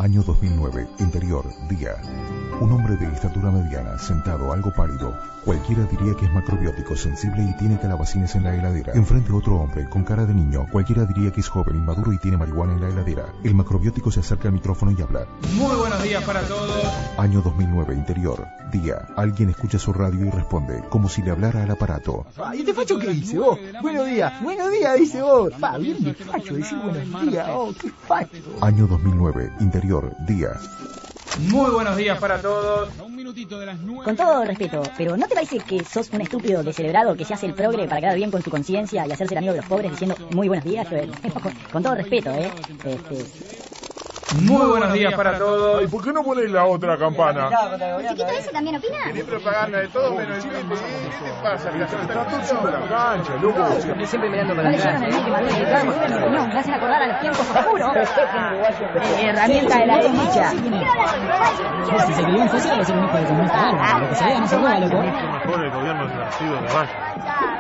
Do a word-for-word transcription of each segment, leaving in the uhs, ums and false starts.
Año dos mil nueve, interior, día. Un hombre de estatura mediana, sentado, algo pálido. Cualquiera diría que es macrobiótico, sensible y tiene calabacines en la heladera. Enfrente otro hombre, con cara de niño. Cualquiera diría que es joven, inmaduro y tiene marihuana en la heladera. El macrobiótico se acerca al micrófono y habla. Muy buenos días para todos. Año dos mil nueve, interior, día. Alguien escucha su radio y responde, como si le hablara al aparato. ¿Y este facho qué dice vos? Buenos días, buenos días, dice vos. Pa, bien de facho decir buenos días, oh, qué facho. Año dos mil nueve, interior, día. Muy buenos días para todos. Con todo respeto, pero ¿no te parece que sos un estúpido descerebrado que se hace el progre para quedar bien con su conciencia y hacerse el amigo de los pobres diciendo muy buenos días, Joel? con, con todo respeto, ¿eh? Este... Muy buenos días para todos. Ay, ¿por qué no ponéis la otra campana? ¿El chiquito ese también opina? Tenés propaganda de todo menos el cliente. ¿Qué te pasa? Está todo sobre la cancha, loco. Siempre mirando para atrás. No le llevan el mail que mandó y cada reunión. Me hacen acordar a los tiempos oscuros. Herramienta de la desdicha. Si se crió en Fosa, va a ser un hijo de comunista bárbaro. Lo que se vea no se mueva, loco. Mejor el gobierno divertido de Valle.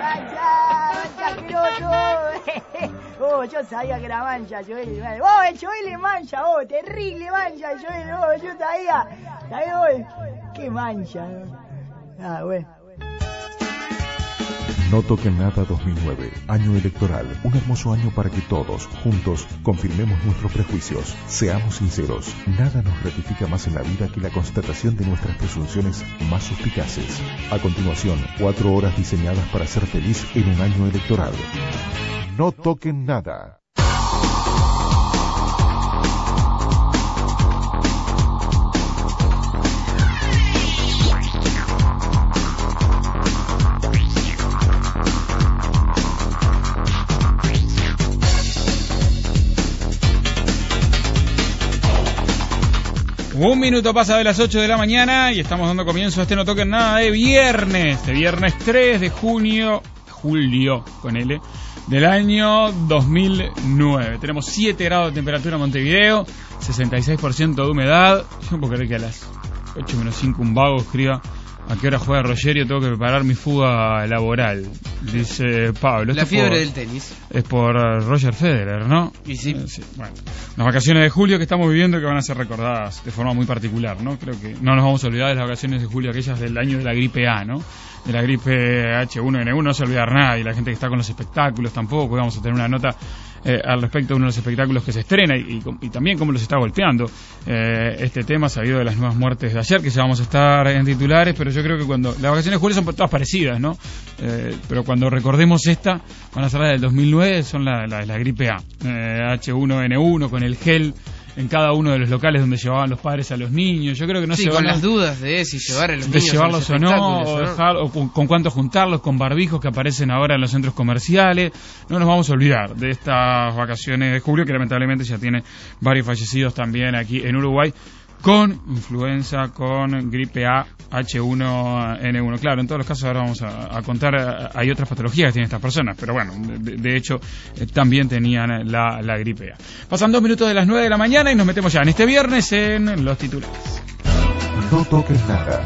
Oh, yo sabía que era mancha, Joel. Oh, el Joel es mancha, oh, terrible mancha, Joel. Oh, yo sabía. ¿Sabes, oh? Qué mancha. Ah, bueno. No toquen nada dos mil nueve, año electoral, un hermoso año para que todos, juntos, confirmemos nuestros prejuicios. Seamos sinceros, nada nos ratifica más en la vida que la constatación de nuestras presunciones más suspicaces. A continuación, cuatro horas diseñadas para ser feliz en un año electoral. No toquen nada. Un minuto pasa de las ocho de la mañana y estamos dando comienzo a este No Toquen Nada de viernes, de viernes tres de junio, julio con L, del año dos mil nueve. Tenemos siete grados de temperatura en Montevideo, sesenta y seis por ciento de humedad. Yo no puedo creer que a las ocho menos cinco un vago escriba a qué hora juega Rogerio, tengo que preparar mi fuga laboral, dice Pablo. La Esto fiebre por, del tenis. Es por Roger Federer, ¿no? Y sí. Eh, sí. Bueno, las vacaciones de julio que estamos viviendo que van a ser recordadas de forma muy particular, ¿no? Creo que no nos vamos a olvidar de las vacaciones de julio, aquellas del año de la gripe A, ¿no? De la gripe H uno N uno, no se olvidar nada, y la gente que está con los espectáculos tampoco. Vamos a tener una nota eh, al respecto de uno de los espectáculos que se estrena y, y, y también cómo los está golpeando eh, este tema, sabido de las nuevas muertes de ayer, que ya vamos a estar en titulares, pero yo creo que cuando las vacaciones de julio son todas parecidas, ¿no? Eh, pero cuando recordemos esta, van a ser las del dos mil nueve, son la, la, la gripe A, eh, H uno N uno, con el gel en cada uno de los locales donde llevaban los padres a los niños. Yo creo que no sí, se con van las dudas de si llevar a los de niños llevarlos a o los no, o, ¿no? dejar, o con, con cuánto juntarlos, con barbijos que aparecen ahora en los centros comerciales. No nos vamos a olvidar de estas vacaciones de julio, que lamentablemente ya tiene varios fallecidos también aquí en Uruguay con influenza, con gripe A, H uno N uno. Claro, en todos los casos ahora vamos a, a contar, hay otras patologías que tienen estas personas, pero bueno, de, de hecho eh, también tenían la, la gripe A. Pasan dos minutos de las nueve de la mañana y nos metemos ya en este viernes en los titulares. No toques nada.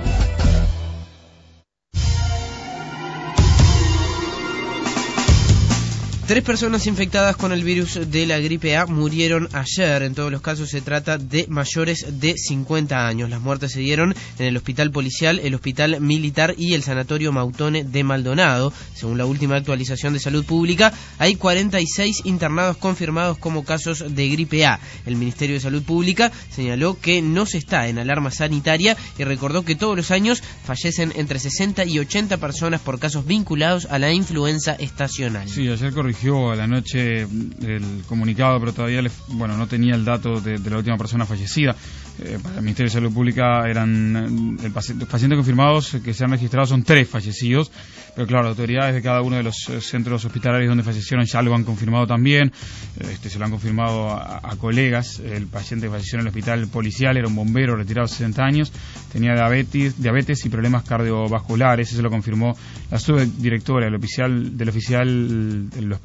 Tres personas infectadas con el virus de la gripe A murieron ayer. En todos los casos se trata de mayores de cincuenta años. Las muertes se dieron en el hospital policial, el hospital militar y el sanatorio Mautone de Maldonado. Según la última actualización de Salud Pública, hay cuarenta y seis internados confirmados como casos de gripe A. El Ministerio de Salud Pública señaló que no se está en alarma sanitaria y recordó que todos los años fallecen entre sesenta y ochenta personas por casos vinculados a la influenza estacional. Sí, ayer corrigió a la noche el comunicado, pero todavía le, bueno, no tenía el dato de, de la última persona fallecida. Eh, para el Ministerio de Salud Pública eran el paciente, los pacientes confirmados que se han registrado son tres fallecidos, pero claro, las autoridades de cada uno de los eh, centros hospitalarios donde fallecieron ya lo han confirmado también. Este, se lo han confirmado a, a colegas. El paciente que falleció en el hospital policial era un bombero retirado de sesenta años, tenía diabetes, diabetes y problemas cardiovasculares. Eso lo confirmó la subdirectora del oficial del oficial del hospital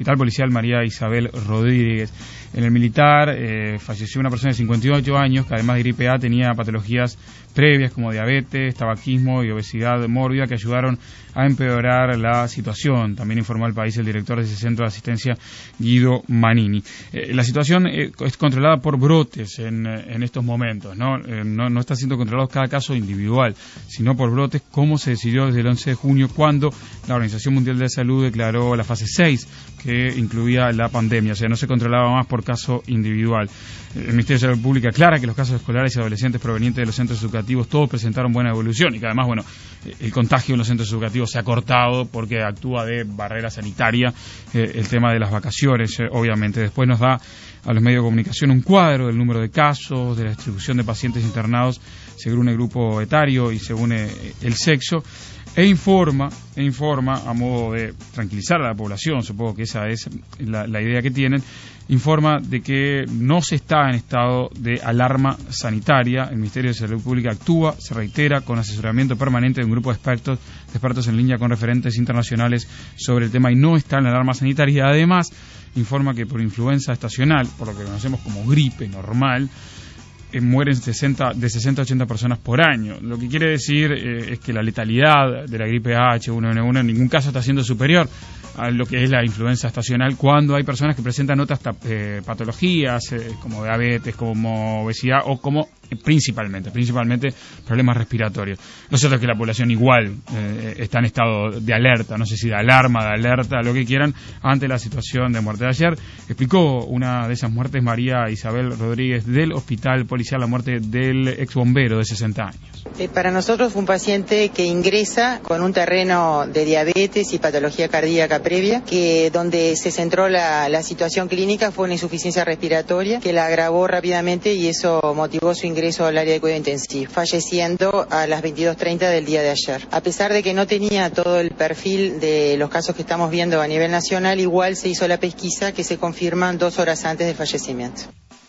Hospital Policial María Isabel Rodríguez. En el militar eh, falleció una persona de cincuenta y ocho años que además de gripe A tenía patologías previas como diabetes, tabaquismo y obesidad mórbida que ayudaron a empeorar la situación. También informó al país el director de ese centro de asistencia, Guido Manini. Eh, la situación eh, es controlada por brotes en, en estos momentos, ¿no? Eh, no, no está siendo controlado cada caso individual, sino por brotes, como se decidió desde el once de junio, cuando la Organización Mundial de la Salud declaró la fase seis, que incluía la pandemia, o sea, no se controlaba más por caso individual. El Ministerio de Salud Pública aclara que los casos escolares y adolescentes provenientes de los centros educativos todos presentaron buena evolución y que además, bueno, el contagio en los centros educativos se ha cortado porque actúa de barrera sanitaria eh, el tema de las vacaciones, eh, obviamente. Después nos da a los medios de comunicación un cuadro del número de casos, de la distribución de pacientes internados según el grupo etario y según eh, el sexo. E informa, e informa, a modo de tranquilizar a la población, supongo que esa es la, la idea que tienen, informa de que no se está en estado de alarma sanitaria. El Ministerio de Salud Pública actúa, se reitera, con asesoramiento permanente de un grupo de expertos, de expertos en línea con referentes internacionales sobre el tema, y no está en alarma sanitaria. Y además informa que por influenza estacional, por lo que conocemos como gripe normal, Eh, mueren sesenta, de sesenta a ochenta personas por año. Lo que quiere decir eh, es que la letalidad de la gripe H uno N uno en ningún caso está siendo superior a lo que es la influenza estacional, cuando hay personas que presentan otras eh, patologías eh, como diabetes, como obesidad o como eh, principalmente, principalmente problemas respiratorios. Lo cierto es que la población igual eh, está en estado de alerta, no sé si de alarma, de alerta, lo que quieran, ante la situación de muerte. De ayer explicó una de esas muertes María Isabel Rodríguez del Hospital Policial, la muerte del ex bombero de sesenta años. Eh, para nosotros fue un paciente que ingresa con un terreno de diabetes y patología cardíaca previa, que donde se centró la, la situación clínica fue una insuficiencia respiratoria que la agravó rápidamente y eso motivó su ingreso al área de cuidado intensivo, falleciendo a las veintidós treinta del día de ayer. A pesar de que no tenía todo el perfil de los casos que estamos viendo a nivel nacional, igual se hizo la pesquisa que se confirman dos horas antes del fallecimiento.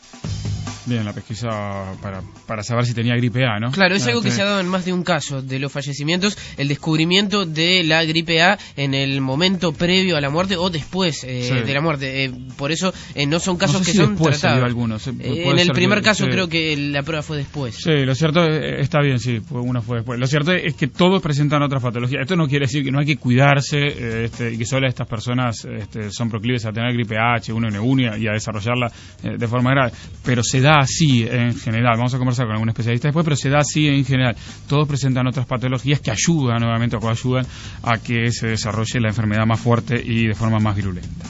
Bien, la pesquisa para, para saber si tenía gripe A, ¿no? Claro, es ah, algo que ten... se ha dado en más de un caso de los fallecimientos, el descubrimiento de la gripe A en el momento previo a la muerte o después eh, sí. de la muerte. Eh, por eso eh, no son casos no sé que si son tratados. Algunos, eh, en el primer que, caso sí. creo que la prueba fue después. Sí, lo cierto es, está bien, sí, uno fue después. Lo cierto es que todos presentan otras patologías. Esto no quiere decir que no hay que cuidarse eh, este, y que solo estas personas este, son proclives a tener gripe A, H uno N uno y a desarrollarla eh, de forma grave. Pero se da así en general. Vamos a conversar con algún especialista después, pero se da así en general. Todos presentan otras patologías que ayudan, nuevamente, o coayudan a que se desarrolle la enfermedad más fuerte y de forma más virulenta.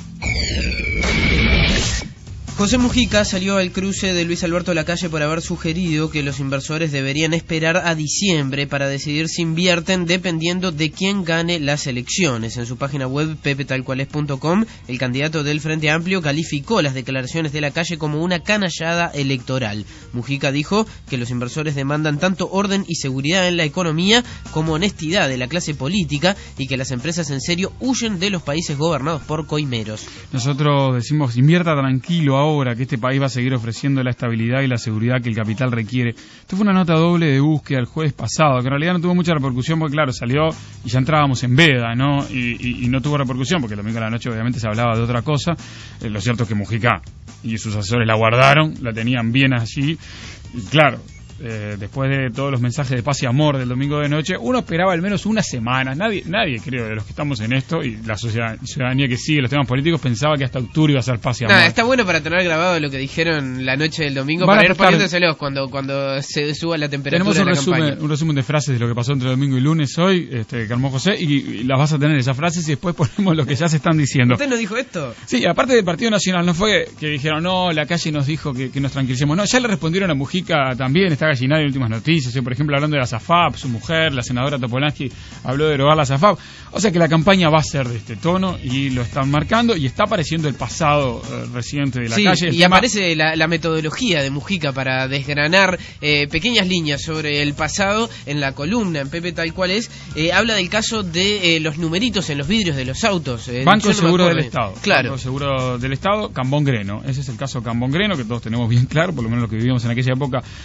José Mujica salió al cruce de Luis Alberto Lacalle por haber sugerido que los inversores deberían esperar a diciembre para decidir si invierten dependiendo de quién gane las elecciones. En su página web pepe tal cual es punto com, el candidato del Frente Amplio calificó las declaraciones de Lacalle como una canallada electoral. Mujica dijo que los inversores demandan tanto orden y seguridad en la economía como honestidad de la clase política y que las empresas en serio huyen de los países gobernados por coimeros. Nosotros decimos invierta tranquilo ahora, que este país va a seguir ofreciendo la estabilidad y la seguridad que el capital requiere. Esto fue una nota doble de búsqueda el jueves pasado, que en realidad no tuvo mucha repercusión porque, claro, salió y ya entrábamos en veda, ¿no? Y, y, y no tuvo repercusión porque el domingo a la noche obviamente se hablaba de otra cosa. Eh, lo cierto es que Mujica y sus asesores la guardaron, la tenían bien allí, y claro, Eh, después de todos los mensajes de paz y amor del domingo de noche, uno esperaba al menos una semana. Nadie, nadie creo, de los que estamos en esto y la sociedad, ciudadanía que sigue los temas políticos, pensaba que hasta octubre iba a ser paz y amor. Nah, está bueno para tener grabado lo que dijeron la noche del domingo, Van para ir estar... poniéndoselos cuando, cuando se suba la temperatura. Tenemos un, de la resumen, campaña. un resumen de frases de lo que pasó entre domingo y lunes hoy, este, que armó José, y, y las vas a tener esas frases y después ponemos lo que ya se están diciendo. ¿Usted no dijo esto? Sí, aparte del Partido Nacional, no fue que dijeron, no, Lacalle nos dijo que, que nos tranquilicemos. No, ya le respondieron a Mujica también, está Gallinario en últimas noticias. Yo, por ejemplo, hablando de la SAFAP, su mujer, la senadora Topolansky, habló de derogar la SAFAP. O sea que la campaña va a ser de este tono y lo están marcando y está apareciendo el pasado eh, reciente de Lacalle. Sí, y tema... aparece la, la metodología de Mujica para desgranar eh, pequeñas líneas sobre el pasado en la columna, en Pepe Tal Cual Es. Eh, habla del caso de eh, los numeritos en los vidrios de los autos. Eh, Banco no Seguro del Estado. Claro. Banco Seguro del Estado, Cambón Greno. Ese es el caso Cambón Greno, que todos tenemos bien claro, por lo menos lo que vivíamos en aquella época, este,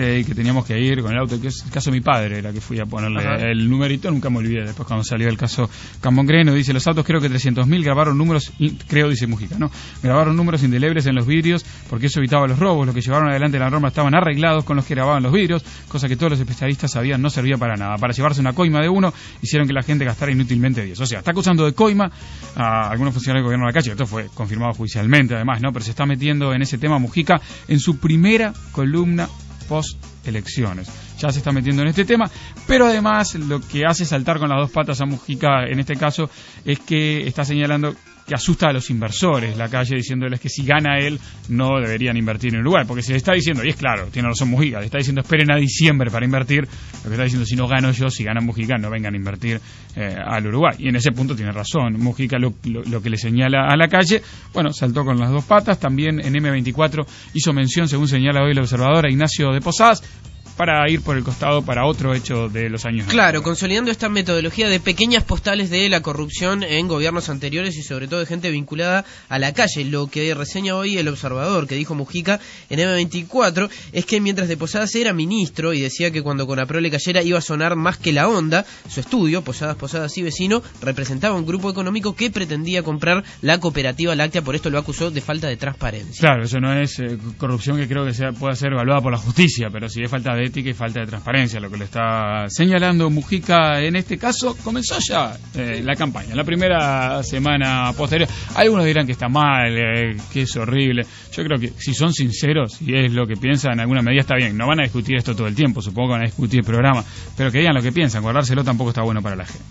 y que teníamos que ir con el auto, que es el caso de mi padre, la que fui a ponerle Ajá. el numerito, nunca me olvidé, después cuando salió el caso Cambongreno, dice, los autos creo que trescientos mil grabaron números, creo, dice Mujica, ¿no? Grabaron números indelebles en los vidrios, porque eso evitaba los robos, los que llevaron adelante la norma estaban arreglados con los que grababan los vidrios, cosa que todos los especialistas sabían no servía para nada. Para llevarse una coima de uno, hicieron que la gente gastara inútilmente diez. O sea, está acusando de coima a algunos funcionarios del gobierno de la calle, esto fue confirmado judicialmente además, ¿no? Pero se está metiendo en ese tema Mujica en su primera columna post elecciones. Ya se está metiendo en este tema, pero además lo que hace saltar con las dos patas a Mujica en este caso es que está señalando que asusta a los inversores la calle, diciéndoles que si gana él no deberían invertir en Uruguay, porque se le está diciendo, y es claro, tiene razón Mujica, le está diciendo esperen a diciembre para invertir, lo que está diciendo si no gano yo, si gana Mujica no vengan a invertir eh, al Uruguay, y en ese punto tiene razón Mujica, lo, lo, lo que le señala a la calle, bueno, saltó con las dos patas. También en eme veinticuatro hizo mención, según señala hoy el observador, a Ignacio de Posadas, para ir por el costado para otro hecho de los años. Claro, consolidando esta metodología de pequeñas postales de la corrupción en gobiernos anteriores y sobre todo de gente vinculada a la calle. Lo que reseña hoy el observador, que dijo Mujica en eme veinticuatro, es que mientras de Posadas era ministro y decía que cuando Conapro le cayera iba a sonar más que la onda, su estudio, Posadas, Posadas y Vecino, representaba un grupo económico que pretendía comprar la cooperativa láctea, por esto lo acusó de falta de transparencia. Claro, eso no es eh, corrupción que creo que sea, pueda ser evaluada por la justicia, pero sí es falta de ética y falta de transparencia, lo que le está señalando Mujica en este caso. Comenzó ya eh, la campaña, la primera semana posterior. Algunos dirán que está mal, eh, que es horrible. Yo creo que si son sinceros y es lo que piensan, en alguna medida está bien. No van a discutir esto todo el tiempo, supongo que van a discutir el programa, pero que digan lo que piensan, guardárselo tampoco está bueno para la gente.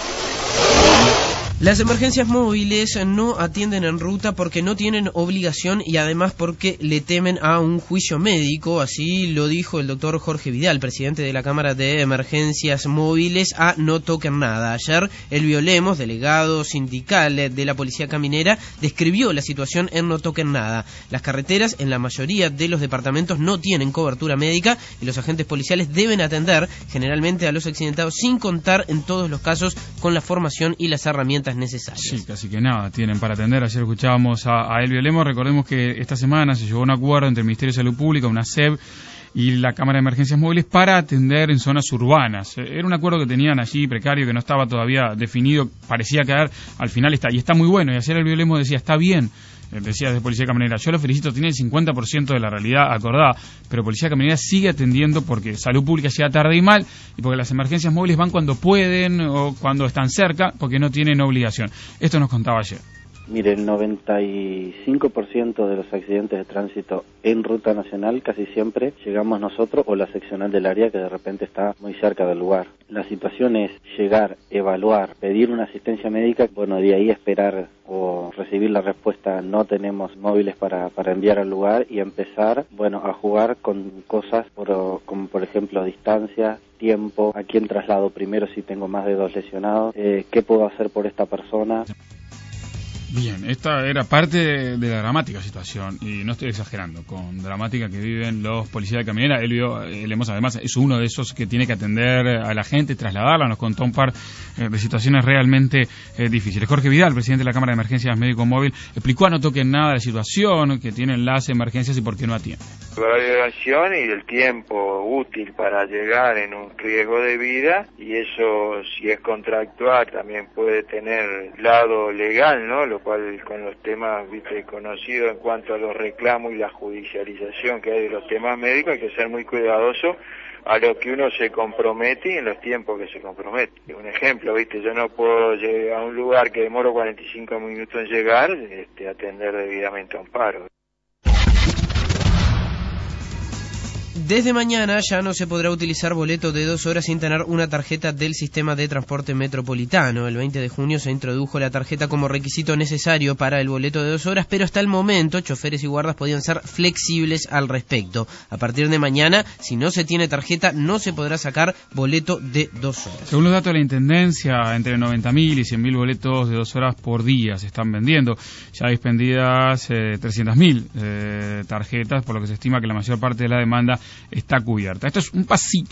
Las emergencias móviles no atienden en ruta porque no tienen obligación y además porque le temen a un juicio médico, así lo dijo el doctor Jorge Vidal, presidente de la Cámara de Emergencias Móviles, a No Toquen Nada. Ayer, Elvio Lemos, delegado sindical de la Policía Caminera, describió la situación en No Toquen Nada. Las carreteras en la mayoría de los departamentos no tienen cobertura médica y los agentes policiales deben atender generalmente a los accidentados sin contar en todos los casos con la formación y las herramientas necesarias. Sí, casi que nada tienen para atender. Ayer escuchábamos a, a Elvio Lemos. Recordemos que esta semana se llegó a un acuerdo entre el Ministerio de Salud Pública, UNASEB y la Cámara de Emergencias Móviles para atender en zonas urbanas. Era un acuerdo que tenían allí precario, que no estaba todavía definido, parecía quedar, al final está, y está muy bueno. Y ayer Elvio Lemos decía, está bien, decía desde Policía Caminera, yo lo felicito, tiene el cincuenta por ciento de la realidad acordada, pero Policía Caminera sigue atendiendo porque Salud Pública llega tarde y mal, y porque las emergencias móviles van cuando pueden o cuando están cerca, porque no tienen obligación. Esto nos contaba ayer. Mire, el noventa y cinco por ciento de los accidentes de tránsito en ruta nacional casi siempre llegamos nosotros o la seccional del área que de repente está muy cerca del lugar. La situación es llegar, evaluar, pedir una asistencia médica, bueno, de ahí esperar o recibir la respuesta no tenemos móviles para, para enviar al lugar y empezar, bueno, a jugar con cosas por, como por ejemplo distancia, tiempo, a quién traslado primero si tengo más de dos lesionados, eh, qué puedo hacer por esta persona. Bien, esta era parte de la dramática situación, y no estoy exagerando, con dramática que viven los policías de Caminera. Elvio Lemos además es uno de esos que tiene que atender a la gente, trasladarla, nos contó un par eh, de situaciones realmente eh, difíciles. Jorge Vidal, presidente de la Cámara de Emergencias Médico Móvil, explicó a No Toquen Nada la situación que tienen las emergencias y por qué no atienden. La evaluación y el tiempo útil para llegar en un riesgo de vida, y eso si es contractual también puede tener lado legal, ¿no? Lo cual con los temas, viste, conocidos en cuanto a los reclamos y la judicialización que hay de los temas médicos, hay que ser muy cuidadoso a lo que uno se compromete y en los tiempos que se compromete. Un ejemplo, viste, yo no puedo llegar a un lugar que demoro cuarenta y cinco minutos en llegar, este, atender debidamente a un paro. Desde mañana ya no se podrá utilizar boleto de dos horas sin tener una tarjeta del sistema de transporte metropolitano. El veinte de junio se introdujo la tarjeta como requisito necesario para el boleto de dos horas, pero hasta el momento choferes y guardas podían ser flexibles al respecto. A partir de mañana, si no se tiene tarjeta, no se podrá sacar boleto de dos horas. Según los datos de la Intendencia, entre noventa mil y cien mil boletos de dos horas por día se están vendiendo. Ya hay expendidas eh, trescientas mil eh, tarjetas, por lo que se estima que la mayor parte de la demanda está cubierta. Esto es un pasito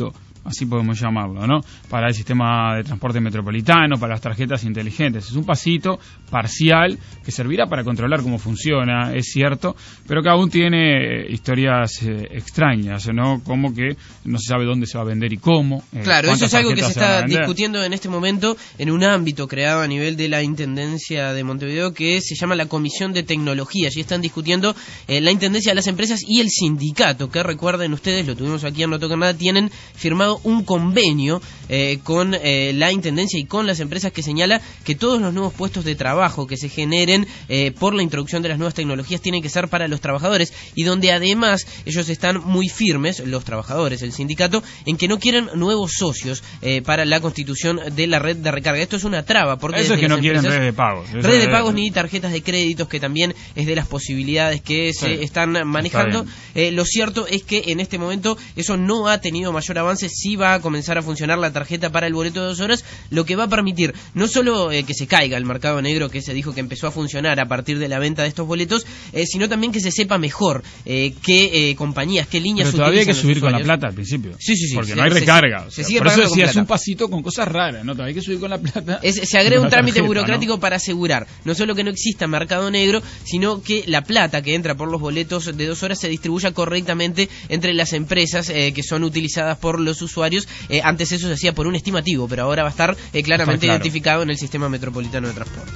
así podemos llamarlo, ¿no? Para el sistema de transporte metropolitano, para las tarjetas inteligentes. Es un pasito parcial que servirá para controlar cómo funciona, es cierto, pero que aún tiene historias eh, extrañas, ¿no? Como que no se sabe dónde se va a vender y cómo. Eh, claro, eso es algo que se está se discutiendo en este momento en un ámbito creado a nivel de la Intendencia de Montevideo que se llama la Comisión de Tecnología. Allí están discutiendo eh, la Intendencia de las Empresas y el sindicato, que recuerden ustedes, lo tuvimos aquí en No Toca Nada, tienen firmado un convenio eh, con eh, la Intendencia y con las empresas que señala que todos los nuevos puestos de trabajo que se generen eh, por la introducción de las nuevas tecnologías tienen que ser para los trabajadores, y donde además ellos están muy firmes, los trabajadores, el sindicato, en que no quieren nuevos socios eh, para la constitución de la red de recarga. Esto es una traba, porque eso es que no quieren redes de pagos. Redes de pagos ni tarjetas de créditos, que también es de las posibilidades que sí, se están manejando. Eh, lo cierto es que en este momento eso no ha tenido mayor avance. Sí va a comenzar a funcionar la tarjeta para el boleto de dos horas, lo que va a permitir no solo eh, que se caiga el mercado negro, que se dijo que empezó a funcionar a partir de la venta de estos boletos, eh, sino también que se sepa mejor eh, qué eh, compañías, qué líneas utilizan. Pero todavía hay que subir usuarios. con la plata al principio. Sí, sí, sí. Porque se, no hay se, recarga. Se, o sea, se sigue por eso pagando decía, con es un pasito con cosas raras, ¿no? Todavía hay que subir con la plata. Es, se agrega un trámite tarjeta, burocrático, ¿no?, para asegurar no solo que no exista mercado negro, sino que la plata que entra por los boletos de dos horas se distribuya correctamente entre las empresas eh, que son utilizadas por los usuarios. Eh, antes eso se hacía por un estimativo, pero ahora va a estar eh, claramente claro. identificado en el sistema metropolitano de transporte.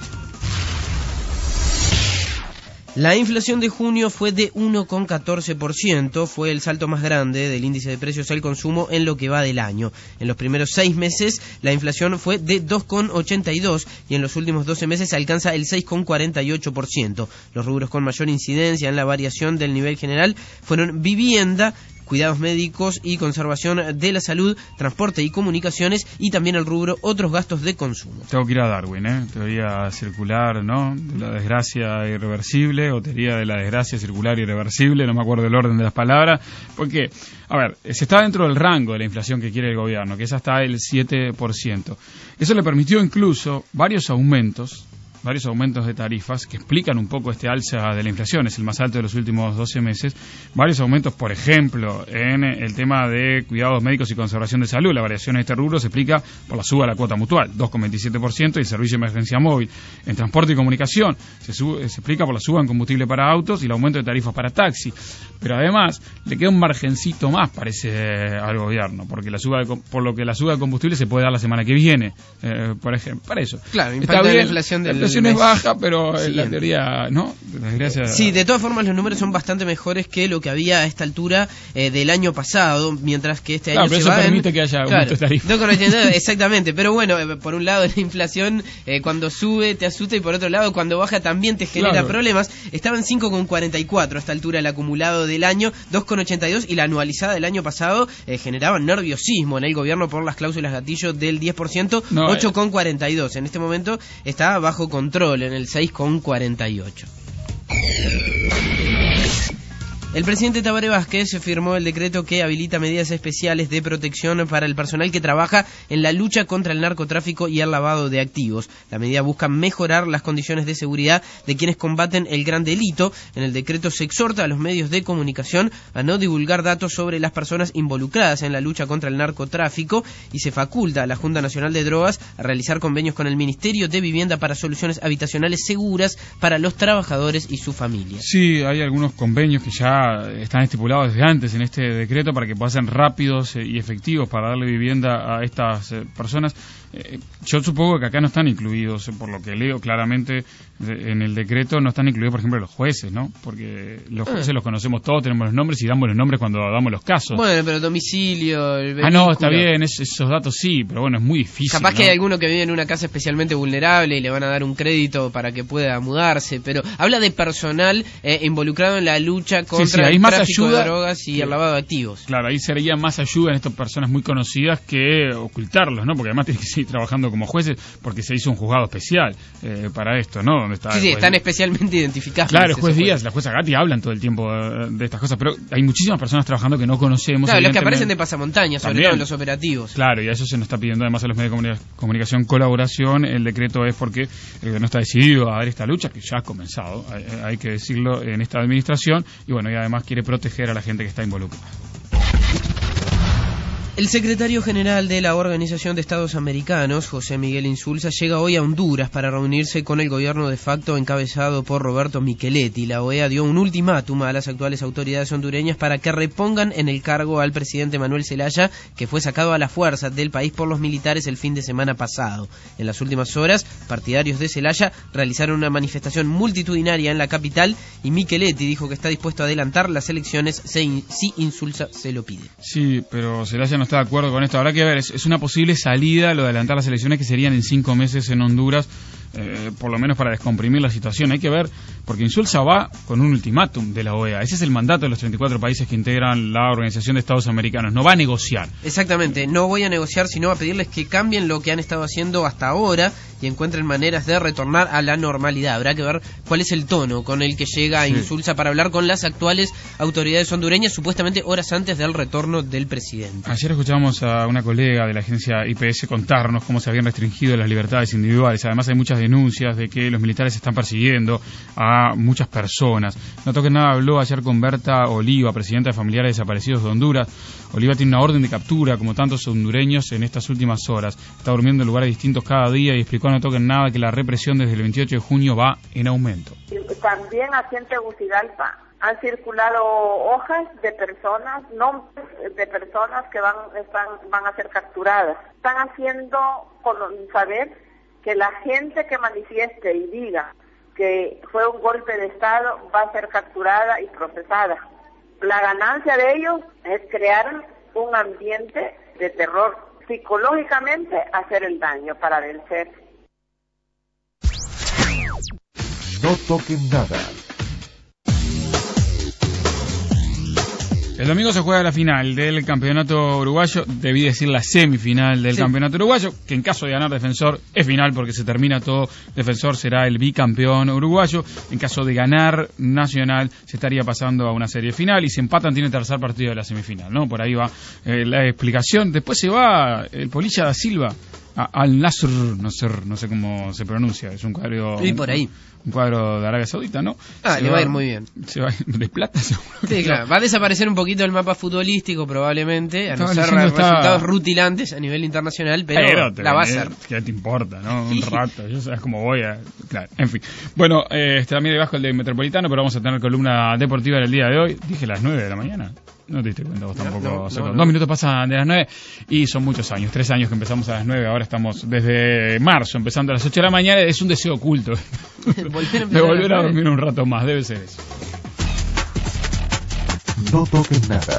La inflación de junio fue de uno coma catorce por ciento, fue el salto más grande del índice de precios al consumo en lo que va del año. En los primeros seis meses la inflación fue de dos coma ochenta y dos y en los últimos doce meses alcanza el seis coma cuarenta y ocho por ciento. Los rubros con mayor incidencia en la variación del nivel general fueron vivienda, cuidados médicos y conservación de la salud, transporte y comunicaciones, y también el rubro otros gastos de consumo. Tengo que ir a Darwin, ¿eh? Teoría circular, ¿no? De la desgracia irreversible, o teoría de la desgracia circular irreversible, no me acuerdo el orden de las palabras, porque, a ver, se está dentro del rango de la inflación que quiere el gobierno, que es hasta el siete por ciento. Eso le permitió incluso varios aumentos, varios aumentos de tarifas que explican un poco este alza de la inflación, es el más alto de los últimos doce meses, varios aumentos, por ejemplo, en el tema de cuidados médicos y conservación de salud. La variación en este rubro se explica por la suba de la cuota mutual, dos coma veintisiete por ciento, y el servicio de emergencia móvil. En transporte y comunicación se, sube, se explica por la suba en combustible para autos y el aumento de tarifas para taxi. Pero además le queda un margencito más, parece, al gobierno, porque la suba de, por lo que la suba de combustible se puede dar la semana que viene, eh, por ejemplo, para eso. Claro, impacta bien, la inflación del La inflación es baja, pero en la teoría, ¿no? Desgracia... Sí, de todas formas los números son bastante mejores que lo que había a esta altura eh, del año pasado, mientras que este claro, año pero se eso va permite en... que haya claro, aumento de tarifas. Exactamente, pero bueno, eh, por un lado la inflación eh, cuando sube te asusta, y por otro lado cuando baja también te genera claro. problemas. Estaba en cinco coma cuarenta y cuatro a esta altura el acumulado del año, dos coma ochenta y dos, y la anualizada del año pasado eh, generaba nerviosismo en el gobierno por las cláusulas gatillo del diez por ciento, no, ocho coma cuarenta y dos. En este momento está bajo control en el seis coma cuarenta y ocho. El presidente Tabaré Vázquez firmó el decreto que habilita medidas especiales de protección para el personal que trabaja en la lucha contra el narcotráfico y el lavado de activos. La medida busca mejorar las condiciones de seguridad de quienes combaten el gran delito. En el decreto se exhorta a los medios de comunicación a no divulgar datos sobre las personas involucradas en la lucha contra el narcotráfico, y se faculta a la Junta Nacional de Drogas a realizar convenios con el Ministerio de Vivienda para soluciones habitacionales seguras para los trabajadores y su familia. Sí, hay algunos convenios que ya están estipulados desde antes en este decreto para que puedan ser rápidos y efectivos para darle vivienda a estas personas. Eh, yo supongo que acá no están incluidos, por lo que leo claramente en el decreto, no están incluidos, por ejemplo, los jueces, ¿no? Porque los jueces ah. los conocemos todos, tenemos los nombres y damos los nombres cuando damos los casos. Bueno, pero domicilio, el vehículo. Ah, no, está bien, es, esos datos sí, pero bueno, es muy difícil. Capaz ¿no? que hay alguno que vive en una casa especialmente vulnerable y le van a dar un crédito para que pueda mudarse, pero habla de personal eh, involucrado en la lucha contra sí, sí, el más tráfico ayuda, de drogas y sí. el lavado de activos. Claro, ahí sería más ayuda en estas personas muy conocidas que ocultarlos, ¿no? Porque además tienen que seguir trabajando como jueces, porque se hizo un juzgado especial eh, para esto, ¿no? Donde está sí, sí, están especialmente identificados. Claro, el juez Díaz, la jueza Gatti hablan todo el tiempo de, de estas cosas, pero hay muchísimas personas trabajando que no conocemos. Claro, los que aparecen de pasamontaña, sobre También. todo en los operativos. Claro, y a eso se nos está pidiendo además a los medios de comunicación colaboración. El decreto es porque el gobierno está decidido a dar esta lucha, que ya ha comenzado, hay, hay que decirlo, en esta administración, y bueno, y además quiere proteger a la gente que está involucrada. El secretario general de la Organización de Estados Americanos, José Miguel Insulza, llega hoy a Honduras para reunirse con el gobierno de facto encabezado por Roberto Micheletti. La O E A dio un ultimátum a las actuales autoridades hondureñas para que repongan en el cargo al presidente Manuel Zelaya, que fue sacado a la fuerza del país por los militares el fin de semana pasado. En las últimas horas, partidarios de Zelaya realizaron una manifestación multitudinaria en la capital y Micheletti dijo que está dispuesto a adelantar las elecciones si Insulza se lo pide. Sí, pero Zelaya no está de acuerdo con esto. Habrá que ver, es, es una posible salida lo de adelantar las elecciones que serían en cinco meses en Honduras, eh, por lo menos para descomprimir la situación. Hay que ver, porque Insulza va con un ultimátum de la O E A. Ese es el mandato de los treinta y cuatro países que integran la Organización de Estados Americanos. No va a negociar. Exactamente, no voy a negociar, sino a pedirles que cambien lo que han estado haciendo hasta ahora y encuentren maneras de retornar a la normalidad. Habrá que ver cuál es el tono con el que llega sí. Insulza para hablar con las actuales autoridades hondureñas, supuestamente horas antes del retorno del presidente. Ayer escuchamos a una colega de la agencia I P S contarnos cómo se habían restringido las libertades individuales. Además hay muchas denuncias de que los militares están persiguiendo a muchas personas. No Toquen Nada habló ayer con Berta Oliva, presidenta de Familiares Desaparecidos de Honduras. Oliva tiene una orden de captura, como tantos hondureños, en estas últimas horas. Está durmiendo en lugares distintos cada día y explicó a No Toquen Nada que la represión desde el veintiocho de junio va en aumento. También aquí en Tegucigalpa han circulado hojas de personas, nombres de personas que van, están, van a ser capturadas. Están haciendo con saber que la gente que manifieste y diga que fue un golpe de Estado va a ser capturada y procesada. La ganancia de ellos es crear un ambiente de terror, psicológicamente hacer el daño para vencer. No Toquen Nada. El domingo se juega la final del campeonato uruguayo, debí decir la semifinal del sí. campeonato uruguayo, que en caso de ganar Defensor es final porque se termina todo. Defensor será el bicampeón uruguayo. En caso de ganar Nacional se estaría pasando a una serie final y si empatan tiene tercer partido de la semifinal, ¿no? Por ahí va eh, la explicación. Después se va el Polilla da Silva a Al Nasr, no sé, no sé cómo se pronuncia, es un cuadro y por ahí. Un cuadro de Arabia Saudita, ¿no? Ah, se le va a ir muy bien. Se va a ir de plata, seguro. Sí, claro. Va a desaparecer un poquito el mapa futbolístico, probablemente, a no ser resultados está... rutilantes a nivel internacional, pero, pero te, la va a hacer. ¿Qué te importa, no? Un rato, yo sabes cómo voy a... Claro, en fin. Bueno, eh, este también debajo el de Metropolitano, pero vamos a tener columna deportiva en el día de hoy. Dije las nueve de la mañana. No te diste cuenta vos tampoco. No, no, no, no. Dos minutos pasan de las nueve y son muchos años. Tres años que empezamos a las nueve, ahora estamos desde marzo, empezando a las ocho de la mañana. Es un deseo oculto. Volver de volver a dormir un rato más, debe ser eso. No Toquen Nada.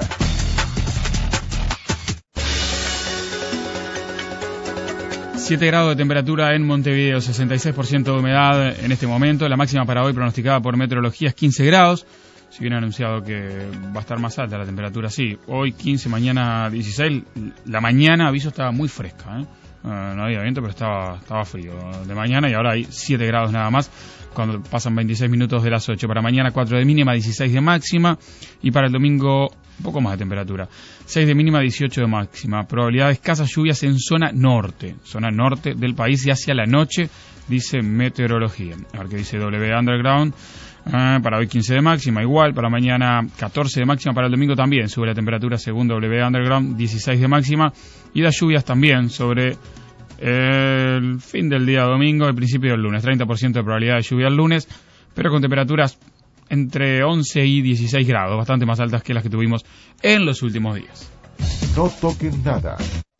siete grados de temperatura en Montevideo, sesenta y seis por ciento de humedad en este momento. La máxima para hoy pronosticada por Meteorología es quince grados. Si bien ha anunciado que va a estar más alta la temperatura, sí. Hoy quince, mañana dieciséis. La mañana, aviso, estaba muy fresca, ¿eh? Uh, no había viento, pero estaba estaba frío de mañana y ahora hay siete grados nada más cuando pasan veintiséis minutos de las ocho. Para mañana cuatro de mínima, dieciséis de máxima y para el domingo un poco más de temperatura, seis de mínima, dieciocho de máxima. Probabilidad de escasas lluvias en zona norte, zona norte del país y hacia la noche, dice Meteorología. A ver qué dice W Underground. Uh, para hoy quince de máxima, igual, para mañana catorce de máxima, para el domingo también sube la temperatura según W Underground, dieciséis de máxima, y las lluvias también sobre el fin del día domingo, el principio del lunes, treinta por ciento de probabilidad de lluvia el lunes, pero con temperaturas entre once y dieciséis grados, bastante más altas que las que tuvimos en los últimos días. No Toquen Nada.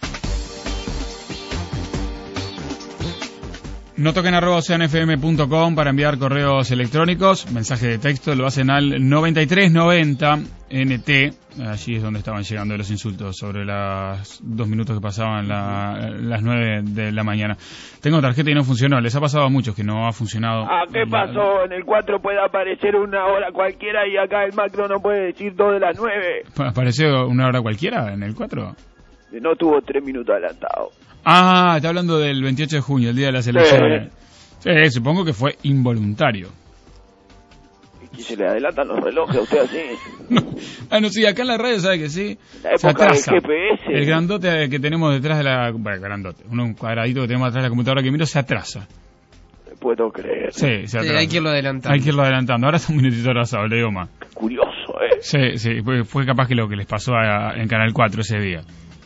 No toquen arroba ocean f m punto com para enviar correos electrónicos, mensaje de texto, lo hacen al noventa y tres noventa N T, allí es donde estaban llegando los insultos sobre las dos minutos que pasaban la, las nueve de la mañana. Tengo tarjeta y no funcionó, les ha pasado a muchos que no ha funcionado. Ah, ¿qué pasó? La... En el cuatro puede aparecer una hora cualquiera y acá el macro no puede decir dos de las nueve. ¿Apareció una hora cualquiera en el cuatro? No tuvo tres minutos adelantado. Ah, está hablando del veintiocho de junio, el día de las elecciones. Sí, sí, supongo que fue involuntario. ¿Y se le adelantan los relojes a usted así? No. Ah, no, sí, acá en la radio sabe que sí. La época del G P S. El grandote que tenemos detrás de la... Bueno, grandote. Un cuadradito que tenemos detrás de la computadora que miro se atrasa. Me puedo creer. Sí, se atrasa. Sí, hay que irlo adelantando. Hay que irlo adelantando. Ahora está un minutito atrasado, le digo más. Curioso, ¿eh? Sí, sí, fue, fue capaz que lo que les pasó a, en Canal cuatro ese día.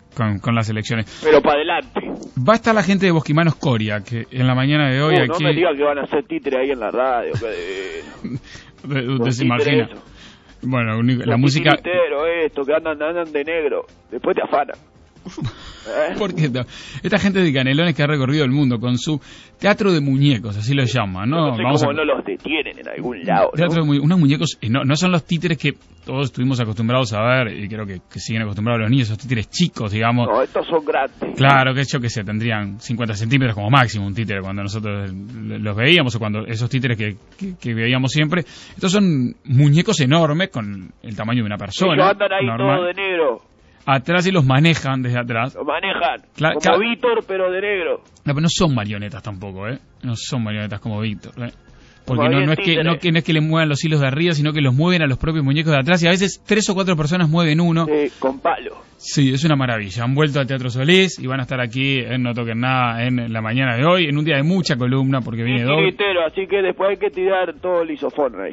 con, con las elecciones. Pero para adelante. Va a estar la gente de Bosquimanos Coria, que en la mañana de hoy no, aquí... No me digas que van a hacer títere ahí en la radio. Que de... Usted se imagina. Eso. Bueno, un, la música... esto, que andan, andan de negro. Después te afanan. ¿Eh? Porque esta gente de Canelones que ha recorrido el mundo con su teatro de muñecos, así lo llaman, ¿no? No sé Vamos cómo a... no los detienen en algún lado, teatro ¿no? de mu... unos muñecos, no, no son los títeres que todos estuvimos acostumbrados a ver, y creo que, que siguen acostumbrados los niños, esos títeres chicos, digamos. No, estos son grandes. Claro, que yo que sé, tendrían cincuenta centímetros como máximo un títere cuando nosotros los veíamos, o cuando esos títeres que, que, que veíamos siempre. Estos son muñecos enormes con el tamaño de una persona. Ellos andan ahí normal. todo de negro. Atrás y los manejan desde atrás. Lo manejan, Cla como Víctor, pero de negro. No, pero no son marionetas tampoco, ¿eh? No son marionetas como Víctor, ¿eh? Porque no, no, es que, no, que, no es que le muevan los hilos de arriba, sino que los mueven a los propios muñecos de atrás. Y a veces tres o cuatro personas mueven uno. Sí, con palo. Sí, es una maravilla. Han vuelto al Teatro Solís y van a estar aquí en No Toquen Nada en la mañana de hoy, en un día de mucha columna, porque viene doble. Así que después hay que tirar todo el isofón ahí.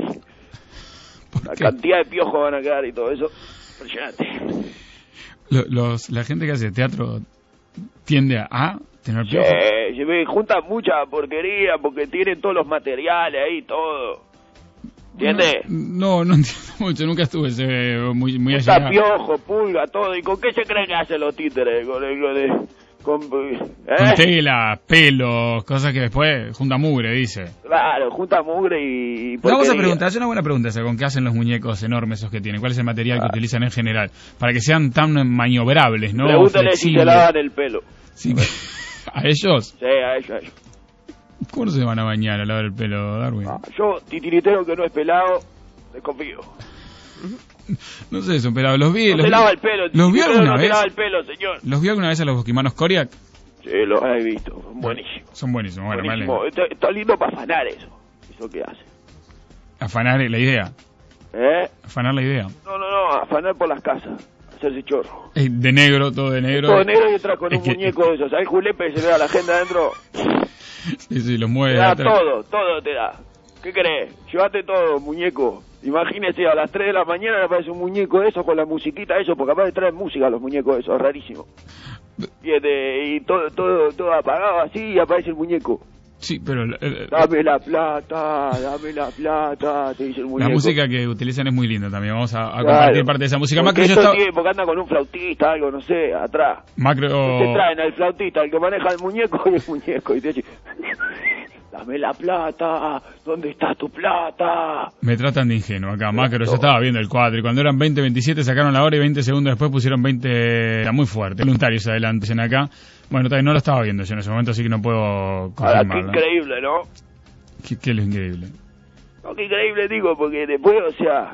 La cantidad de piojos van a quedar y todo eso. Impresionante. Los, la gente que hace teatro tiende a, a tener piojos. Sí, se juntan mucha porquería porque tienen todos los materiales ahí, todo. ¿Entiendes? No, no, no entiendo mucho, nunca estuve ese, muy, muy allá. Está piojo, pulga, todo. ¿Y con qué se creen que hacen los títeres? Con el, con el, con, ¿eh? con tela, pelos, cosas que después junta mugre, dice. Claro, junta mugre y, y vamos a preguntar, es una buena pregunta esa, ¿con qué hacen los muñecos enormes esos que tienen? ¿Cuál es el material ah. que utilizan en general? Para que sean tan maniobrables, ¿no? Pregúntale si se lavan el pelo. Sí. ¿A ellos? Sí, a ellos, a ellos. ¿Cómo no se van a bañar a lavar el pelo, Darwin? Ah, yo, titiritero que no es pelado, desconfío. No sé eso, pero los vi... No los se vi, lava el pelo, ¿los vi alguna no vez? se lava el pelo, señor. ¿Los vi alguna vez a los Bosquimanos Coriac? Sí, los he visto, son buenísimos. Son buenísimos, bueno, buenísimo. vale. Está, está lindo para afanar eso, eso que hace. ¿Afanar la idea? ¿Eh? ¿Afanar la idea? No, no, no, afanar por las casas, hacerse chorro. Eh, de negro, todo de negro. Todo de negro y detrás con es un que... muñeco de esos. ¿Sabes, Julepe? Se le da la gente adentro. Sí, sí, los mueve. Te da atrás. todo, todo te da. ¿Qué crees? Llévate todo, muñeco. Imagínese, a las tres de la mañana le aparece un muñeco de esos con la musiquita, eso, porque aparte traen música los muñecos de esos, es rarísimo. Y, este, y todo, todo, todo apagado así y aparece el muñeco. Sí, pero... Eh, dame la plata, dame la plata, te dice el muñeco. La música que utilizan es muy linda también, vamos a, a claro. compartir parte de esa música. Porque Macro, yo estaba... tiene, porque anda con un flautista, algo, no sé, atrás. Macro... Te traen al flautista, el que maneja el muñeco y el muñeco, y te dice... Dame la plata, ¿dónde está tu plata? Me tratan de ingenuo acá, Macro, yo estaba viendo el cuadro y cuando eran veinte veintisiete sacaron la hora y veinte segundos después pusieron veinte, era muy fuerte, voluntarios adelante en acá. Bueno, todavía no lo estaba viendo yo en ese momento, así que no puedo confirmarlo. Ahora, qué increíble, ¿no? ¿Qué, qué es lo increíble? No, qué increíble digo, porque después, o sea,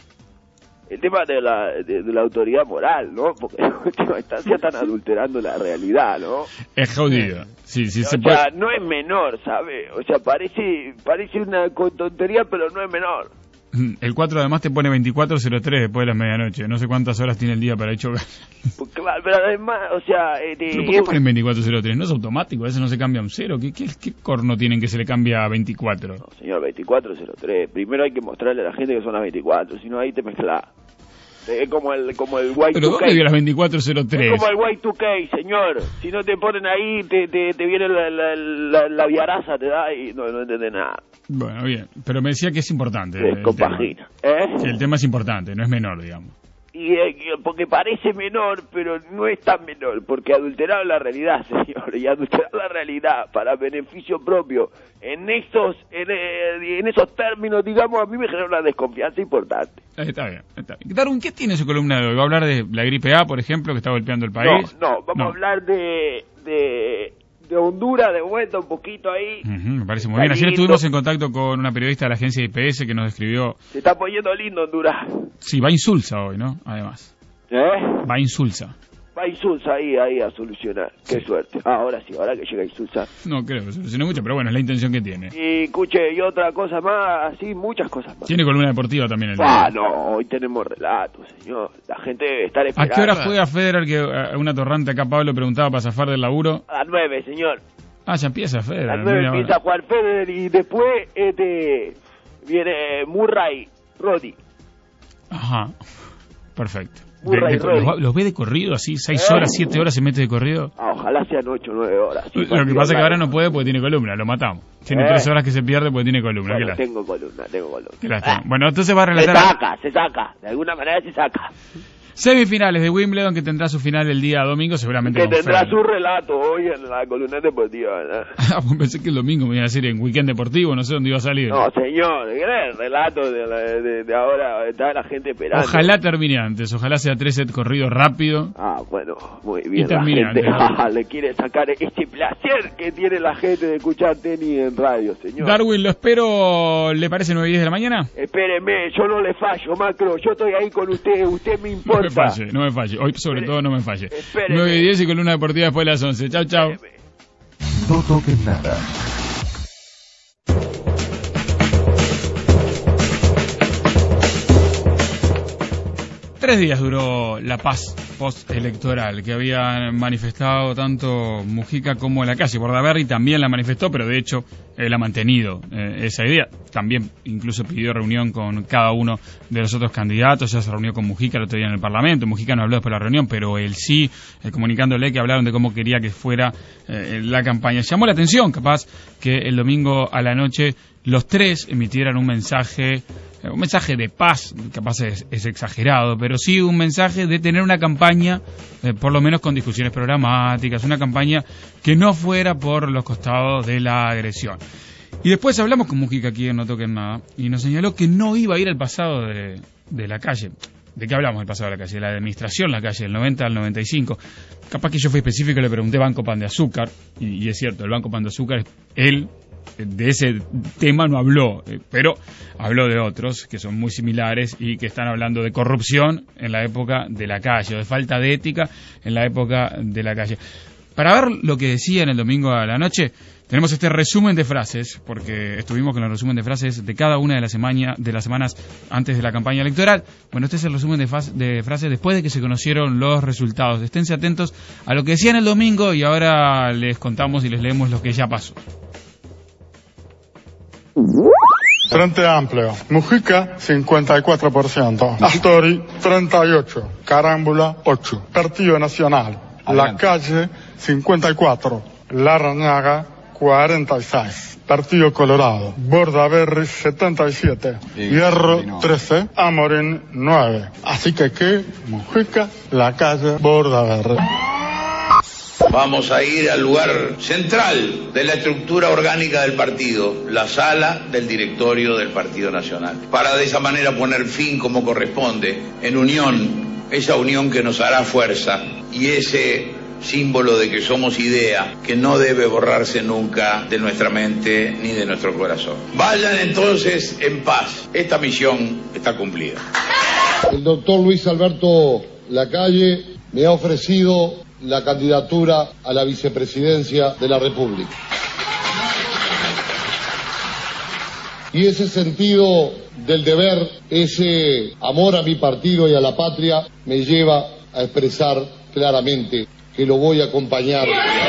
el tema de la, de, de la autoridad moral, ¿no? Porque en última instancia están adulterando la realidad, ¿no? Es jodido. Sí, sí, o se sea, puede... no es menor, ¿sabes? O sea, parece parece una tontería, pero no es menor. El cuatro además te pone veinticuatro cero tres después de la medianoche. No sé cuántas horas tiene el día para hecho. Claro, pero además, o sea... Eh, de, ¿Pero por qué ponen veinticuatro cero tres? No es automático, a veces no se cambia a un cero. ¿Qué, qué, qué corno tienen que se le cambia a veinticuatro? No, señor, veinticuatro cero tres. Primero hay que mostrarle a la gente que son las veinticuatro, si no ahí te mezclas. Es como el, como el Y dos K. ¿Pero dónde vio las veinticuatro cero tres? Es como el Y dos K, señor. Si no te ponen ahí, te, te, te viene la, la, la, la viaraza, te da y no, no entiendes nada. Bueno, bien. Pero me decía que es importante. Sí, el compagina. Tema. ¿Eh? Sí, el tema es importante, no es menor, digamos. Y eh, porque parece menor, pero no es tan menor, porque adulterar la realidad, señor, y adulterar la realidad para beneficio propio, en esos en, en esos términos, digamos, a mí me genera una desconfianza importante. Está bien, está bien. Darwin, ¿qué tiene su columna de hoy? ¿Va a hablar de la gripe A, por ejemplo, que está golpeando el país? No, no, vamos no. a hablar de, de, de Honduras, de vuelta un poquito ahí. Uh-huh, me parece muy bien. Ayer estuvimos en contacto con una periodista de la agencia I P S que nos describió... Se está poniendo lindo Honduras. Sí, va insulsa hoy, ¿no? Además. ¿Eh? Va insulsa. Va Insulza ahí, ahí a solucionar. Qué sí. Suerte. Ah, ahora sí, ahora que llega Insulza. No creo que solucione mucho, pero bueno, es la intención que tiene. Y escuche, y otra cosa más, así, muchas cosas más. Tiene columna deportiva también el día. Ah, no, hoy tenemos relatos, señor. La gente debe estar esperando. ¿A qué hora juega Federer? Que a una torrante acá Pablo preguntaba para zafar del laburo. A las nueve, señor. Ah, ya empieza Federer. A las nueve empieza a jugar Federer y después este viene Murray, Roddy. Ajá, perfecto. De, de, los, ¿Los ve de corrido así? ¿Seis ¿Eh? horas, siete horas se mete de corrido? Ah, ojalá sean ocho o nueve horas. Sí, lo que pasa es que ahora no puede porque tiene columna, lo matamos. Tiene ¿Eh? tres horas que se pierde porque tiene columna. Bueno, ¿Qué tengo columna, tengo columna. Qué lástima. Eh. Bueno, entonces va a relatar... Se saca, se saca. De alguna manera se saca. Semifinales de Wimbledon, que tendrá su final el día domingo, seguramente Que con tendrá Fer. su relato hoy en la columna deportiva, ¿verdad? Ah, pues pensé que el domingo me iba a decir en Weekend Deportivo, no sé dónde iba a salir. No, señor, el relato de, la, de, de ahora, está la gente esperando. Ojalá termine antes, ojalá sea tres set corrido rápido. Ah, bueno, muy bien. Y termine la gente, antes. ah, le quiere sacar ese placer que tiene la gente de escuchar tenis en radio, señor. Darwin, lo espero, ¿le parece nueve y diez de la mañana? Espéreme, yo no le fallo, Macro, yo estoy ahí con usted, usted me importa. No me falle, no me falle, hoy sobre Espere, todo no me falle. espéreme. nueve y diez y columna deportiva después de las once. Chau, chau. No toques nada. Tres días duró la paz postelectoral que habían manifestado tanto Mujica como la calle. Bordaberry también la manifestó, pero de hecho él ha mantenido eh, esa idea. También incluso pidió reunión con cada uno de los otros candidatos. Ya se reunió con Mujica el otro día en el Parlamento. Mujica no habló después de la reunión, pero él sí, eh, comunicándole que hablaron de cómo quería que fuera eh, la campaña. Llamó la atención, capaz, que el domingo a la noche los tres emitieran un mensaje... un mensaje de paz, capaz es, es exagerado, pero sí un mensaje de tener una campaña, eh, por lo menos con discusiones programáticas, una campaña que no fuera por los costados de la agresión. Y después hablamos con Mujica aquí en No Toquen Nada, y nos señaló que no iba a ir al pasado de, de la calle. ¿De qué hablamos del pasado de la calle? De la administración la calle, del noventa al noventa y cinco. Capaz que yo fui específico y le pregunté Banco Pan de Azúcar, y, y es cierto, el Banco Pan de Azúcar, él... de ese tema no habló, eh, pero habló de otros que son muy similares y que están hablando de corrupción en la época de la calle, o de falta de ética en la época de la calle. Para ver lo que decía en el domingo a la noche, tenemos este resumen de frases, porque estuvimos con el resumen de frases de cada una de las, semana, de las semanas antes de la campaña electoral. Bueno, este es el resumen de, faz, de frases después de que se conocieron los resultados. Esténse atentos a lo que decían el domingo y ahora les contamos y les leemos lo que ya pasó. Frente Amplio, Mujica cincuenta y cuatro por ciento, Astori treinta y ocho, Carámbula ocho, Partido Nacional, La Calle cincuenta y cuatro, Larrañaga cuarenta y seis, Partido Colorado, Bordaberry setenta y siete, Hierro trece, Amorín nueve. Así que que Mujica, La Calle, Bordaberry. Vamos a ir al lugar central de la estructura orgánica del partido, la sala del directorio del Partido Nacional, para de esa manera poner fin como corresponde, en unión, esa unión que nos hará fuerza y ese símbolo de que somos idea que no debe borrarse nunca de nuestra mente ni de nuestro corazón. Vayan entonces en paz, esta misión está cumplida. El doctor Luis Alberto Lacalle me ha ofrecido la candidatura a la vicepresidencia de la República. Y ese sentido del deber, ese amor a mi partido y a la patria, me lleva a expresar claramente que lo voy a acompañar.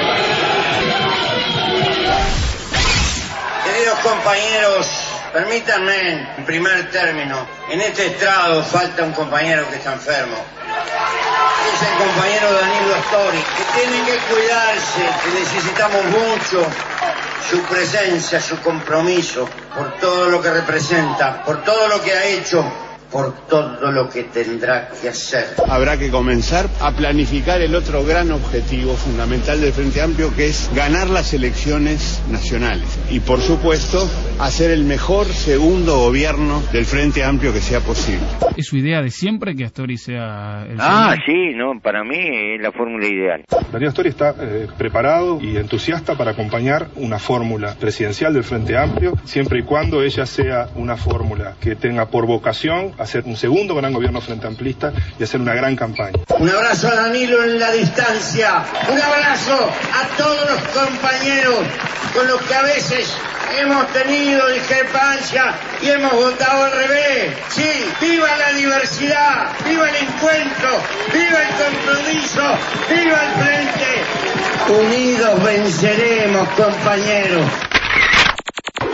Queridos compañeros, permítanme, en primer término, en este estrado falta un compañero que está enfermo. Es el compañero Danilo Astori, que tiene que cuidarse, que necesitamos mucho su presencia, su compromiso, por todo lo que representa, por todo lo que ha hecho, por todo lo que tendrá que hacer. Habrá que comenzar a planificar el otro gran objetivo fundamental del Frente Amplio, que es ganar las elecciones nacionales. Y por supuesto, hacer el mejor segundo gobierno del Frente Amplio que sea posible. ¿Es su idea de siempre que Astori sea el Ah, segundo? sí, no, para mí es la fórmula ideal. Daniel Astori está eh, preparado y entusiasta para acompañar una fórmula presidencial del Frente Amplio, siempre y cuando ella sea una fórmula que tenga por vocación hacer un segundo gran gobierno frente amplista y hacer una gran campaña. Un abrazo a Danilo en la distancia, un abrazo a todos los compañeros con los que a veces hemos tenido discrepancia y hemos votado al revés. Sí, viva la diversidad, viva el encuentro, viva el compromiso, viva el frente. Unidos venceremos, compañeros.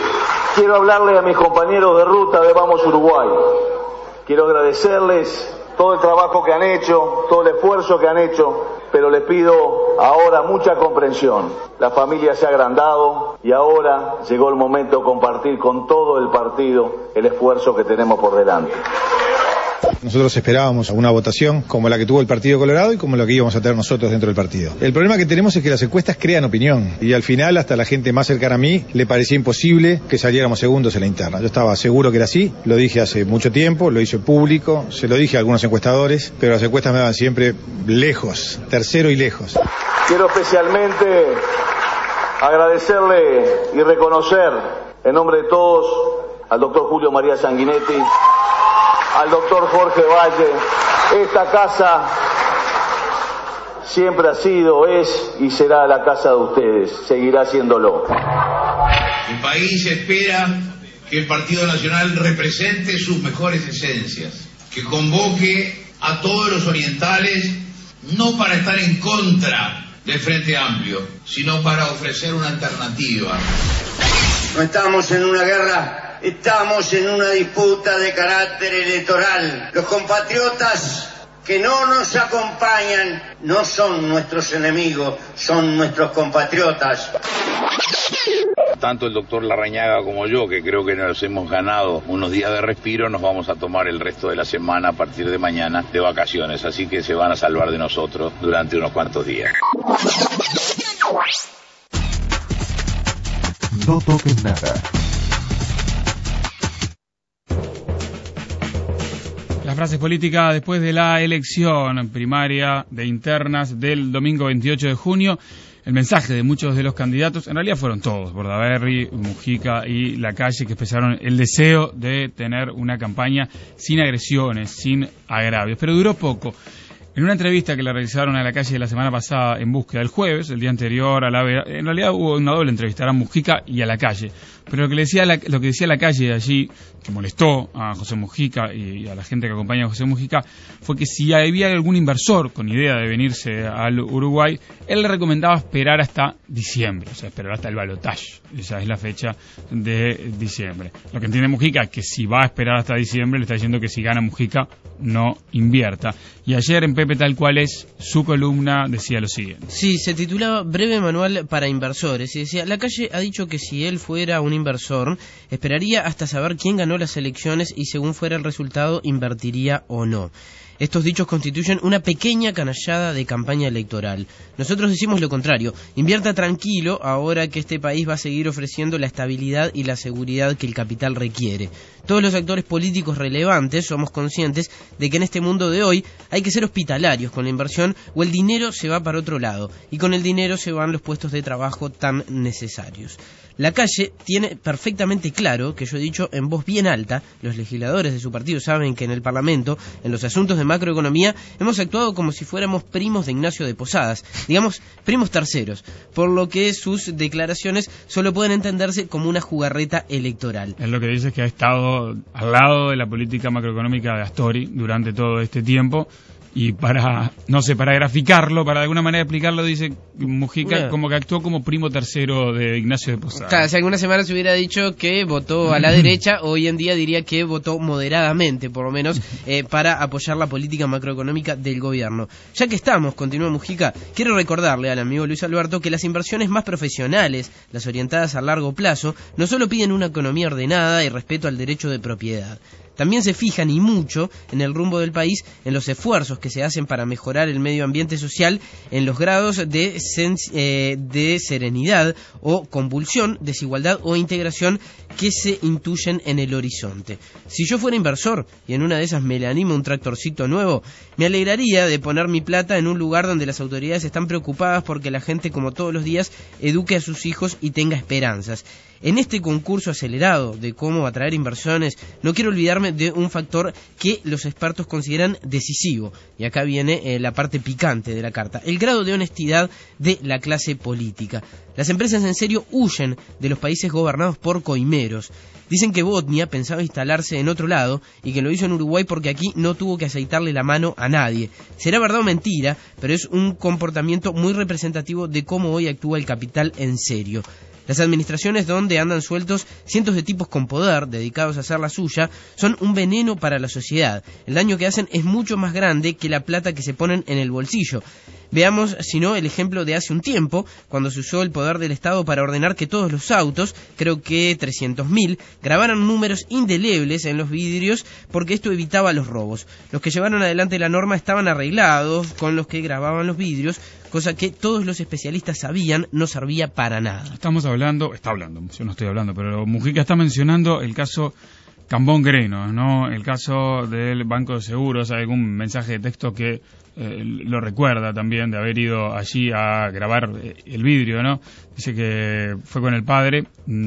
Quiero hablarle a mis compañeros de ruta de Vamos Uruguay. Quiero agradecerles todo el trabajo que han hecho, todo el esfuerzo que han hecho, pero les pido ahora mucha comprensión. La familia se ha agrandado y ahora llegó el momento de compartir con todo el partido el esfuerzo que tenemos por delante. Nosotros esperábamos una votación como la que tuvo el Partido Colorado y como la que íbamos a tener nosotros dentro del partido. El problema que tenemos es que las encuestas crean opinión y al final hasta la gente más cercana a mí le parecía imposible que saliéramos segundos en la interna. Yo estaba seguro que era así, lo dije hace mucho tiempo, lo hice público, se lo dije a algunos encuestadores, pero las encuestas me daban siempre lejos, tercero y lejos. Quiero especialmente agradecerle y reconocer en nombre de todos al doctor Julio María Sanguinetti, al doctor Jorge Valle. Esta casa siempre ha sido, es y será la casa de ustedes, seguirá siéndolo. El país espera que el Partido Nacional represente sus mejores esencias, que convoque a todos los orientales no para estar en contra del Frente Amplio, sino para ofrecer una alternativa. No estamos en una guerra. Estamos en una disputa de carácter electoral. Los compatriotas que no nos acompañan no son nuestros enemigos, son nuestros compatriotas. Tanto el doctor Larrañaga como yo, que creo que nos hemos ganado unos días de respiro, nos vamos a tomar el resto de la semana a partir de mañana de vacaciones, así que se van a salvar de nosotros durante unos cuantos días. No toques nada. Las frases políticas después de la elección primaria de internas del domingo veintiocho de junio. El mensaje de muchos de los candidatos, en realidad fueron todos, Bordaberry, Mujica y Lacalle, que expresaron el deseo de tener una campaña sin agresiones, sin agravios. Pero duró poco. En una entrevista que le realizaron a Lacalle la semana pasada en Búsqueda, el jueves, el día anterior a la vera, en realidad hubo una doble entrevista, a Mujica y a Lacalle. Pero lo que, le decía la, lo que decía Lacalle allí, que molestó a José Mujica y a la gente que acompaña a José Mujica, fue que si había algún inversor con idea de venirse al Uruguay, él le recomendaba esperar hasta diciembre, o sea, esperar hasta el balotaje. Esa es la fecha de diciembre. Lo que entiende Mujica es que si va a esperar hasta diciembre, le está diciendo que si gana Mujica, no invierta. Y ayer en Pepe Tal Cual Es, su columna decía lo siguiente. Sí, se titulaba Breve Manual para Inversores y decía, Lacalle ha dicho que si él fuera un inversor, esperaría hasta saber quién ganó las elecciones y según fuera el resultado, invertiría o no. Estos dichos constituyen una pequeña canallada de campaña electoral. Nosotros decimos lo contrario, invierta tranquilo ahora que este país va a seguir ofreciendo la estabilidad y la seguridad que el capital requiere. Todos los actores políticos relevantes somos conscientes de que en este mundo de hoy hay que ser hospitalarios con la inversión o el dinero se va para otro lado y con el dinero se van los puestos de trabajo tan necesarios. Lacalle tiene perfectamente claro que yo he dicho en voz bien alta, los legisladores de su partido saben que en el Parlamento, en los asuntos de macroeconomía, hemos actuado como si fuéramos primos de Ignacio de Posadas, digamos, primos terceros, por lo que sus declaraciones solo pueden entenderse como una jugarreta electoral. Es lo que dice que ha estado al lado de la política macroeconómica de Astori durante todo este tiempo. Y para, no sé, para graficarlo, para de alguna manera explicarlo, dice Mujica, yeah, como que actuó como primo tercero de Ignacio de Posadas. Claro, si alguna semana se hubiera dicho que votó a la derecha, hoy en día diría que votó moderadamente, por lo menos, eh, para apoyar la política macroeconómica del gobierno. Ya que estamos, continúa Mujica, quiero recordarle al amigo Luis Alberto que las inversiones más profesionales, las orientadas a largo plazo, no solo piden una economía ordenada y respeto al derecho de propiedad. También se fijan y mucho en el rumbo del país, en los esfuerzos que se hacen para mejorar el medio ambiente social, en los grados de, eh, de serenidad o convulsión, desigualdad o integración que se intuyen en el horizonte. Si yo fuera inversor y en una de esas me le animo un tractorcito nuevo, me alegraría de poner mi plata en un lugar donde las autoridades están preocupadas porque la gente, como todos los días, eduque a sus hijos y tenga esperanzas. En este concurso acelerado de cómo atraer inversiones, no quiero olvidarme de un factor que los expertos consideran decisivo, y acá viene eh, la parte picante de la carta, el grado de honestidad de la clase política. Las empresas en serio huyen de los países gobernados por coimeros. Dicen que Botnia pensaba instalarse en otro lado y que lo hizo en Uruguay porque aquí no tuvo que aceitarle la mano a nadie. Será verdad o mentira, pero es un comportamiento muy representativo de cómo hoy actúa el capital en serio. Las administraciones donde andan sueltos cientos de tipos con poder, dedicados a hacer la suya, son un veneno para la sociedad. El daño que hacen es mucho más grande que la plata que se ponen en el bolsillo. Veamos, si no, el ejemplo de hace un tiempo, cuando se usó el poder del Estado para ordenar que todos los autos, creo que trescientos mil, grabaran números indelebles en los vidrios porque esto evitaba los robos. Los que llevaron adelante la norma estaban arreglados con los que grababan los vidrios, cosa que todos los especialistas sabían no servía para nada. Estamos hablando, está hablando, yo no estoy hablando, pero Mujica está mencionando el caso Cambón Greno, ¿no? El caso del Banco de Seguros. Hay algún mensaje de texto que eh, lo recuerda también de haber ido allí a grabar el vidrio, ¿no? Dice que fue con el padre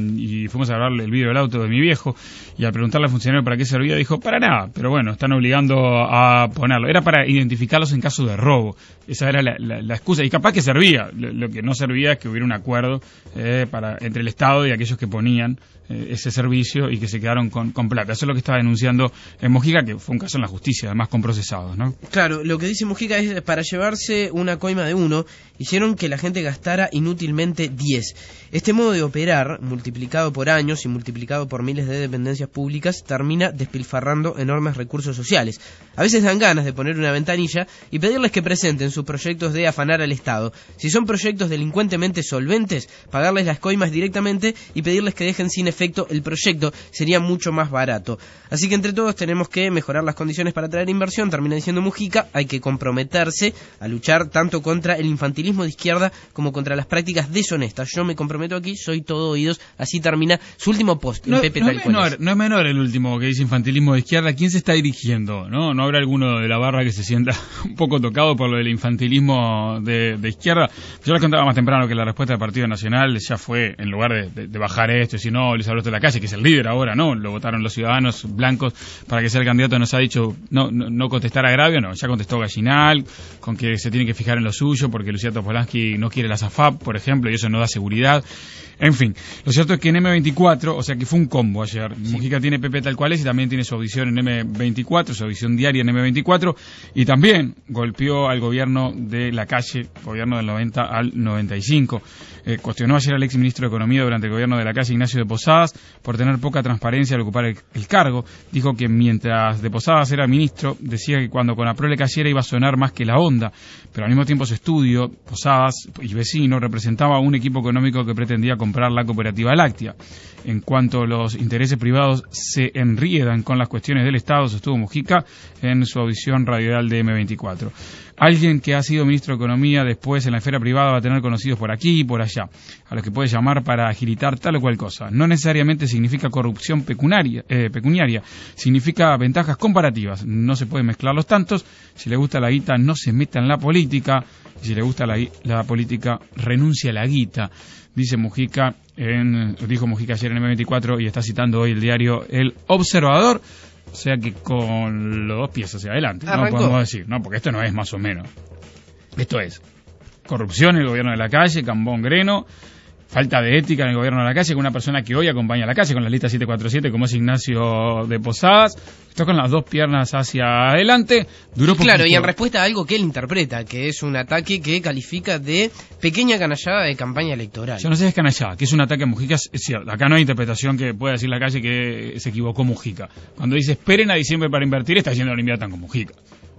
y fuimos a grabar el vidrio del auto de mi viejo y al preguntarle al funcionario para qué servía dijo, para nada, pero bueno, están obligando a ponerlo. Era para identificarlos en caso de robo. Esa era la, la, la excusa y capaz que servía. Lo, lo que no servía es que hubiera un acuerdo eh, para entre el Estado y aquellos que ponían eh, ese servicio y que se quedaron con, con plata. Eso es lo que estaba denunciando en Mujica, que fue un caso en la justicia, además con procesados, ¿no? Claro, lo que dice Mujica es para llevarse una coima de uno, hicieron que la gente gastara inútilmente diez. Este modo de operar, multiplicado por años y multiplicado por miles de dependencias públicas, termina despilfarrando enormes recursos sociales. A veces dan ganas de poner una ventanilla y pedirles que presenten sus proyectos de afanar al Estado. Si son proyectos delincuentemente solventes, pagarles las coimas directamente y pedirles que dejen sin efecto el proyecto sería mucho más barato. Así que entre todos tenemos que mejorar las condiciones para atraer inversión, termina diciendo Mujica, hay que comprometerse a luchar tanto contra el infantilismo de izquierda como contra las prácticas deshonestas. Yo me comprometo aquí, soy todo oídos, así termina su último post en no, Pepe no tal es cual menor, es. no es menor el último que dice infantilismo de izquierda. ¿A quién se está dirigiendo? ¿No? ¿No habrá alguno de la barra que se sienta un poco tocado por lo del infantilismo de, de izquierda? Yo les contaba más temprano que la respuesta del Partido Nacional ya fue, en lugar de, de, de bajar esto y decir, no, Luis Alberto de la Calle, que es el líder ahora, ¿no? Lo votaron los ciudadanos blancos para que sea el candidato, nos ha dicho no, no, no contestar agravio, no, ya contestó Gallinal, con que se tiene que fijar en lo suyo, porque Lucía Topolansky no quiere la SAFAP, por ejemplo, y eso no da seguridad. En fin, lo cierto es que en eme veinticuatro, o sea que fue un combo ayer. Sí. Mujica tiene Pepe tal cual es y también tiene su audición en eme veinticuatro, su audición diaria en eme veinticuatro, y también golpeó al gobierno de la Calle, gobierno del noventa al noventa y cinco. Eh, cuestionó ayer al exministro de Economía durante el gobierno de la Calle, Ignacio de Posadas, por tener poca transparencia al ocupar el, el cargo. Dijo que mientras de Posadas era ministro, decía que cuando con Apro le cayera iba a sonar más que la onda, pero al mismo tiempo su estudio, Posadas y vecino, representaba un equipo económico que pretendía comprar la cooperativa láctea. En cuanto los intereses privados se enriedan con las cuestiones del Estado, sostuvo Mujica en su audición radial de eme veinticuatro. Alguien que ha sido ministro de Economía después en la esfera privada va a tener conocidos por aquí y por allá, a los que puede llamar para agilitar tal o cual cosa. No necesariamente significa corrupción pecuniaria, eh, pecuniaria, significa ventajas comparativas. No se puede mezclar los tantos. Si le gusta la guita, no se meta en la política. Y si le gusta la, la política, renuncia a la guita. Dice Mujica, en, dijo Mujica ayer en eme veinticuatro y está citando hoy el diario El Observador. O sea que con los dos pies hacia adelante, no podemos decir, no, porque esto no es más o menos. Esto es corrupción en el gobierno de la Calle, Cambón Greno, falta de ética en el gobierno de la Calle, con una persona que hoy acompaña a la Calle con la lista siete cuatro siete, como es Ignacio de Posadas. Esto con las dos piernas hacia adelante. Duró poquito. Claro, y en respuesta a algo que él interpreta, que es un ataque que califica de pequeña canallada de campaña electoral. Yo no sé si es canallada, que es un ataque a Mujica. Es cierto, acá no hay interpretación que pueda decir la Calle que se equivocó Mujica. Cuando dice esperen a diciembre para invertir, está diciendo no inviertan con Mujica.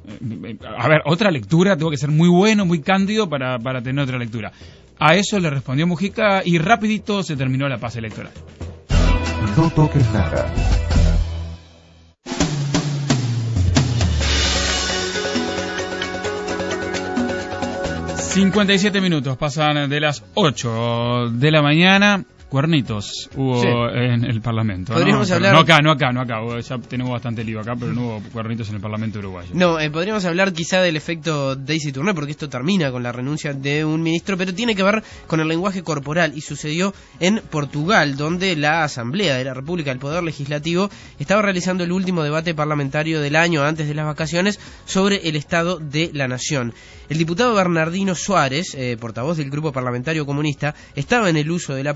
A ver, otra lectura, tengo que ser muy bueno, muy cándido para, para tener otra lectura. A eso le respondió Mujica y rapidito se terminó la paz electoral. No toques nada. cincuenta y siete minutos pasan de las ocho de la mañana. Cuernitos hubo sí. en el Parlamento. Podríamos ¿no? hablar. No acá, no acá, no acá. Ya tenemos bastante lío acá, pero no hubo cuernitos en el Parlamento uruguayo. No, eh, podríamos hablar quizá del efecto Daisy Tourné, porque esto termina con la renuncia de un ministro, pero tiene que ver con el lenguaje corporal y sucedió en Portugal, donde la Asamblea de la República, el Poder Legislativo, estaba realizando el último debate parlamentario del año antes de las vacaciones sobre el estado de la nación. El diputado Bernardino Suárez, eh, portavoz del Grupo Parlamentario Comunista, estaba en el uso de la palabra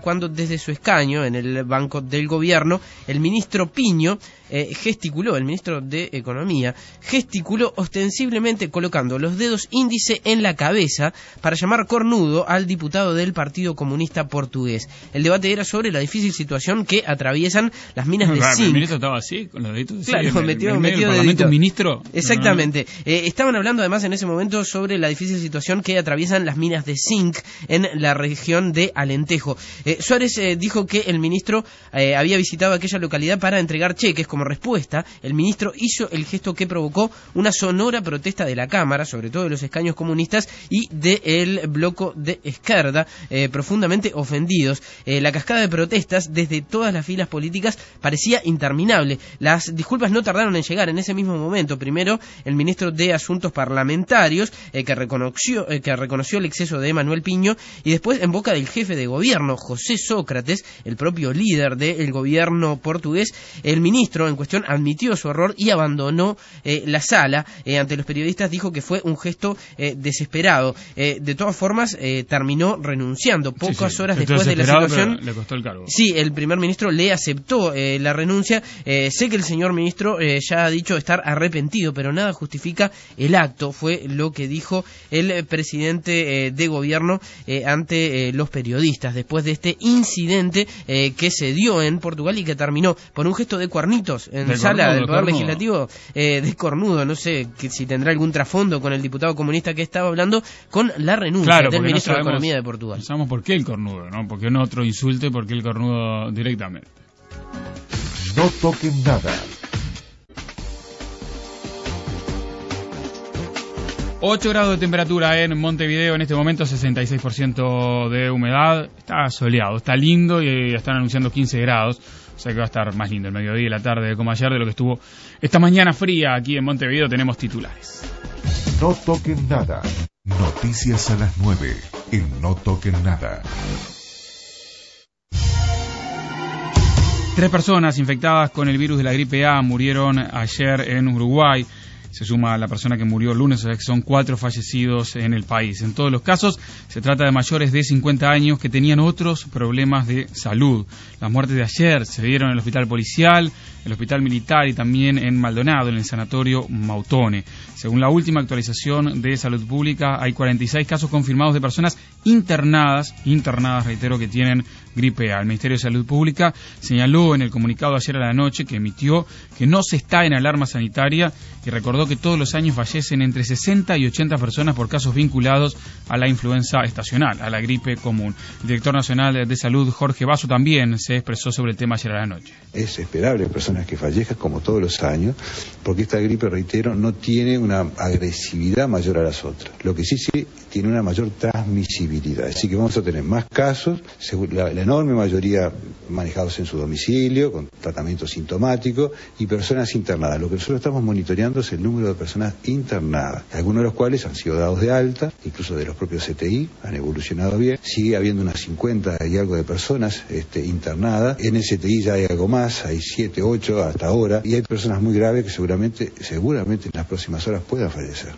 cuando desde su escaño en el Banco del Gobierno, el ministro Piño eh, gesticuló, el ministro de Economía, gesticuló ostensiblemente colocando los dedos índice en la cabeza para llamar cornudo al diputado del Partido Comunista Portugués. El debate era sobre la difícil situación que atraviesan las minas de zinc. El ministro estaba así, con los deditos así. Claro, en el, metió, en el metió Parlamento dedito. un ministro. Exactamente. Eh, estaban hablando además en ese momento sobre la difícil situación que atraviesan las minas de zinc en la región de Alentejo. Eh, Suárez eh, dijo que el ministro eh, había visitado aquella localidad para entregar cheques. Como respuesta, el ministro hizo el gesto que provocó una sonora protesta de la Cámara, sobre todo de los escaños comunistas y del bloco de izquierda, eh, profundamente ofendidos. Eh, la cascada de protestas desde todas las filas políticas parecía interminable. Las disculpas no tardaron en llegar en ese mismo momento. Primero, el ministro de Asuntos Parlamentarios, eh, que reconoció eh, que reconoció el exceso de Manuel Piño, y después en boca del jefe de gobierno, José Sócrates, el propio líder del gobierno portugués, el ministro en cuestión admitió su error y abandonó eh, la sala. Eh, ante los periodistas dijo que fue un gesto eh, desesperado. Eh, de todas formas, eh, terminó renunciando pocas sí, sí. horas después de la situación. Le costó el cargo. Sí, el primer ministro le aceptó eh, la renuncia. Eh, sé que el señor ministro eh, ya ha dicho estar arrepentido, pero nada justifica el acto, fue lo que dijo el presidente eh, de gobierno eh, ante eh, los periodistas después de este incidente eh, que se dio en Portugal y que terminó por un gesto de cuernitos en de sala cornudo, del Poder cornudo. Legislativo, eh, de cornudo. No sé que, si tendrá algún trasfondo con el diputado comunista que estaba hablando, con la renuncia claro, del ministro no sabemos, de Economía de Portugal. No sabemos por qué el cornudo, ¿no? Porque no otro insulte, porque el cornudo directamente. No toquen nada. ocho grados de temperatura en Montevideo en este momento, sesenta y seis por ciento de humedad. Está soleado, está lindo y están anunciando quince grados. O sea que va a estar más lindo el mediodía y la tarde como ayer de lo que estuvo esta mañana fría aquí en Montevideo. Tenemos titulares. No toquen nada. Noticias a las nueve en No toquen nada. Tres personas infectadas con el virus de la gripe A murieron ayer en Uruguay. Se suma a la persona que murió el lunes, o sea que son cuatro fallecidos en el país. En todos los casos, se trata de mayores de cincuenta años que tenían otros problemas de salud. Las muertes de ayer se dieron en el hospital policial, el hospital militar y también en Maldonado, en el sanatorio Mautone. Según la última actualización de Salud Pública, hay cuarenta y seis casos confirmados de personas internadas, internadas, reitero, que tienen gripe A. El Ministerio de Salud Pública señaló en el comunicado ayer a la noche que emitió que no se está en alarma sanitaria y recordó que todos los años fallecen entre sesenta y ochenta personas por casos vinculados a la influenza estacional, a la gripe común. El director nacional de Salud, Jorge Basso, también se expresó sobre el tema ayer a la noche. Es esperable personas que fallezcan como todos los años, porque esta gripe, reitero, no tiene una agresividad mayor a las otras. Lo que sí, sí tiene una mayor transmisibilidad. Así que vamos a tener más casos, la, la enorme mayoría manejados en su domicilio, con tratamiento sintomático, y personas internadas. Lo que nosotros estamos monitoreando es el número de personas internadas, algunos de los cuales han sido dados de alta, incluso de los propios C T I, han evolucionado bien. Sigue habiendo unas cincuenta y algo de personas este, internadas. En el C T I ya hay algo más, hay siete, ocho hasta ahora, y hay personas muy graves que seguramente, seguramente en las próximas horas puedan fallecer.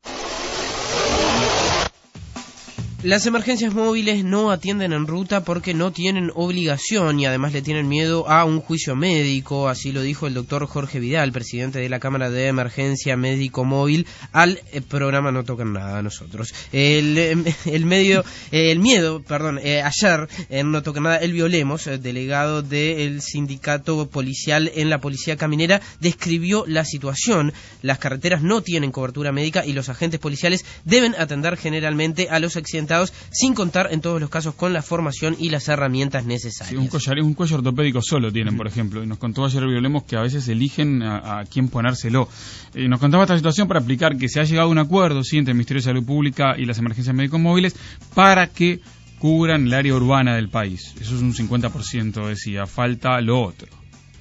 Las emergencias móviles no atienden en ruta porque no tienen obligación y además le tienen miedo a un juicio médico, así lo dijo el doctor Jorge Vidal, presidente de la Cámara de Emergencia Médico Móvil, al eh, programa No Tocan Nada a nosotros. El, eh, el medio, eh, el miedo, perdón, eh, ayer en No Tocan Nada, Elvio Lemos, eh, delegado del sindicato policial en la Policía Caminera, describió la situación. Las carreteras no tienen cobertura médica y los agentes policiales deben atender generalmente a los accidentados sin contar en todos los casos con la formación y las herramientas necesarias. Sí, un, collar, un cuello ortopédico solo tienen, por ejemplo, y nos contó ayer Violemos que a veces eligen a, a quién ponérselo. Y nos contaba esta situación para explicar que se ha llegado a un acuerdo sí, entre el Ministerio de Salud Pública y las emergencias médicos móviles para que cubran el área urbana del país. Eso es un cincuenta por ciento, decía, falta lo otro.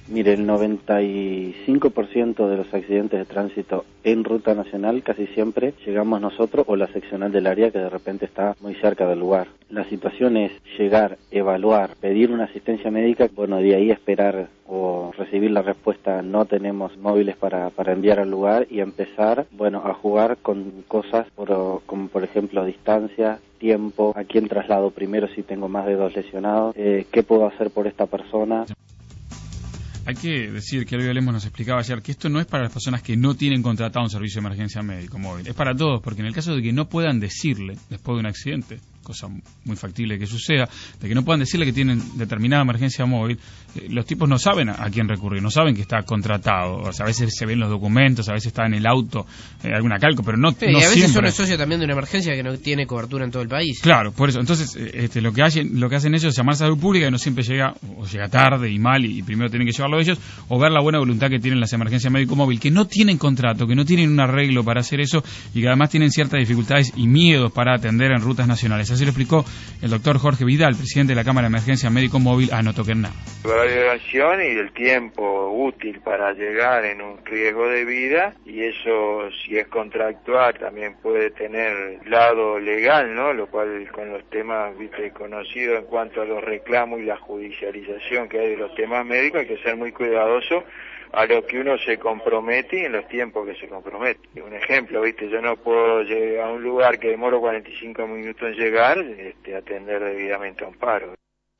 Mire, el noventa y cinco por ciento de los accidentes de tránsito en ruta nacional casi siempre llegamos nosotros o la seccional del área que de repente está muy cerca del lugar. La situación es llegar, evaluar, pedir una asistencia médica, bueno, de ahí esperar o recibir la respuesta, no tenemos móviles para, para enviar al lugar, y empezar, bueno, a jugar con cosas por, como por ejemplo distancia, tiempo, a quién traslado primero si tengo más de dos lesionados, eh, qué puedo hacer por esta persona. Hay que decir que Elvio Lemos nos explicaba ayer que esto no es para las personas que no tienen contratado un servicio de emergencia médico móvil, es para todos, porque en el caso de que no puedan decirle, después de un accidente, cosa muy factible que suceda, de que no puedan decirle que tienen determinada emergencia móvil, eh, los tipos no saben a, a quién recurrir, no saben que está contratado, o sea, a veces se ven los documentos, a veces está en el auto eh, alguna calco, pero no, sí, no y a veces siempre. uno es socio también de una emergencia que no tiene cobertura en todo el país. Claro, por eso, entonces eh, este, lo que hacen, lo que hacen ellos es llamar a salud pública y no siempre llega, o llega tarde y mal, y, y primero tienen que llevarlo ellos, o ver la buena voluntad que tienen las emergencias médico móvil, que no tienen contrato, que no tienen un arreglo para hacer eso, y que además tienen ciertas dificultades y miedos para atender en rutas nacionales. Así lo explicó el doctor Jorge Vidal, presidente de la Cámara de Emergencia Médico Móvil, a Notoquerná. La evaluación y el tiempo útil para llegar en un riesgo de vida, y eso, si es contractual, también puede tener lado legal, ¿no? Lo cual, con los temas, viste, conocidos en cuanto a los reclamos y la judicialización que hay de los temas médicos, hay que ser muy cuidadoso a lo que uno se compromete y en los tiempos que se compromete. Un ejemplo, viste, yo no puedo llegar a un lugar que demoro cuarenta y cinco minutos en llegar, este, atender debidamente a un paro.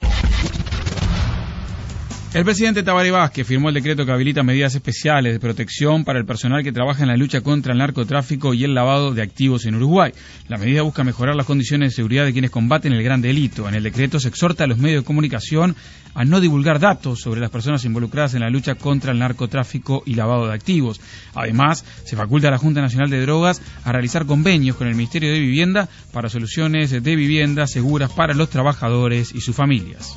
El presidente Tabaré Vázquez firmó el decreto que habilita medidas especiales de protección para el personal que trabaja en la lucha contra el narcotráfico y el lavado de activos en Uruguay. La medida busca mejorar las condiciones de seguridad de quienes combaten el gran delito. En el decreto se exhorta a los medios de comunicación a no divulgar datos sobre las personas involucradas en la lucha contra el narcotráfico y lavado de activos. Además, se faculta a la Junta Nacional de Drogas a realizar convenios con el Ministerio de Vivienda para soluciones de vivienda seguras para los trabajadores y sus familias.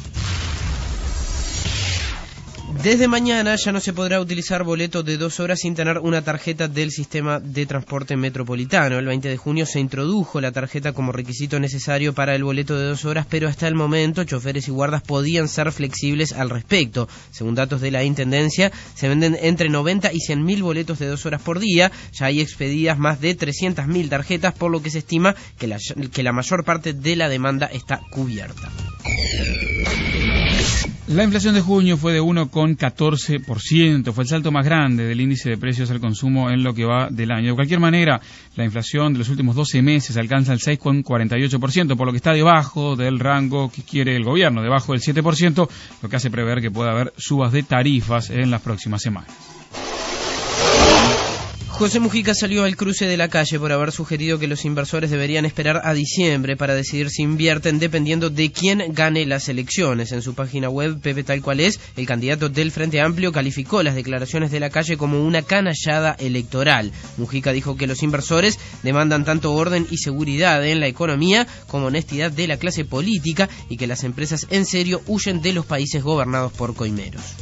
Desde mañana ya no se podrá utilizar boleto de dos horas sin tener una tarjeta del sistema de transporte metropolitano. El veinte de junio se introdujo la tarjeta como requisito necesario para el boleto de dos horas, pero hasta el momento choferes y guardas podían ser flexibles al respecto. Según datos de la Intendencia, se venden entre noventa y cien mil boletos de dos horas por día. Ya hay expedidas más de trescientas mil tarjetas, por lo que se estima que la, que la mayor parte de la demanda está cubierta. La inflación de junio fue de uno coma catorce por ciento, fue el salto más grande del índice de precios al consumo en lo que va del año. De cualquier manera, la inflación de los últimos doce meses alcanza el seis coma cuarenta y ocho por ciento, por lo que está debajo del rango que quiere el gobierno, debajo del siete por ciento, lo que hace prever que pueda haber subas de tarifas en las próximas semanas. José Mujica salió al cruce de la calle por haber sugerido que los inversores deberían esperar a diciembre para decidir si invierten dependiendo de quién gane las elecciones. En su página web, Pepe Tal Cual Es, el candidato del Frente Amplio calificó las declaraciones de la calle como una canallada electoral. Mujica dijo que los inversores demandan tanto orden y seguridad en la economía como honestidad de la clase política y que las empresas en serio huyen de los países gobernados por coimeros.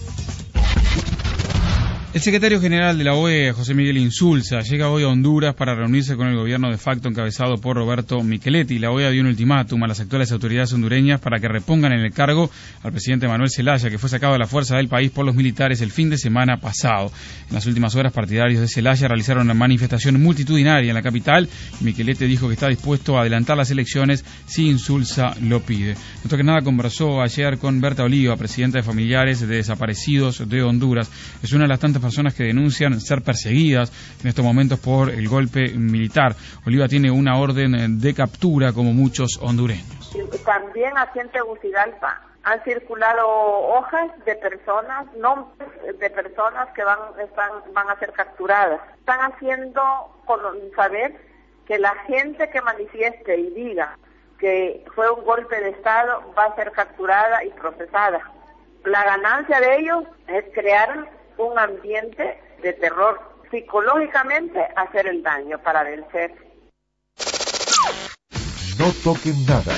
El secretario general de la O E A, José Miguel Insulza, llega hoy a Honduras para reunirse con el gobierno de facto encabezado por Roberto Micheletti. La O E A dio un ultimátum a las actuales autoridades hondureñas para que repongan en el cargo al presidente Manuel Zelaya, que fue sacado de la fuerza del país por los militares el fin de semana pasado. En las últimas horas, partidarios de Zelaya realizaron una manifestación multitudinaria en la capital y Micheletti dijo que está dispuesto a adelantar las elecciones si Insulza lo pide. Notoquerná conversó ayer con Berta Oliva, presidenta de Familiares de Desaparecidos de Honduras. Es una de las tantas personas que denuncian ser perseguidas en estos momentos por el golpe militar. Oliva tiene una orden de captura como muchos hondureños. También aquí en Tegucigalpa han circulado hojas de personas, nombres de personas que van, están, van a ser capturadas. Están haciendo saber que la gente que manifieste y diga que fue un golpe de Estado va a ser capturada y procesada. La ganancia de ellos es crear un ambiente de terror, psicológicamente hacer el daño para vencer. No toquen nada.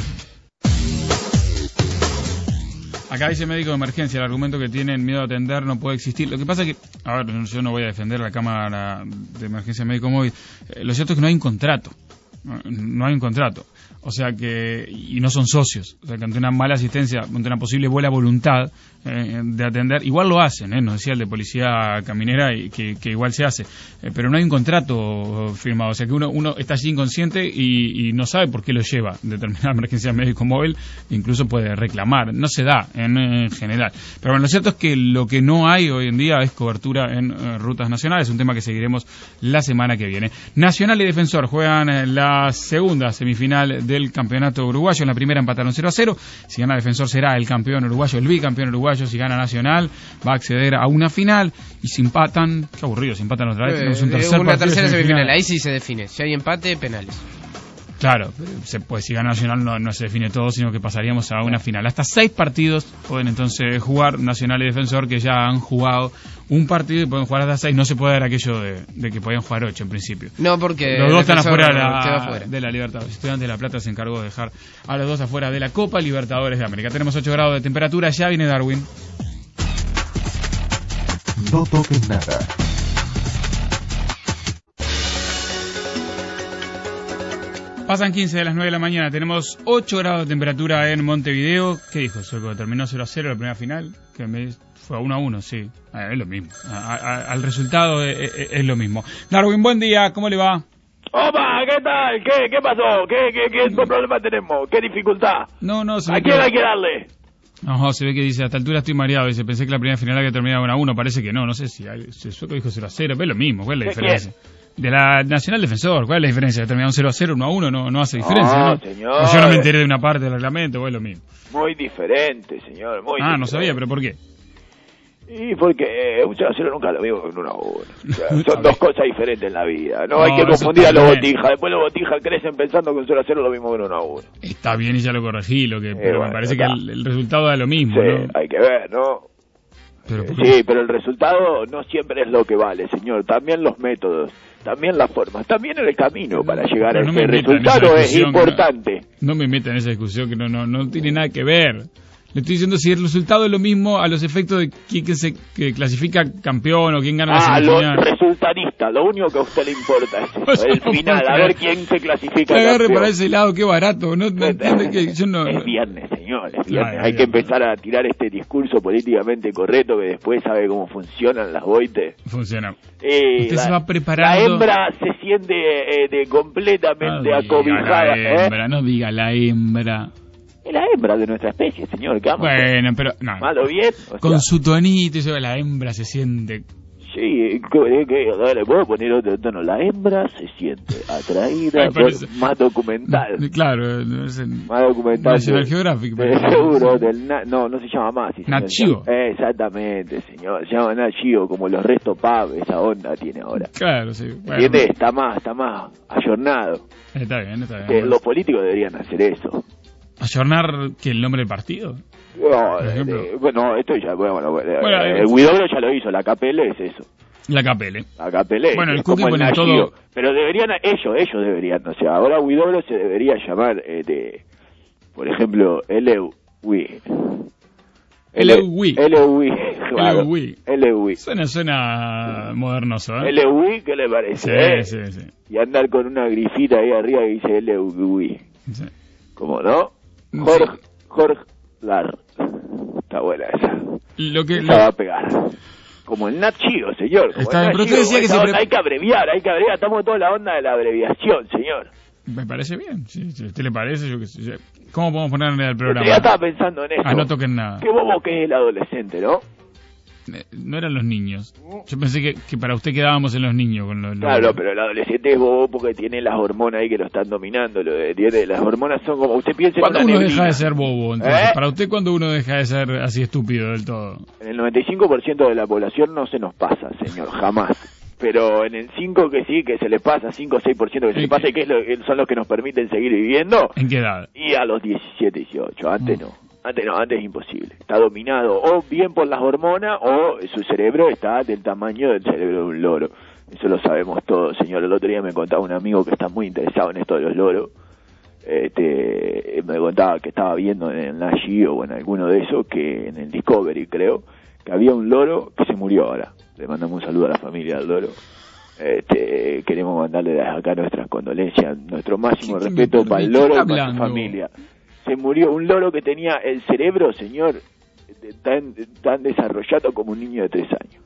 Acá dice médico de emergencia, el argumento que tienen miedo a atender no puede existir. Lo que pasa es que, a ver, yo no voy a defender la Cámara de Emergencia Médico Móvil. Eh, lo cierto es que no hay un contrato. no hay un contrato. O sea que, y no son socios, o sea que ante una mala asistencia, ante una posible buena voluntad eh, de atender, igual lo hacen, ¿eh? Nos decía el de policía caminera y que, que igual se hace, eh, pero no hay un contrato firmado, o sea que uno, uno está allí inconsciente y, y no sabe por qué lo lleva, determinada emergencia médico móvil, incluso puede reclamar, no se da en, en general. Pero bueno, lo cierto es que lo que no hay hoy en día es cobertura en eh, rutas nacionales, un tema que seguiremos la semana que viene. Nacional y Defensor juegan eh, la segunda semifinal de del campeonato uruguayo. En la primera empataron cero a cero. Si gana Defensor será el campeón uruguayo, el bicampeón uruguayo. Si gana Nacional va a acceder a una final. Y si empatan, qué aburrido, si empatan otra vez, eh, tenemos un tercer una tercera semifinal. semifinal. Ahí sí se define. Si hay empate, penales. Claro, se, pues si gana Nacional no, no se define todo, sino que pasaríamos a una final. Hasta seis partidos pueden entonces jugar Nacional y Defensor, que ya han jugado un partido y pueden jugar hasta seis. No se puede dar aquello de, de que podían jugar ocho en principio. No, porque los dos están afuera de la, de la Libertadores. Estudiantes de La Plata se encargó de dejar a los dos afuera de la Copa Libertadores de América. Tenemos ocho grados de temperatura, ya viene Darwin. No toques nada. Pasan quince de las nueve de la mañana, tenemos ocho grados de temperatura en Montevideo. ¿Qué dijo Soco? ¿Terminó cero a cero la primera final? Que me fue a uno a uno, sí. Ah, es lo mismo. A, a, al resultado es, es, es lo mismo. Darwin, buen día, ¿cómo le va? Opa, ¿qué tal? ¿Qué, qué pasó? ¿Qué, qué, qué problema tenemos? ¿Qué dificultad? No, no, se ¿A quién hay que darle? No, se ve que dice, a esta altura estoy mareado. Dice, pensé que la primera final había terminado uno a uno. Parece que no, no sé si el Soco dijo cero a cero. Es lo mismo, ¿cuál es la diferencia? ¿Quién? De la Nacional Defensor, ¿cuál es la diferencia? ¿Terminaron cero a cero, uno a uno? No, no hace diferencia, ¿no? No, señor. O yo no me enteré de una parte del reglamento, o es lo mismo. Muy diferente, señor, muy Ah, diferente. no sabía, ¿pero por qué? Y porque un cero a cero nunca lo mismo que un uno a uno. O sea, son dos cosas diferentes en la vida. No, no hay que confundir a los botijas. Después los botijas crecen pensando que un cero a cero es lo mismo que un uno a uno. Está bien y ya lo corregí, lo que, eh, pero bueno, me parece está. que el, el resultado da lo mismo, sí, ¿no? Hay que ver, ¿no? Pero, eh, sí, pero el resultado no siempre es lo que vale, señor. También los métodos, también las formas, también el camino para llegar pero a no ese resultado es importante. No, no me meta en esa discusión que no, no, no tiene nada que ver. Le estoy diciendo si el resultado es lo mismo a los efectos de quién que se que clasifica campeón o quién gana ah, la semifinal. Ah, lo resultadista, lo único que a usted le importa es eso, el final, a ver quién se clasifica. Que agarre para ese lado, qué barato. No, no entiende que yo no. Es viernes, señor, es viernes. Ay, Hay que empezar a tirar este discurso políticamente correcto que después sabe cómo funcionan las boites. Funciona. Eh, usted la, se va preparando. La hembra se siente eh, de completamente no acobijada. La hembra, ¿eh? no diga la hembra. Es la hembra de nuestra especie, señor. ¿Qué vamos bueno, pero... No, ¿Malo bien? O con sea, su tonito, y la hembra se siente... Sí, que, que, le puedo poner otro tono. La hembra se siente atraída. Ay, por, más documental. Claro, no es en, más documental. National Geographic. De, seguro, del na, no, no se llama más. Si Nat Geo. Eh, exactamente, señor. Se llama Nat Geo, como los restos P A B, esa onda tiene ahora. Claro, sí. Bueno, ¿entiendes? Está más, está más ayornado. Está bien, está bien. Que los políticos deberían hacer eso. ¿Ayornar que el nombre del partido? No, eh, bueno, esto ya, bueno, bueno, bueno eh, el Guidobro ya lo hizo, la K P L es eso. La K P L. La K P L. Bueno, el Cookie pone todo. Pero deberían, ellos, ellos deberían, o sea, ahora Guidobro se debería llamar, eh, de, por ejemplo, L E U W I. L E U W I. L E U W I, claro. L E U W I. L E U W I. Suena, suena modernoso, ¿eh? L E U W I, ¿qué le parece? Sí, eh? sí, sí. Y andar con una grifita ahí arriba que dice L E U W I. Sí. ¿Cómo no? Jorge, sí. Jorge Lar. Está buena esa. Lo que esa lo... va a pegar. Como el Nat Geo, señor. Como Está, el pero usted decía que se pre... Hay que abreviar, hay que abreviar. Estamos en toda la onda de la abreviación, señor. Me parece bien. Si sí, a usted le parece, yo que sé. ¿Cómo podemos ponerle al programa? Usted ya estaba pensando en eso. Ah, no toquen nada. Qué bobo que es el adolescente, ¿no? No eran los niños. Yo pensé que, que para usted quedábamos en los niños. Con los, los... Claro, pero el adolescente es bobo porque tiene las hormonas ahí que lo están dominando. Lo de, tiene, las hormonas son como... Usted piensa ¿Cuándo en una uno neblina? deja de ser bobo? Entonces, ¿Eh? Para usted, ¿cuándo uno deja de ser así estúpido del todo? En el noventa y cinco por ciento de la población no se nos pasa, señor, jamás. Pero en el cinco que sí, que se le pasa, cinco o seis por ciento que se le pasa, y que es lo, son los que nos permiten seguir viviendo. ¿En qué edad? Y a los diecisiete, dieciocho, antes no. no. Antes no, antes es imposible. Está dominado o bien por las hormonas o su cerebro está del tamaño del cerebro de un loro. Eso lo sabemos todos, señor. El otro día me contaba un amigo que está muy interesado en esto de los loros. Este, me contaba que estaba viendo en el Nat Geo o en alguno de esos, que en el Discovery creo, que había un loro que se murió ahora. Le mandamos un saludo a la familia del loro. Este, queremos mandarle desde acá nuestras condolencias, nuestro máximo ¿Qué- respeto qué- para el de qué loro y está para su hablando? familia. Se murió un loro que tenía el cerebro, señor, tan, tan desarrollado como un niño de tres años.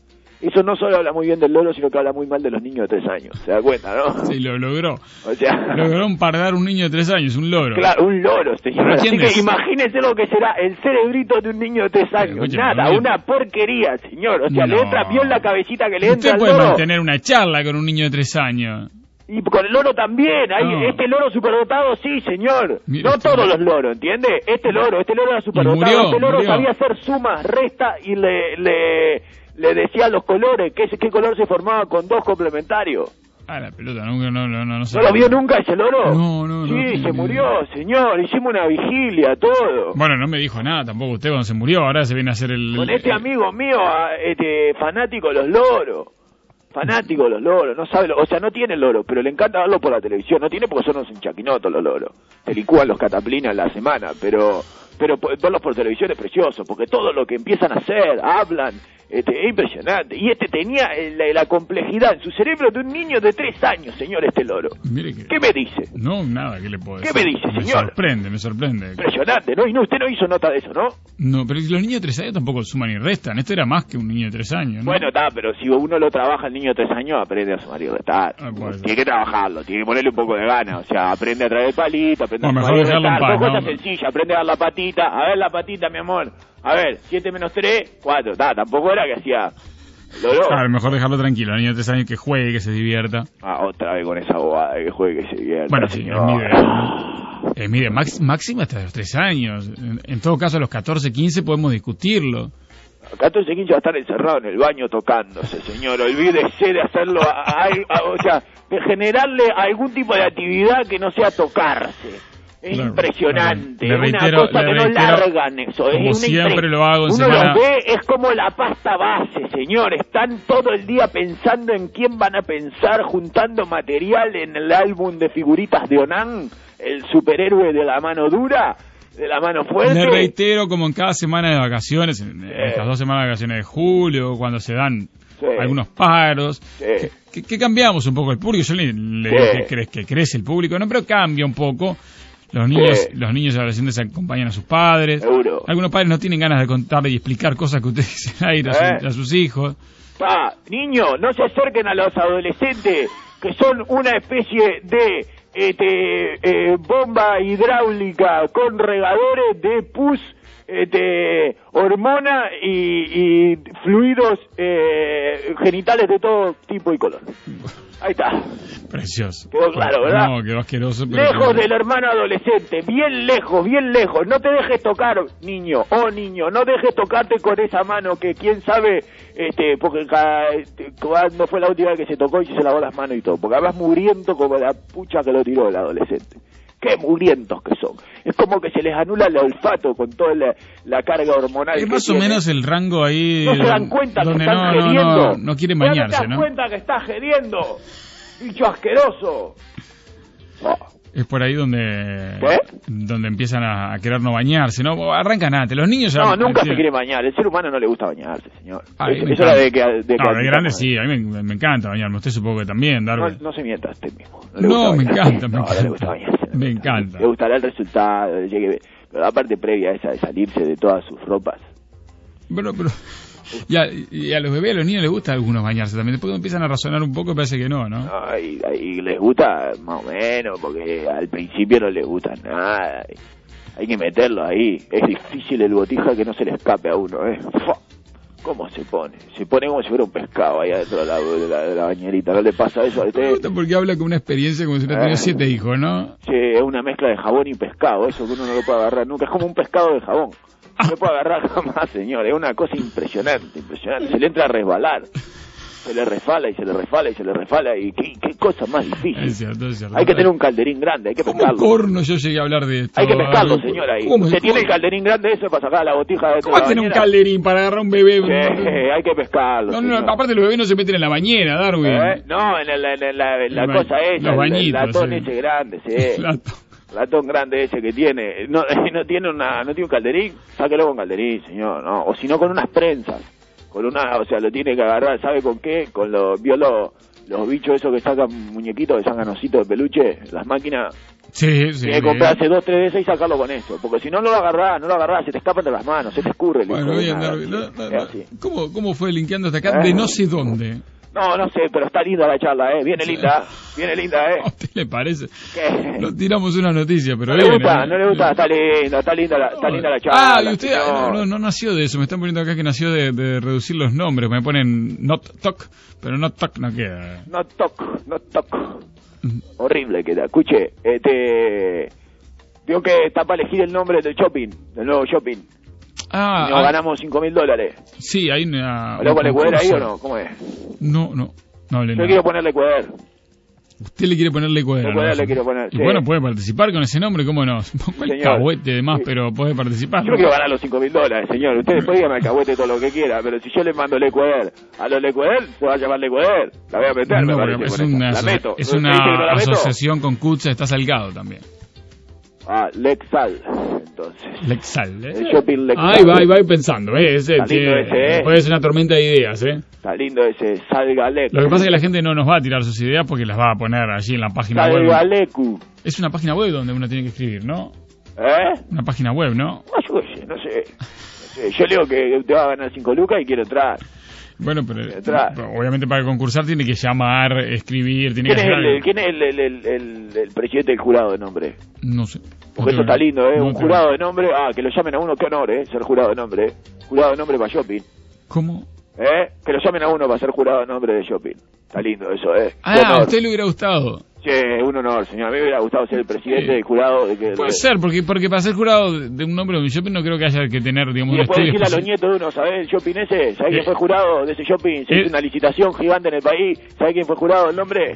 Eso no solo habla muy bien del loro, sino que habla muy mal de los niños de tres años. ¿Se da cuenta, no? Sí, lo logró. O sea, Logró empardar un niño de tres años, un loro. claro, un loro, señor. ¿Pero Así quién que es? imagínese lo que será el cerebrito de un niño de tres años. escúcheme, Nada, no, una porquería, señor. O sea, No. le entra, vio en la cabecita que le entra Usted al puede loro. mantener una charla con un niño de tres años. Y con el loro también, hay No. este loro superdotado, sí, señor. Mire no usted. todos los loros, ¿entiende? Este loro, este loro era superdotado, murió, este loro murió. sabía hacer sumas, resta y le, le, le decía los colores, qué, qué color se formaba con dos complementarios. Ah, la pelota, nunca, no, no, no, no sé. ¿No lo vio nunca ese loro? No, no, Sí, no. se murió, señor, hicimos una vigilia, todo. Bueno, no me dijo nada tampoco usted cuando se murió, ahora se viene a hacer el... Con este amigo mío, a- este, fanático de los loros. Fanático de los loros, no sabe, lo- o sea, no tiene loro, pero le encanta verlo por la televisión. No tiene porque son unos enchaquinotos los loros. Te licúan los cataplinas la semana, pero pero po- verlos por televisión es precioso, porque todo lo que empiezan a hacer, hablan, este, es impresionante. Y este tenía eh, la, la complejidad en su cerebro de un niño de tres años, señor, este loro. Mire que... ¿Qué me dice? No, nada, ¿qué le puedo ¿Qué decir? me dice, Me señor? sorprende, me sorprende. Impresionante, ¿no? Y no, usted no hizo nota de eso, ¿no? No, pero los niños de tres años tampoco suman ni restan. Esto era más que un niño de tres años, ¿no? Bueno, está, pero si uno lo trabaja el niño de tres años, aprende a sumar y restar. Ah, bueno. Tiene que trabajarlo, tiene que ponerle un poco de gana. O sea, aprende a traer el palito, aprende Bueno, a mejor sumar y dejarlo en restar. paz, Son ¿no? cosas sencillas, aprende a dar la patita. A ver la patita, mi amor. A ver, siete menos tres, cuatro. Está, tampoco era que hacía... Loro. Claro, mejor dejarlo tranquilo. El niño de tres años que juegue, que se divierta. Ah, otra vez con esa bobada de que juegue, que se divierta. Bueno, sí, señor. es mi idea. Eh, mire, max- máximo hasta los tres años. En, en todo caso, a los catorce, quince podemos discutirlo. catorce, quince va a estar encerrado en el baño tocándose, señor. Olvídese de hacerlo, a- a- a- o sea, de generarle algún tipo de actividad que no sea tocarse. Es Claro, impresionante, claro. Le es una reitero- cosa le que no reitero, largan eso. Es como una siempre impre- lo hago en Uno semana- lo ve, es como la pasta base, señor. Están todo el día pensando en quién van a pensar, juntando material en el álbum de figuritas de Onan, el superhéroe de la mano dura, de la mano fuerte. Le reitero, como en cada semana de vacaciones, en en estas dos semanas de vacaciones de julio, cuando se dan Sí. algunos paros, Sí. que, que- que cambiamos un poco el público. Yo le, le Sí. digo que, cre- que crece el público, no, pero cambia un poco. Los niños, Sí. los niños y adolescentes acompañan a sus padres. Seguro. Algunos padres no tienen ganas de contarle y explicar cosas que ustedes dicen a, ir a, su- Eh. a sus hijos. Pa, niño, no se acerquen a los adolescentes que son una especie de este, eh, bomba hidráulica con regadores de pus, este, hormona y, y fluidos eh, genitales de todo tipo y color. Ahí está. Precioso. Quedó claro, ¿verdad? No, quedó asqueroso. Pero Lejos quedó- del hermano adolescente, bien lejos, bien lejos. No te dejes tocar, niño, oh niño, no dejes tocarte con esa mano que quién sabe, este, porque ca- este, cuando fue la última vez que se tocó y se lavó las manos y todo, porque además muriendo como la pucha que lo tiró el adolescente. Qué murientos que son. Es como que se les anula el olfato con toda la, la carga hormonal. Es que más o tienen. menos el rango ahí. No se dan cuenta que donde están no, no, gediendo. no, no quieren ¿Ya bañarse, no te das ¿no? cuenta que estás gediendo? Bicho asqueroso. Oh. Es por ahí donde ¿Qué? donde empiezan a, a querer no bañarse, ¿no? Arrancan antes. Los niños ya... No, nunca sí. se quiere bañar. El ser humano no le gusta bañarse, señor. Ay, Eso me eso era encanta. de que... De que No, de grande sí, a mí me, me encanta bañarme. Usted supongo que también, No, Darwin. no se mienta usted mismo. le No, gusta me bañarse. encanta, me No, no le encanta. gusta bañarse. Me encanta. Le gustará el resultado, llegue... Pero la parte previa esa de salirse de todas sus ropas. Bueno, pero... Y a, y a los bebés, a los niños les gusta a algunos bañarse también. Después cuando empiezan a razonar un poco parece que no, ¿no? Ay, ay, les gusta más o menos, porque al principio no les gusta nada. Hay que meterlo ahí. Es difícil el botija que no se le escape a uno, ¿eh? Fua. ¿Cómo se pone? Se pone como si fuera un pescado ahí adentro de la, de la, de la bañerita. ¿No le pasa eso a Me usted? gusta porque habla con una experiencia como si hubiera tenido Eh. siete hijos, ¿no? Sí, es una mezcla de jabón y pescado. Eso que uno no lo puede agarrar nunca. Es como un pescado de jabón. No lo puede agarrar jamás, señor. Es una cosa impresionante, impresionante. Se le entra a resbalar. Se le resfala y se le resfala y se le resfala. Y qué, qué cosa más difícil. Es cierto, es cierto. Hay que tener un calderín grande, hay que ¿Cómo pescarlo. corno yo llegué a hablar de esto? Hay que pescarlo, Algo- señor, ahí. ¿Cómo ¿Usted se tiene el corre? calderín grande ese para sacar la botija de ¿Cómo va a tener un bañera? calderín para agarrar un bebé? Sí, hay que pescarlo. No, no, señor. aparte los bebés no se meten en la bañera, Darwin. ¿Eh? No, en, el- en el- la, en la El ba- cosa esa, los el- el bañitos, latón sí. ese grande, sí. Latón. Latón grande ese que tiene. No, no tiene una, no tiene un calderín, sáquelo con calderín, señor, no. O si no con unas prensas. Con una, o sea, lo tiene que agarrar, ¿sabe con qué? Con lo, vio lo, los bichos esos que sacan muñequitos, que sacan ositos de peluche, las máquinas. Sí, sí. Tiene que comprarse dos, tres veces y sacarlo con esto. Porque si no, no lo agarrás, no lo agarrás, se te escapan de las manos, se te escurre. El Bueno, bien, nada, Darby, no, no, es no. así. ¿Cómo, ¿Cómo fue linkeando hasta acá? De no sé dónde. No, no sé, pero está linda la charla, ¿eh? Viene linda, viene linda, ¿eh? ¿A usted le parece? ¿Qué? No tiramos una noticia, pero No le viene, gusta, ¿eh? no le gusta, está linda, está linda la, está linda la charla. Ah, y usted señor. no, no, no nació de eso. Me están poniendo acá que nació de, de reducir los nombres. Me ponen not talk, pero not talk no queda. No toco, no toco. Horrible queda. Escuche, este... Vio que está para elegir el nombre del shopping, del nuevo shopping. Ah, y nos ah, ganamos cinco mil dólares. Sí, hay una... ¿Habló con un Ecuador ahí concurso. o no? ¿Cómo es? No, no, no hablé Yo nada. quiero ponerle Ecuador. Usted le quiere ponerle cuadro. Ecuador le quiero poner, Y sí. bueno, puede participar con ese nombre, ¿cómo no? Un poco el Señor. cahuete y demás, pero puede participar. Yo no quiero ganar los cinco mil dólares, señor. Usted después dígame alcahuete todo lo que quiera, pero si yo le mando el Ecuador a los Ecuador, se va a llamar Ecuador. La voy a meter, me No, parece, porque es con esa. una, La aso- meto. es ¿No una dice que no la meto? asociación con Kutza, está salgado también. Ah, Lexal, entonces. Lexal, ¿eh? El shopping Lexal. Ahí va, ahí va pensando, ¿eh? Ese, Está lindo che, ese, ¿eh? puede ser una tormenta de ideas, ¿eh? Está lindo ese Salgalecu. Lo que pasa es que la gente no nos va a tirar sus ideas porque las va a poner allí en la página web. Salgalecu. Es una página web donde uno tiene que escribir, ¿no? ¿Eh? Una página web, ¿no? No, yo qué sé, no sé. No sé. Yo le digo que usted va a ganar cinco lucas y quiero entrar. Bueno, pero Detrás. pero obviamente para concursar tiene que llamar, escribir, tiene ¿Quién que es, hacer el, algo. ¿quién es el, el, el, el- el presidente del jurado de nombre? No sé. Porque No eso está tengo- lindo, ¿eh? no Un tengo- jurado de nombre. Ah, que lo llamen a uno, qué honor, ¿eh? Ser jurado de nombre, ¿eh? Jurado de nombre para shopping. ¿Cómo? ¿Eh? Que lo llamen a uno para ser jurado de nombre de shopping. Está lindo eso, ¿eh? Qué Ah, a honor. usted le hubiera gustado. Sí, un honor, señor. A mí me hubiera gustado ser el presidente Sí. del jurado. De que, Puede de- ser, porque porque para ser jurado de de un nombre de un shopping no creo que haya que tener, digamos, Y un después estudio decirle a los especial. nietos de uno, ¿sabés el shopping ese? ¿Sabés Eh. quién fue jurado de ese shopping? Se Eh. hizo una licitación gigante en el país. ¿Sabés quién fue jurado? ¿El nombre?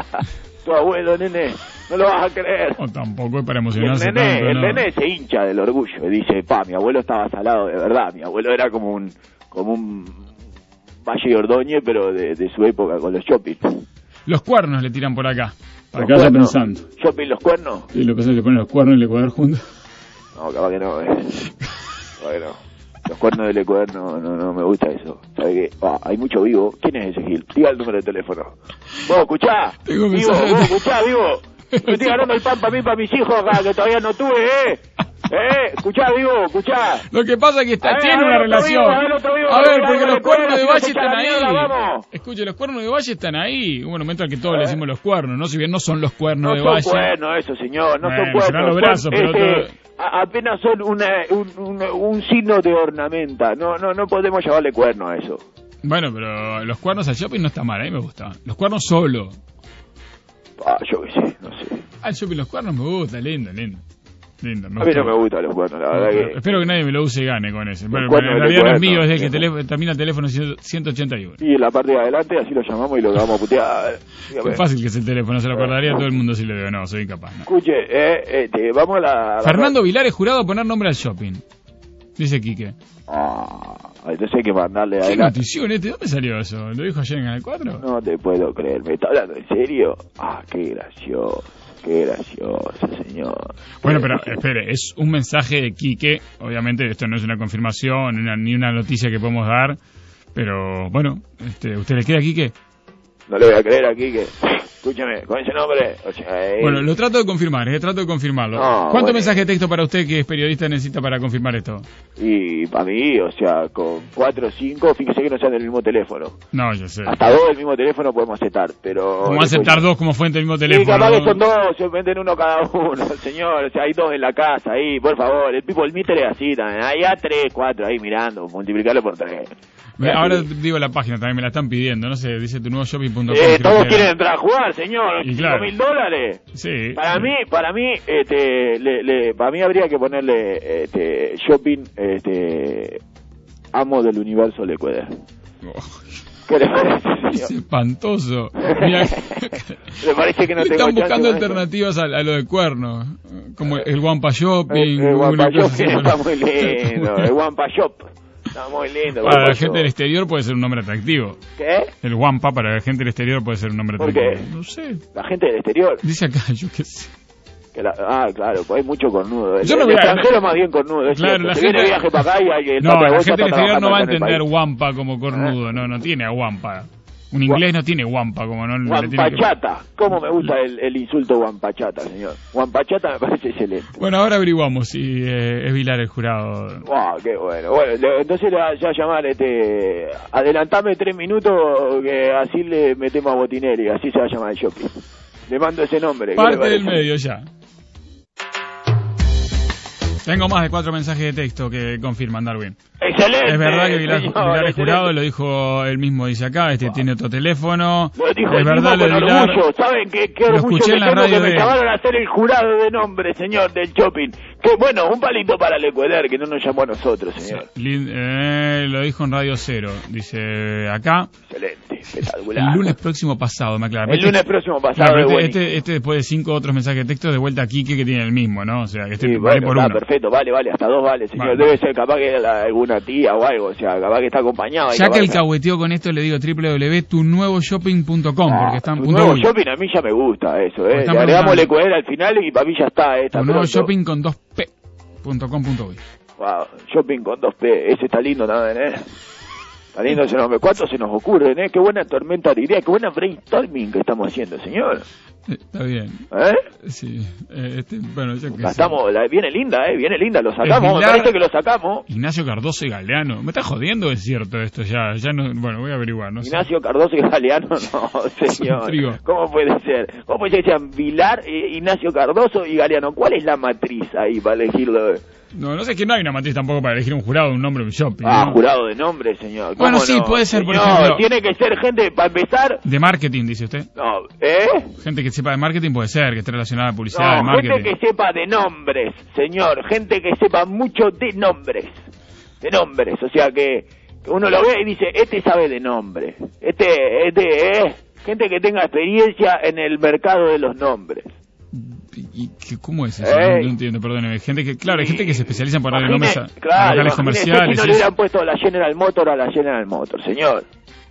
Tu abuelo, nene. No lo vas a creer. O tampoco es para Y el emocionarse nené, tanto, el ¿no? nené se hincha del orgullo y dice, pa, mi abuelo estaba salado de verdad. Mi abuelo era como un como un Valle de Ordóñez, pero de, de su época con los shopping. Los cuernos le tiran por acá. Para Los que vaya cuernos. pensando. ¿Shopping los cuernos? Y lo que pasa es que le ponen los cuernos y el Ecuador juntos. No, capaz que no. Eh. Capaz que no. Los cuernos del Ecuador no, no, no me gusta eso. ¿Sabe qué? Ah, hay mucho vivo. ¿Quién es ese Gil? Diga el número de teléfono. Vos, escuchá. Tengo Vivo, mensaje. vos, escuchá, vivo. Me estoy ganando el pan para mí, para mis hijos acá, que todavía no tuve, ¿eh? ¿Eh? Escuchá, vivo, escuchá. Lo que pasa es que está, A ver, tiene a ver, una otro relación. vivo, a ver, otro vivo, A ver, a ver, porque a ver, los a ver, cuernos de si no Valle se echa están la mierda, ahí. vamos. Escuche, los cuernos de Valle están ahí. Un momento al que todos le decimos los cuernos, ¿no? Si bien no son los cuernos No de son Valle. cuernos eso, señor, no Bueno, son cuernos. serán los son, brazos, pero este, todo- a- apenas son una, un, un, un signo de ornamenta. No, no, no podemos llamarle cuerno a eso. Bueno, pero los cuernos al shopping no está mal, a mí me gusta. Los cuernos solo. Ah, yo qué sé, no sé. Al shopping los cuernos me gusta, lindo, lindo. Lindo, me A mí gusta. no me gustan los cuernos, la verdad que... Espero que nadie me lo use y gane con ese. Bueno, cuernos en del realidad no es cuerno, mío, es el que sí. teléfono- termina el teléfono ciento ochenta y uno. Y en la parte de adelante, así lo llamamos y lo vamos a putear. Dígame. Qué fácil que es el teléfono, se lo acordaría todo el mundo si le digo. No, soy incapaz. No. Escuche, eh, este, vamos a la... a la- Fernando Vilar es jurado a poner nombre al shopping. Dice Quique. Ah, entonces hay que mandarle ¿Qué adelante. notición este? ¿Dónde salió eso? ¿Lo dijo ayer en Canal cuatro? No te puedo creer, ¿me está hablando en serio? Ah, qué gracioso, qué gracioso, señor. Bueno, pero espere, es un mensaje de Quique. Obviamente esto no es una confirmación ni una, ni una noticia que podemos dar. Pero bueno, este, ¿usted le queda a Quique? No le voy a creer aquí que... Escúchame, con ese nombre... O sea, eh, Bueno, lo trato de confirmar, eh, trato de confirmarlo. No, ¿Cuántos bueno. mensajes de texto para usted que es periodista necesita para confirmar esto? Y para mí, o sea, con cuatro o cinco, fíjese que no sean del mismo teléfono. No, yo sé. Hasta dos del mismo teléfono podemos aceptar, pero... ¿Cómo aceptar dos como fuente del mismo Sí, teléfono? capaz que son dos, se venden uno cada uno, señor, o sea, hay dos en la casa, ahí, por favor, el people meter es así también, hay a tres, cuatro, ahí mirando, multiplicarlo por tres. Me- Ahora digo la página también, me la están pidiendo, no sé, dice tu nuevo shopping punto com. Eh, creo todos que quieren era. entrar a jugar, señor, Y cinco claro. mil dólares. Sí. Para mí, para mí, este, le, le, para mí habría que ponerle, este, shopping, este, amo del universo le puede. ¿Qué le parece, Es señor? espantoso. Mira, ¿Le parece que no tengo están chance buscando con eso? alternativas a, a lo de cuernos, como el Wampa Shopping, El, el una Wampa cosa así. Shop está muy lindo, el Wampa Shop está muy lindo. Para la Wampa gente Shop. del exterior puede ser un nombre atractivo. ¿Qué? El Wampa para la gente del exterior puede ser un nombre ¿Por atractivo. qué? No sé. La gente del exterior. Dice acá, yo qué sé. Que la, ah, claro, pues hay mucho cornudo. El, Yo no el voy a- extranjero más bien cornudo. Es Claro, cierto. la Se gente- viene de viaje para acá y hay que No, estar la bolsa gente del para exterior no va a trabajar acá en el entender país. Wampa como cornudo, no, no tiene a Wampa. Un inglés no tiene guampa, como no le tiene que... Guampachata. ¿Cómo me gusta el, el insulto guampachata, señor? Guampachata me parece excelente. Bueno, ahora averiguamos si eh, es Vilar el jurado. Wow, qué bueno. Bueno, le, entonces le voy a llamar, este... adelantame tres minutos, que así le metemos a Botinelli, así se va a llamar el shopping. Le mando ese nombre. Parte del medio ya. Tengo más de cuatro mensajes de texto que confirman, Darwin. ¡Excelente! Es verdad que Vilar, señor, Vilar es jurado, excelente. lo dijo él mismo, dice acá, este wow. tiene otro teléfono. Lo dijo es el verdad, mismo lo con de Vilar. orgullo. ¿Saben qué, qué Lo orgullo escuché que en la tengo radio que me de- llamaron a ser el jurado de nombre, señor, del shopping? Que bueno, un palito para el Ecuador, que no nos llamó a nosotros, señor. Lin- eh, lo dijo en Radio Cero, dice acá. Excelente, espectacular. El lunes próximo pasado, me aclara. El lunes próximo pasado, Claro, de este, este, este después de cinco otros mensajes de texto, de vuelta a Quique, que tiene el mismo, ¿no? O sea, que este Sí, vale bueno, por está uno. perfecto, vale, vale, hasta dos vale, señor. Vale. Debe ser capaz que era alguna tía o algo, o sea, capaz que está acompañado. y Ya capaz que el está- cahueteo con esto, le digo doble u doble u doble u punto tu nuevo shopping punto com, porque está en Tu punto nuevo uy. shopping a mí ya me gusta eso, Porque eh. están Le agregamos el preguntando. Ecuador al final y para mí ya está, eh. Está Tu nuevo pronto. shopping con dos p punto com punto uy. Wow, shopping con dos P, ese está lindo también, eh. Está lindo ese nombre. ¿Cuánto se nos ocurren, eh? Qué buena tormenta de ideas, qué buena brainstorming que estamos haciendo, señor. Eh, Está bien. ¿Eh? Sí. Eh, este, bueno, yo que La sé. estamos, la, viene linda, eh, viene linda, lo Es sacamos, me Vilar, parece que lo sacamos. Ignacio Cardoso y Galeano. ¿Me está jodiendo? Es cierto esto ya. ya no, bueno, voy a averiguar, no sé. Ignacio Cardoso y Galeano, no, señor. Trigo. ¿Cómo puede ser? ¿Cómo puede ser que sean Vilar, eh, Ignacio Cardoso y Galeano? ¿Cuál es la matriz ahí para elegirlo? No, no sé, que no hay una matriz tampoco para elegir un jurado, un nombre, un shopping. Ah, ¿no? jurado de nombre, señor. ¿Cómo Bueno, sí, no? puede ser, por Señor, ejemplo. tiene que ser gente, para empezar, De marketing, dice usted. no, ¿eh? Gente que sepa de marketing puede ser, que esté relacionada a publicidad, de No, gente marketing. que sepa de nombres, señor. Gente que sepa mucho de nombres. De nombres, o sea que, que uno lo ve y dice, este sabe de nombre. Este, este, eh. Gente que tenga experiencia en el mercado de los nombres. ¿Y qué- cómo es eso? Ey. No, no entiendo, perdóneme. Gente que, claro, hay gente que se especializa en ponerle nombres a, Imagine- a claro, locales imagínese comerciales. si no y le eso. hubieran puesto la General Motor a la General Motor, señor.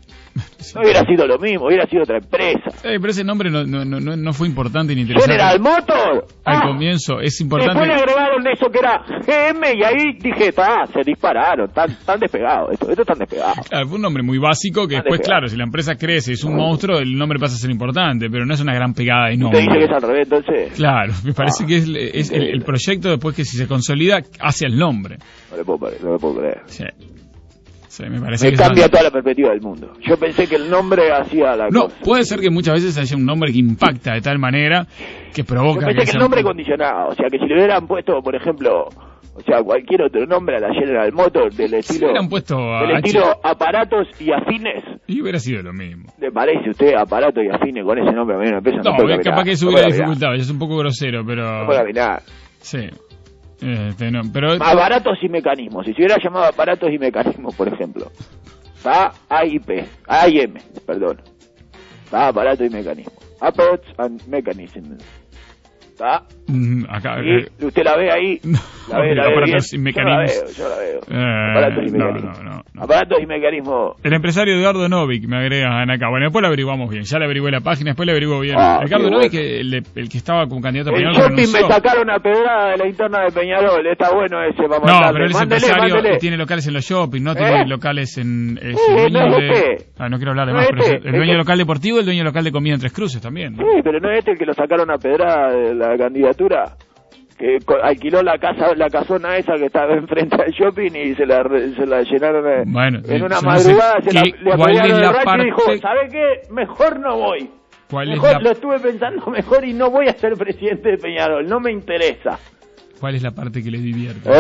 No hubiera sido lo mismo, hubiera sido otra empresa. Eh, pero ese nombre no, no, no, no fue importante ni interesante. General Motor. Al Ah, comienzo, es después importante. le agregaron eso que era G M y ahí dije, ah, se dispararon, tan, tan despegado esto, esto tan despegado. Claro, fue un nombre muy básico que Ah, después, despegado. claro, si la empresa crece, es un monstruo, el nombre pasa a ser importante, pero no es una gran pegada de Usted nombre. dice que es al revés, entonces. Claro, me parece Ah, que es, es el, el proyecto después que si se consolida hace el nombre. No le puedo, no le puedo creer. Sí. Sí, me parece Me que cambia es- toda la perspectiva del mundo. Yo pensé que el nombre hacía la No, cosa. puede ser que muchas veces haya un nombre que impacta de tal manera que Yo provoca pensé que sea el nombre condicionado, o sea, que si le hubieran puesto, por ejemplo, o sea, cualquier otro nombre a la General Motor del Si estilo, hubieran puesto a del H- estilo aparatos y afines, y hubiera sido lo mismo. ¿le parece usted aparatos y afines con ese nombre? A mí una empresa no, No, puede es caminar, capaz que eso no hubiera puede caminar, dificultado, ya es un poco grosero, pero... No puede caminar. Sí. Este, no, pero... Aparatos y mecanismos. Si se hubiera llamado aparatos y mecanismos, por ejemplo. Va A I P, A I M, perdón. Va aparatos y mecanismos. Apparatus and Mechanisms. ¿Está? Mm, acá... ¿Sí? eh, ¿Usted la ve ahí? La ve, la ve aparatos bien. y Yo la veo, mecanismos. yo la veo. Eh, Aparatos y no, mecanismos. no, no. Aparatos y mecanismos. El empresario Eduardo Novik me agregan acá. Bueno, después lo averiguamos bien. Ya le averigué la página, después le averiguo bien. Ah, Ricardo qué Novik, bueno. el, el que estaba como candidato a El Peñarol, shopping me renunció. sacaron a pedrada de la interna de Peñarol. Está bueno ese, vamos a No, darle. pero él es Mándele, empresario mándele. y tiene locales en los shopping, no tiene ¿Eh? locales en... Es Sí, el dueño no es de... este. Ah, no quiero hablar de No más, es pero es este. el dueño Es de local deportivo y el dueño de local de comida en Tres Cruces también, ¿no? Sí, pero no es este el que lo sacaron a pedrada de la candidatura. Que co- alquiló la casa, la casona esa que estaba enfrente del shopping y se la, re- se la llenaron de- Bueno, en sí, una yo no sé madrugada, se la, qué- le cuál es apoyaron la el rancho y dijo, parte- ¿sabe qué? Mejor no voy. ¿Cuál es Mejor, la- lo estuve pensando mejor y no voy a ser presidente de Peñarol, no me interesa. ¿Cuál es la parte que le divierte?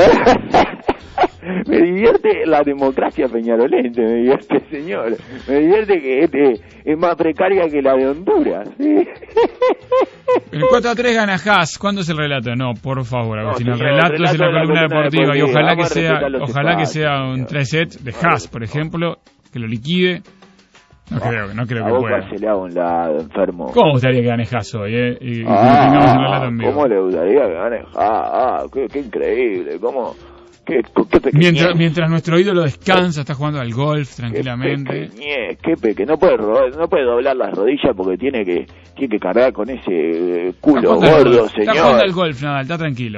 ¿Eh? Me divierte la democracia peñarolense, me divierte, señor. Me divierte que este es más precaria que la de Honduras. ¿sí? El cuatro a tres gana Haas. ¿Cuándo es el relato? No, por favor, Agustín. No, el señor, relato el es en relato la de la columna columna deportiva. Y deportiva. ojalá que Vamos a sea, respetar los ojalá que espacios, sea un señor. tres set de Haas, por ejemplo, que lo liquide. No creo, no creo La que boca pueda. se le haga a un lado, enfermo. ¿Cómo gustaría que gane Haas hoy, eh? Y, y Ah, que tengamos el relato en vivo. ¿cómo le gustaría que gane? Ah, ah, qué, qué increíble, cómo, qué, qué pequeñez. Mientras, mientras nuestro ídolo descansa, está jugando al golf tranquilamente. Qué pequeñez, qué peque, no puede, ro- no puede doblar las rodillas porque tiene que, tiene que cargar con ese eh, Está culo jugando al gordo, golf, señor. Está jugando al golf, Nadal, está tranquilo.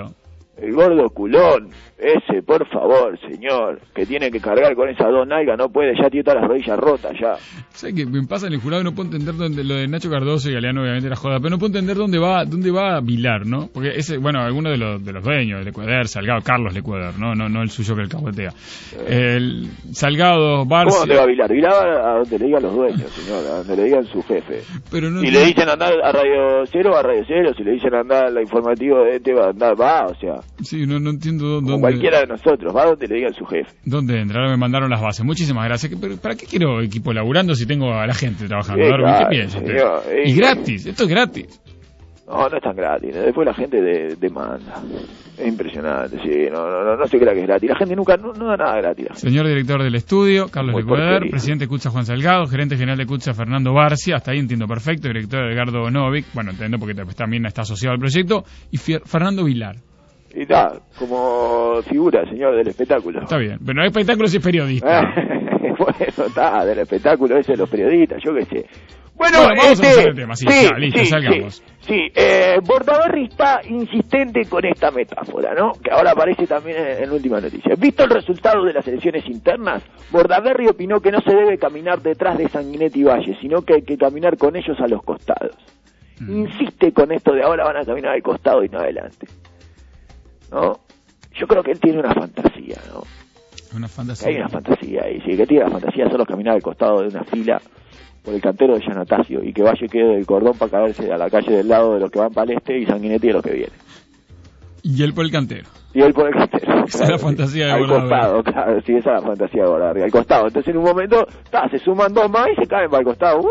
El gordo culón, ese, por favor, señor, que tiene que cargar con esas dos nalgas, no puede, ya tiene todas las rodillas rotas, ya. ¿Sabes qué me pasa en el jurado? No puedo entender dónde, lo de Nacho Cardoso y Galeano obviamente era joda, pero no puedo entender dónde va dónde va Vilar, ¿no? Porque ese, bueno, alguno de los de los dueños, Lecueder, Salgado, Carlos Lecueder, ¿no? No no el suyo que el cabotea. El Salgado, Barcia... ¿Cómo dónde va Vilar? Vilar va a donde le digan los dueños, señor, a donde le digan su jefe. Pero no, si le dicen andar a Radio Cero, a Radio Cero, si le dicen andar a la informativa de este, va a andar, va, o sea... Sí, no, no entiendo dónde... Como cualquiera de nosotros, va donde le diga su jefe. ¿Dónde entra? Ahora me mandaron las bases. Muchísimas gracias. Pero ¿para qué quiero equipo laburando si tengo a la gente trabajando? Sí, Darwin, claro, ¿qué piensa usted? señor, eh, y gratis, esto es gratis. No, no es tan gratis. Después la gente de, demanda. Es impresionante, sí. No, no, no, no se crea que es gratis. La gente nunca, no, no da nada gratis. Señor director del estudio, Carlos Muy Lecueder, porquería. presidente de CUTSA Juan Salgado, gerente general de CUTSA Fernando Barcia, hasta ahí entiendo perfecto, director Edgardo Novik, bueno, entiendo porque también está asociado al proyecto, y Fier- Fernando Vilar. Y está, como figura, señor, del espectáculo. Está bien, pero no hay espectáculos y es periodista. Bueno, está, del espectáculo ese de los periodistas, yo qué sé. Bueno, Bueno, vamos este, a pasar el tema, sí, sí, ya, listo, sí, salgamos. Sí, sí. Eh, Bordaberry está insistente con esta metáfora, ¿no? Que ahora aparece también en, en última noticia. Visto el resultado de las elecciones internas, Bordaberry opinó que no se debe caminar detrás de Sanguinetti y Valle, sino que hay que caminar con ellos a los costados. Mm. Insiste con esto de ahora van a caminar al costado y no adelante, ¿no? Yo creo que él tiene una fantasía, ¿no? Una fantasía. Hay una fantasía ahí, sí, que tiene la fantasía de solo caminar al costado de una fila por el cantero de Giannatasio y que Valle quede del cordón para caerse a la calle del lado de los que van para el este y Sanguinetti de los que vienen. Y él por el cantero. Y él por el cantero. Esa claro, es la fantasía de Al Bordaberry. costado, claro, sí, esa es la fantasía de Bordaberry, al costado. Entonces en un momento, ta, se suman dos más y se caen para el costado.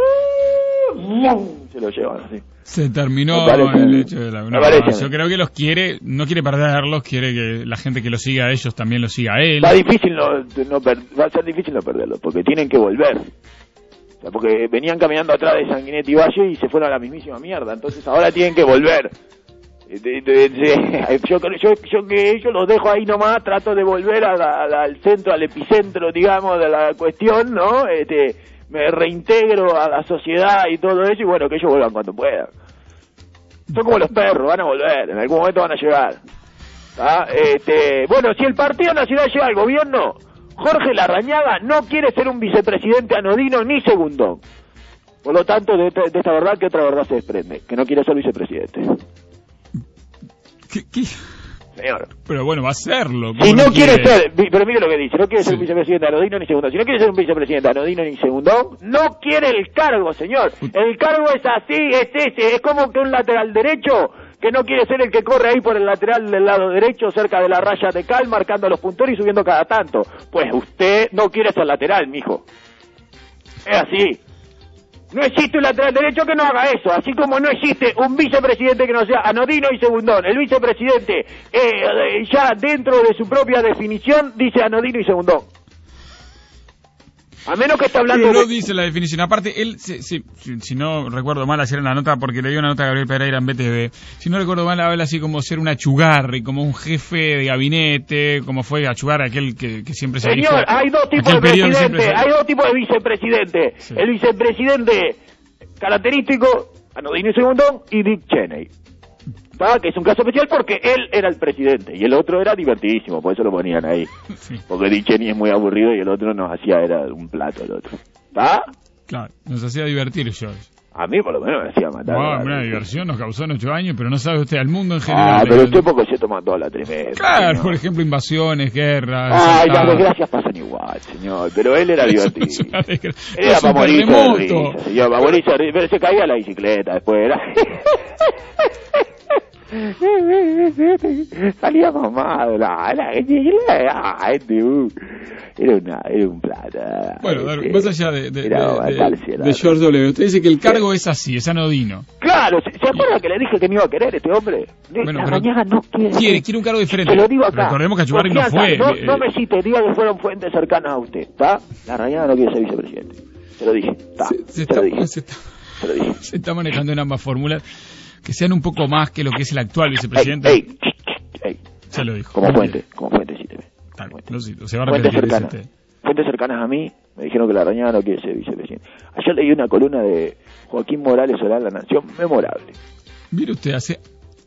¡Uh! Se lo llevan así. Se terminó parece, el hecho de la... No, parece, yo creo que los quiere, no quiere perderlos, quiere que la gente que los siga a ellos también los siga a él. Va difícil no, no per, va a ser difícil no perderlos, porque tienen que volver. O sea, porque venían caminando atrás de Sanguinetti y Valle y se fueron a la mismísima mierda. Entonces ahora tienen que volver. Yo, yo, yo que yo los dejo ahí nomás, trato de volver a la, a la, al centro, al epicentro, digamos, de la cuestión, ¿no? Este, me reintegro a la sociedad y todo eso, y bueno, que ellos vuelvan cuando puedan. Son como los perros, van a volver, en algún momento van a llegar. ¿Ah? Este, bueno, si el Partido Nacional llega al gobierno, Jorge Larrañaga no quiere ser un vicepresidente anodino ni segundón. Por lo tanto, de esta, de esta verdad, ¿qué otra verdad se desprende? Que no quiere ser vicepresidente. ¿Qué, qué? Señor. Pero bueno, va a serlo. Si no, no quiere, quiere ser, pero mire lo que dice, no quiere ser sí. un vicepresidente anodino ni segundón. Si no quiere ser un vicepresidente anodino ni segundón, no quiere el cargo, señor. El cargo es así, es ese, es como que un lateral derecho que no quiere ser el que corre ahí por el lateral del lado derecho cerca de la raya de cal, marcando los puntores y subiendo cada tanto. Pues usted no quiere ser lateral, mijo. Es así. No existe un lateral derecho que no haga eso, así como no existe un vicepresidente que no sea anodino y segundón. El vicepresidente, eh, ya dentro de su propia definición, dice anodino y segundón. A menos que esté hablando... Pero no de... dice la definición. Aparte, él, si, si, si no recuerdo mal, ayer en la nota, porque le dio una nota a Gabriel Pereira en B T V, si no recuerdo mal, habla así como ser un achugarri, como un jefe de gabinete, como fue achugar aquel que, que siempre se Señor, dijo, hay dos tipos de presidentes, se... hay dos tipos de vicepresidente. Sí. El vicepresidente característico, anodino y segundón, y Dick Cheney. ¿Ah? Que es un caso especial porque él era el presidente y el otro era divertidísimo, por eso lo ponían ahí. Sí. Porque Dick Cheney es muy aburrido y el otro nos hacía, era un plato el otro. ¿Ah? Claro, nos hacía divertir, George. A mí por lo menos me hacía matar. Wow, una diversión nos causó en ocho años, pero no sabe usted, al mundo en general. Ah, pero usted porque se toma toda la tremenda. Claro, ¿no? Por ejemplo, invasiones, guerras. Ah, las desgracias pasan igual, señor, pero él era divertido. Él era para morirse de risa, señor, para morirse de risa, pero se caía la bicicleta después, era... Salía mamado, la, la, la, este, uh, era, una, era un plata. Bueno, este, más allá de, de, de, de, de George W. Usted dice que el cargo es así, es anodino. Claro, ¿se, ¿se acuerda que le dije que no iba a querer este hombre? Bueno, la pero mañana no quiere. Quiere, quiere un cargo diferente. Se lo digo acá. Recordemos que Achugarri no fue. No, no me cite, diga que fueron fuentes cercanas a usted, ¿está? La Rañaga no quiere ser vicepresidente. Se lo dije, ¿está? Se, se, se, está, lo dije. Se, está, se lo dije. Se está manejando en ambas fórmulas. Que sean un poco más que lo que es el actual vicepresidente. Ey, ey, ey. Se lo dijo. Como fuente, como fuente, sí te ve. Tal, no, sí, se va a fuentes repetir, cercanas. Fuentes cercanas a mí me dijeron que la Rañaga no quiere ser vicepresidente. Ayer leí una columna de Joaquín Morales Solá en La Nación, memorable. Mire usted, hace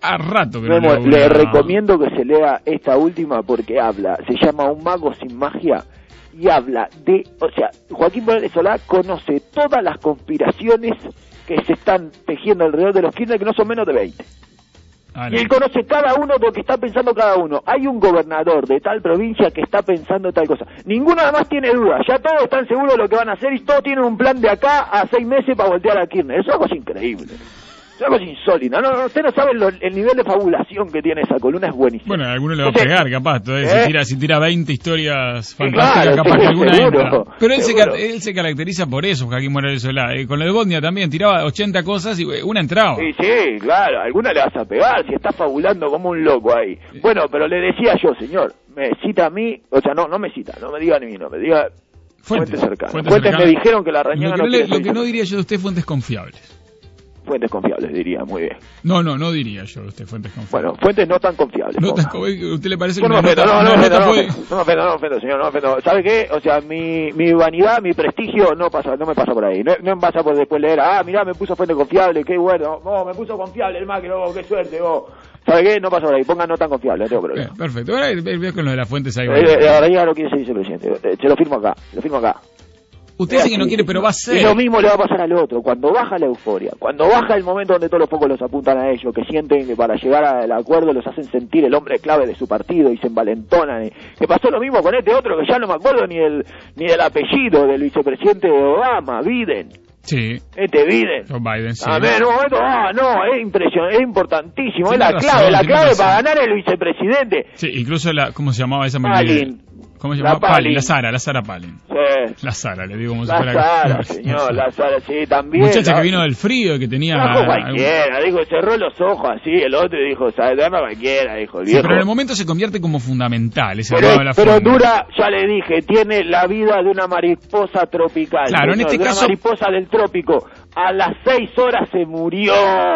a rato que no no leo, Le recomiendo que se lea esta última porque habla, se llama Un mago sin magia, y habla de, o sea, Joaquín Morales Solá conoce todas las conspiraciones que se están tejiendo alrededor de los Kirchner, que no son menos de veinte. Vale. Y él conoce cada uno de lo que está pensando cada uno. Hay un gobernador de tal provincia que está pensando tal cosa. Ninguno además tiene duda. Ya todos están seguros de lo que van a hacer y todos tienen un plan de acá a seis meses para voltear a Kirchner. Eso es algo increíble. Es algo insólito. No, no, usted no sabe lo, el nivel de fabulación que tiene esa columna, es buenísimo. Bueno, a alguno le va a Entonces, pegar, capaz. Todavía, ¿eh? si, tira, si tira veinte historias fantásticas, claro, capaz sí, que alguna seguro, entra. Pero él se, seguro. él se caracteriza por eso, Joaquín Morales Solá. Eh, con lo de Bodnia también, tiraba ochenta cosas y eh, una entraba. Sí, sí, claro, alguna le vas a pegar si está fabulando como un loco ahí. Bueno, pero le decía yo, señor, me cita a mí, o sea, no, no me cita, no me diga ni mí, no me diga fuentes cercanas. Fuentes, Fuentes cercanas. me dijeron que la Rañaga Lo que no no, le- quiere lo ser que no diría yo de usted, fuentes confiables. Fuentes confiables, diría, muy bien. No, no, no diría yo de usted, fuentes confiables. Bueno, fuentes no tan confiables. No ponga. tan co- ¿Usted le parece Yo que no me una ofendo, nota- no, no, una me nota ofendo, no, puede- me ofendo, no me ofendo, no me ofendo, señor, no me ofendo. ¿Sabe qué? O sea, mi, mi vanidad, mi prestigio no pasa, no me pasa por ahí. No, no me pasa por después leer, ah, mirá, me puso fuente confiable, qué bueno. Oh, me puso confiable el macro, oh, qué suerte, oh. ¿Sabe qué? No pasa por ahí, pongan no tan confiable, no tengo problema. Bien, perfecto. Ahora veo con lo de las fuentes ahí. Eh, eh, ahora ya no quiere ser vicepresidente, eh, se lo firmo acá, se lo firmo acá. Usted dice que no quiere, pero va a ser. Y lo mismo le va a pasar al otro. Cuando baja la euforia, cuando baja el momento donde todos los focos los apuntan a ellos, que sienten que para llegar al acuerdo los hacen sentir el hombre clave de su partido y se envalentonan. Y que pasó lo mismo con este otro que ya no me acuerdo ni el ni del apellido del vicepresidente de Obama, Biden. Sí. Este Biden. Joe Biden, sí. A ver, en un momento, ah, no, es impresionante, es importantísimo, Tiene es la razón, clave, la tiene clave razón. para ganar el vicepresidente. Sí, incluso la, ¿cómo se llamaba esa Palin. ¿Cómo se La llamaba? Palin, Palin. la Sara, la Sara Palin. Sí. La Sara, le digo como si La fuera... Sara, señor, la Sara, sí, también. Muchacha la- que vino del frío y que tenía... Dijo algún- cualquiera, dijo, cerró los ojos así, el otro dijo, ¿sabes? Dame a cualquiera, dijo el Sí, viejo. pero en el momento se convierte como fundamental ese Pero, hablaba de la pero forma. dura, ya le dije, tiene la vida de una mariposa tropical. Claro, en señor, este de una caso- mariposa del trópico. A las seis horas se murió,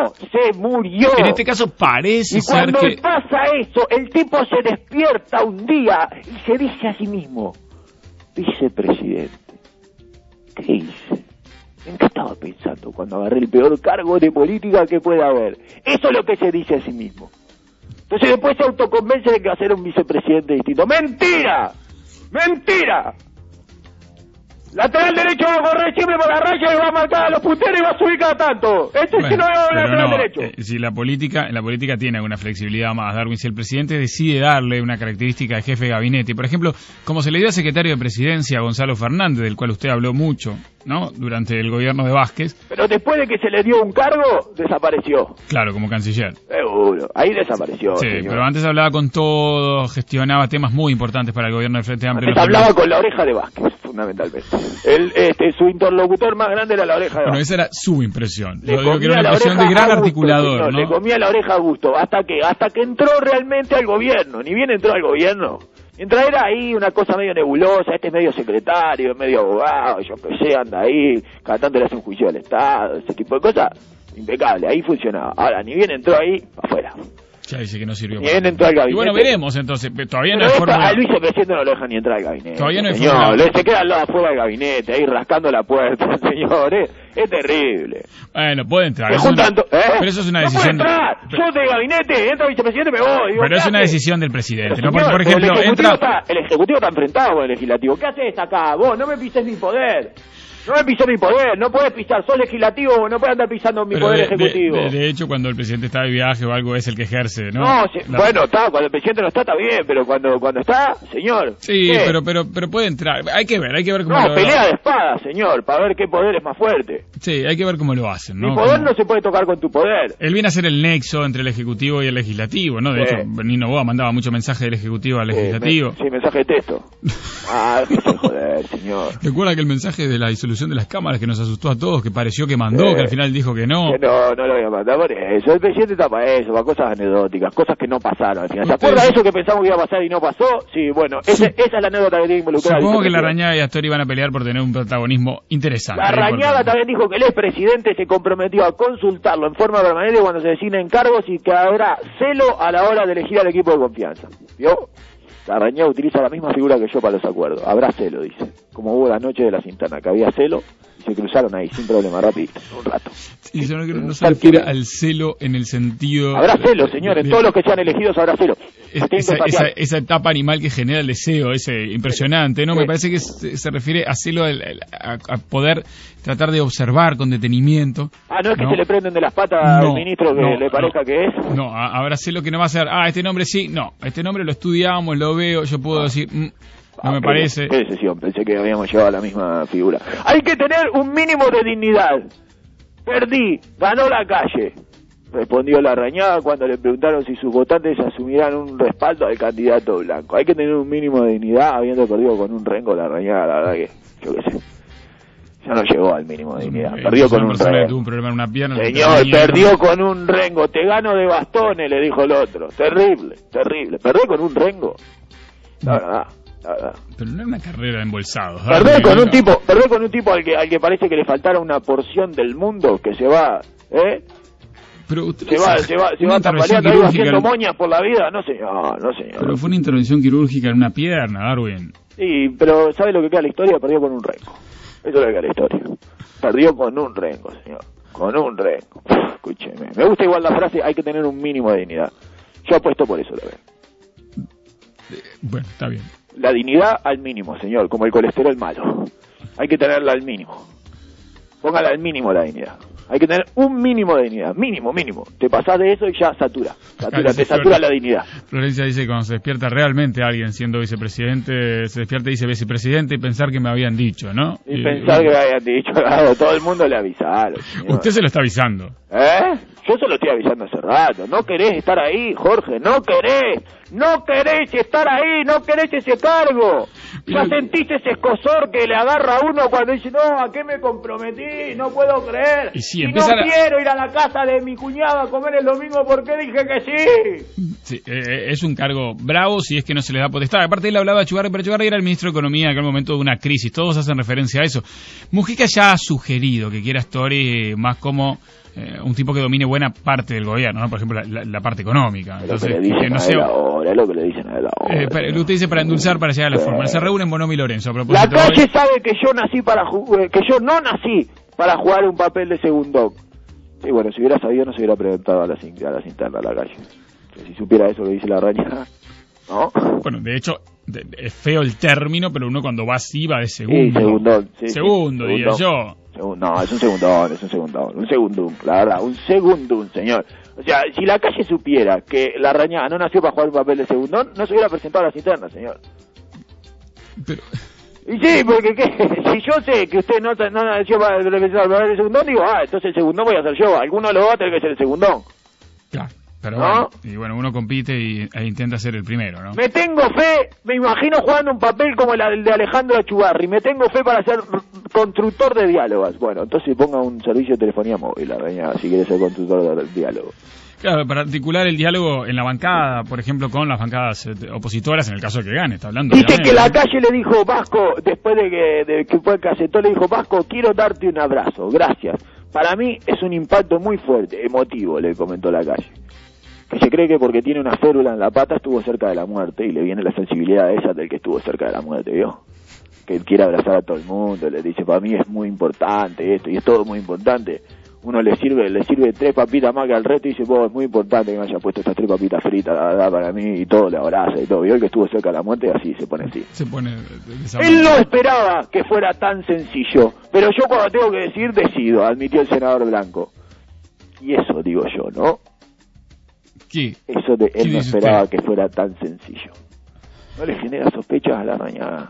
se murió. En este caso parece Y ser cuando que... pasa eso, el tipo se despierta un día y se dice a sí mismo, vicepresidente, ¿qué hice? ¿En qué estaba pensando cuando agarré el peor cargo de política que pueda haber? Eso es lo que se dice a sí mismo. Entonces después se autoconvence de que va a ser un vicepresidente distinto. ¡Mentira! ¡Mentira! Lateral derecho va a correr siempre por la raya y va a marcar a los punteros y va a subir cada tanto. Este Bueno, sí no es un pero lateral no, derecho. eh, si la política, en la política tiene alguna flexibilidad más, Darwin, si el presidente decide darle una característica de jefe de gabinete, por ejemplo, como se le dio al secretario de presidencia a Gonzalo Fernández, del cual usted habló mucho, ¿no? Durante el gobierno de Vázquez, Pero después de que se le dio un cargo, desapareció. claro, como canciller. Seguro, ahí desapareció. Sí, señor. pero antes hablaba con todo, gestionaba temas muy importantes para el gobierno del Frente Amplio. Antes hablaba con la oreja de Vázquez, fundamentalmente. Él, este, su interlocutor más grande era la oreja de Bueno, Vázquez. esa era su impresión. Le Yo digo que era comía una la impresión de oreja gran a gusto, articulador, señor, ¿no? Le comía la oreja a gusto. ¿Hasta que Hasta que entró realmente al gobierno. Ni bien entró al gobierno. Mientras era ahí una cosa medio nebulosa, este es medio secretario, es medio abogado, yo qué sé, anda ahí, cada tanto le hace un juicio al Estado, ese tipo de cosas, impecable, ahí funcionaba. Ahora, ni bien entró ahí, afuera. Ya dice que no sirvió. Ni bien entró al gabinete. Y bueno, veremos entonces, todavía no Pero hay esto, fórmula. al vicepresidente no lo deja ni entrar al gabinete. Todavía no hay señor. fórmula. Le se queda al lado afuera del gabinete, ahí rascando la puerta, señor. Es, es terrible. Bueno, puede entrar. Se Eso es juntan una- to- ¿eh? Pero eso es una no decisión. puede entrar. Yo de gabinete, entra el vicepresidente, me voy. Digo, Pero ¿qué es una hace? decisión del presidente, Pero, ¿no? Porque, señor, por pero ejemplo, el ejecutivo, entra. está, el ejecutivo está enfrentado con el legislativo. ¿Qué haces acá? Vos no me pises mi poder. No me pisó mi poder, no puedes pisar, sos legislativo, no puedes andar pisando mi Pero poder de, ejecutivo. de- de hecho, cuando el presidente está de viaje o algo, es el que ejerce, ¿no? No, sí, La- bueno, está, cuando el presidente no está, está bien, pero cuando cuando está, señor. Sí, ¿qué? pero, pero, pero puede entrar. Hay que ver, hay que ver cómo No, lo pelea de espada, señor, para ver qué poder es más fuerte. Sí, hay que ver cómo lo hacen, ¿no? Mi poder Como- no se puede tocar con tu poder. Él viene a ser el nexo entre el Ejecutivo y el Legislativo, ¿no? De Sí. hecho, Nino Boa mandaba mucho mensaje del Ejecutivo al Eh, Legislativo. me- sí, mensaje de texto. Ah, déjese joder, señor. Recuerda que el mensaje de la disolución de las cámaras que nos asustó a todos, que pareció que mandó, Eh, que al final dijo que no. Que no, no lo voy a mandar por eso. El presidente está para eso, para cosas anecdóticas, cosas que no pasaron al final. ¿Se Ustedes- acuerda de eso que pensamos que iba a pasar y no pasó? Sí, bueno, ese- esa es la anécdota que tiene involucrada. Supongo al que la vicepresidente. Rañaga y Astori van a pelear por tener un protagonismo interesante. La Rañaga importante. también dijo que el expresidente se comprometió a consultarlo en forma permanente cuando se designen cargos y que habrá celo a la hora de elegir al equipo de confianza. ¿Vio? La Rañaga utiliza la misma figura que yo para los acuerdos. Habrá celo, dice. Como hubo la noche de la Cintana, que había celo Y se cruzaron ahí, sin problema, rapidito, un rato. Y yo no, no se refiere al celo en el sentido... Habrá celo, señores, de, todos los que sean elegidos habrá celo. Esa, esa, esa etapa animal que genera el deseo, ese impresionante, ¿no? Sí. Me parece que se, se refiere a celo, a, a poder tratar de observar con detenimiento. Ah, ¿no es que ¿no? se le prenden de las patas no, al ministro que no, le parezca no, que es? No, habrá celo que no va a ser, ah, este nombre sí, no, este nombre lo estudiamos, lo veo, yo puedo decir... Mm, No me parece. Qué decisión, pensé que habíamos llevado a la misma figura. Hay que tener un mínimo de dignidad. Perdí, ganó la calle. Respondió Larrañaga cuando le preguntaron si sus votantes asumirán un respaldo al candidato blanco. Hay que tener un mínimo de dignidad habiendo perdido con un rengo Larrañaga, la verdad que, yo qué sé. Ya no llegó al mínimo de dignidad. Perdió con un rengo. Tuvo un problema en una pierna. Señor, perdió con un rengo. Te gano de bastones, le dijo el otro. Terrible, terrible. Perdí con un rengo. La verdad. Pero no es una carrera de embolsados. Perder con un tipo, perder con un tipo al que al que parece que le faltara una porción del mundo, que se va, ¿eh? Pero usted se va, se va, se va tambaleando ahí haciendo moñas por la vida, no señor, no señor. Pero fue una intervención quirúrgica en una pierna, Darwin. Sí, pero ¿sabe lo que queda la historia? Perdió con un rengo. Eso es lo que queda la historia. Perdió con un rengo, señor. Con un rengo. Uf, escúcheme. Me gusta igual la frase, hay que tener un mínimo de dignidad. Yo apuesto por eso, la verdad. Bueno, está bien. La dignidad al mínimo, señor, como el colesterol malo. Hay que tenerla al mínimo. Póngala al mínimo la dignidad. Hay que tener un mínimo de dignidad, mínimo, mínimo. Te pasás de eso y ya satura. Satura, te satura la dignidad. Florencia dice que cuando se despierta realmente alguien siendo vicepresidente, se despierta y dice vicepresidente y pensar que me habían dicho, ¿no? Y, y pensar y, que me habían dicho, claro, todo el mundo le avisaron. Señor. Usted se lo está avisando. ¿Eh? Yo se lo estoy avisando hace rato. No querés estar ahí, Jorge, no querés. No querés estar ahí, no querés ese cargo. Ya Pero... sentiste ese escosor que le agarra a uno cuando dice, no, ¿a qué me comprometí? No puedo creer. Y, sí, y no la... quiero ir a la casa de mi cuñado a comer el domingo porque dije que sí. Sí, eh, es un cargo bravo si es que no se le da potestad. Aparte él hablaba de Echevarri, pero Echevarri era el ministro de Economía en aquel momento de una crisis. Todos hacen referencia a eso. Mujica ya ha sugerido que quiera Astori más como... Eh, un tipo que domine buena parte del gobierno, ¿no? Por ejemplo, la, la, la parte económica. Entonces, es lo que le dicen que no a él ahora, es lo que le dicen a él ahora. Eh, para, usted dice para endulzar, para llegar a la sí. forma. Se reúnen Bonomi y Lorenzo. A la calle hoy... sabe que yo nací para jugar, que yo no nací para jugar un papel de segundón. Sí, bueno, si hubiera sabido no se hubiera presentado a las, a las internas a la calle. Si supiera eso que dice la araña, ¿no? Bueno, de hecho, de, de, es feo el término, pero uno cuando va así va de segundo. Sí, segundón. Sí, segundo, sí, diría yo. No, es un segundón, es un segundón, un segundum, la verdad, un segundum, señor. O sea, si la calle supiera que la Rañaga no nació para jugar un papel de segundón, no se hubiera presentado a las internas, señor. Pero... Y sí, porque ¿qué? Si yo sé que usted no, no nació para representar el papel de segundón, digo, ah, entonces el segundón voy a ser yo, alguno lo va a tener que ser el segundón. Claro. Pero ¿no? Bueno, y bueno, uno compite y, e intenta ser el primero, ¿no? Me tengo fe, me imagino jugando un papel como el de Alejandro Echevarri, me tengo fe para ser constructor de diálogos. Bueno, entonces ponga un servicio de telefonía móvil, la reina, si quiere ser constructor de diálogo. Claro, para articular el diálogo en la bancada, por ejemplo, con las bancadas opositoras, en el caso de que gane, está hablando. Dice que la calle le dijo, Vasco, después de que, de que fue Casetó, le dijo, Vasco, quiero darte un abrazo, gracias. Para mí es un impacto muy fuerte, emotivo, le comentó la calle. Que se cree que porque tiene una férula en la pata estuvo cerca de la muerte y le viene la sensibilidad esa del que estuvo cerca de la muerte, ¿vio? Que él quiere abrazar a todo el mundo, le dice, para mí es muy importante esto y es todo muy importante. Uno le sirve le sirve tres papitas más que al resto y dice, vos, es muy importante que me haya puesto estas tres papitas fritas, la verdad, para mí, y todo le abraza y todo. Vio el que estuvo cerca de la muerte, así se pone así. Se pone él no esperaba que fuera tan sencillo, pero yo cuando tengo que decir, decido, admitió el senador Blanco. Y eso digo yo, ¿no? ¿Qué? Eso de él no esperaba usted? que fuera tan sencillo. No le genera sospechas a la Rañaga.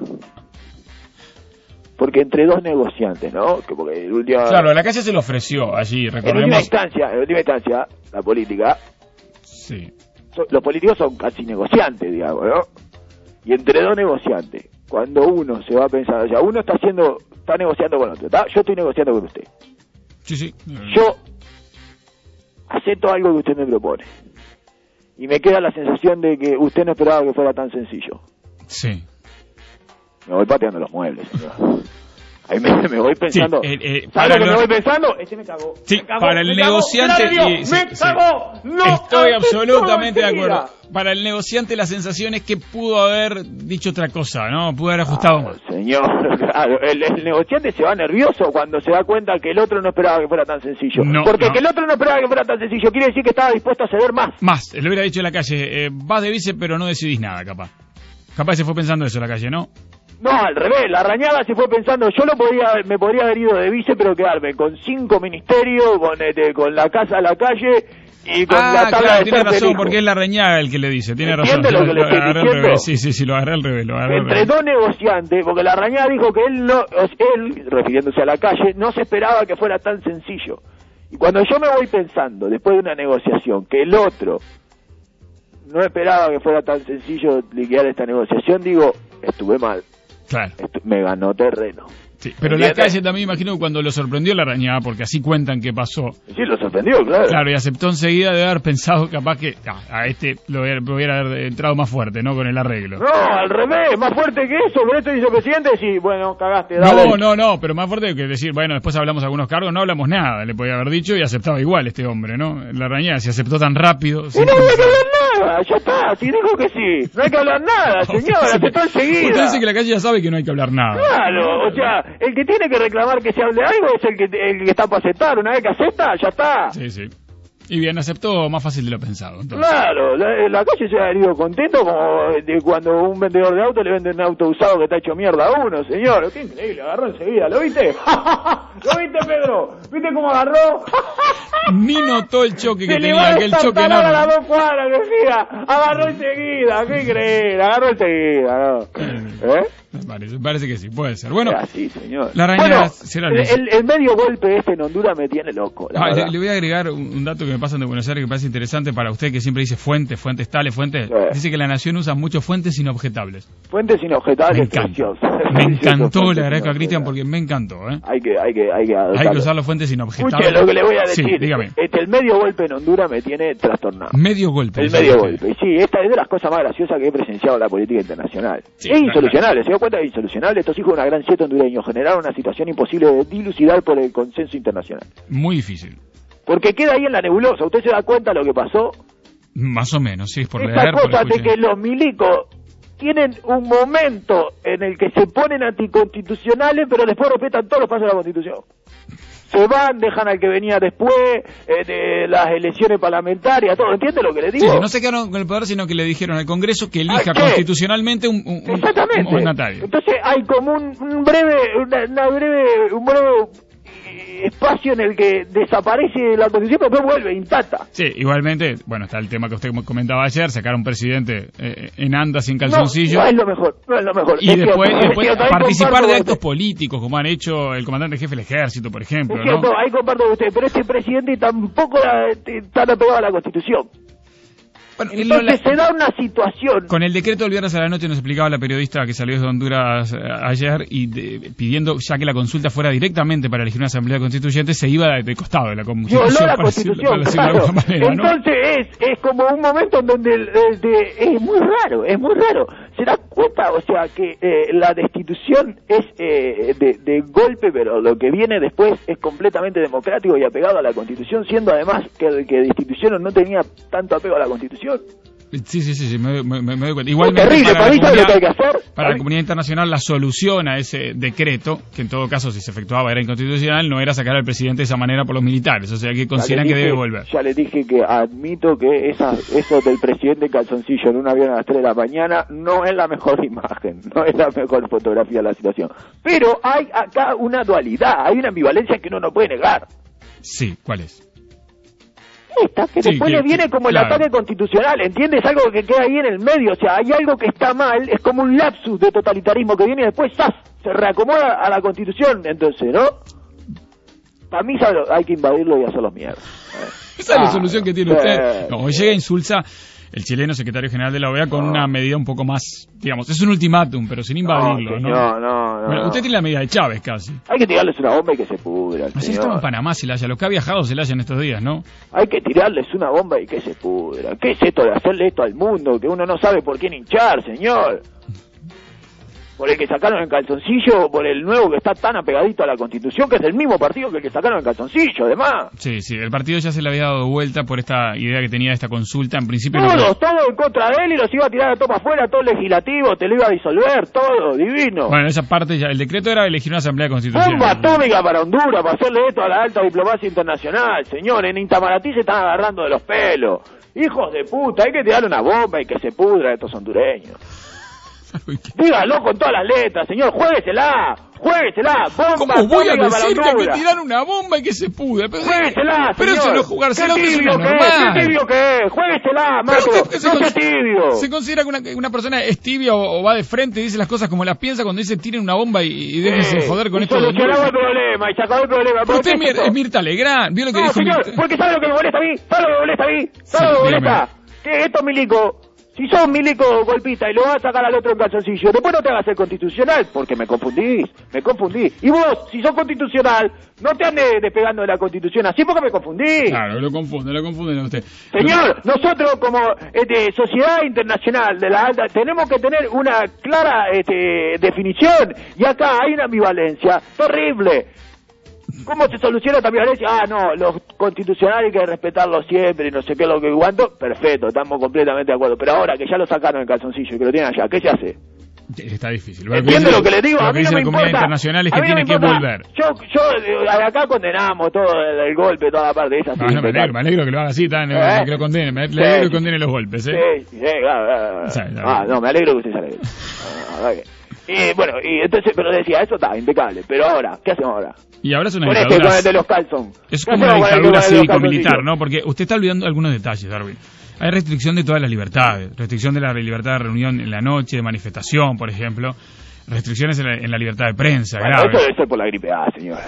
Porque entre dos negociantes, ¿no? Que porque el último... Claro, la calle se lo ofreció allí, recordemos. En última instancia, en última instancia, la política... Sí. Son, los políticos son casi negociantes, digamos, ¿no? Y entre dos negociantes, cuando uno se va a pensar, o sea, uno está haciendo, está negociando con otro, ¿está? Yo estoy negociando con usted. Sí, sí. Yo acepto algo que usted me propone. Y me queda la sensación de que usted no esperaba que fuera tan sencillo. Sí. Me voy pateando los muebles, señor. Ahí me, me voy pensando. Sí, eh, eh, ¿Sabes lo que los... me voy pensando? Este me cagó. Sí, me cagó, para el me negociante. Cagó, y, sí, ¡Me sí. cagó! ¡No! Estoy absolutamente de enseguida. acuerdo. Para el negociante, la sensación es que pudo haber dicho otra cosa, ¿no? Pudo haber ajustado ah, más. Señor, claro, el, el negociante se va nervioso cuando se da cuenta que el otro no esperaba que fuera tan sencillo. No, Porque no. que el otro no esperaba que fuera tan sencillo quiere decir que estaba dispuesto a ceder más. Más, le hubiera dicho en la calle, eh, vas de vice, pero no decidís nada, capaz. Capaz se fue pensando eso en la calle, ¿no? No, al revés, la Rañaga se fue pensando, yo lo podía, me podría haber ido de vice, pero quedarme con cinco ministerios, con, este, con la casa a la calle y con ah, la tabla claro, de tiene ser razón, feliz. porque es la Reñaga el que le dice, tiene razón. ¿Entiende lo que le estoy agarré al diciendo? revés, sí, sí, sí, lo agarré al revés, lo agarré al Entre revés. dos negociantes, porque la Rañaga dijo que él, no, él, refiriéndose a la calle, no se esperaba que fuera tan sencillo. Y cuando yo me voy pensando, después de una negociación, que el otro no esperaba que fuera tan sencillo liquidar esta negociación, digo, estuve mal. Claro. Estu me ganó terreno. Sí, pero la calle también imagino que cuando lo sorprendió la Rañaga, porque así cuentan que pasó. Sí, lo sorprendió, claro. Claro, y aceptó enseguida de haber pensado capaz que ah, a este lo hubiera, hubiera entrado más fuerte, ¿no? Con el arreglo. No, al revés, más fuerte que eso, con esto vicepresidente, sí, bueno, cagaste, dale. No, no, no, pero más fuerte que decir, bueno, después hablamos algunos cargos, no hablamos nada, le podía haber dicho y aceptaba igual este hombre, ¿no? La Rañaga se aceptó tan rápido. Y no hay que hablar nada, ya está, si dijo que sí, no hay que hablar nada, señora, aceptó enseguida. Usted dice que la calle ya sabe que no hay que hablar nada. Claro, o sea, el que tiene que reclamar que se hable algo es el que, el que está para aceptar, una vez que acepta, ya está. Sí, sí. Y bien, aceptó más fácil de lo pensado. Entonces. Claro, la, la calle se ha venido contento como de cuando un vendedor de auto le vende un auto usado que está hecho mierda a uno, señor. Qué increíble, agarró enseguida, ¿lo viste? ¿Lo viste, Pedro? ¿Viste cómo agarró? Ni notó el choque que se tenía, aquel choque enorme. enorme. A las dos cuadras, decía, agarró enseguida, qué increíble, agarró enseguida, ¿no? ¿Eh? Me parece, me parece que sí, puede ser. Bueno, sí, señor. La Rañaga bueno, será el, el, el medio golpe este en Honduras me tiene loco. La ah, verdad. le, le voy a agregar un, un dato que me pasan de Buenos Aires que me parece interesante para usted que siempre dice fuentes, fuentes tales, fuentes. Sí. Dice que la Nación usa muchas fuentes inobjetables. Fuentes inobjetables, me encanta. preciosas. Me encantó, le agradezco a Cristian porque me encantó. ¿eh? Hay que, hay que, hay que Hay que usar las fuentes inobjetables. Escuche lo que le voy a decir. Sí, dígame. Este, el medio golpe en Honduras me tiene trastornado. Medio golpe. El medio golpe. Sí, esta es de las cosas más graciosas que he presenciado en la política internacional. Sí, es claro. insolucionable, ¿se dio cuenta? Es insolucionable. Estos hijos de una gran siete hondureños generaron una situación imposible de dilucidar por el consenso internacional. Muy difícil. Porque queda ahí en la nebulosa. ¿Usted se da cuenta de lo que pasó? Más o menos, sí, por Esta leer, por cosa de escuchar. que los milicos tienen un momento en el que se ponen anticonstitucionales, pero después respetan todos los pasos de la Constitución. Se van, dejan al que venía después, eh, de las elecciones parlamentarias, todo. ¿Entiende lo que le digo? Sí, sí, no se quedaron con el poder, sino que le dijeron al Congreso que elija ¿A qué? constitucionalmente un, un, Exactamente. un mandatario. Entonces hay como un, un breve, una, una breve, un breve eh, espacio en el que desaparece la Constitución, pero después vuelve intacta. Sí, igualmente, bueno, está el tema que usted comentaba ayer, sacar a un presidente eh, en andas sin calzoncillo. No, no es lo mejor, no es lo mejor. Y Es después, cierto, después es cierto, ahí participar comparto de con actos usted. políticos, como han hecho el comandante jefe del ejército, por ejemplo, Es ¿no? cierto, ahí comparto con usted, pero este presidente tampoco la- está apegado a la Constitución. Bueno, Entonces lo- se da una situación. Con el decreto del viernes a la noche nos explicaba la periodista que salió de Honduras eh, ayer y de- pidiendo ya que la consulta fuera directamente para elegir una asamblea constituyente, se iba de, de costado de la Violó Constitución. la para decirlo- Constitución, para decirlo de claro. alguna manera, ¿no? Entonces es, es como un momento en donde el- el de- es muy raro, es muy raro. Se da cuenta, o sea, que eh, la destitución es eh, de, de golpe, pero lo que viene después es completamente democrático y apegado a la Constitución, siendo además que, que destitución no tenía tanto apego a la Constitución. Sí, sí, sí, sí, me, me- me doy cuenta. Es Igualmente, terrible, para, para la mí sabe lo que hay comunidad, que hacer. para la comunidad internacional, la solución a ese decreto, que en todo caso, si se efectuaba, era inconstitucional, no era sacar al presidente de esa manera por los militares. O sea, que consideran Ya que le debe dije- volver. Ya le dije que admito que esa, eso del presidente calzoncillo en un avión a las tres de la mañana no es la mejor imagen, no es la mejor fotografía de la situación. Pero hay acá una dualidad, hay una ambivalencia que uno no puede negar. Sí, ¿cuál es? Esta, que Sí, después que- le viene que- como el claro. ataque constitucional, ¿entiendes? Algo que queda ahí en el medio, o sea, hay algo que está mal, es como un lapsus de totalitarismo que viene y después ¡zas! Se reacomoda a la Constitución, entonces, ¿no? Para mí ¿sabe lo? Hay que invadirlo y hacerlo mierda. Esa es la Ah, solución que tiene sí. usted. No, hoy llega Insulza, el chileno secretario general de la O E A, con una medida un poco más, digamos, es un ultimátum, pero sin invadirlo, ¿no? No, no, no. Bueno, no. usted tiene la medida de Chávez casi. Hay que tirarles una bomba y que se pudra. Ayer señor. estaba en Panamá, Celaya, lo que ha viajado Celaya en estos días, ¿no? Hay que tirarles una bomba y que se pudra. ¿Qué es esto de hacerle esto al mundo? Que uno no sabe por quién hinchar, señor. ¿Por el que sacaron en calzoncillo o por el nuevo que está tan apegadito a la Constitución, que es del mismo partido que el que sacaron en calzoncillo, además? Sí, sí, el partido ya se le había dado vuelta por esta idea que tenía de esta consulta. En principio... Todos, no... todos en contra de él y los iba a tirar a toma afuera, todo legislativo, te lo iba a disolver, todo, divino. Bueno, esa parte ya, el decreto era elegir una asamblea constitucional. Bomba atómica para Honduras, para hacerle esto a la alta diplomacia internacional, señor, en Intamaratí se están agarrando de los pelos. Hijos de puta, hay que tirarle una bomba y que se pudra a estos hondureños. Dígalo con todas las letras, señor, juéguesela, juéguesela, bomba ¿Cómo voy a atómica decir para que hay Honduras? que tirar una bomba y que se pudra? Pero, Juéguesela, pero señor. eso no jugársela, ¿Qué que es tibio una que es? normal. ¿Qué tibio que es? Juéguesela, Pero Macro, usted se no sea con- tibio. ¿Se considera que una, una persona es tibia o, o va de frente y dice las cosas como las piensa cuando dice tiren una bomba y, y déjense Sí, joder con y esto? solucionaba el problema y se acabó el problema. Pero usted ¿Por es, qué Mir- eso? es Mirta Legrand, ¿vio lo que No, dijo señor, Mirta? porque ¿sabe lo que me molesta a mí? ¿Sabe lo que me molesta a mí? ¿Sabe lo que me dígame. molesta? Que estos milicos, si sos milico golpista y lo vas a sacar al otro en calzoncillo, después no te hagas el constitucional, porque me confundís, me confundís. Y vos, si sos constitucional, no te andes despegando de la constitución así porque me confundís. Claro, lo confunde, lo confunden a usted. Señor, nosotros como este, sociedad internacional de la alta tenemos que tener una clara este, definición y acá hay una ambivalencia terrible. ¿Cómo se soluciona esta ambivalencia? Ah, no, los constitucionales hay que respetarlos siempre y no sé qué, lo que cuánto. Perfecto, estamos completamente de acuerdo. Pero ahora que ya lo sacaron en calzoncillo y que lo tienen allá, ¿qué se hace? Está difícil. ¿Entiende lo que le digo? Lo A que mí no dice me la comunidad importa. internacional es A que mí no tiene me que importa. volver. Yo, yo, eh, acá condenamos todo el, el golpe, toda la parte de esa. Ah, no, me alegro, me alegro que lo haga así, tan, ¿Eh? que lo condene. Me Sí. alegro que condene los golpes, ¿eh? Sí, sí, claro, claro. Sí, claro. Ah, no, me alegro que usted se alegre. Ah, ok. Y bueno, y entonces, pero decía, eso está impecable. Pero ahora, ¿qué hacemos ahora? Y ahora es una Con este, dictadura. con el de los calzón. Es ¿Qué como una hacemos con el de dictadura los cívico-militar, calzoncillos? ¿no? Porque usted está olvidando algunos detalles, Darwin. Hay restricción de todas las libertades. Restricción de la libertad de reunión en la noche, de manifestación, por ejemplo. Restricciones en la, en la libertad de prensa, Bueno, grave. eso debe ser por la gripe A, señor.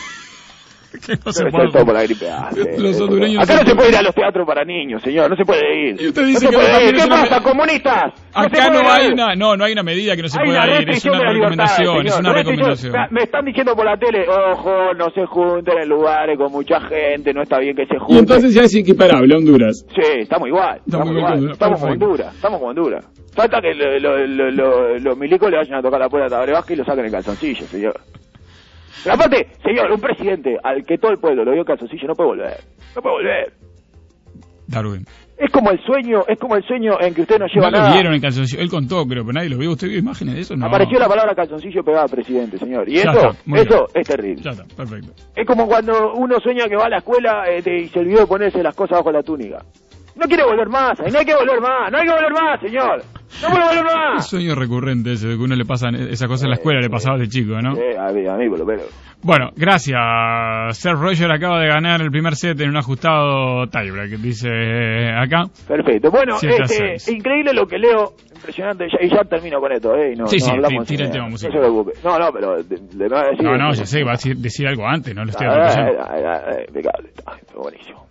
Que no se Debe puede- ser todo por la gripe A. sí. Los hondureños Acá no no se se puede ir a los teatros para niños, señor. No se puede ir. Y usted no dice se que puede también ir. es ¿Qué una- pasa, comunistas? No se Acá puede no hay ir. una, no, no hay una medida que no se Hay pueda una ir, es restricción una de la libertad, recomendación, es señor. una Restricción. recomendación. Me están diciendo por la tele, ojo, no se junten en lugares con mucha gente, no está bien que se junten. Y entonces ya es equiparable a Honduras. Sí, estamos igual, estamos muy igual, bien, estamos como perfecto. Honduras, estamos como Honduras. Falta que lo- lo- lo- lo- los milicos le vayan a tocar la puerta a Tabaré Vázquez y lo saquen en calzoncillo, señor. Pero aparte, señor, un presidente al que todo el pueblo lo dio en calzoncillo no puede volver, no puede volver. Darwin. Es como el sueño, es como el sueño en que usted no lleva No lo nada. vieron en calzoncillo. Él contó, pero, pero nadie lo vio. ¿Usted vio imágenes de eso? No. Apareció la palabra calzoncillo pegada al presidente, señor. Y Ya eso, está, muy eso bien. es terrible. Ya está, perfecto. Es como cuando uno sueña que va a la escuela este, y se olvidó de ponerse las cosas bajo la túnica. No quiere volver más, y no hay que volver más, no hay que volver más, señor. No puede volver Un más. sueño recurrente ese, de que uno le pasan esa cosa en la escuela, le pasaba de chico, ¿no? Eh, a mí, a mí, por lo menos. Bueno, gracias. Seth Roger acaba de ganar el primer set en un ajustado tiebreak, dice acá. Perfecto. Bueno, siete a este, seis. increíble lo que leo, impresionante, ya- y ya termino con esto, ¿eh? Y no, Sí, no sí, hablamos tira el en- tema no musical. se preocupe. No, no, pero le, le me va a decir... No, no, ya sé, va a decir, decir algo antes, no lo estoy Ah, atropellando. ah, ah, ah, impecable, está, está buenísimo.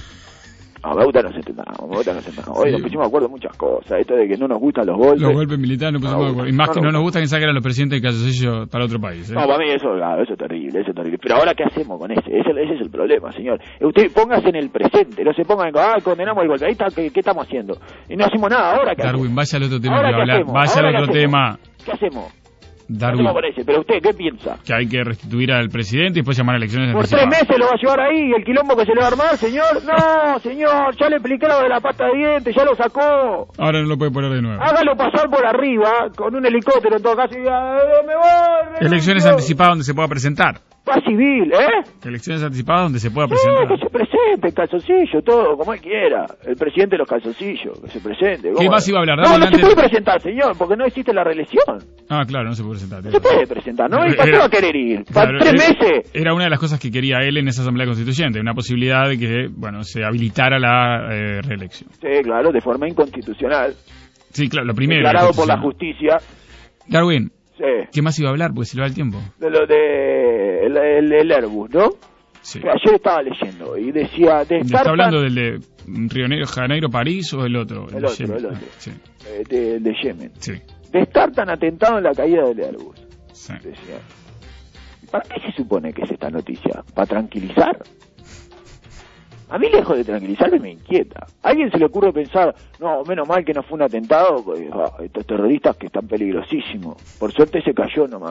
No, me gustan los setenta, me gustan los setenta. Hoy Sí. nos pusimos de acuerdo en muchas cosas. Esto de que no nos gustan los golpes. Los golpes militares no pusimos de acuerdo. Y más no, que no. no nos gusta que saquen a los presidentes de calzoncillo para otro país. ¿eh? No, para mí eso, claro, eso es terrible, eso es terrible. Pero ahora, ¿qué hacemos con ese? Ese, ese es el problema, señor. Usted póngase en el presente, no se pongan con, ah, condenamos el golpe. Ahí está, ¿qué, qué estamos haciendo? Y no hacemos nada. ¿Ahora qué Darwin, hacemos? vaya al otro tema ¿Ahora que va a qué hablar. hacemos? Vaya al ¿Ahora qué otro hacemos? tema. ¿Qué hacemos? Darwin, No me parece, pero usted, ¿qué piensa? que hay que restituir al presidente y después llamar a elecciones ¿Por tres anticipadas. meses lo va a llevar ahí el quilombo que se le va a armar, señor? No, señor, ya le expliqué lo de la pasta de dientes, ya lo sacó. Ahora no lo puede poner de nuevo. Hágalo pasar por arriba, con un helicóptero en todo caso, y diga, "Eh, me voy, Elecciones renuncio". anticipadas donde se pueda presentar. Paz civil, ¿eh? Elecciones anticipadas donde se pueda Sí, presentar. que se presente, calzoncillo, todo, como él quiera. El presidente de los calzoncillos, que se presente. ¿Qué ¿cómo? más iba a hablar? No, Dame no se adelante. puede presentar, señor, porque no existe la reelección. Ah, claro, no se puede presentar. No se puede presentar, ¿no? ¿Y para qué Era- va a querer ir? ¿Para Claro, tres era- meses? Era una de las cosas que quería él en esa asamblea constituyente, una posibilidad de que, bueno, se habilitara la eh, reelección. Sí, claro, de forma inconstitucional. Sí, claro, lo primero. Declarado por la constitucional. justicia. Darwin, Sí. ¿qué más iba a hablar? Porque se le va el tiempo. De lo de el, el, el Airbus, ¿no? Sí. Que ayer estaba leyendo y decía, ¿Está descartan... hablando del de Río Negro, Janeiro, París o el otro? El de otro, Yemen? el otro. Ah, sí, eh, de, de Yemen. sí, Descartan atentado en la caída del Airbus. sí. Decía. ¿Para qué se supone que es esta noticia? ¿Para tranquilizar? A mí, lejos de tranquilizarme, me inquieta. ¿A alguien se le ocurre pensar, no, menos mal que no fue un atentado, porque, oh, estos terroristas que están peligrosísimos? Por suerte se cayó nomás.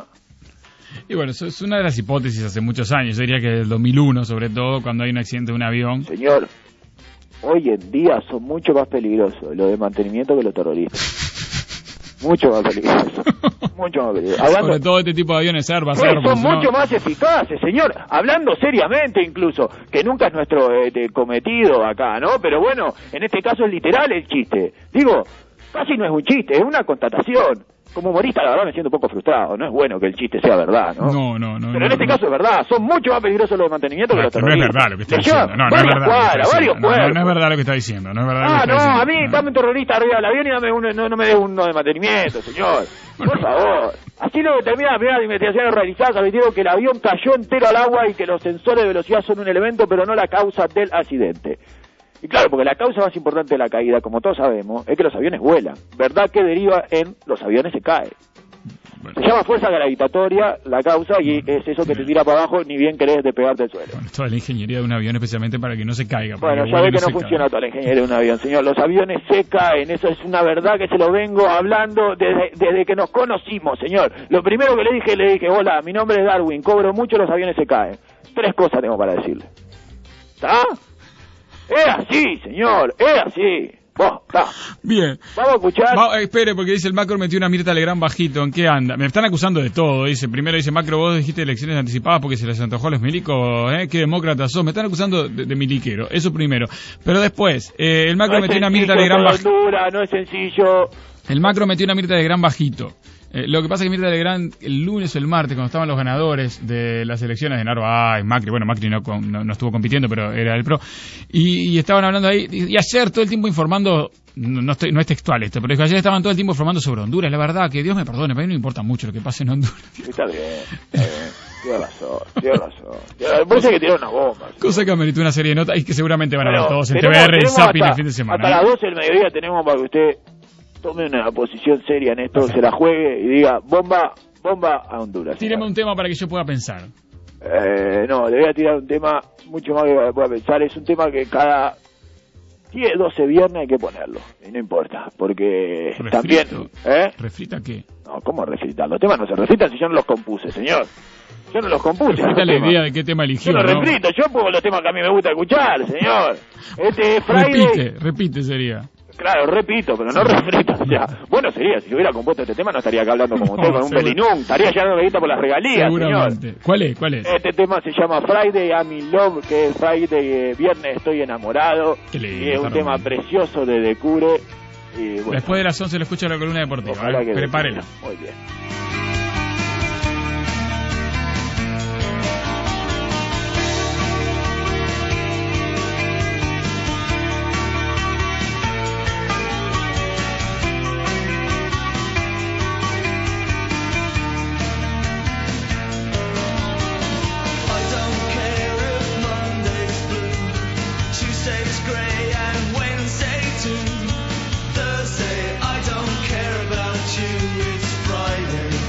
Y bueno, eso es una de las hipótesis hace muchos años. Yo diría que del dos mil uno, sobre todo, cuando hay un accidente de un avión. Señor, hoy en día son mucho más peligrosos los de mantenimiento que los terroristas. Mucho más peligroso. Mucho más peligroso. Hablando... Sobre todo este tipo de aviones Airbus, Pues, Airbus, son ¿no? mucho más eficaces, señor. Hablando seriamente incluso, que nunca es nuestro eh, cometido acá, ¿no? Pero bueno, en este caso es literal el chiste. Digo, casi no es un chiste, es una constatación. Como humorista, la verdad, me siento un poco frustrado. No es bueno que el chiste sea verdad, ¿no? No, no, no. Pero no, en este no. caso es verdad. Son mucho más peligrosos los de mantenimiento No, que los no es terroristas. verdad lo que está Le diciendo. llevan No, no es varias verdad. lo que cuadras, está varios diciendo. No, no, cuerpos. no es verdad lo que está diciendo. No es verdad lo que Ah, está no, diciendo. a mí, dame un terrorista arriba del avión y dame uno, no, no me dé uno de mantenimiento, señor. Por favor. Así lo determinan las primeras investigaciones realizadas, advirtieron que el avión cayó entero al agua y que los sensores de velocidad son un elemento, pero no la causa del accidente. Y claro, porque la causa más importante de la caída, como todos sabemos, es que los aviones vuelan. ¿Verdad que deriva en los aviones se caen? Se llama fuerza gravitatoria la causa y es eso que te tira para abajo ni bien querés despegarte del suelo. Bueno, toda la ingeniería de un avión especialmente para que no se caiga. Bueno, ya ve que no funciona toda la ingeniería de un avión, señor. Los aviones se caen, eso es una verdad que se lo vengo hablando desde, desde que nos conocimos, señor. Lo primero que le dije, le dije, hola, mi nombre es Darwin, cobro mucho, los aviones se caen. Tres cosas tengo para decirle. ¿Está? Es así, señor, es así. Bueno, está. Bien. Vamos a escuchar. Va, espere, porque dice el Macro metió una Mirta Legrand bajito. ¿En qué anda? Me están acusando de todo. Dice, primero dice Macro, vos dijiste elecciones anticipadas porque se les antojó a los milicos. ¿Eh? ¿Qué demócratas sos? Me están acusando de, de miliquero. Eso primero. Pero después, eh, el Macro No es metió una sencillo, Mirta Legrand bajito. dura, no es sencillo. El Macro metió una Mirta Legrand bajito. Eh, lo que pasa es que Mirta Legrand, el lunes o el martes, cuando estaban los ganadores de las elecciones de Narváez, Macri, bueno, Macri no, no, no estuvo compitiendo, pero era el pro, y, y estaban hablando ahí, y, y ayer todo el tiempo informando, no, no, estoy, no es textual esto, pero ayer estaban todo el tiempo informando sobre Honduras. La verdad, que Dios me perdone, para mí no importa mucho lo que pase en Honduras. Está bien, está bien. Tiene razón, tiene razón. Parece que tiene una bomba. ¿Sí? Cosa que ameritó una serie de notas y que seguramente van a ver Bueno, todos en tenemos- T V R y tenemos Zapping hasta- el fin de semana. Hasta ¿eh? las doce del mediodía tenemos para que usted tome una posición seria en esto, se la juegue y diga bomba, bomba a Honduras. Tíreme un tema para que yo pueda pensar. Eh, no, le voy a tirar un tema mucho más que pueda pensar. Es un tema que cada diez, doce viernes hay que ponerlo. Y no importa, porque ¿Refrito? también... ¿Eh? ¿Refrita qué? No, ¿cómo refritar? Los temas no se refritan si yo no los compuse, señor. Yo no los compuse. Refrita esos la temas. idea de qué tema eligió, Yo no ¿no? refrito, yo pongo los temas que a mí me gusta escuchar, señor. Este es Friday... Repite, repite sería. Claro, repito, pero no refrito. O sea, bueno sería, si yo hubiera compuesto este tema no estaría acá hablando como usted No, con un seguro- belinum. Estaría llenando guita por las regalías, señor. Seguramente. ¿Cuál es? ¿Cuál es? Este tema se llama Friday I'm in Love, que es Friday, eh, viernes estoy enamorado. Qué lindo, Y es un está tema hermoso. precioso de The Cure. Y bueno, Después de las once lo escucha la columna deportiva. ojalá ¿eh? que- Prepárela. Muy bien. I don't care if Monday's blue, Tuesday's grey and Wednesday too. Thursday, I don't care about you, it's Friday.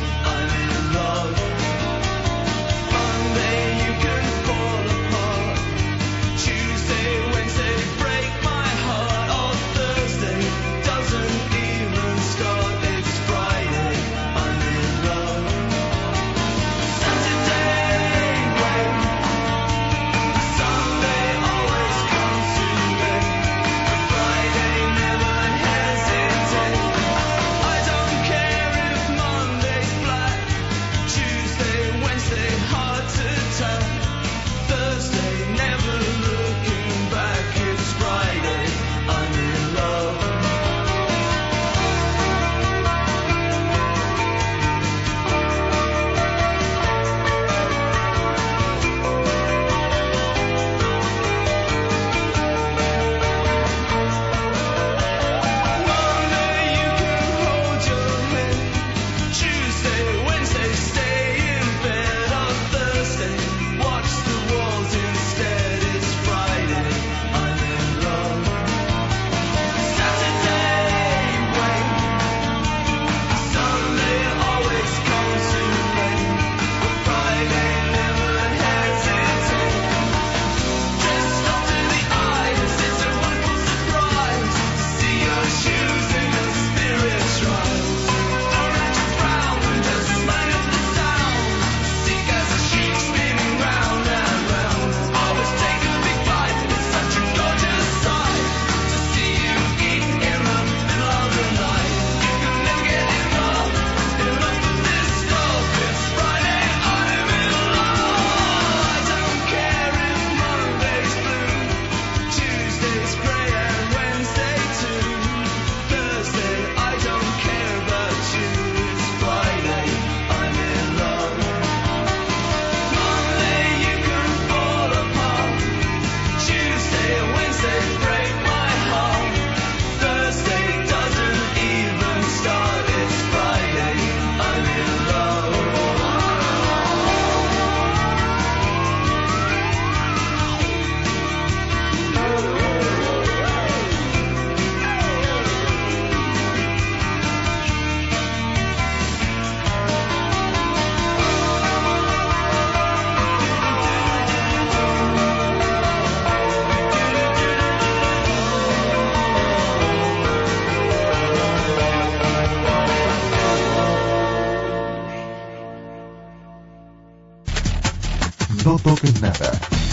No toquen nada.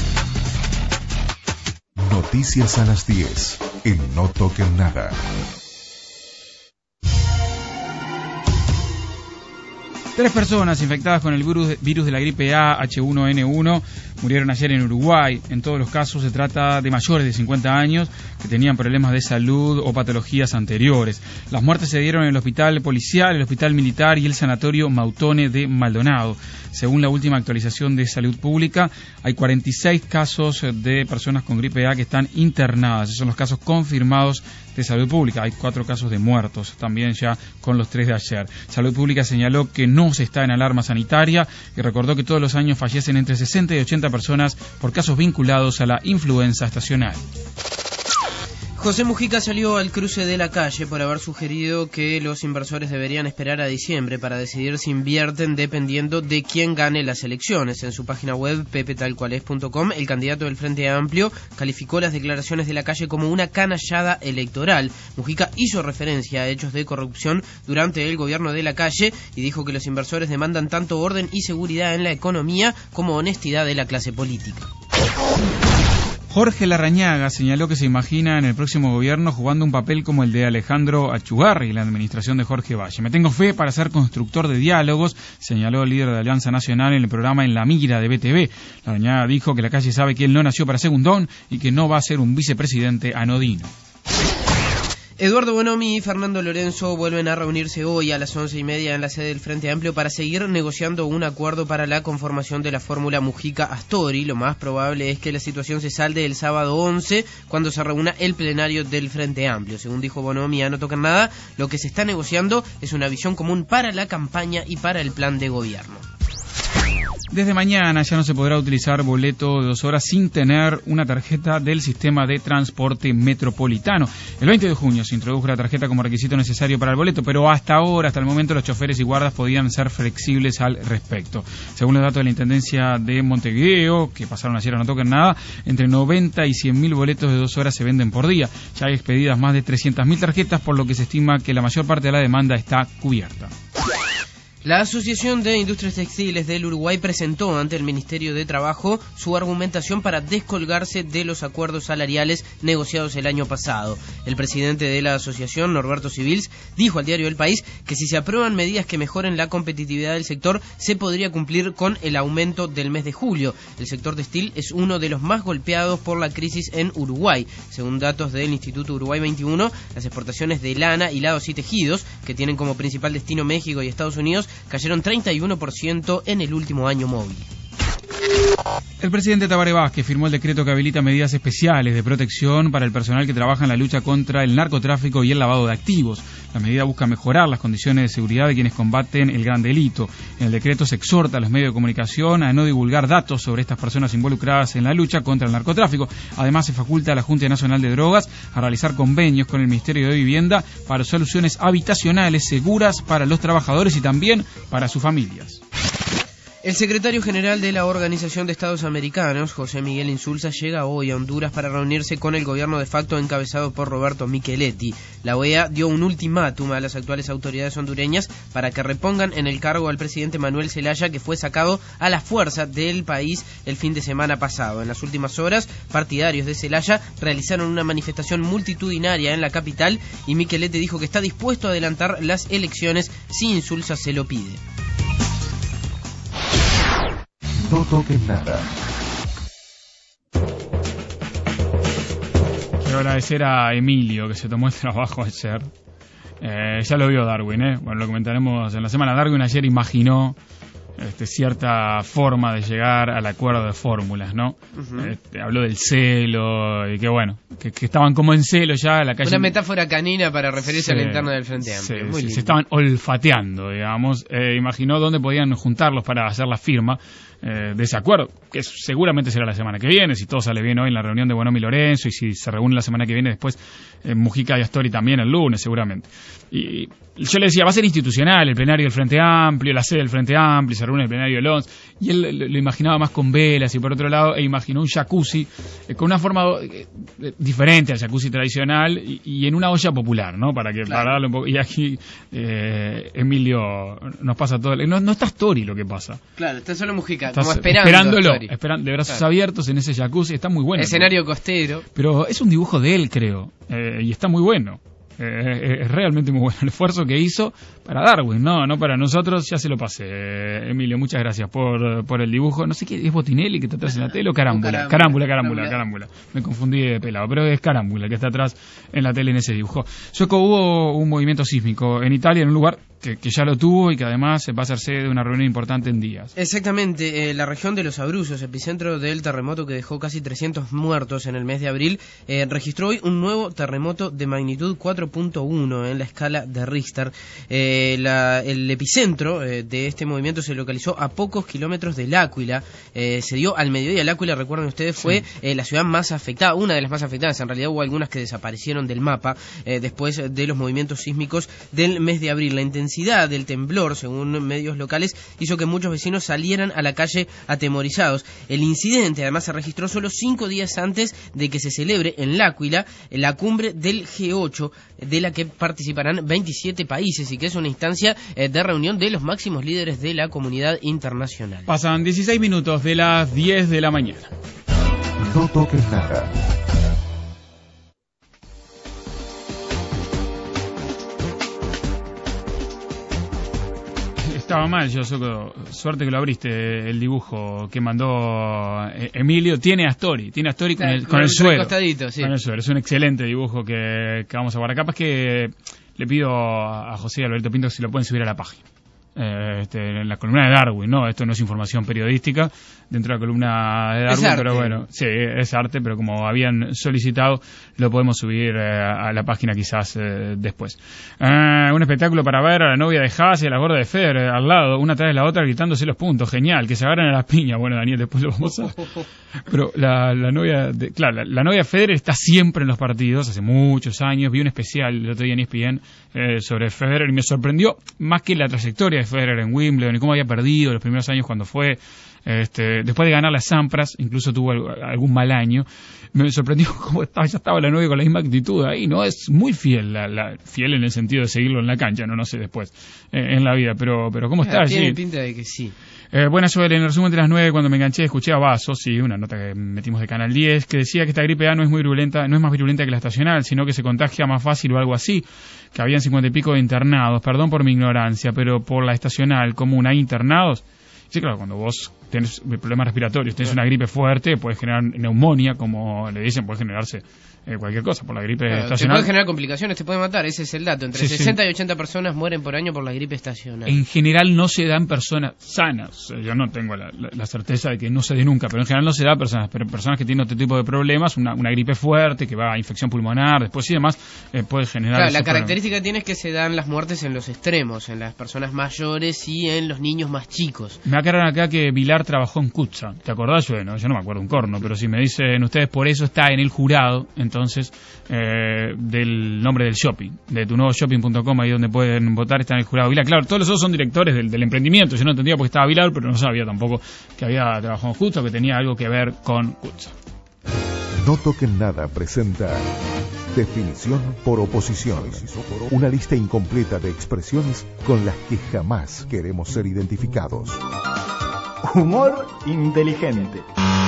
Noticias a las diez en No Toquen Nada. Tres personas infectadas con el virus, virus de la gripe A H uno N uno murieron ayer en Uruguay. En todos los casos se trata de mayores de cincuenta años que tenían problemas de salud o patologías anteriores. Las muertes se dieron en el hospital policial, el hospital militar y el sanatorio Mautone de Maldonado. Según la última actualización de Salud Pública, hay cuarenta y seis casos de personas con gripe A que están internadas. Esos son los casos confirmados de Salud Pública. Hay cuatro casos de muertos, también ya con los tres de ayer. Salud Pública señaló que no se está en alarma sanitaria y recordó que todos los años fallecen entre sesenta y ochenta personas por casos vinculados a la influenza estacional. José Mujica salió al cruce de la calle por haber sugerido que los inversores deberían esperar a diciembre para decidir si invierten dependiendo de quién gane las elecciones. En su página web pepe tal cual es punto com, el candidato del Frente Amplio calificó las declaraciones de la calle como una canallada electoral. Mujica hizo referencia a hechos de corrupción durante el gobierno de la calle y dijo que los inversores demandan tanto orden y seguridad en la economía como honestidad de la clase política. Jorge Larrañaga señaló que se imagina en el próximo gobierno jugando un papel como el de Alejandro Achugarri en la administración de Jorge Valle. Me tengo fe para ser constructor de diálogos, señaló el líder de Alianza Nacional en el programa En la Mira de B T V. Larrañaga dijo que la calle sabe que él no nació para segundón y que no va a ser un vicepresidente anodino. Eduardo Bonomi y Fernando Lorenzo vuelven a reunirse hoy a las once y media en la sede del Frente Amplio para seguir negociando un acuerdo para la conformación de la fórmula Mujica-Astori. Lo más probable es que la situación se salde el sábado once, cuando se reúna el plenario del Frente Amplio. Según dijo Bonomi, a No Toquen Nada, lo que se está negociando es una visión común para la campaña y para el plan de gobierno. Desde mañana ya no se podrá utilizar boleto de dos horas sin tener una tarjeta del sistema de transporte metropolitano. El veinte de junio se introdujo la tarjeta como requisito necesario para el boleto, pero hasta ahora, hasta el momento, los choferes y guardas podían ser flexibles al respecto. Según los datos de la Intendencia de Montevideo, que pasaron ayer a No Toquen Nada, entre noventa y cien mil boletos de dos horas se venden por día. Ya hay expedidas más de trescientas mil tarjetas, por lo que se estima que la mayor parte de la demanda está cubierta. La Asociación de Industrias Textiles del Uruguay presentó ante el Ministerio de Trabajo su argumentación para descolgarse de los acuerdos salariales negociados el año pasado. El presidente de la asociación, Norberto Civils, dijo al diario El País que si se aprueban medidas que mejoren la competitividad del sector, se podría cumplir con el aumento del mes de julio. El sector textil es uno de los más golpeados por la crisis en Uruguay. Según datos del Instituto Uruguay veintiuno, las exportaciones de lana, hilados y tejidos, que tienen como principal destino México y Estados Unidos, cayeron treinta y uno por ciento en el último año móvil. El presidente Tabaré Vázquez firmó el decreto que habilita medidas especiales de protección para el personal que trabaja en la lucha contra el narcotráfico y el lavado de activos. La medida busca mejorar las condiciones de seguridad de quienes combaten el gran delito. En el decreto se exhorta a los medios de comunicación a no divulgar datos sobre estas personas involucradas en la lucha contra el narcotráfico. Además, se faculta a la Junta Nacional de Drogas a realizar convenios con el Ministerio de Vivienda para soluciones habitacionales seguras para los trabajadores y también para sus familias. El secretario general de la Organización de Estados Americanos, José Miguel Insulza, llega hoy a Honduras para reunirse con el gobierno de facto encabezado por Roberto Micheletti. La O E A dio un ultimátum a las actuales autoridades hondureñas para que repongan en el cargo al presidente Manuel Zelaya, que fue sacado a la fuerza del país el fin de semana pasado. En las últimas horas, partidarios de Zelaya realizaron una manifestación multitudinaria en la capital y Micheletti dijo que está dispuesto a adelantar las elecciones si Insulza se lo pide. No toquen nada. Quiero agradecer a Emilio que se tomó el trabajo ayer. Eh, ya lo vio Darwin, ¿eh? Bueno, lo comentaremos en la semana. Darwin ayer imaginó este, cierta forma de llegar al acuerdo de fórmulas, ¿no? Uh-huh. Este, habló del celo y que bueno, que, que estaban como en celo ya en la calle. Una metáfora canina para referirse sí, a la interna del Frente Amplio. Sí, Muy sí, lindo. se estaban olfateando, digamos. Eh, imaginó dónde podían juntarlos para hacer la firma eh, de ese acuerdo, que seguramente será la semana que viene, si todo sale bien hoy en la reunión de Bonomi y Lorenzo, y si se reúne la semana que viene después eh, Mujica y Astori también el lunes, seguramente. Y yo le decía, va a ser institucional el plenario del Frente Amplio, la sede del Frente Amplio, se reúne en el plenario del once, y él lo, lo imaginaba más con velas, y por otro lado, e imaginó un jacuzzi eh, con una forma eh, diferente al jacuzzi tradicional, y, y en una olla popular, ¿no? Para que, claro. para darle un poco, y aquí eh, Emilio nos pasa todo, no, no está Astori lo que pasa. Claro, está solo Mujica, Estás como esperando esperándolo, Astori. esperando, de brazos claro. abiertos en ese jacuzzi, está muy bueno. Escenario ¿no? costero. Pero es un dibujo de él, creo, eh, y está muy bueno. Eh, es realmente muy bueno el esfuerzo que hizo para Darwin, no no para nosotros. Ya se lo pasé, eh, Emilio, muchas gracias por, por el dibujo. No sé qué, ¿es Botinelli que está atrás en la tele o Carámbula? Carámbula, Carámbula, Carámbula. Me confundí de pelado, pero es Carámbula que está atrás en la tele en ese dibujo. Sueco, hubo un movimiento sísmico en Italia, en un lugar que, que ya lo tuvo y que además va a ser sede de una reunión importante en días. Exactamente, eh, la región de los Abruzos, epicentro del terremoto que dejó casi trescientos muertos en el mes de abril, eh, registró hoy un nuevo terremoto de magnitud cuatro punto uno en la escala de Richter. Eh, la, el epicentro eh, de este movimiento se localizó a pocos kilómetros de L'Aquila, eh, se dio al mediodía. L'Aquila, recuerden ustedes, fue sí. eh, la ciudad más afectada, una de las más afectadas. En realidad hubo algunas que desaparecieron del mapa eh, después de los movimientos sísmicos del mes de abril. La intensidad del temblor, según medios locales, hizo que muchos vecinos salieran a la calle atemorizados. El incidente además se registró solo cinco días antes de que se celebre en L'Aquila la cumbre del G ocho, de la que participarán veintisiete países y que es una instancia eh, de reunión de los máximos líderes de la comunidad internacional. Pasan dieciséis minutos de las diez de la mañana. No toques nada. Estaba mal, yo suerte que lo abriste, el dibujo que mandó Emilio. Tiene Astori, tiene Astori con, el, con, con el suelo. Sí. Con el suelo. Es un excelente dibujo que, que vamos a guardar. Capaz que le pido a José Alberto Pinto si lo pueden subir a la página. Eh, este, en la columna de Darwin, ¿no? Esto no es información periodística dentro de la columna de Darwin, pero bueno, sí, es arte, pero como habían solicitado, lo podemos subir eh, a la página quizás eh, después. Eh, un espectáculo para ver a la novia de Haas y a la gorda de Federer eh, al lado, una tras la otra gritándose los puntos, genial, que se agarran a las piñas. Bueno, Daniel, después lo vamos a... Pero la, la novia de, claro, la, la novia de Federer está siempre en los partidos, hace muchos años. Vi un especial el otro día en E S P N eh, sobre Federer y me sorprendió más que la trayectoria de Federer en Wimbledon y cómo había perdido los primeros años cuando fue, este, después de ganar las Sampras, incluso tuvo algún mal año. Me sorprendió cómo estaba, ya estaba la novia con la misma actitud ahí, ¿no? Es muy fiel, la, la, fiel en el sentido de seguirlo en la cancha, no no sé después eh, en la vida, pero pero cómo está allí. Tiene pinta de que sí. Eh, buenas, Joel, en el resumen de las nueve, cuando me enganché, escuché a Vasos, sí, una nota que metimos de Canal diez, que decía que esta gripe A no es muy virulenta, no es más virulenta que la estacional, sino que se contagia más fácil o algo así, que habían cincuenta y pico de internados. Perdón por mi ignorancia, pero por la estacional común hay internados. Sí, claro, cuando vos tenés problemas respiratorios, tenés una gripe fuerte, puedes generar neumonía, como le dicen, puede generarse eh, cualquier cosa por la gripe claro, estacional. Te puede generar complicaciones, te puede matar, ese es el dato. Entre sí, sesenta sí. y ochenta personas mueren por año por la gripe estacional. En general no se da en personas sanas. Yo no tengo la, la, la certeza de que no se dé nunca, pero en general no se da a personas, pero personas que tienen otro tipo de problemas, una, una gripe fuerte, que va a infección pulmonar, después y demás, eh, puede generar... Claro, la característica que tiene es que se dan las muertes en los extremos, en las personas mayores y en los niños más chicos. Me aclaran acá que Vilar trabajó en Kutza. ¿Te acordás? Yo no, yo no me acuerdo un corno, pero si me dicen ustedes, por eso está en el jurado, entonces... Eh, del nombre del shopping, de tu nuevo shopping punto com, ahí donde pueden votar, está en el jurado Vilar. Claro, todos los otros son directores del, del emprendimiento. Yo no entendía porque estaba Vilar, pero no sabía tampoco que había trabajado en Kutza, que tenía algo que ver con Kutza. No toquen nada presenta definición por oposición, una lista incompleta de expresiones con las que jamás queremos ser identificados. Humor inteligente.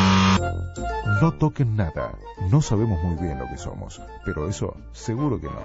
No toquen nada. No sabemos muy bien lo que somos, pero eso seguro que no.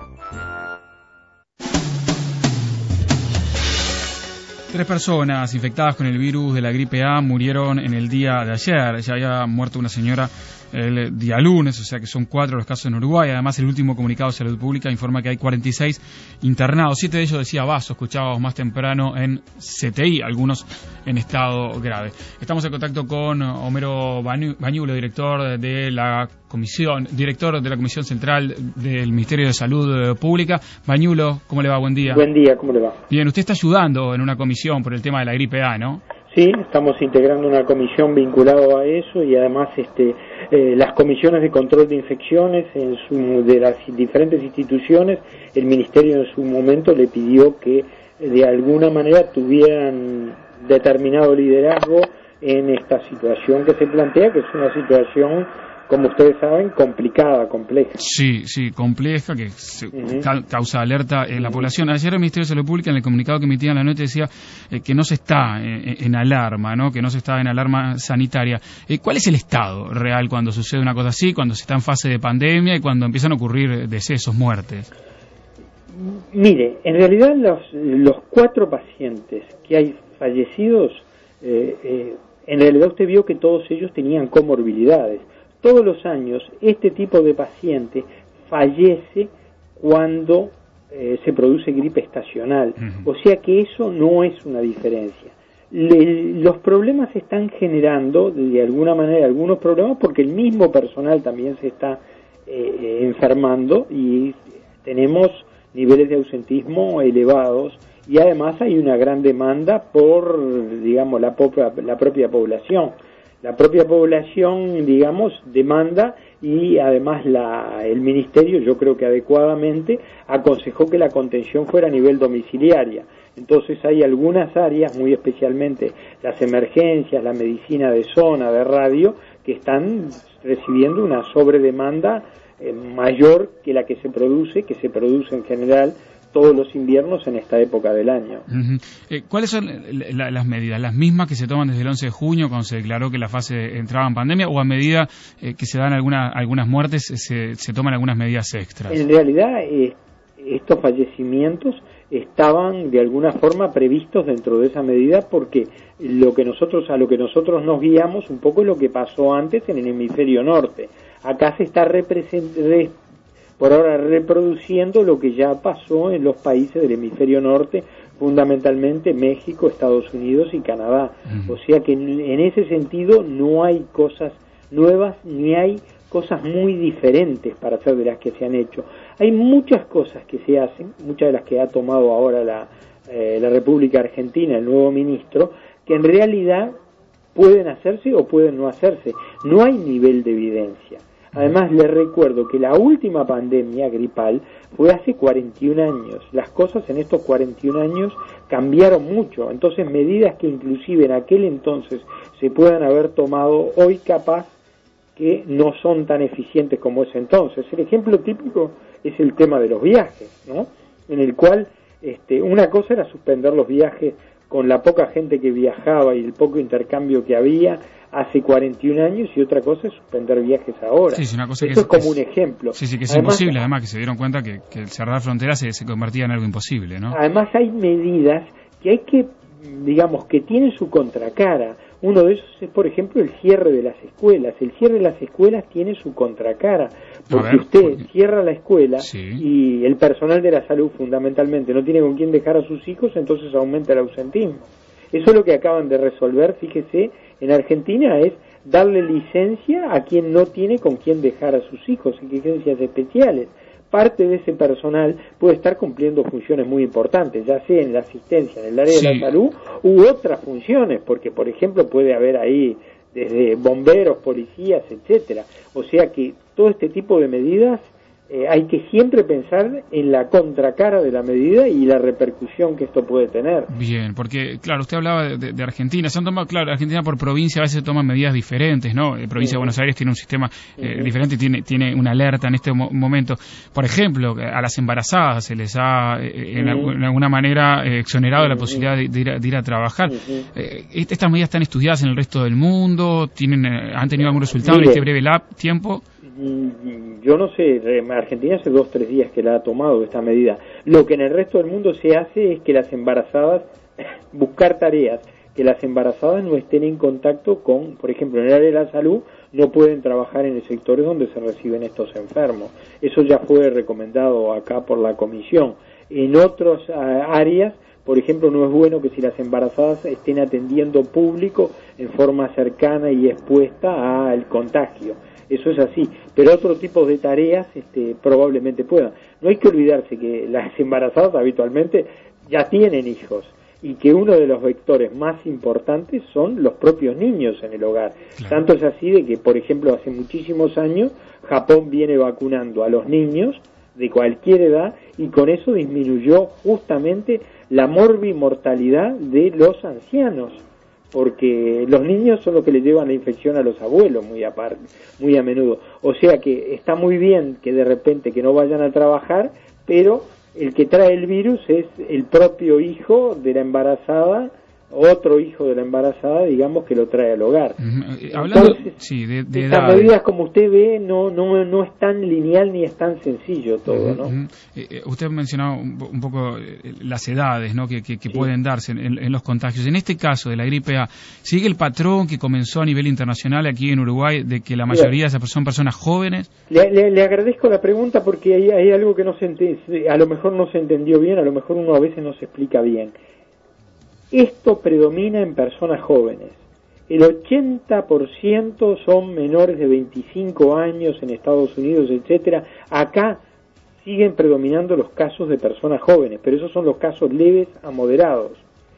Tres personas infectadas con el virus de la gripe A murieron en el día de ayer. Ya había muerto una señora el día lunes, o sea que son cuatro los casos en Uruguay. Además, el último comunicado de Salud Pública informa que hay cuarenta y seis internados. Siete de ellos, decía Vaso, escuchábamos más temprano, en C T I, algunos en estado grave. Estamos en contacto con Homero Bañulo, director de la comisión, director de la Comisión Central del Ministerio de Salud Pública. Bañulo, ¿cómo le va? Buen día. Buen día, ¿cómo le va? Bien, usted está ayudando en una comisión por el tema de la gripe A, ¿no? Sí, estamos integrando una comisión vinculada a eso y además este, eh, las comisiones de control de infecciones en su, de las diferentes instituciones, el Ministerio en su momento le pidió que de alguna manera tuvieran determinado liderazgo en esta situación que se plantea, que es una situación, como ustedes saben, complicada, compleja. Sí, sí, compleja, que se, uh-huh. ca- causa alerta en uh-huh. la población. Ayer el Ministerio de Salud Pública, en el comunicado que emitía en la noche, decía eh, que no se está eh, en alarma, ¿no? Que no se está en alarma sanitaria. Eh, ¿Cuál es el estado real cuando sucede una cosa así, cuando se está en fase de pandemia y cuando empiezan a ocurrir decesos, muertes? Mire, en realidad los, los cuatro pacientes que hay fallecidos, eh, eh, en realidad usted vio que todos ellos tenían comorbilidades. Todos los años este tipo de paciente fallece cuando eh, se produce gripe estacional, uh-huh. o sea que eso no es una diferencia. Le, los problemas se están generando de alguna manera, algunos problemas porque el mismo personal también se está eh, enfermando y tenemos niveles de ausentismo elevados y además hay una gran demanda por, digamos, la propia, la propia población. La propia población, digamos, demanda y además la, el Ministerio, yo creo que adecuadamente, aconsejó que la contención fuera a nivel domiciliaria. Entonces hay algunas áreas, muy especialmente las emergencias, la medicina de zona, de radio, que están recibiendo una sobredemanda eh, mayor que la que se produce, que se produce en general todos los inviernos en esta época del año. Uh-huh. Eh, ¿Cuáles son la, las medidas? ¿Las mismas que se toman desde el once de junio cuando se declaró que la fase entraba en pandemia o a medida eh, que se dan alguna, algunas muertes se, se toman algunas medidas extras? En realidad eh, estos fallecimientos estaban de alguna forma previstos dentro de esa medida porque lo que nosotros a lo que nosotros nos guiamos un poco es lo que pasó antes en el hemisferio norte. Acá se está representando por ahora reproduciendo lo que ya pasó en los países del hemisferio norte, fundamentalmente México, Estados Unidos y Canadá. Uh-huh. O sea que en, en ese sentido no hay cosas nuevas ni hay cosas muy diferentes para hacer de las que se han hecho. Hay muchas cosas que se hacen, muchas de las que ha tomado ahora la, eh, la República Argentina, el nuevo ministro, que en realidad pueden hacerse o pueden no hacerse. No hay nivel de evidencia. Además, les recuerdo que la última pandemia gripal fue hace cuarenta y un años. Las cosas en estos cuarenta y un años cambiaron mucho. Entonces, medidas que inclusive en aquel entonces se puedan haber tomado, hoy capaz que no son tan eficientes como ese entonces. El ejemplo típico es el tema de los viajes, ¿no? En el cual este, una cosa era suspender los viajes con la poca gente que viajaba y el poco intercambio que había hace cuarenta y un años y otra cosa es suspender viajes ahora. Sí, sí, una cosa Eso que es, es como un ejemplo. Sí, sí, que es además, imposible, además que se dieron cuenta que, que cerrar fronteras se, se convertía en algo imposible, ¿no? Además hay medidas que hay que, digamos, que tienen su contracara. Uno de esos es, por ejemplo, el cierre de las escuelas. El cierre de las escuelas tiene su contracara, porque ver, usted porque... cierra la escuela sí. y el personal de la salud fundamentalmente no tiene con quién dejar a sus hijos, entonces aumenta el ausentismo. Eso es lo que acaban de resolver, fíjese, en Argentina es darle licencia a quien no tiene con quién dejar a sus hijos, licencias especiales. Parte de ese personal puede estar cumpliendo funciones muy importantes, ya sea en la asistencia, en el área sí. de la salud, u otras funciones, porque por ejemplo puede haber ahí desde bomberos, policías, etcétera. O sea que todo este tipo de medidas eh, hay que siempre pensar en la contracara de la medida y la repercusión que esto puede tener. Bien, porque, claro, usted hablaba de, de, de Argentina. Se han tomado, claro, Argentina por provincia a veces se toman medidas diferentes, ¿no? La provincia uh-huh. de Buenos Aires tiene un sistema eh, uh-huh. diferente, tiene tiene una alerta en este mo- momento. Por ejemplo, a las embarazadas se les ha, eh, en, uh-huh. en alguna manera, eh, exonerado uh-huh. la posibilidad de, de, ir a, de ir a trabajar. Uh-huh. Eh, ¿Estas medidas están estudiadas en el resto del mundo? ¿Tienen eh, han tenido algún resultado Mire, en este breve lab, tiempo? Yo no sé, Argentina hace dos o tres días que la ha tomado esta medida. Lo que en el resto del mundo se hace es que las embarazadas, buscar tareas, que las embarazadas no estén en contacto con, por ejemplo, en el área de la salud, no pueden trabajar en el sectores donde se reciben estos enfermos. Eso ya fue recomendado acá por la comisión. En otras uh, áreas, por ejemplo, no es bueno que si las embarazadas estén atendiendo público en forma cercana y expuesta al contagio. Eso es así, pero otro tipo de tareas este, probablemente puedan. No hay que olvidarse que las embarazadas habitualmente ya tienen hijos y que uno de los vectores más importantes son los propios niños en el hogar. Claro. Tanto es así de que, por ejemplo, hace muchísimos años Japón viene vacunando a los niños de cualquier edad y con eso disminuyó justamente la morbimortalidad de los ancianos, porque los niños son los que le llevan la infección a los abuelos muy aparte, muy a menudo. O sea que está muy bien que de repente que no vayan a trabajar, pero el que trae el virus es el propio hijo de la embarazada, otro hijo de la embarazada, digamos, que lo trae al hogar. Uh-huh. Hablando Entonces, sí, de, de estas edades. medidas, como usted ve, no no no es tan lineal ni es tan sencillo todo, Uh-huh. ¿no? Uh-huh. Eh, usted mencionaba un, un poco eh, las edades, ¿no?, que, que, que sí. pueden darse en, en los contagios. En este caso de la gripe A, ¿sigue el patrón que comenzó a nivel internacional aquí en Uruguay de que la mayoría sí. de esas son personas jóvenes? Le, le, le agradezco la pregunta porque hay, hay algo que no se ent- a lo mejor no se entendió bien, a lo mejor uno a veces no se explica bien. Esto predomina en personas jóvenes. El ochenta por ciento son menores de veinticinco años en Estados Unidos, etcétera. Acá siguen predominando los casos de personas jóvenes, pero esos son los casos leves a moderados.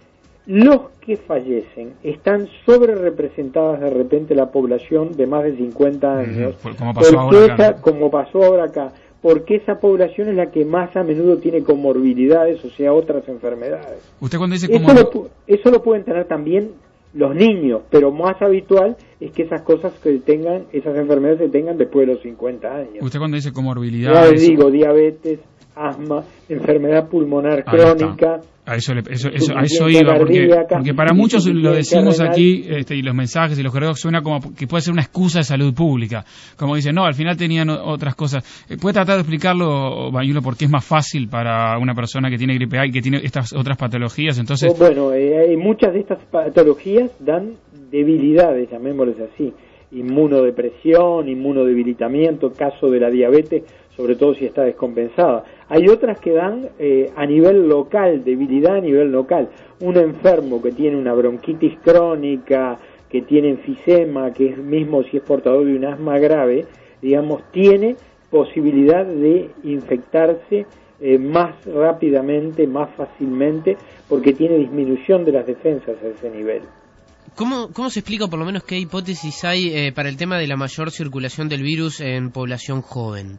Los que fallecen están sobre representadas de repente la población de más de cincuenta años, uh-huh. como pasó porque ahora acá. esa, como pasó ahora acá, porque esa población es la que más a menudo tiene comorbilidades, o sea, otras enfermedades. Usted cuando dice eso, comor- lo, eso lo pueden tener también los niños, pero más habitual es que esas cosas que tengan, esas enfermedades se tengan después de los cincuenta años. Usted cuando dice Ya comorbilidades... les digo, diabetes, asma, enfermedad pulmonar crónica... A eso, le, eso, eso, a eso iba, porque, porque para muchos lo decimos aquí, este, y los mensajes y los correos suena como que puede ser una excusa de salud pública. Como dicen, no, al final tenían otras cosas. ¿Puede tratar de explicarlo, Bañulo, por qué es más fácil para una persona que tiene gripe A y que tiene estas otras patologías? Entonces, oh, bueno, eh, muchas de estas patologías dan debilidades, llamémosles así. Inmunodepresión, inmunodebilitamiento, caso de la diabetes, sobre todo si está descompensada. Hay otras que dan eh, a nivel local, debilidad a nivel local. Un enfermo que tiene una bronquitis crónica, que tiene enfisema, que es mismo si es portador de un asma grave, digamos, tiene posibilidad de infectarse eh, más rápidamente, más fácilmente, porque tiene disminución de las defensas a ese nivel. ¿Cómo, ¿Cómo se explica, por lo menos, qué hipótesis hay eh, para el tema de la mayor circulación del virus en población joven?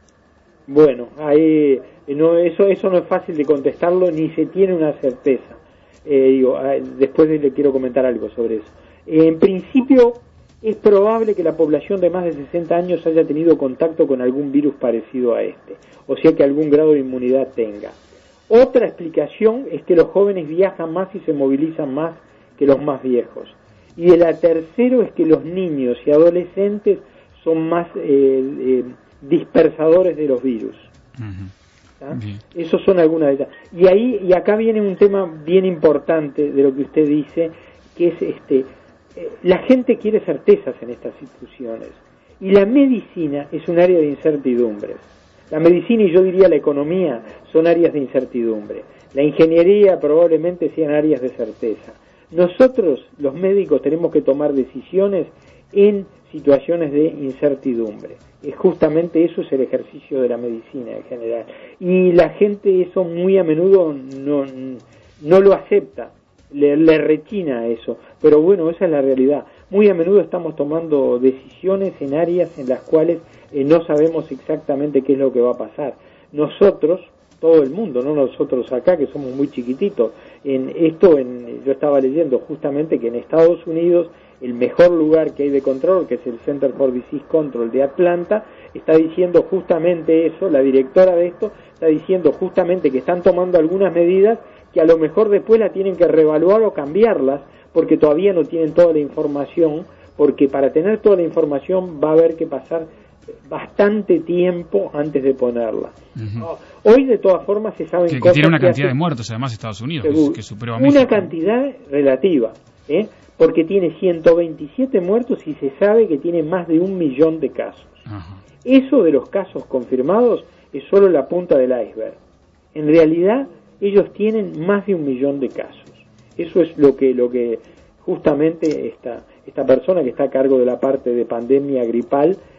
Bueno, ahí, no, eso, eso no es fácil de contestarlo, ni se tiene una certeza. Eh, digo, después le quiero comentar algo sobre eso. En principio, es probable que la población de más de sesenta años haya tenido contacto con algún virus parecido a este, o sea que algún grado de inmunidad tenga. Otra explicación es que los jóvenes viajan más y se movilizan más que los más viejos. Y el tercero es que los niños y adolescentes son más eh, eh, dispersadores de los virus. Uh-huh. Esos son algunas de ellas. Y ahí y acá viene un tema bien importante de lo que usted dice, que es este eh, la gente quiere certezas en estas instituciones y la medicina es un área de incertidumbres. La medicina y yo diría la economía son áreas de incertidumbre. La ingeniería probablemente sean áreas de certeza. Nosotros, los médicos, tenemos que tomar decisiones en situaciones de incertidumbre. Es justamente eso es el ejercicio de la medicina en general. Y la gente eso muy a menudo no, no lo acepta, le, le rechina eso. Pero bueno, esa es la realidad. Muy a menudo estamos tomando decisiones en áreas en las cuales eh, no sabemos exactamente qué es lo que va a pasar. Nosotros, todo el mundo, no nosotros acá que somos muy chiquititos, en esto en, yo estaba leyendo justamente que en Estados Unidos el mejor lugar que hay de control, que es el Center for Disease Control de Atlanta, está diciendo justamente eso, la directora de esto está diciendo justamente que están tomando algunas medidas que a lo mejor después la tienen que reevaluar o cambiarlas, porque todavía no tienen toda la información, porque para tener toda la información va a haber que pasar bastante tiempo antes de ponerla. Uh-huh. Hoy de todas formas se saben que, cosas que tiene una cantidad hace, de muertos además Estados Unidos, seguro, que, que superó a México. Una cantidad relativa, ¿eh? Porque tiene ciento veintisiete muertos y se sabe que tiene más de un millón de casos. Uh-huh. Eso de los casos confirmados es solo la punta del iceberg. En realidad ellos tienen más de un millón de casos. Eso es lo que lo que justamente esta esta persona que está a cargo de la parte de pandemia gripal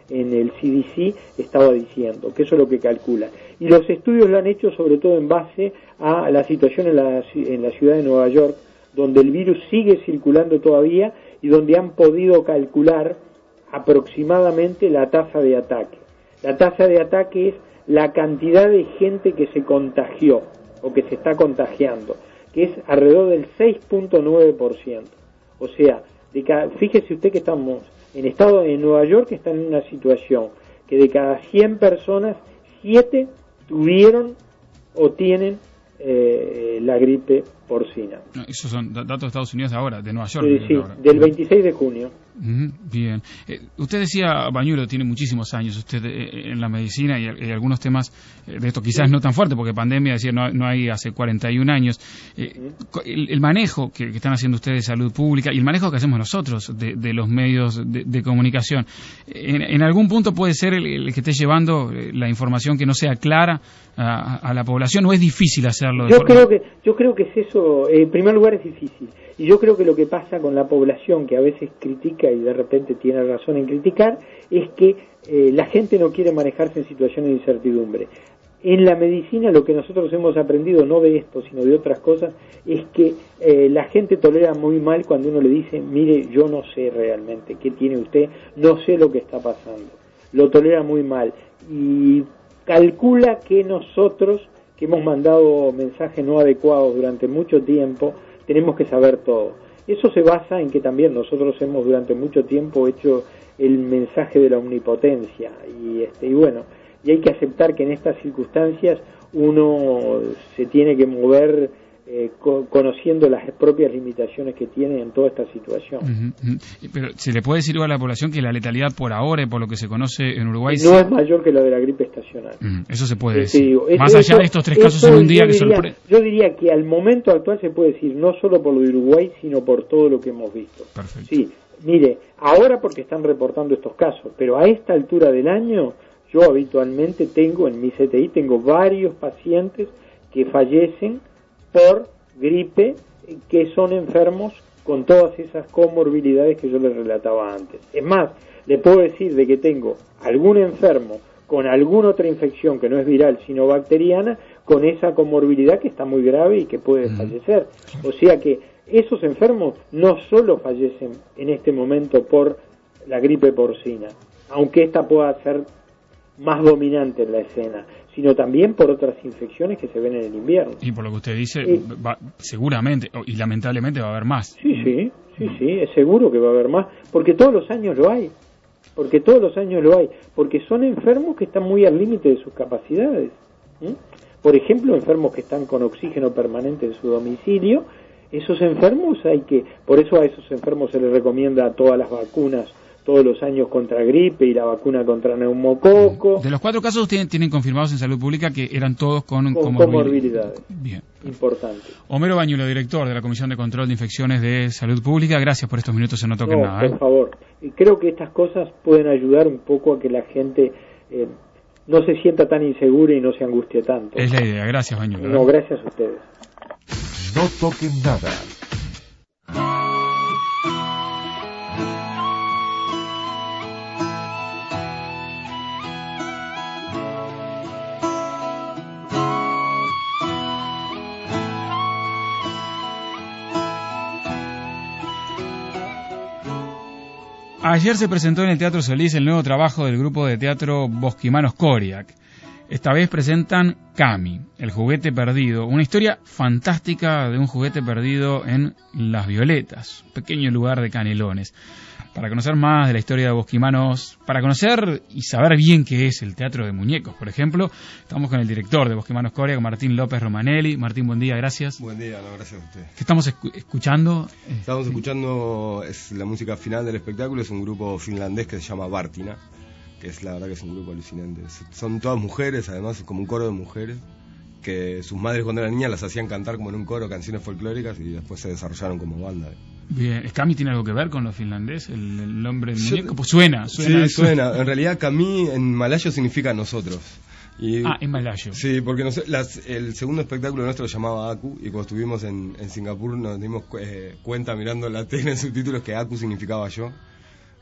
en el C D C estaba diciendo, que eso es lo que calcula. Y los estudios lo han hecho sobre todo en base a la situación en la, en la ciudad de Nueva York, donde el virus sigue circulando todavía y donde han podido calcular aproximadamente la tasa de ataque. La tasa de ataque es la cantidad de gente que se contagió o que se está contagiando, que es alrededor del seis punto nueve por ciento. O sea, de cada, fíjese usted que estamos en estado de Nueva York, están en una situación que de cada cien personas, siete tuvieron o tienen eh, la gripe porcina. No, esos son datos de Estados Unidos de ahora, de Nueva York. Sí, sí, ahora. del veintiséis de junio. Uh-huh, bien. Eh, usted decía, Bañuelo tiene muchísimos años usted eh, en la medicina y, y algunos temas eh, de esto quizás sí. no tan fuerte, porque pandemia, decía, no, no hay hace cuarenta y un años. Eh, uh-huh. el, el manejo que, que están haciendo ustedes de salud pública y el manejo que hacemos nosotros de, de los medios de, de comunicación, en, en algún punto puede ser el, el que esté llevando la información que no sea clara a, a la población, ¿o es difícil hacerlo? De yo, forma... creo que, yo creo que es eso, en primer lugar es difícil. Y yo creo que lo que pasa con la población, que a veces critica y de repente tiene razón en criticar, es que eh, la gente no quiere manejarse en situaciones de incertidumbre. En la medicina lo que nosotros hemos aprendido, no de esto, sino de otras cosas, es que eh, la gente tolera muy mal cuando uno le dice, mire, yo no sé realmente qué tiene usted, no sé lo que está pasando. Lo tolera muy mal. Y calcula que nosotros, que hemos mandado mensajes no adecuados durante mucho tiempo, tenemos que saber todo. Eso se basa en que también nosotros hemos durante mucho tiempo hecho el mensaje de la omnipotencia y este y bueno, y hay que aceptar que en estas circunstancias uno se tiene que mover eh, co- conociendo las propias limitaciones que tiene en toda esta situación. Uh-huh, uh-huh. Pero se le puede decir a la población que la letalidad por ahora, por lo que se conoce en Uruguay, no sí... es mayor que la de la gripe estacional. Uh-huh. Eso se puede sí, decir. Digo, Más eso, allá de estos tres casos en un día que sorprende. Yo diría que al momento actual se puede decir, no solo por lo de Uruguay, sino por todo lo que hemos visto. Perfecto. Sí, mire, ahora porque están reportando estos casos, pero a esta altura del año, yo habitualmente tengo en mi C T I, tengo varios pacientes que fallecen por gripe, que son enfermos con todas esas comorbilidades que yo les relataba antes. Es más, le puedo decir de que tengo algún enfermo con alguna otra infección que no es viral sino bacteriana, con esa comorbilidad que está muy grave y que puede fallecer. O sea que esos enfermos no solo fallecen en este momento por la gripe porcina, aunque esta pueda ser más dominante en la escena, sino también por otras infecciones que se ven en el invierno. Y por lo que usted dice, eh, va, seguramente, y lamentablemente va a haber más. Sí, sí, sí, sí, es seguro que va a haber más, porque todos los años lo hay, porque todos los años lo hay, porque son enfermos que están muy al límite de sus capacidades. ¿Mm? Por ejemplo, enfermos que están con oxígeno permanente en su domicilio, esos enfermos hay que, por eso a esos enfermos se les recomienda todas las vacunas todos los años contra gripe y la vacuna contra neumococo. De los cuatro casos ustedes tienen confirmados en salud pública que eran todos con, con comorbilidades. Bien. Importante. Homero Bañuelo, director de la Comisión de Control de Infecciones de Salud Pública, gracias por estos minutos en No Toquen no, Nada. Por ¿eh? favor. Y creo que estas cosas pueden ayudar un poco a que la gente eh, no se sienta tan insegura y no se angustie tanto. Es la idea. Gracias, Bañuelo. No, gracias a ustedes. No toquen nada. Ayer se presentó en el Teatro Solís el nuevo trabajo del grupo de teatro Bosquimanos Coriac. Esta vez presentan Cami, el juguete perdido, una historia fantástica de un juguete perdido en Las Violetas, pequeño lugar de Canelones. Para conocer más de la historia de Bosquimanos, para conocer y saber bien qué es el teatro de muñecos, por ejemplo, estamos con el director de Bosquimanos Coriac, Martín López Romanelli. Martín, buen día, gracias. Buen día, no, gracias a usted. ¿Qué estamos escu- escuchando? Estamos escuchando, es la música final del espectáculo, es un grupo finlandés que se llama Vartina, que es la verdad que es un grupo alucinante. Son todas mujeres, además es como un coro de mujeres, que sus madres cuando eran niñas las hacían cantar como en un coro canciones folclóricas y después se desarrollaron como banda. Bien, ¿Cami tiene algo que ver con lo finlandés? ¿El, el nombre del muñeco? Pues suena, Sí, suena. eso. suena. En realidad Cami en malayo significa nosotros. Y, ah, en malayo. Sí, porque nos, las, el segundo espectáculo nuestro se llamaba Aku, y cuando estuvimos en, en Singapur nos dimos eh, cuenta mirando la tele en subtítulos que Aku significaba yo.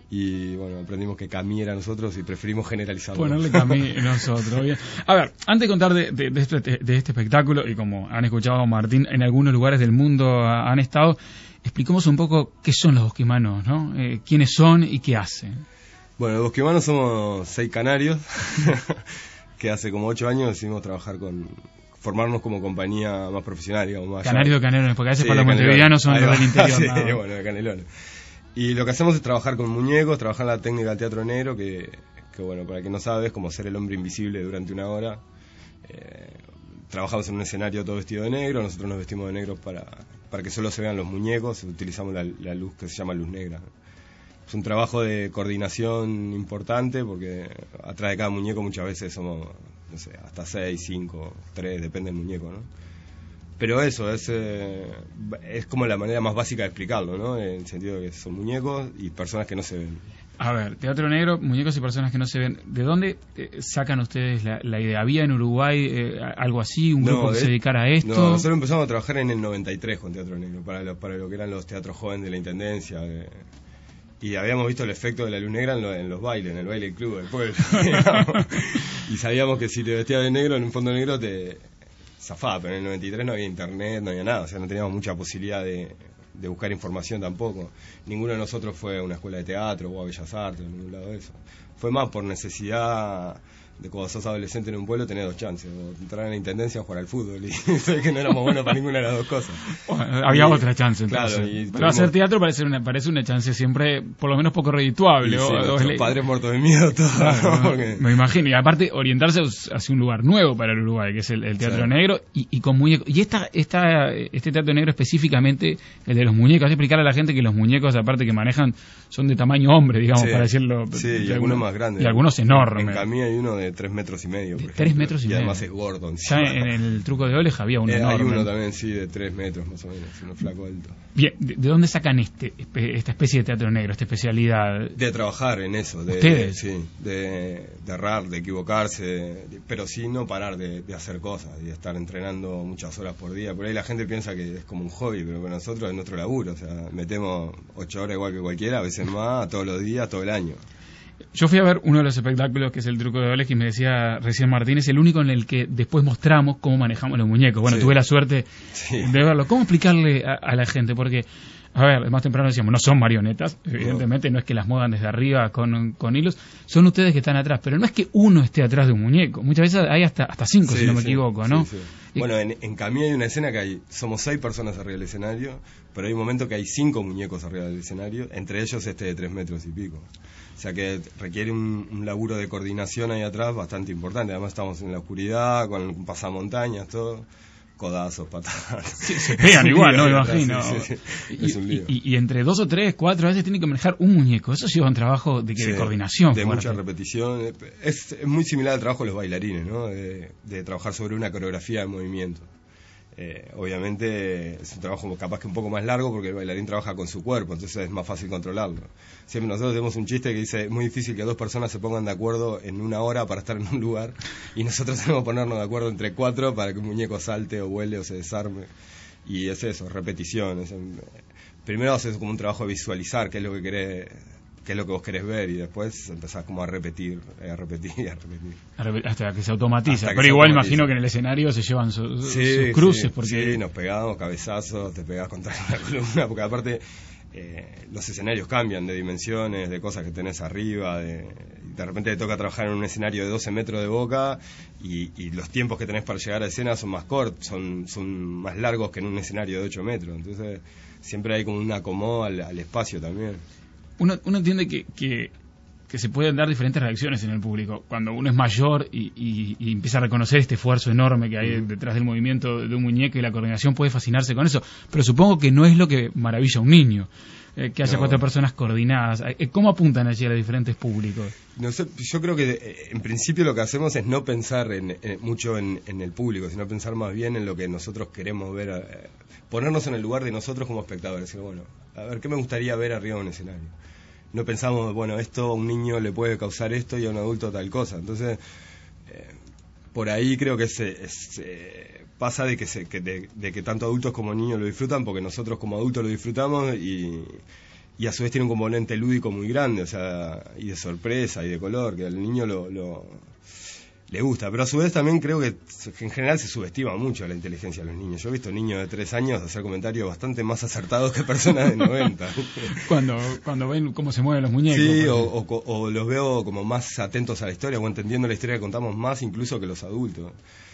y bueno, aprendimos que Camí era nosotros y preferimos generalizarlo. Ponerle Camí nosotros, bien. A ver, antes de contar de, de, de, este, de este espectáculo, y como han escuchado a Martín, en algunos lugares del mundo han estado, expliquemos un poco qué son los bosquimanos, ¿no? Eh, quiénes son y qué hacen. Bueno, los bosquimanos somos seis canarios que hace como ocho años decidimos trabajar con... formarnos como compañía más profesional, digamos, más Canario de Canelones, porque a veces sí, para los montevideanos son los del interior. Sí, ¿no? Bueno, de Canelones. Y lo que hacemos es trabajar con muñecos, trabajar la técnica del teatro negro, que, que bueno, para quien no sabe, es como ser el hombre invisible durante una hora. Eh, trabajamos en un escenario todo vestido de negro, nosotros nos vestimos de negro para, para que solo se vean los muñecos, utilizamos la, la luz que se llama luz negra. Es un trabajo de coordinación importante, porque atrás de cada muñeco muchas veces somos, no sé, hasta seis, cinco, tres, depende del muñeco, ¿no? Pero eso, es, eh, es como la manera más básica de explicarlo, ¿no? En el sentido de que son muñecos y personas que no se ven. A ver, teatro negro, muñecos y personas que no se ven. ¿De dónde eh, sacan ustedes la, la idea? ¿Había en Uruguay eh, algo así, un grupo no, que se dedicara a esto? No, nosotros empezamos a trabajar en el noventa y tres con teatro negro, para lo, para lo que eran los teatros jóvenes de la Intendencia. Eh, y habíamos visto el efecto de la luz negra en, lo, en los bailes, en el baile club del pueblo. Y sabíamos que si te vestías de negro, en un fondo negro te... zafaba, pero en el noventa y tres no había internet, no había nada, o sea, no teníamos mucha posibilidad de, de buscar información tampoco. Ninguno de nosotros fue a una escuela de teatro o a Bellas Artes, en ningún lado de eso. Fue más por necesidad de cuando sos adolescente en un pueblo tenés dos chances, o entrar en la intendencia o jugar al fútbol, y sé que no éramos buenos para ninguna de las dos cosas. Bueno, había y, otra chance entonces. Claro, y pero tuvimos... hacer teatro parece una, parece una chance siempre, por lo menos poco redituable. Y sí, o, o le... padres muertos de miedo, todo. Claro, porque... Me imagino, y aparte orientarse hacia un lugar nuevo para el Uruguay, que es el, el teatro sí. negro, y, y con muñecos. Y esta, esta, este teatro negro específicamente, el de los muñecos, hay que explicarle a la gente que los muñecos, aparte que manejan, son de tamaño hombre, digamos, sí. para decirlo. Sí, y, y algunos más grandes. Y algunos enormes. En Camí hay uno de tres metros y medio. De tres metros y, y medio. además es gordo. Ya en el truco de Oleja había uno eh, enorme. Hay uno también, sí, de tres metros más o menos, uno flaco alto. Bien, ¿de, de dónde sacan este esta especie de teatro negro, esta especialidad? De trabajar en eso. De, ¿Ustedes? De, sí, de, de errar, de equivocarse, de, pero sí no parar de, de hacer cosas y de estar entrenando muchas horas por día. Por ahí la gente piensa que es como un hobby, pero para nosotros es nuestro laburo. O sea, metemos ocho horas igual que cualquiera, a veces más, todos los días, todo el año. Yo fui a ver uno de los espectáculos que es el truco de Oleg y me decía recién Martín, es el único en el que después mostramos cómo manejamos los muñecos. Bueno, sí. tuve la suerte sí. de verlo. ¿Cómo explicarle a, a la gente? Porque, a ver, más temprano decíamos, no son marionetas, evidentemente, no, no es que las muevan desde arriba con, con hilos, son ustedes que están atrás, pero no es que uno esté atrás de un muñeco. Muchas veces hay hasta hasta cinco, sí, si no me sí, equivoco, ¿no? Sí, sí. Bueno, en, en Camí hay una escena que hay, somos seis personas arriba del escenario, pero hay un momento que hay cinco muñecos arriba del escenario, entre ellos este de tres metros y pico. O sea que requiere un, un laburo de coordinación ahí atrás bastante importante. Además estamos en la oscuridad, con pasamontañas, todo. Codazos, patadas. Sí, se pegan igual, ¿no? Me imagino. Sí, sí, sí. Es un lío. Y, y, y entre dos o tres, cuatro, a veces tienen que manejar un muñeco. Eso sí es un trabajo de, que, sí, de coordinación. De fuerte. mucha repetición. Es, es muy similar al trabajo de los bailarines, ¿no? De, de trabajar sobre una coreografía de movimiento. Eh, obviamente es un trabajo capaz que un poco más largo porque el bailarín trabaja con su cuerpo, entonces es más fácil controlarlo. Siempre nosotros tenemos un chiste que dice, es muy difícil que dos personas se pongan de acuerdo en una hora para estar en un lugar, y nosotros tenemos que ponernos de acuerdo entre cuatro para que un muñeco salte o vuele o se desarme. Y es eso, repetición. Es, primero haces como un trabajo de visualizar qué es lo que querés, qué es lo que vos querés ver, y después empezás como a repetir, a repetir y a repetir. Hasta que se automatiza. Que Pero se igual automatiza. Imagino que en el escenario se llevan su, sí, sus cruces. Sí, porque sí, nos pegamos, cabezazos, te pegás contra la columna, porque aparte eh, los escenarios cambian de dimensiones, de cosas que tenés arriba, de, de repente te toca trabajar en un escenario de doce metros de boca, y, y los tiempos que tenés para llegar a escena son más cortos, son, son más largos que en un escenario de ocho metros. Entonces siempre hay como un acomodo al, al espacio también. Uno, uno entiende que, que, que se pueden dar diferentes reacciones en el público. Cuando uno es mayor y, y, y empieza a reconocer este esfuerzo enorme que hay detrás del movimiento de un muñeco y la coordinación, puede fascinarse con eso. Pero supongo que no es lo que maravilla a un niño, eh, que haya no. cuatro personas coordinadas. ¿Cómo apuntan allí a los diferentes públicos? No sé, yo creo que eh, en principio lo que hacemos es no pensar en, en, mucho en, en el público, sino pensar más bien en lo que nosotros queremos ver, eh, ponernos en el lugar de nosotros como espectadores. Decir, bueno, a ver, ¿qué me gustaría ver arriba de un escenario? No pensamos, bueno, esto a un niño le puede causar esto y a un adulto tal cosa. Entonces, eh, por ahí creo que se, se pasa de que, se, que de, de que tanto adultos como niños lo disfrutan, porque nosotros como adultos lo disfrutamos, y, y a su vez tiene un componente lúdico muy grande, o sea, y de sorpresa y de color, que al niño lo, lo le gusta, pero a su vez también creo que en general se subestima mucho la inteligencia de los niños. Yo he visto niños de tres años hacer comentarios bastante más acertados que personas de noventa. cuando cuando ven cómo se mueven los muñecos. Sí, o, o, o los veo como más atentos a la historia, o entendiendo la historia que contamos más incluso que los adultos.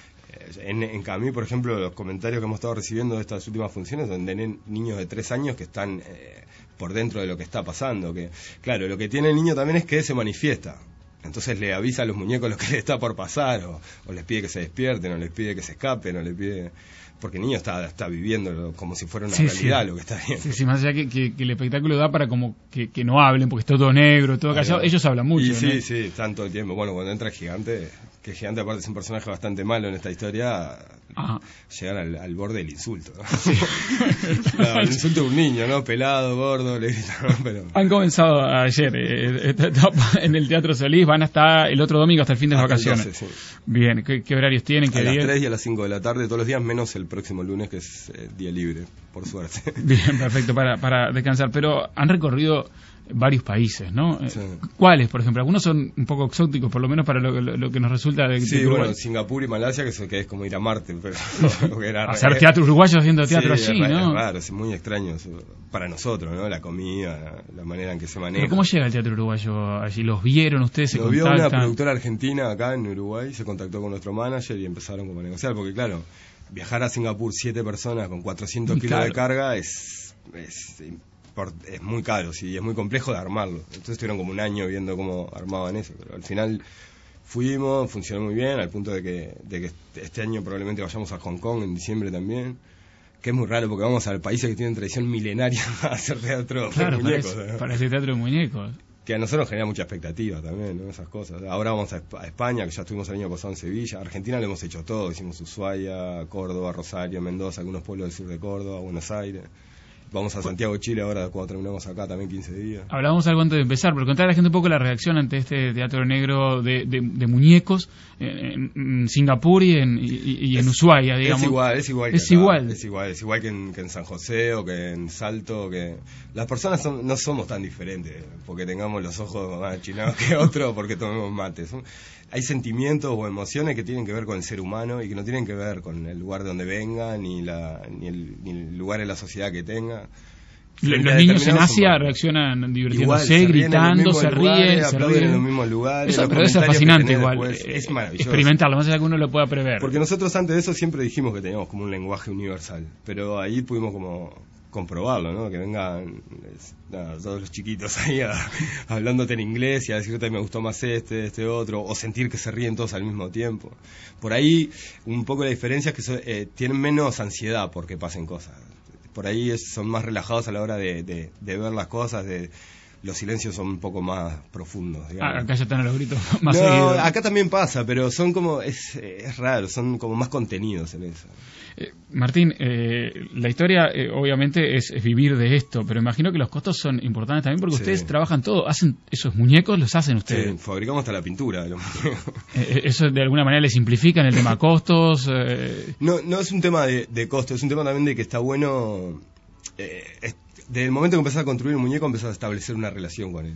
En, en Camí, por ejemplo, los comentarios que hemos estado recibiendo de estas últimas funciones son de niños de tres años que están eh, por dentro de lo que está pasando. Que claro, lo que tiene el niño también es que se manifiesta. Entonces le avisa a los muñecos lo que le está por pasar, o, o les pide que se despierten, o les pide que se escapen, o les pide... Porque el niño está, está viviendo como si fuera una sí, realidad sí. lo que está viendo. Sí, sí, más allá que, que, que el espectáculo da para como que, que no hablen, porque está todo negro, todo callado, Ahí va. ellos hablan mucho, y ¿no? sí, sí, están todo el tiempo. Bueno, cuando entra el Gigante, que el Gigante aparte es un personaje bastante malo en esta historia, Ajá. llegar al, al borde del insulto, ¿no? Sí. Claro, el insulto de un niño, ¿no? Pelado, gordo, le gritan, pero... Han comenzado ayer eh, esta etapa en el Teatro Solís, van hasta el otro domingo hasta el fin de las Hasta el vacaciones. doce, sí. Bien, ¿qué, qué horarios tienen? ¿Qué A las días? tres y a las cinco de la tarde, todos los días, menos el próximo lunes, que es eh, día libre, por suerte. Bien, perfecto, para, para descansar. Pero han recorrido varios países, ¿no? Sí. ¿Cuáles, por ejemplo? Algunos son un poco exóticos, por lo menos para lo, lo, lo que nos resulta de, Sí, de Uruguay. bueno, Singapur y Malasia, que, eso, que es como ir a Marte. Pero, porque era Hacer re- teatro uruguayo haciendo teatro sí, allí, es, ¿no? Es raro, es muy extraño eso, para nosotros, ¿no? La comida, la, la manera en que se maneja. Pero ¿cómo llega el teatro uruguayo allí? ¿Los vieron ustedes? ¿Se Lo vio una contactan? productora argentina acá en Uruguay, se contactó con nuestro manager y empezaron como a negociar, porque claro, viajar a Singapur siete personas con cuatrocientos Muy kilos caro. de carga es, es, por- es muy caro, sí, es muy complejo de armarlo. Entonces estuvieron como un año viendo cómo armaban eso, pero al final fuimos, funcionó muy bien, al punto de que, de que este año probablemente vayamos a Hong Kong en diciembre también. Que es muy raro porque vamos a países que tienen tradición milenaria a hacer teatro Claro, de muñecos, para, ese, ¿no? para ese teatro de muñecos. Que a nosotros nos genera mucha expectativa también, ¿no? Esas cosas. Ahora vamos a, Esp- a España, que ya estuvimos el año pasado en Sevilla. Argentina lo hemos hecho todo. Hicimos Ushuaia, Córdoba, Rosario, Mendoza, algunos pueblos del sur de Córdoba, Buenos Aires. Vamos a Santiago, Chile, ahora cuando terminamos acá también quince días. Hablábamos algo antes de empezar, pero contar a la gente un poco la reacción ante este teatro negro de, de, de muñecos en, en Singapur y en, y, y en Ushuaia, digamos. Es igual, es igual. que Es acá. igual. Es igual, es igual que en, que en San José o que en Salto. Que las personas son- no somos tan diferentes porque tengamos los ojos más achinados que otros, porque tomemos mate. Son- hay sentimientos o emociones que tienen que ver con el ser humano y que no tienen que ver con el lugar de donde venga, ni, la, ni, el, ni el lugar en la sociedad que tenga. Frente Los a niños en determinados Asia humanos. reaccionan divirtiéndose, Igual, se ríen en los gritando, mismos se ríen, lugares, se aplauden ríen. en los mismos lugares. Eso, los pero debe ser comentarios que fascinante tenés igual. después, eh, es maravilloso. experimentarlo, más allá que uno lo pueda prever. Porque nosotros antes de eso siempre dijimos que teníamos como un lenguaje universal, pero ahí pudimos como comprobarlo, ¿no? Que vengan es, nada, todos los chiquitos ahí a, hablándote en inglés y a decirte me gustó más este, este otro, o sentir que se ríen todos al mismo tiempo. Por ahí un poco la diferencia es que so- eh, tienen menos ansiedad porque pasen cosas. Por ahí es- son más relajados a la hora de, de, de ver las cosas, de los silencios son un poco más profundos, digamos. Ah, acá ya están los gritos más No, seguidos. acá también pasa, pero son como, es, es raro, son como más contenidos en eso. Eh, Martín, eh, la historia eh, obviamente es, es vivir de esto, pero imagino que los costos son importantes también porque Sí. ustedes trabajan todo, hacen esos muñecos, los hacen Sí, ustedes. fabricamos hasta la pintura de los muñecos. Eh, eso de alguna manera les simplifica en el tema costos. Eh, No, no es un tema de, de costo, es un tema también de que está bueno. Eh, es- desde el momento que empezás a construir un muñeco, empezás a establecer una relación con él.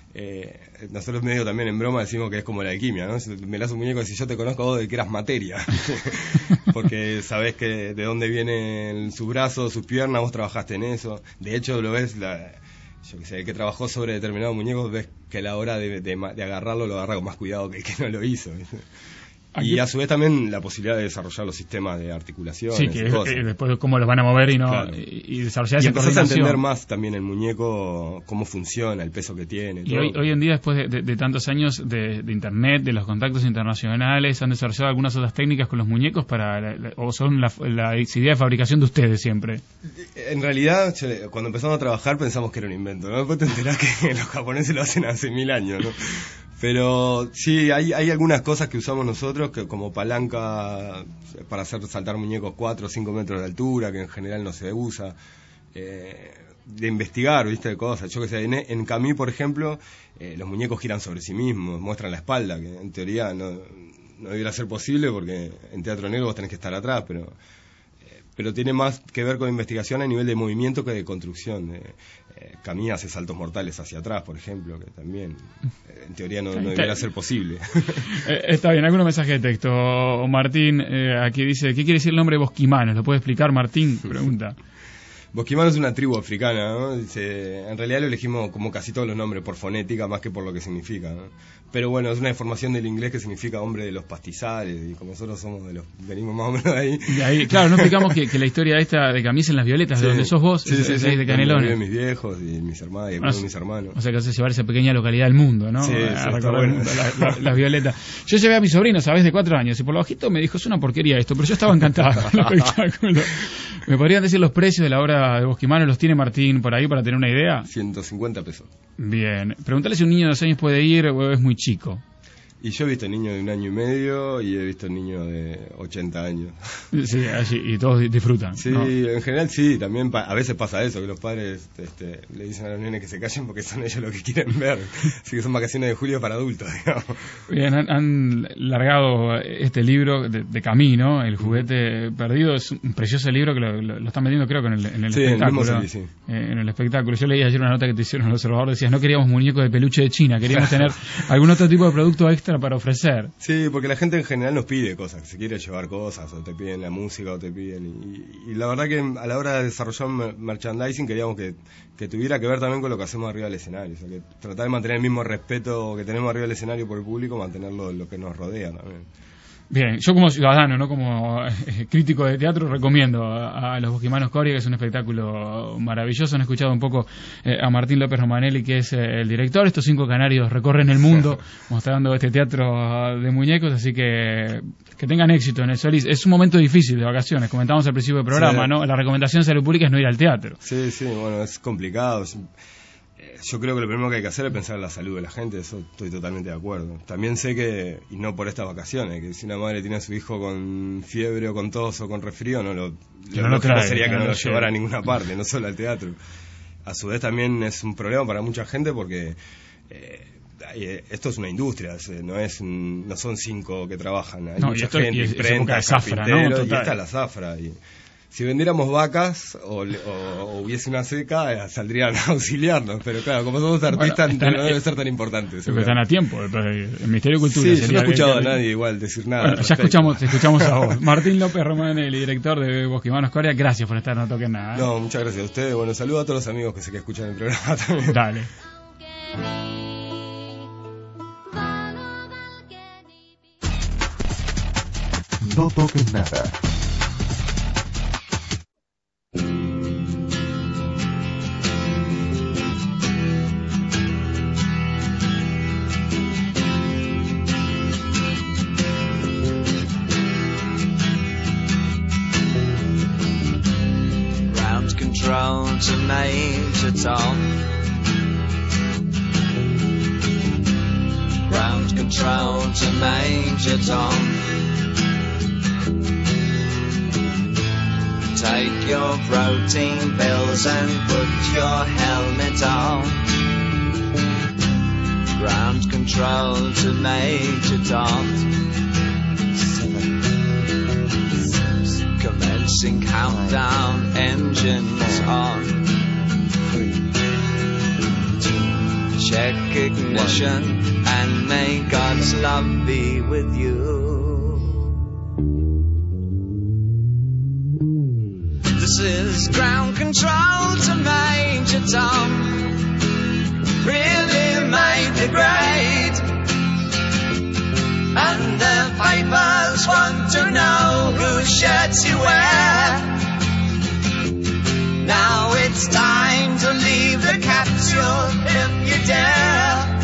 Eh, nosotros medio también en broma decimos que es como la alquimia, ¿no? Si me das un muñeco y si yo te conozco a vos de que eras materia, porque sabés que de dónde vienen sus brazos, sus piernas, vos trabajaste en eso. De hecho, lo ves, la, yo que sé, el que trabajó sobre determinado muñeco, ves que a la hora de, de, de agarrarlo lo agarra con más cuidado que el que no lo hizo, ¿viste? Y a su vez también la posibilidad de desarrollar los sistemas de articulación. sí, que, que después cómo los van a mover y no Claro. y, y desarrollar Y esa empezás a coordinación. entender más también el muñeco, cómo funciona, el peso que tiene. Y todo. hoy, hoy en día, después de, de- de tantos años de, de Internet, de los contactos internacionales, ¿han desarrollado algunas otras técnicas con los muñecos para la- la- o son la, la idea de fabricación de ustedes siempre? En realidad, che, cuando empezamos a trabajar pensamos que era un invento, ¿no? Después te enterás que los japoneses lo hacen hace mil años, ¿no? Pero sí, hay, hay algunas cosas que usamos nosotros, que como palanca para hacer saltar muñecos cuatro o cinco metros de altura, que en general no se usa. Eh, de investigar, ¿viste? De cosas. Yo que sé, en, en Camí, por ejemplo, eh, los muñecos giran sobre sí mismos, muestran la espalda, que en teoría no, no debiera ser posible porque en teatro negro vos tenés que estar atrás, pero... pero tiene más que ver con investigación a nivel de movimiento que de construcción. Eh, Eh, Camille hace saltos mortales hacia atrás, por ejemplo, que también eh, en teoría no, no debería ser posible. Eh, está bien, algunos mensajes de texto. Martín eh, aquí dice, ¿qué quiere decir el nombre Bosquimanos? ¿Lo puede explicar, Martín? Pregunta. Bosquimanos es una tribu africana, ¿no? Dice, en realidad lo elegimos como casi todos los nombres por fonética más que por lo que significa, ¿no? Pero bueno, es una deformación del inglés que significa hombre de los pastizales, y como nosotros somos de los, venimos más o menos de ahí. De ahí claro, no explicamos que, que la historia esta de Camisa en las Violetas, sí, de donde sos vos, sí, es, sí, es sí, de Canelones. De mis viejos y mis hermanos, y algunos de mis hermanos. O sea que hace llevar esa pequeña localidad del mundo, ¿no? Sí, a sí, recorrer bueno. el mundo, la, la, las Violetas. Yo llevé a mi sobrino, ¿sabés? De cuatro años, y por lo bajito me dijo, es una porquería esto, pero yo estaba encantado con el espectáculo. ¿Me podrían decir los precios de la obra de Bosquimanos? ¿Los tiene Martín por ahí para tener una idea? ciento cincuenta pesos. Bien. Preguntale si un niño de dos años puede ir o es muy chico. Y yo he visto niños de un año y medio y he visto niños de ochenta años. Sí, así, y todos disfrutan. Sí, ¿no? En general sí, también pa- a veces pasa eso, que los padres este, le dicen a los nenes que se callen porque son ellos los que quieren ver. Así que son vacaciones de julio para adultos, digamos. Bien, han, han largado este libro de, de Camino, El juguete perdido. Es un precioso libro que lo, lo, lo están vendiendo, creo que en el, en el sí, espectáculo. En el mismo sí. eh, en el espectáculo. Yo leí ayer una nota que te hicieron en El Observador, decías, no queríamos muñecos de peluche de China, queríamos tener algún otro tipo de producto extra para ofrecer. Sí, porque la gente en general nos pide cosas, se quiere llevar cosas, o te piden la música, o te piden... Y, y la verdad que a la hora de desarrollar merchandising queríamos que, que tuviera que ver también con lo que hacemos arriba del escenario. O sea, que tratar de mantener el mismo respeto que tenemos arriba del escenario por el público, mantenerlo lo que nos rodea también. Bien, yo como ciudadano, no como eh, crítico de teatro, recomiendo a, a Los Bosquimanos Coria, que es un espectáculo maravilloso. Han escuchado un poco eh, a Martín López Romanelli, que es eh, el director. Estos cinco canarios recorren el mundo mostrando este teatro de muñecos, así que que tengan éxito en el Solís. Es un momento difícil de vacaciones, comentábamos al principio del programa, sí. ¿no? La recomendación de salud pública es no ir al teatro. Sí, sí, bueno, es complicado. Yo creo que lo primero que hay que hacer es pensar en la salud de la gente, eso estoy totalmente de acuerdo. También sé que, y no por estas vacaciones, que si una madre tiene a su hijo con fiebre o con tos o con resfrío, no lo, lo no lo trae, sería que no no lo lo llevara a ninguna parte, no solo al teatro. A su vez también es un problema para mucha gente porque eh, esto es una industria, no es no son cinco que trabajan, hay no, mucha y esto, gente, y es, imprenta, es zafra, ¿no? y esta es la zafra. Y, si vendiéramos vacas o, o, o hubiese una seca, saldrían a auxiliarnos. Pero claro, como somos artistas, bueno, están, no debe ser tan importante. Porque están a tiempo. El Ministerio de Cultura. Sí, sería yo no he escuchado el, a nadie igual decir nada. Bueno, ya escuchamos, te escuchamos a vos. Martín López Romanelli, director de Bosquimanos Coria, gracias por estar, no toquen nada. ¿eh? No, muchas gracias a ustedes. Bueno, saludos a todos los amigos que sé que escuchan el programa también. Dale. No toques nada. Ground control to Major Tom. Ground control to Major Tom. Take your protein pills and put your helmet on. Ground control to Major Tom. Commencing countdown, engines on. Check ignition and may God's love be with you. This is ground control to Major Tom. Really made the grade. And the papers want to know whose shirts you wear. Now it's time to leave the capsule if you dare.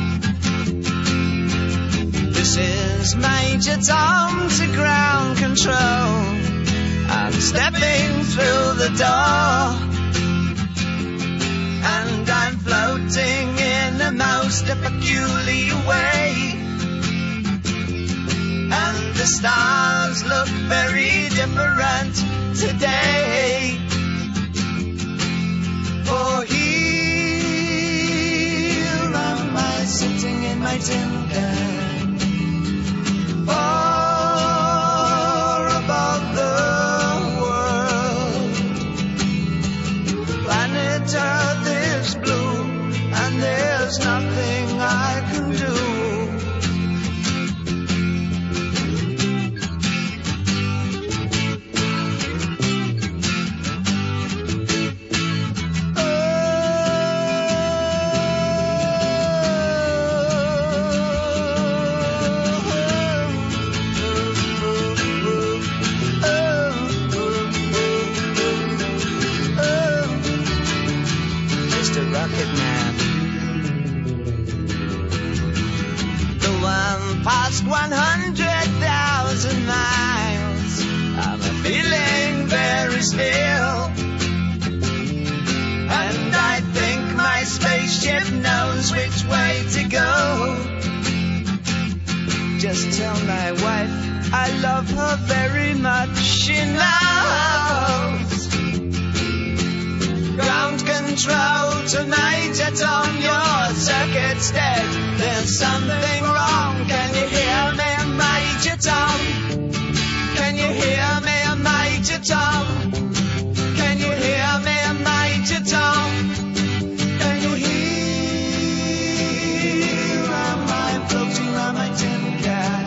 This is Major Tom to ground control. I'm stepping through the door. And I'm floating in a most peculiar way. And the stars look very different today. For here am I sitting in my tin can, far above the world. Planet Earth is just tell my wife I love her very much. She knows. Ground control tonight, it's on your circuit's dead. There's something wrong. Can you hear me, Major Tom? Can you hear me, Major Tom? Can you hear me, Major Tom? Can you hear? Am I floating on my tin can?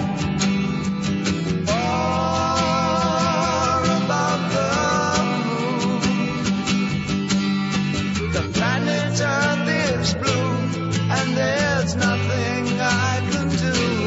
Earth is blue, and there's nothing I can do.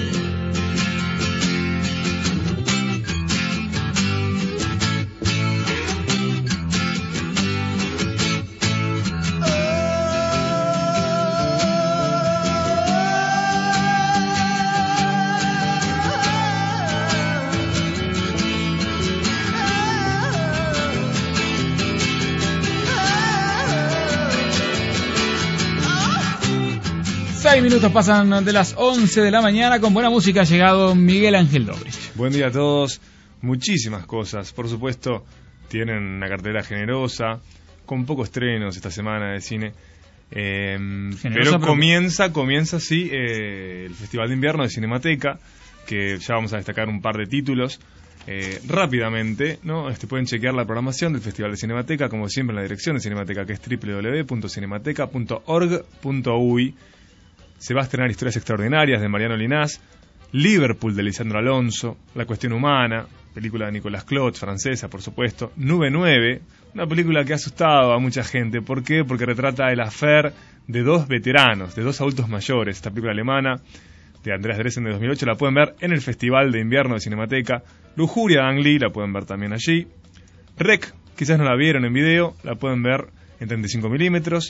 Seis minutos pasan de las once de la mañana. Con buena música ha llegado Miguel Ángel Dobrich. Buen día a todos. Muchísimas cosas. Por supuesto, tienen una cartelera generosa, con pocos estrenos esta semana de cine. Eh, pero, pero comienza, comienza sí, eh, el Festival de Invierno de Cinemateca, que ya vamos a destacar un par de títulos. Eh, rápidamente, ¿no? Este, pueden chequear la programación del Festival de Cinemateca, como siempre, en la dirección de Cinemateca, que es doble u doble u doble u punto cinemateca punto org punto uy. Se va a estrenar Historias Extraordinarias de Mariano Linás, Liverpool de Lisandro Alonso, La Cuestión Humana, película de Nicolas Clot, francesa, por supuesto, Nube nueve, una película que ha asustado a mucha gente. ¿Por qué? Porque retrata el affair de dos veteranos, de dos adultos mayores. Esta película alemana de Andreas Dresen de dos mil ocho la pueden ver en el Festival de Invierno de Cinemateca. Lujuria de Ang Lee la pueden ver también allí. Rec, quizás no la vieron en video, la pueden ver en treinta y cinco milímetros.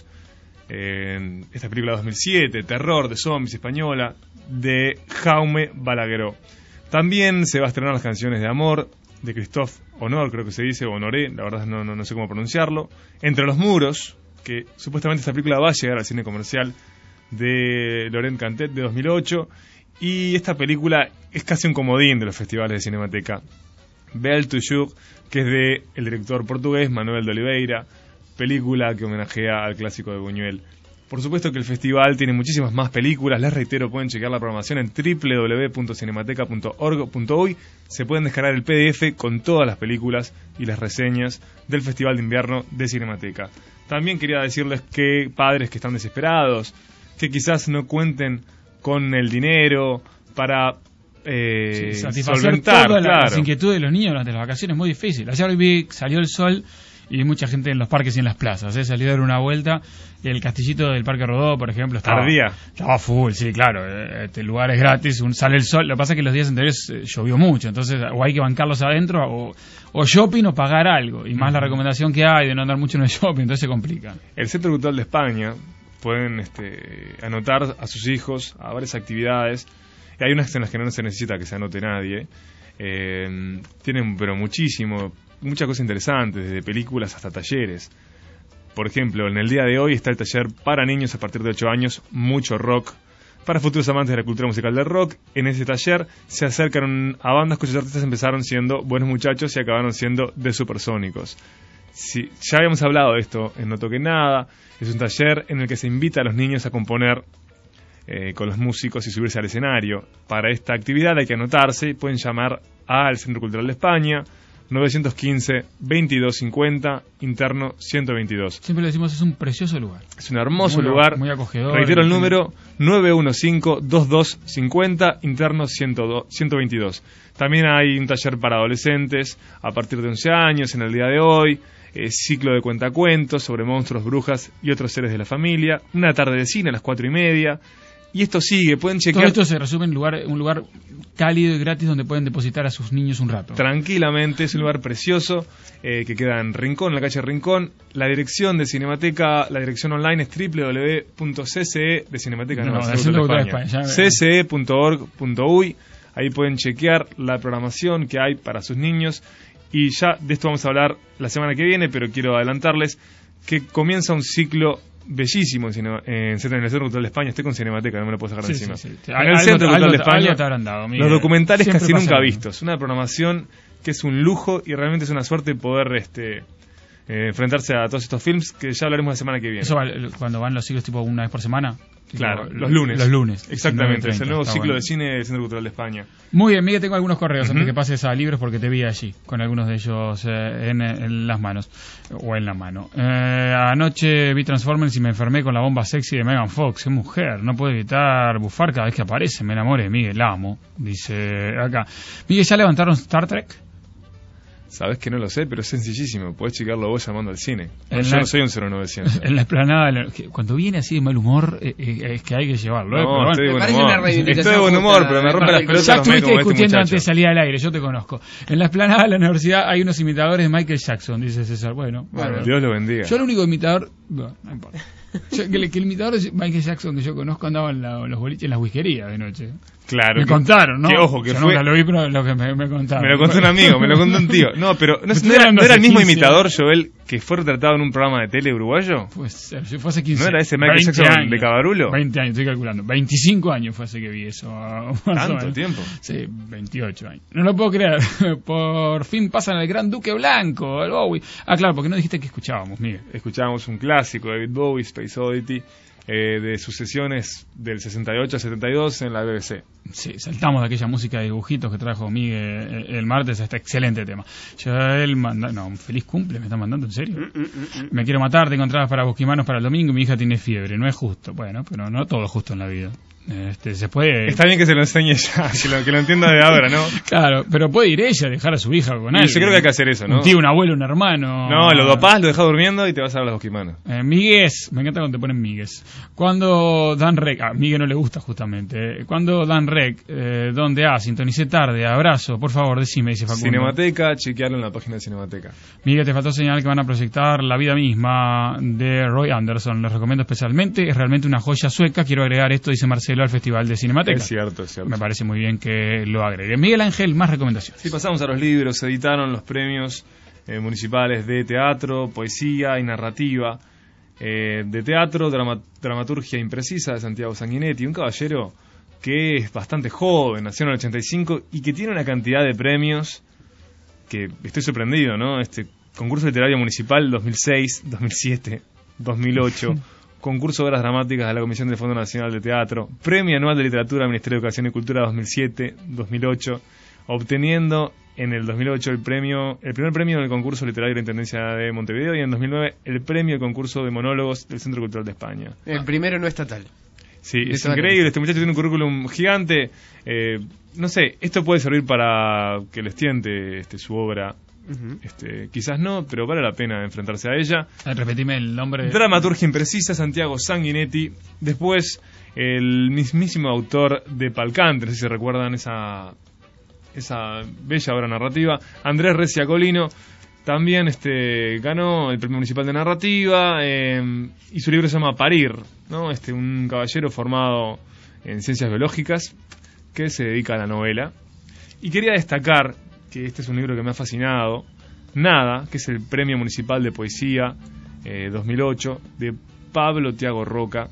Eh, esta película de dos mil siete, terror de zombies española, de Jaume Balagueró. También se va a estrenar Las Canciones de Amor, de Christophe Honor, creo que se dice, o Honoré, la verdad no, no, no sé cómo pronunciarlo. Entre los muros, que supuestamente esta película va a llegar al cine comercial, de Laurent Cantet, de dos mil ocho. Y esta película es casi un comodín de los festivales de Cinemateca. Belle Toujours, que es de el director portugués Manuel de Oliveira, película que homenajea al clásico de Buñuel. Por supuesto que el festival tiene muchísimas más películas. Les reitero, pueden chequear la programación en doble u doble u doble u punto cinemateca punto org punto uy. Se pueden descargar el P D F con todas las películas y las reseñas del Festival de Invierno de Cinemateca. También quería decirles que padres que están desesperados, que quizás no cuenten con el dinero para eh, sí, satisfacer solventar todas claro. las inquietudes de los niños durante las vacaciones es muy difícil. Ayer vi, salió el sol y mucha gente en los parques y en las plazas, ¿eh? Salió a dar una vuelta y el castillito del Parque Rodó, por ejemplo, estaba, Ardía. estaba full, sí, claro, este lugar es gratis, un, sale el sol. Lo que pasa es que los días anteriores eh, llovió mucho, entonces o hay que bancarlos adentro o, o shopping o pagar algo, y más uh-huh. la recomendación que hay de no andar mucho en el shopping, entonces se complica. El Centro Cultural de España, pueden este, anotar a sus hijos a varias actividades, y hay unas en las que no se necesita que se anote nadie. Eh, tienen pero muchísimo, muchas cosas interesantes, desde películas hasta talleres. Por ejemplo, en el día de hoy está el taller para niños a partir de ocho años, Mucho Rock, para futuros amantes de la cultura musical del rock. En ese taller se acercaron a bandas cuyos artistas empezaron siendo buenos muchachos y acabaron siendo de supersónicos. Sí, ya habíamos hablado de esto en No Toque Nada. Es un taller en el que se invita a los niños a componer eh, con los músicos y subirse al escenario. Para esta actividad hay que anotarse, pueden llamar al Centro Cultural de España, nueve uno cinco, veintidós cincuenta, interno ciento veintidós. Siempre le decimos, es un precioso lugar. Es un hermoso muy, lugar. Muy acogedor. Reitero el número, nueve uno cinco, veintidós cincuenta, interno ciento veintidós. También hay un taller para adolescentes a partir de once años en el día de hoy. Eh, ciclo de cuentacuentos sobre monstruos, brujas y otros seres de la familia. Una tarde de cine a las cuatro y media. Y esto sigue, pueden chequear. Todo esto se resume en lugar, un lugar cálido y gratis donde pueden depositar a sus niños un rato. Tranquilamente, es un lugar precioso eh, que queda en Rincón, en la calle Rincón. La dirección de Cinemateca, la dirección online es doble u doble u doble u punto c c e de Cinemateca, no, no, no de Centro de España, España. c c e punto org punto uy. Ahí pueden chequear la programación que hay para sus niños. Y ya de esto vamos a hablar la semana que viene, pero quiero adelantarles que comienza un ciclo bellísimo en, cine, en, en el Centro Cultural de España. Estoy con Cinemateca, no me lo puedo sacar Sí, de encima. sí, sí. En Algo el te- Centro Cultural algo de te- España, algo te habrán dado, Miguel. los documentales Siempre casi pasa nunca lo vistos. Una programación que es un lujo y realmente es una suerte poder este eh, enfrentarse a todos estos films que ya hablaremos la semana que viene. Eso va, el- cuando van los ciclos tipo una vez por semana. Tipo, Claro, l- los lunes. Los lunes. Exactamente, es diecinueve treinta, el nuevo está ciclo bueno. de cine del Centro Cultural de España. Muy bien, Miguel, tengo algunos correos antes Ujú. que pases a libros porque te vi allí, con algunos de ellos eh, en, en las manos, o en la mano. Eh, anoche vi Transformers y me enfermé con la bomba sexy de Megan Fox. Qué mujer, no puedo evitar bufar cada vez que aparece. Me enamoré de Miguel, la amo, dice acá. Miguel, ¿ya levantaron Star Trek? Sabes que no lo sé, pero es sencillísimo. Podés checarlo vos llamando al cine. En Yo la- no soy un cero novecientos. En la explanada, de la- que cuando viene así de mal humor, eh, eh, es que hay que llevarlo. ¿eh? No, Pero bueno. estoy de buen parece humor. una reivindicación Estoy de buen humor, justa, pero me rompe para las el- pelotas Ya los medios estuviste como este discutiendo muchacho. antes de salir al aire, yo te conozco. En la explanada de la universidad hay unos imitadores de Michael Jackson, dice César. Bueno, bárbaro. Dios lo bendiga. Yo el único imitador, no, no importa. Yo- que, el, que el imitador de Michael Jackson que yo conozco andaba en, la- en los boliches, en las whiskerías de noche. Claro. Me que- contaron, ¿no? Que ojo, que yo fue... nunca lo vi, pero lo que me, me contaron. Me lo contó un amigo, me lo contó un tío. No, pero ¿no, Me estoy no era, hablando no era el hace mismo quince imitador, Joel, que fue retratado en un programa de tele uruguayo? Pues eh, fue hace quince ¿No era ese Michael veinte Jackson años. de Cabarulo? veinte años, estoy calculando. veinticinco años fue hace que vi eso. más o ¿Tanto menos. tiempo? Sí, veintiocho años. No lo puedo creer. Por fin pasan al Gran Duque Blanco, el Bowie. Ah, claro, porque no dijiste que escuchábamos, Miguel. Escuchábamos un clásico de David Bowie, Space Oddity, eh, de sus sesiones del sesenta y ocho a setenta y dos en la B B C. Sí, saltamos de aquella música de dibujitos que trajo Miguel el martes a este excelente tema. Ya él manda... No, un feliz cumple me está mandando, ¿en serio? Me quiero matar, tengo entradas para Bosquimanos para el domingo y mi hija tiene fiebre. No es justo. Bueno, pero no todo es justo en la vida. Este, se puede... Está bien que se lo enseñe ya, que lo, que lo entienda de ahora, ¿no? Claro, pero puede ir ella a dejar a su hija con Y alguien. yo creo que hay que hacer eso, ¿no? Un tío, un abuelo, un hermano. No, lo dopás, lo dejás durmiendo y te vas a ver las bosquimanos. Eh, Migues, me encanta cuando te ponen Migues. Cuando Dan Rec, a Miguel no le gusta justamente. eh, Cuando Dan Rec, eh, ¿dónde? Ah, sintonicé tarde, abrazo, por favor, decime, dice Facundo. Cinemateca, chequearlo en la página de Cinemateca. Miguel, te faltó señalar que van a proyectar La vida misma de Roy Anderson. Les recomiendo especialmente, es realmente una joya sueca. Quiero agregar esto, dice Marcelo, al Festival de Cinemateca. Es cierto, es cierto. Me parece muy bien que lo agregue. Miguel Ángel, más recomendaciones. Sí, pasamos a los libros. Se editaron los premios eh, municipales de teatro, poesía y narrativa. Eh, de teatro, drama- dramaturgia imprecisa de Santiago Sanguinetti, un caballero que es bastante joven, nació en el ochenta y cinco y que tiene una cantidad de premios que estoy sorprendido, ¿no? Este concurso literario municipal dos mil seis, dos mil siete, dos mil ocho, concurso de obras dramáticas de la Comisión del Fondo Nacional de Teatro, premio anual de literatura del Ministerio de Educación y Cultura dos mil siete, dos mil ocho, obteniendo en el dos mil ocho el premio, el primer premio del concurso literario de la Intendencia de Montevideo y en dos mil nueve el premio del concurso de monólogos del Centro Cultural de España. El primero no estatal. Sí, De es toda la increíble, lista. este muchacho tiene un currículum gigante. Eh, no sé, esto puede servir para que les tiente este, su obra. Ujú. Este, quizás no, pero vale la pena enfrentarse a ella. Eh, Repetime el nombre. Dramaturgia imprecisa, Santiago Sanguinetti. Después, el mismísimo autor de Palcante, no sé si se recuerdan esa, esa bella obra narrativa, Andrés Reciacolino. También este, ganó el Premio Municipal de Narrativa eh, y su libro se llama Parir, ¿no? Este, un caballero formado en ciencias biológicas que se dedica a la novela. Y quería destacar que este es un libro que me ha fascinado, Nada, que es el Premio Municipal de Poesía eh, dos mil ocho de Pablo Tiago Roca.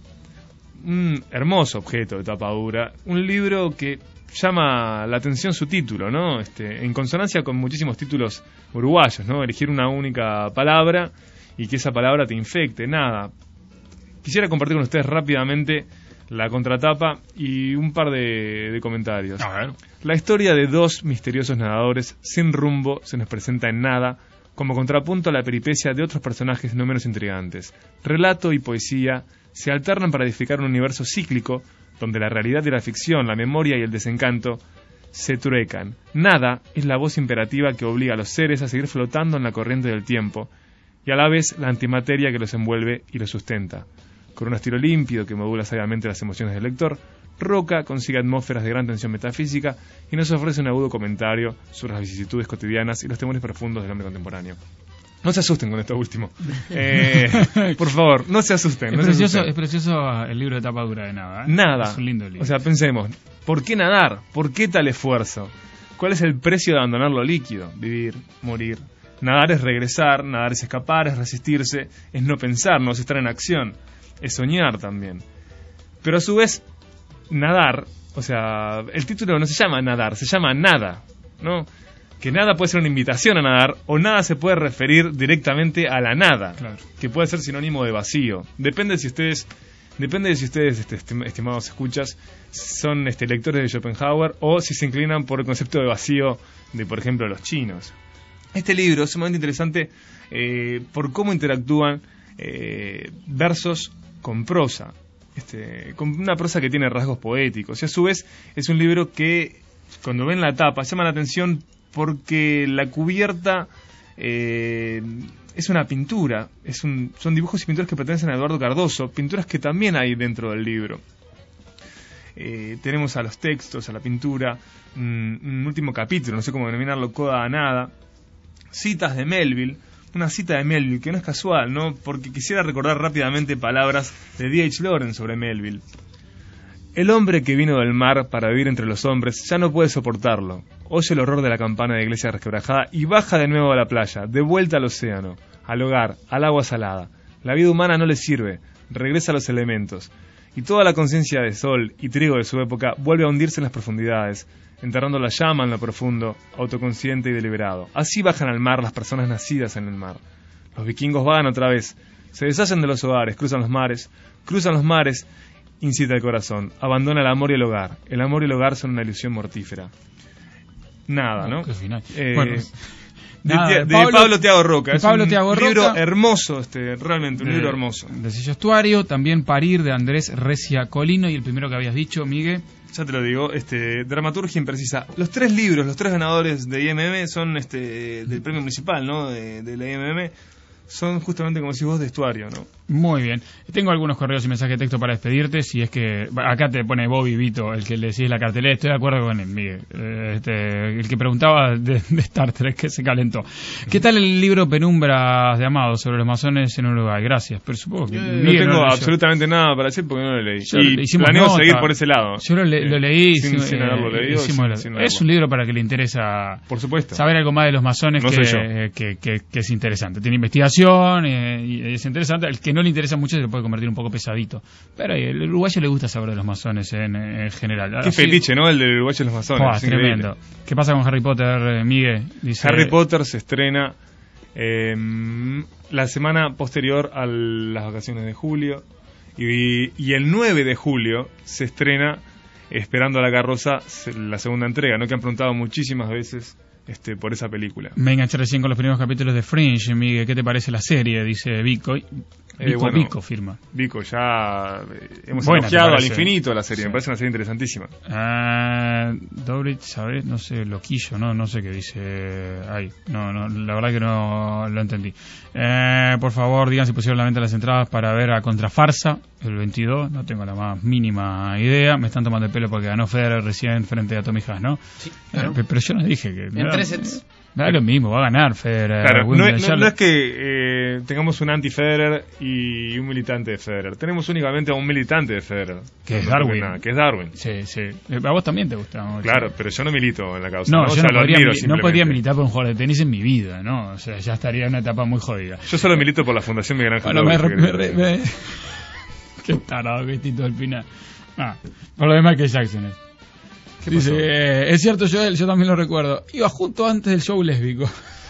Un hermoso objeto de tapa dura, un libro que llama la atención su título, ¿no? Este, en consonancia con muchísimos títulos uruguayos, ¿no? Elegir una única palabra y que esa palabra te infecte, nada. Quisiera compartir con ustedes rápidamente la contratapa y un par de, de comentarios. A ver. La historia de dos misteriosos nadadores sin rumbo se nos presenta en Nada, como contrapunto a la peripecia de otros personajes no menos intrigantes. Relato y poesía se alternan para edificar un universo cíclico donde la realidad y la ficción, la memoria y el desencanto se truecan. Nada es la voz imperativa que obliga a los seres a seguir flotando en la corriente del tiempo, y a la vez la antimateria que los envuelve y los sustenta. Con un estilo límpido que modula sabiamente las emociones del lector, Roca consigue atmósferas de gran tensión metafísica y nos ofrece un agudo comentario sobre las vicisitudes cotidianas y los temores profundos del hombre contemporáneo. No se asusten con esto último. Eh, por favor, no se asusten. Es, no se precioso, asusten. es precioso el libro de tapa dura de Nada. ¿eh? Nada. Es un lindo libro. O sea, pensemos, ¿por qué nadar? ¿Por qué tal esfuerzo? ¿Cuál es el precio de abandonar lo líquido? Vivir, morir. Nadar es regresar, nadar es escapar, es resistirse, es no pensar, no es estar en acción. es soñar también. Pero a su vez, nadar, o sea, el título no se llama nadar, se llama nada, ¿no? Que nada puede ser una invitación a nadar, o nada se puede referir directamente a la nada, claro, que puede ser sinónimo de vacío. Depende si ustedes, depende de si ustedes, este, estimados escuchas, son este, lectores de Schopenhauer o si se inclinan por el concepto de vacío de, por ejemplo, los chinos. Este libro es sumamente interesante eh, por cómo interactúan eh, versos con prosa, este, con una prosa que tiene rasgos poéticos. Y a su vez es un libro que, cuando ven la tapa, llama la atención porque la cubierta eh, es una pintura, es un, son dibujos y pinturas que pertenecen a Eduardo Cardoso, pinturas que también hay dentro del libro. Eh, tenemos a los textos, a la pintura, un, un último capítulo, no sé cómo denominarlo, Coda a Nada, citas de Melville, una cita de Melville que no es casual, ¿no? Porque quisiera recordar rápidamente palabras de D H Lawrence sobre Melville. El hombre que vino del mar para vivir entre los hombres ya no puede soportarlo. Oye el horror de la campana de iglesia resquebrajada y baja de nuevo a la playa, de vuelta al océano, al hogar, al agua salada. La vida humana no le sirve, regresa a los elementos. Y toda la conciencia de sol y trigo de su época vuelve a hundirse en las profundidades, enterrando la llama en lo profundo, autoconsciente y deliberado. Así bajan al mar las personas nacidas en el mar. Los vikingos vagan otra vez, se deshacen de los hogares, cruzan los mares, cruzan los mares, incita el corazón, abandona el amor y el hogar. El amor y el hogar son una ilusión mortífera. Nada, ¿no? Qué final. Eh, bueno, de, nada, de, de Pablo, Pablo Thiago Roca. De es Pablo un Thiago libro Roca, hermoso, este, realmente un de, libro hermoso. De sello Estuario, también Parir de Andrés Recia Colino, y el primero que habías dicho, Miguel. Ya te lo digo, este, dramaturgia imprecisa. Los tres libros, los tres ganadores de I M M son este, del premio municipal, ¿no? De, de la I M M. Son justamente, como decís vos, de Estuario, ¿no? Muy bien. Tengo algunos correos y mensajes de texto para despedirte. Si es que acá te pone Bobby Vito, el que le decís la cartelera. Estoy de acuerdo con él, Miguel. Este, el que preguntaba de, de Star Trek, que se calentó. ¿Qué tal el libro Penumbras de Amado sobre los masones en Uruguay? Gracias. Pero supongo que eh, no tengo no absolutamente nada para decir porque no lo leí. Yo, y planeo nota. seguir por ese lado. Yo lo, le, lo leí sin, sin, sin haberlo eh, leído. Sin, sin sin es un libro para que le interesa, por supuesto, saber algo más de los masones, no que, soy yo. Que, que, que es interesante. Tiene investigación eh, y es interesante. El que no le interesa mucho se lo puede convertir un poco pesadito. Pero el uruguayo le gusta saber de los masones en, en general. Qué Así, fetiche, ¿no? El del uruguayo de los masones. Oh, es tremendo. Increíble. ¿Qué pasa con Harry Potter, Miguel? Dice, Harry Potter se estrena eh, la semana posterior a las vacaciones de julio. Y, y el nueve de julio se estrena Esperando a la carroza, la segunda entrega, ¿no? Que han preguntado muchísimas veces este, por esa película. Me enganché recién con los primeros capítulos de Fringe, Miguel. ¿Qué te parece la serie? Dice Vico. Eh, Vico, bueno, Vico firma. Vico, ya hemos Buena, elogiado al infinito la serie, sí. Me parece una serie interesantísima. Uh, Dobrit, ¿sabes? No sé, loquillo, no no sé qué dice ahí. No, no, la verdad que no lo entendí. Uh, por favor, digan si pusieron la venta las entradas para ver a Contrafarsa el veintidós. No tengo la más mínima idea. Me están tomando el pelo porque ganó Federer recién frente a Tommy Haas, ¿no? Sí, claro. Uh, pero yo no dije que... En tres sets. Da lo mismo, va a ganar Federer. Claro, no, es, no, lo... no es que eh, tengamos un anti-Federer y un militante de Federer. Tenemos únicamente a un militante de Federer. Que es no Darwin. Nada, que es Darwin. Sí, sí. A vos también te gusta. ¿no? Claro, pero yo no milito en la causa. No, No, yo o sea, no, lo podría, admiro, no podría militar por un jugador de tenis en mi vida, ¿no? O sea, ya estaría en una etapa muy jodida. Yo solo milito por la Fundación Miguel Ángel. Bueno, López, me, me, me, me... Qué tarado que es Tito Alpina. Ah, por lo demás que Jackson es. Dice, eh, es cierto, Joel, yo también lo recuerdo. Iba justo antes del show lésbico.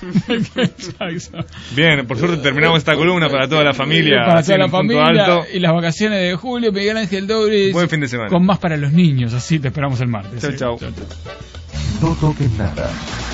Bien, por suerte terminamos esta columna para toda la familia. Para toda la familia alto. Y las vacaciones de julio, Miguel Ángel Dobris. Buen fin de semana. Con más para los niños, así te esperamos el martes. Chau, ¿sí? chau. chau, chau. No toquen nada.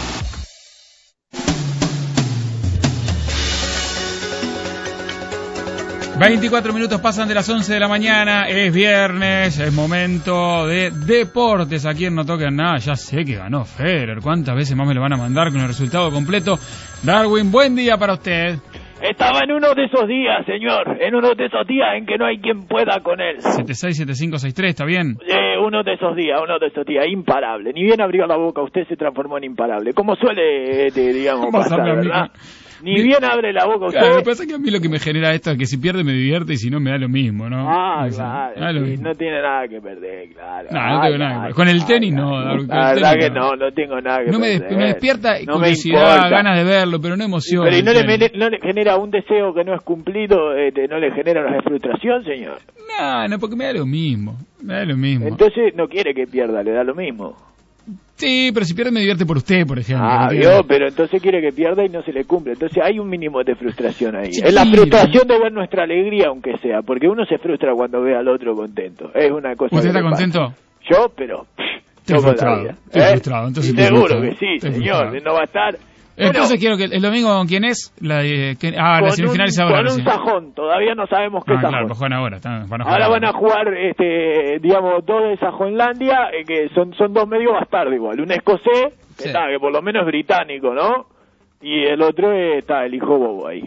veinticuatro minutos pasan de las once de la mañana, es viernes, es momento de deportes. Aquí en No Toquen Nada, ya sé que ganó Federer. ¿Cuántas veces más me lo van a mandar con el resultado completo? Darwin, buen día para usted. Estaba en uno de esos días, señor, en uno de esos días en que no hay quien pueda con él. siete seis siete cinco seis tres, ¿está bien? Eh, uno de esos días, uno de esos días, imparable. Ni bien abrió la boca, usted se transformó en imparable. Como suele, eh, digamos, pasar, ¿verdad? Ni mi... bien abre la boca usted. Claro, lo que pasa es que a mí lo que me genera esto es que si pierde me divierte y si no me da lo mismo, ¿no? Ah, o sea, claro, sí, no tiene nada que perder, claro. No, no tengo ah, nada que perder. Con el tenis no. La verdad que no, no tengo nada que no me perder. Me despierta no curiosidad, ganas de verlo, pero no emoción. Pero ¿y no le, no le genera un deseo que no es cumplido, eh, no le genera una frustración, señor? No, no, porque me da lo mismo, me da lo mismo. Entonces no quiere que pierda, le da lo mismo. Sí, pero si pierde me divierte por usted, por ejemplo. Ah, vio, pero entonces quiere que pierda y no se le cumple. Entonces hay un mínimo de frustración ahí. Sí, es la frustración de ver nuestra alegría, aunque sea, porque uno se frustra cuando ve al otro contento. Es una cosa. ¿Usted está contento? Yo, pero... Estoy frustrado, estoy ¿Eh? frustrado. Entonces seguro que sí, señor, frustrado. No va a estar... Entonces bueno, quiero que el domingo con quién es la de, que, ah la semifinal es ahora. Con un sajón, todavía no sabemos qué ah, sajón. Claro, pues juegan ahora, están, van a jugar ahora ahora. van a jugar este digamos dos de Sajoinlandia, eh, que son son dos medios bastardos igual, un escocés, que, sí. está, que por lo menos es británico, ¿no? Y el otro eh, está el hijo bobo ahí.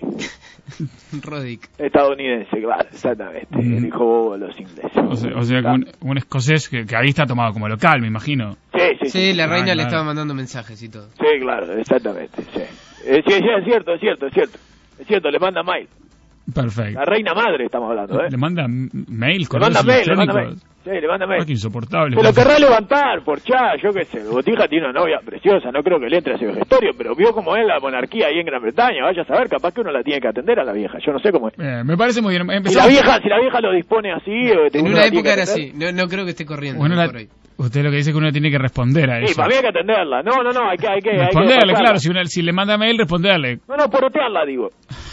Rodic. Estadounidense, claro, exactamente, mm. el hijo bobo de los ingleses. O sea, o sea que un, un escocés que, que ahí está tomado como local, me imagino. Sí, sí, sí. Sí, la reina ah, le claro. estaba mandando mensajes y todo. Sí, claro, exactamente, sí. Eh, sí, sí, es cierto, es cierto, es cierto. Es cierto, le manda mail. Perfecto. La reina madre estamos hablando, ¿eh? Le manda mail, le manda mail, le manda mail. Sí, le manda mail. Oh, qué insoportable. Se lo querrá levantar por chat, yo qué sé. Botija tiene una novia preciosa, no creo que le entre a ese vejestorio, pero vio cómo es la monarquía ahí en Gran Bretaña. Vaya a saber, capaz que uno la tiene que atender a la vieja. Yo no sé cómo es. Eh, me parece muy bien. Empezamos... Si la vieja, si la vieja lo dispone así... En una época era así, no, no creo que esté corriendo bueno, la... por ahí. Usted lo que dice es que uno tiene que responder a eso. Sí, para mí hay que atenderla. No, no, no, hay que... Hay que responderle, hay que claro, si, una, si le manda mail, responderle. No, no, porotearla, digo.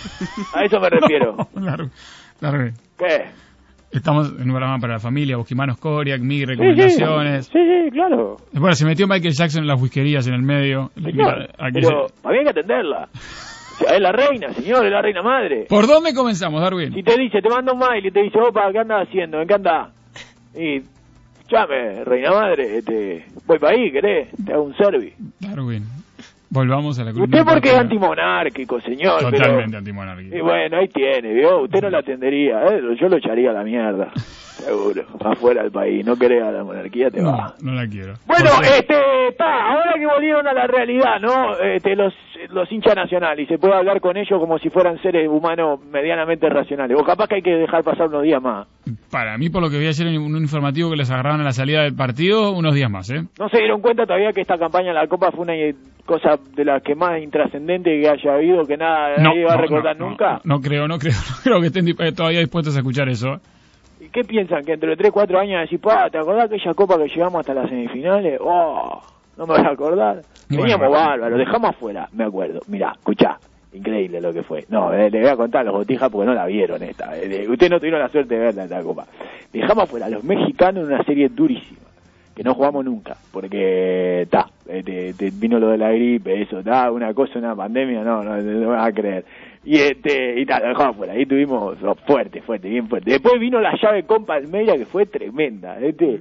A eso me refiero. No, largo, largo. ¿Qué? Estamos en un programa para la familia, Bosquimanos Coriac, mi recomendaciones. Sí, sí, sí, claro. Bueno, se metió Michael Jackson en las whiskerías en el medio. Sí, claro, pero se... para mí hay que atenderla. O sea, es la reina, señor, es la reina madre. ¿Por dónde comenzamos, Darwin? Si te dice, te manda un mail y te dice, opa, ¿qué andas haciendo? ¿En qué andás? Y... Llame, reina madre, este, voy para ahí, ¿querés? Te hago un servi. Darwin, volvamos a la columna. Usted porque es antimonárquico, señor. Totalmente pero... antimonárquico. Y bueno, ahí tiene, ¿vio? Usted no la atendería, ¿eh? Yo lo echaría a la mierda. Seguro, afuera del país, no querés a la monarquía, te no, va. No la quiero. Bueno, este, está, ahora que volvieron a la realidad, ¿no? Este, los, los hinchas nacionales, y se puede hablar con ellos como si fueran seres humanos medianamente racionales, o capaz que hay que dejar pasar unos días más. Para mí, por lo que vi ayer en un informativo que les agarraron a la salida del partido, unos días más, ¿eh? ¿No se dieron cuenta todavía que esta campaña de la Copa fue una cosa de las que más intrascendente que haya habido, que nada, no, nadie va no, a recordar no, nunca? No, no creo, no creo, no creo que estén todavía dispuestos a escuchar eso. ¿Y qué piensan? ¿Que entre tres, cuatro años decís, pa, ¿te acordás de aquella Copa que llegamos hasta las semifinales? Oh, no me voy a acordar. Teníamos bueno, bárbaro, dejamos afuera, me acuerdo. Mirá, escuchá, increíble lo que fue. No, eh, le voy a contar a los botijas porque no la vieron esta. Eh, ustedes no tuvieron la suerte de verla esta Copa. Dejamos afuera a los mexicanos en una serie durísima, que no jugamos nunca, porque ta, eh, te, te vino lo de la gripe, eso, ta, una cosa, una pandemia, no, no, no, no vas a creer. Y este, y tal, lo dejamos fuera, ahí tuvimos oh, fuerte, fuerte, bien fuerte. Después vino la llave con Palmeiras, que fue tremenda, este.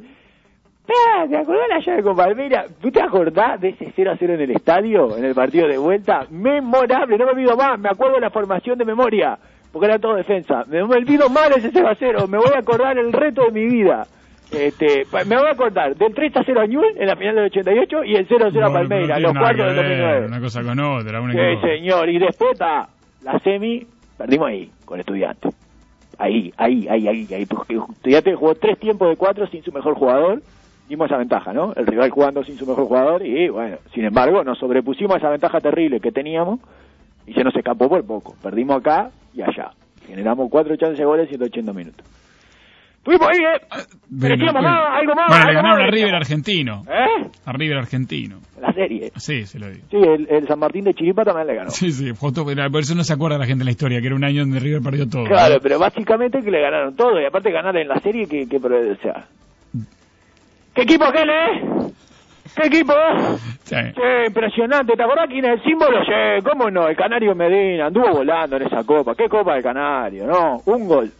Ah, ¿te acordás de la llave con Palmeiras? ¿Tú te acordás de ese cero a cero en el estadio, en el partido de vuelta? Memorable, no me olvido más, me acuerdo de la formación de memoria, porque era todo defensa. Me olvido más de ese cero a cero, me voy a acordar el resto de mi vida. Este, me voy a acordar del tres a cero a Newell's en la final del ochenta y ocho y el cero a cero a Palmeiras, los cuartos del dos mil nueve. Una cosa con otra, una Sí, señor, y después está la semi, perdimos ahí, con Estudiantes. Ahí, ahí, ahí, ahí, ahí. Estudiantes jugó tres tiempos de cuatro sin su mejor jugador. Dimos esa ventaja, ¿no? El rival jugando sin su mejor jugador y, bueno, sin embargo, nos sobrepusimos a esa ventaja terrible que teníamos y se nos escapó por poco. Perdimos acá y allá. Generamos cuatro chances de goles en ciento ochenta minutos. Estuvimos ahí, ¿eh? Merecíamos más, algo más. Bueno, algo le ganaron más, a River argentino. ¿Eh? A River argentino. La serie. Sí, se lo digo. Sí, el, el San Martín de Chiripa también le ganó. Sí, sí, por eso no se acuerda la gente en la historia, que era un año donde River perdió todo. Claro, ¿no? pero básicamente que le ganaron todo, y aparte ganar en la serie, que, que o sea... ¿Qué equipo aquel, eh? ¿Qué equipo? Sí. Sí, impresionante. ¿Te acordás quién es el símbolo? Sí, ¿cómo no? El Canario Medina anduvo volando en esa copa. ¿Qué copa del Canario? No, un gol.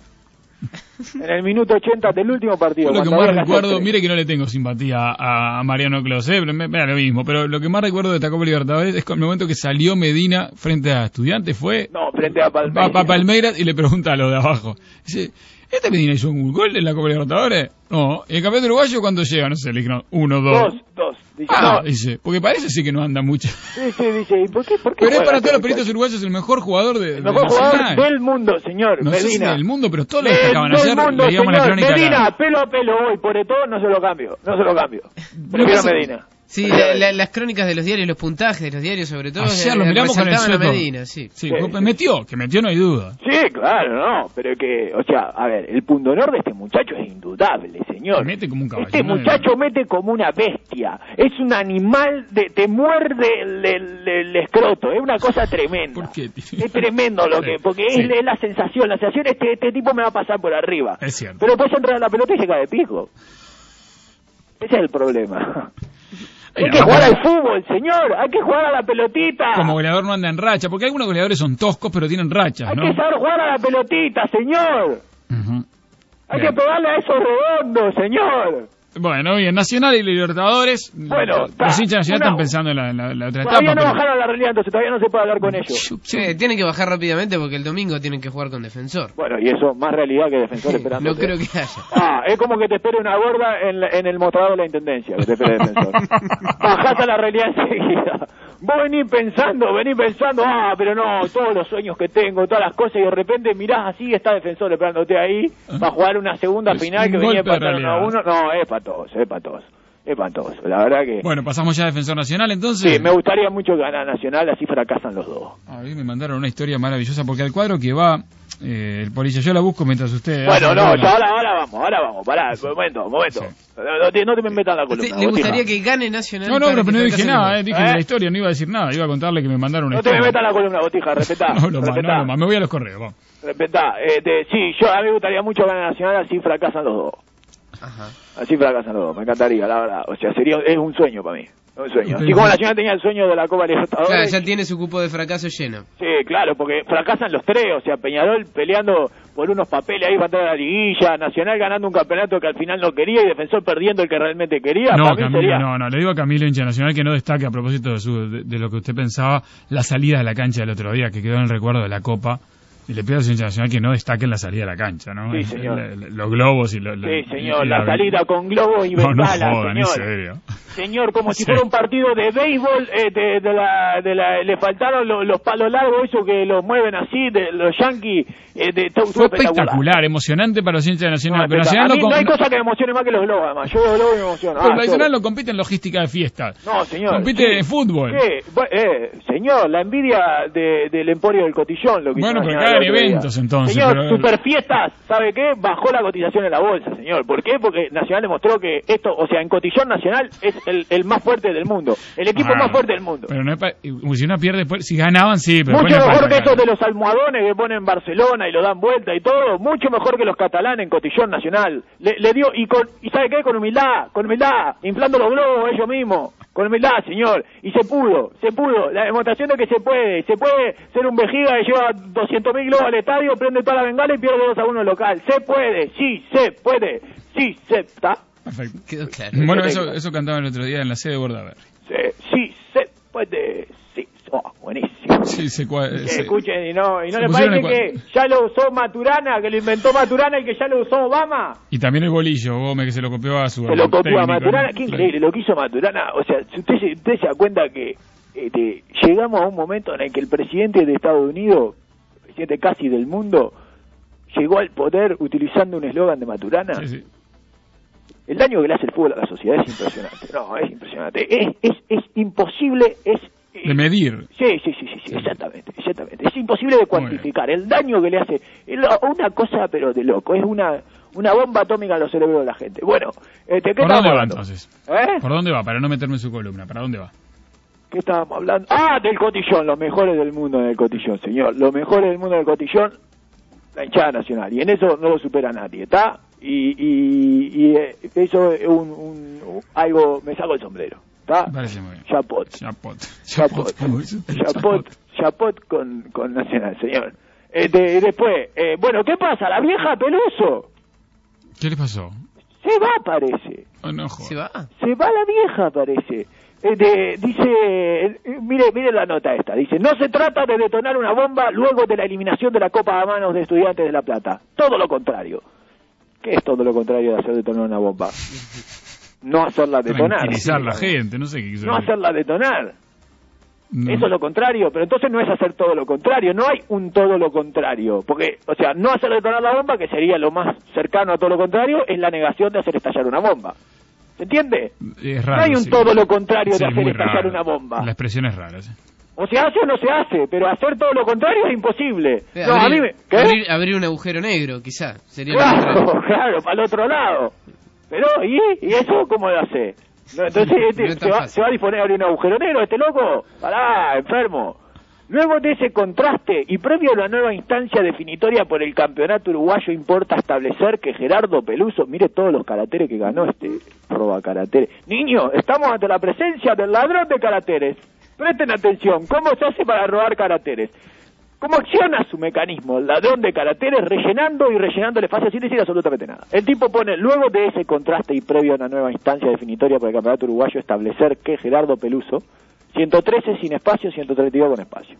En el minuto ochenta del último partido. Lo que más recuerdo, mire que no le tengo simpatía a, a Mariano Clos, me, me da lo mismo, pero lo que más recuerdo de esta Copa Libertadores es con el momento que salió Medina frente a Estudiantes, fue... No, frente a Palmeiras. A, a Palmeiras y le pregunta a los de abajo. Dice, ¿Este Medina hizo un gol en la Copa Libertadores? No. ¿Y el campeón uruguayo cuándo llega? No sé, le dijeron uno, dos. Dos, dos. Dice, Ah, no. dice, porque parece sí que no anda mucho. Sí, sí, dice, ¿y por qué? ¿Por qué Pero es juega para este todos los muchacho? periodistas uruguayos el mejor jugador de, El de mejor jugador Nacional. del mundo, señor, No sé si Medina. del mundo, pero todos lo Del destacaban. Ayer mundo, leíamos la señor. crónica. Medina, pelo a pelo hoy, por todo no se lo cambio, no se lo cambio. Prefiero a Medina. Sí, la, la, las crónicas de los diarios, los puntajes de los diarios, sobre todo, Ayer eh, lo miramos con el resaltaban a sueco. Medina, sí. Sí, sí, metió, que metió no hay duda. Sí, claro, no, pero que, o sea, a ver, el pundonor de este muchacho es indudable, señor. Mete como un caballo. Este ¿no? muchacho mete como una bestia, es un animal, de, te muerde el, el- el escroto, es una cosa tremenda. ¿Por qué? Es tremendo lo que, porque Sí. es, es la sensación, la sensación es que este tipo me va a pasar por arriba. Es cierto. Pero después entra en la pelota y se cae de pico. Ese es el problema. Hay Mira, que jugar vamos. al fútbol, señor, hay que jugar a la pelotita. Como goleador no anda en racha, porque algunos goleadores son toscos, pero tienen rachas, Hay ¿no? que saber jugar a la pelotita, señor. Ujú. Hay Bien. que pegarle a esos redondos, señor. Bueno, bien, Nacional y Libertadores. Bueno, los ta, hinchas nacionales una- están pensando en la, en la- la otra Todavía etapa. no pero- bajaron a la realidad, entonces todavía no se puede hablar con ellos. Sí, tienen que bajar rápidamente porque el domingo tienen que jugar con Defensor. Bueno, y eso, más realidad que defensor esperando. No creo que haya. Ah, es como que te espere una gorda en, la- en el mostrador de la intendencia, que te espere defensor. Bajás a la realidad enseguida. Vos venís pensando, venís pensando, ah, pero no, todos los sueños que tengo, todas las cosas, y de repente mirás así, está defensor esperándote ahí, va a jugar una segunda Es final un que venía golpe de empatando uno a uno. realidad. No, es patoso, es patoso, es patoso. La verdad que... Bueno, pasamos ya a Defensor Nacional, entonces. Sí, me gustaría mucho ganar Nacional, así fracasan los dos. A mí me mandaron una historia maravillosa, porque al cuadro que va eh, el polilla, yo la busco mientras usted... Bueno, hace no, la- ya ahora, ahora vamos, ahora vamos, pará, un momento, un momento. No, no te, no te me metas en la columna. ¿Le gustaría Botija. que gane Nacional? No, no, para pero que no dije fracase nada, el eh, dije ¿Eh? la historia, no iba a decir nada, iba a contarle que me mandaron una No te me historia. metas en la columna, Botija, respetá. No, lo más, respetá, no, lo más, me voy a los correos, vamos. respetá. Este, sí, yo a mí me gustaría mucho ganar Nacional, así fracasan los dos. Ajá. Así fracasan los dos, me encantaría, la verdad. O sea, sería, es un sueño para mí. Un sueño. Usted Así como dice- Nacional tenía el sueño de la Copa Libertadores. Claro, ya tiene su cupo de fracaso lleno. Sí, claro, porque fracasan los tres, o sea, Peñarol peleando por unos papeles ahí para entrar a la liguilla, Nacional ganando un campeonato que al final no quería y Defensor perdiendo el que realmente quería. No, para mí Camilo, sería... no, no, le digo a Camilo, hincha nacional, que no destaque a propósito de, su, de, de lo que usted pensaba, la salida de la cancha del otro día, que quedó en el recuerdo de la Copa, y le pido a su hincha nacional que no destaque en la salida de la cancha, ¿no? Sí, El- señor. el- el- los globos y... Lo, lo- Sí, señor, y la salida con globos y No, no bengalas, jodan, en señor. serio. Señor, como si Sí. fuera un partido de béisbol, eh, de, de la, de la, le faltaron lo- los palos largos, esos que los mueven así, de los Yankees, eh, de, todo- Fue todo espectacular. espectacular, emocionante para los hinchas de Nacional, No, pero espectacular. Nacional A mí no, no hay com- cosa que me emocione más que los globos, además. Yo veo globos y me emociono. pero Ah, Nacional yo- no compite en logística de fiesta, No, señor. compite Sí. en fútbol. ¿Qué? Bu- eh, señor, la envidia de, del Emporio del Cotillón. Lo que Bueno, hizo pero Nacional cagan el otro día. eventos, entonces, Señor, pero- super fiestas, ¿sabe qué? Bajó la cotización en la bolsa, señor. ¿Por qué? Porque Nacional demostró que esto, o sea, en Cotillón Nacional es el, el más fuerte del mundo. El equipo Ah, más fuerte del mundo. Pero no es pa- si uno pierde, después, si ganaban, sí, pero Mucho después no es mejor para que ganar. esos de los almohadones que ponen en Barcelona y lo dan vuelta y todo. Mucho mejor que los catalanes en Cotillón Nacional. Le, le dio, y con, y ¿sabe qué? Con humildad, con humildad, inflando los globos ellos mismos. Con humildad, señor. Y se pudo, se pudo. La demostración de que se puede. Se puede ser un vejiga que lleva doscientos mil globos al estadio, prende toda la bengala y pierde dos a uno local. Se puede, sí, se puede. Sí, se... ¿Está? Perfecto. Quedó claro. Bueno, eso, eso cantaban el otro día en la sede de Bordaberry. Sí, sí, se puede. Sí, oh, buenísimo. Sí, se, cua- Que se- escuchen y no, y no se le pusieron parece en que ya lo usó Maturana, que lo inventó Maturana y que ya lo usó Obama. Y también el bolillo, Gómez, que se lo copió a su... Se lo copió a técnico, Maturana, ¿no? qué increíble lo que hizo Maturana. O sea, si usted, se- usted se da cuenta que este, llegamos a un momento en el que el presidente de Estados Unidos, el presidente casi del mundo, llegó al poder utilizando un eslogan de Maturana. Sí, sí. El daño que le hace el fútbol a la sociedad es impresionante. No, es impresionante. Es, es, es imposible, es... De medir. Sí, sí, sí, sí, sí, exactamente, exactamente. Es imposible de cuantificar el daño que le hace. Es lo- una cosa, pero de loco. Es una una bomba atómica en los cerebros de la gente. Bueno, este, ¿qué ¿Por estábamos dónde va hablando? entonces? ¿Eh? ¿Por dónde va? Para no meterme en su columna, ¿para dónde va? ¿Qué estábamos hablando? Ah, del cotillón, los mejores del mundo en el cotillón, señor. Los mejores del mundo en el cotillón, la hinchada nacional. Y en eso no lo supera nadie, ¿está? Y, y, y eh, eso es un, un, un- algo, me saco el sombrero, ¿está? Me parece muy bien. Chapot. Chapot. Chapot. ¿Cómo dice usted? Chapot, Chapot con, con Nacional, señor. Este, y después, eh, bueno, ¿qué pasa? La vieja Peluso ¿Qué le pasó? se va, parece. Oh, no, joder. ¿Se va? Se va la vieja, parece. Este, dice, eh, mire, mire la nota esta. Dice, no se trata de detonar una bomba luego de la eliminación de la Copa a manos de Estudiantes de La Plata. Todo lo contrario. ¿Qué es todo lo contrario de hacer detonar una bomba? No hacerla detonar. Tranquilizar a la gente, no sé qué quiso No decir. hacerla detonar. No. Eso es lo contrario, pero entonces no es hacer todo lo contrario, no hay un todo lo contrario, porque, o sea, no hacer detonar la bomba, que sería lo más cercano a todo lo contrario, es la negación de hacer estallar una bomba. ¿Se entiende? Es raro, no hay un sí. todo lo contrario Sí, de es hacer muy estallar raro. una bomba. La expresión es rara, sí. O se hace o no se hace, pero hacer todo lo contrario es imposible. Eh, No, abrir, a mí me... ¿Qué? abrir, abrir un agujero negro, quizá. Sería lo Claro, contrario. claro, para el otro lado. Pero, ¿y, ¿y eso cómo lo hace? No, entonces este, No es tan se, va, fácil. se va a disponer a abrir un agujero negro, este loco. Pará, enfermo. Luego de ese contraste y previo a la nueva instancia definitoria por el campeonato uruguayo, importa establecer que Gerardo Peluso, mire todos los caracteres que ganó este roba caracteres. Niño, estamos ante la presencia del ladrón de caracteres. Presten atención, ¿cómo se hace para robar caracteres? ¿Cómo acciona su mecanismo el ladrón de caracteres rellenando y rellenándole fácil sin decir absolutamente nada? El tipo pone, luego de ese contraste y previo a una nueva instancia definitoria por el campeonato uruguayo, establecer que Gerardo Peluso, ciento trece sin espacio, ciento treinta y dos con espacio.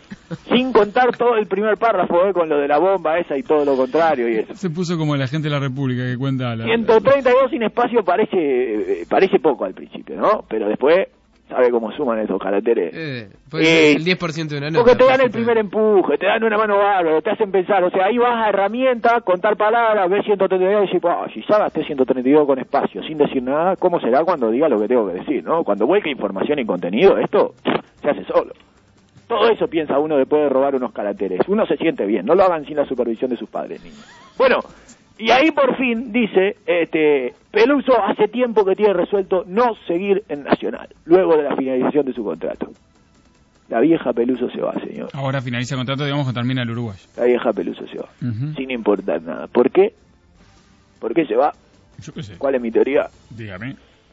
Sin contar todo el primer párrafo, eh, con lo de la bomba esa y todo lo contrario y eso. Se puso como la gente de la República que cuenta la... ciento treinta y dos sin espacio parece eh, parece poco al principio, ¿no? Pero después, ¿sabe cómo suman esos caracteres? Eh, puede Eh, ser el diez por ciento de una nota. Porque te dan el primer empuje, te dan una mano bárbara, te hacen pensar, o sea, ahí vas a herramienta, contar palabras, ves ciento treinta y dos y decís, oh, si ya gasté ciento treinta y dos con espacio, sin decir nada, ¿cómo será cuando diga lo que tengo que decir, no? Cuando vuelque información y contenido, esto se hace solo. Todo eso piensa uno después de robar unos caracteres. Uno se siente bien, no lo hagan sin la supervisión de sus padres, niños. Bueno, y ahí por fin dice, este, Peluso hace tiempo que tiene resuelto no seguir en Nacional, luego de la finalización de su contrato. La vieja Peluso se va, señor. Ahora finaliza el contrato, digamos, que termina el Uruguay. La vieja Peluso se va, Uh-huh. sin importar nada. ¿Por qué? ¿Por qué se va? Yo qué sé. ¿Cuál es mi teoría? Dígame.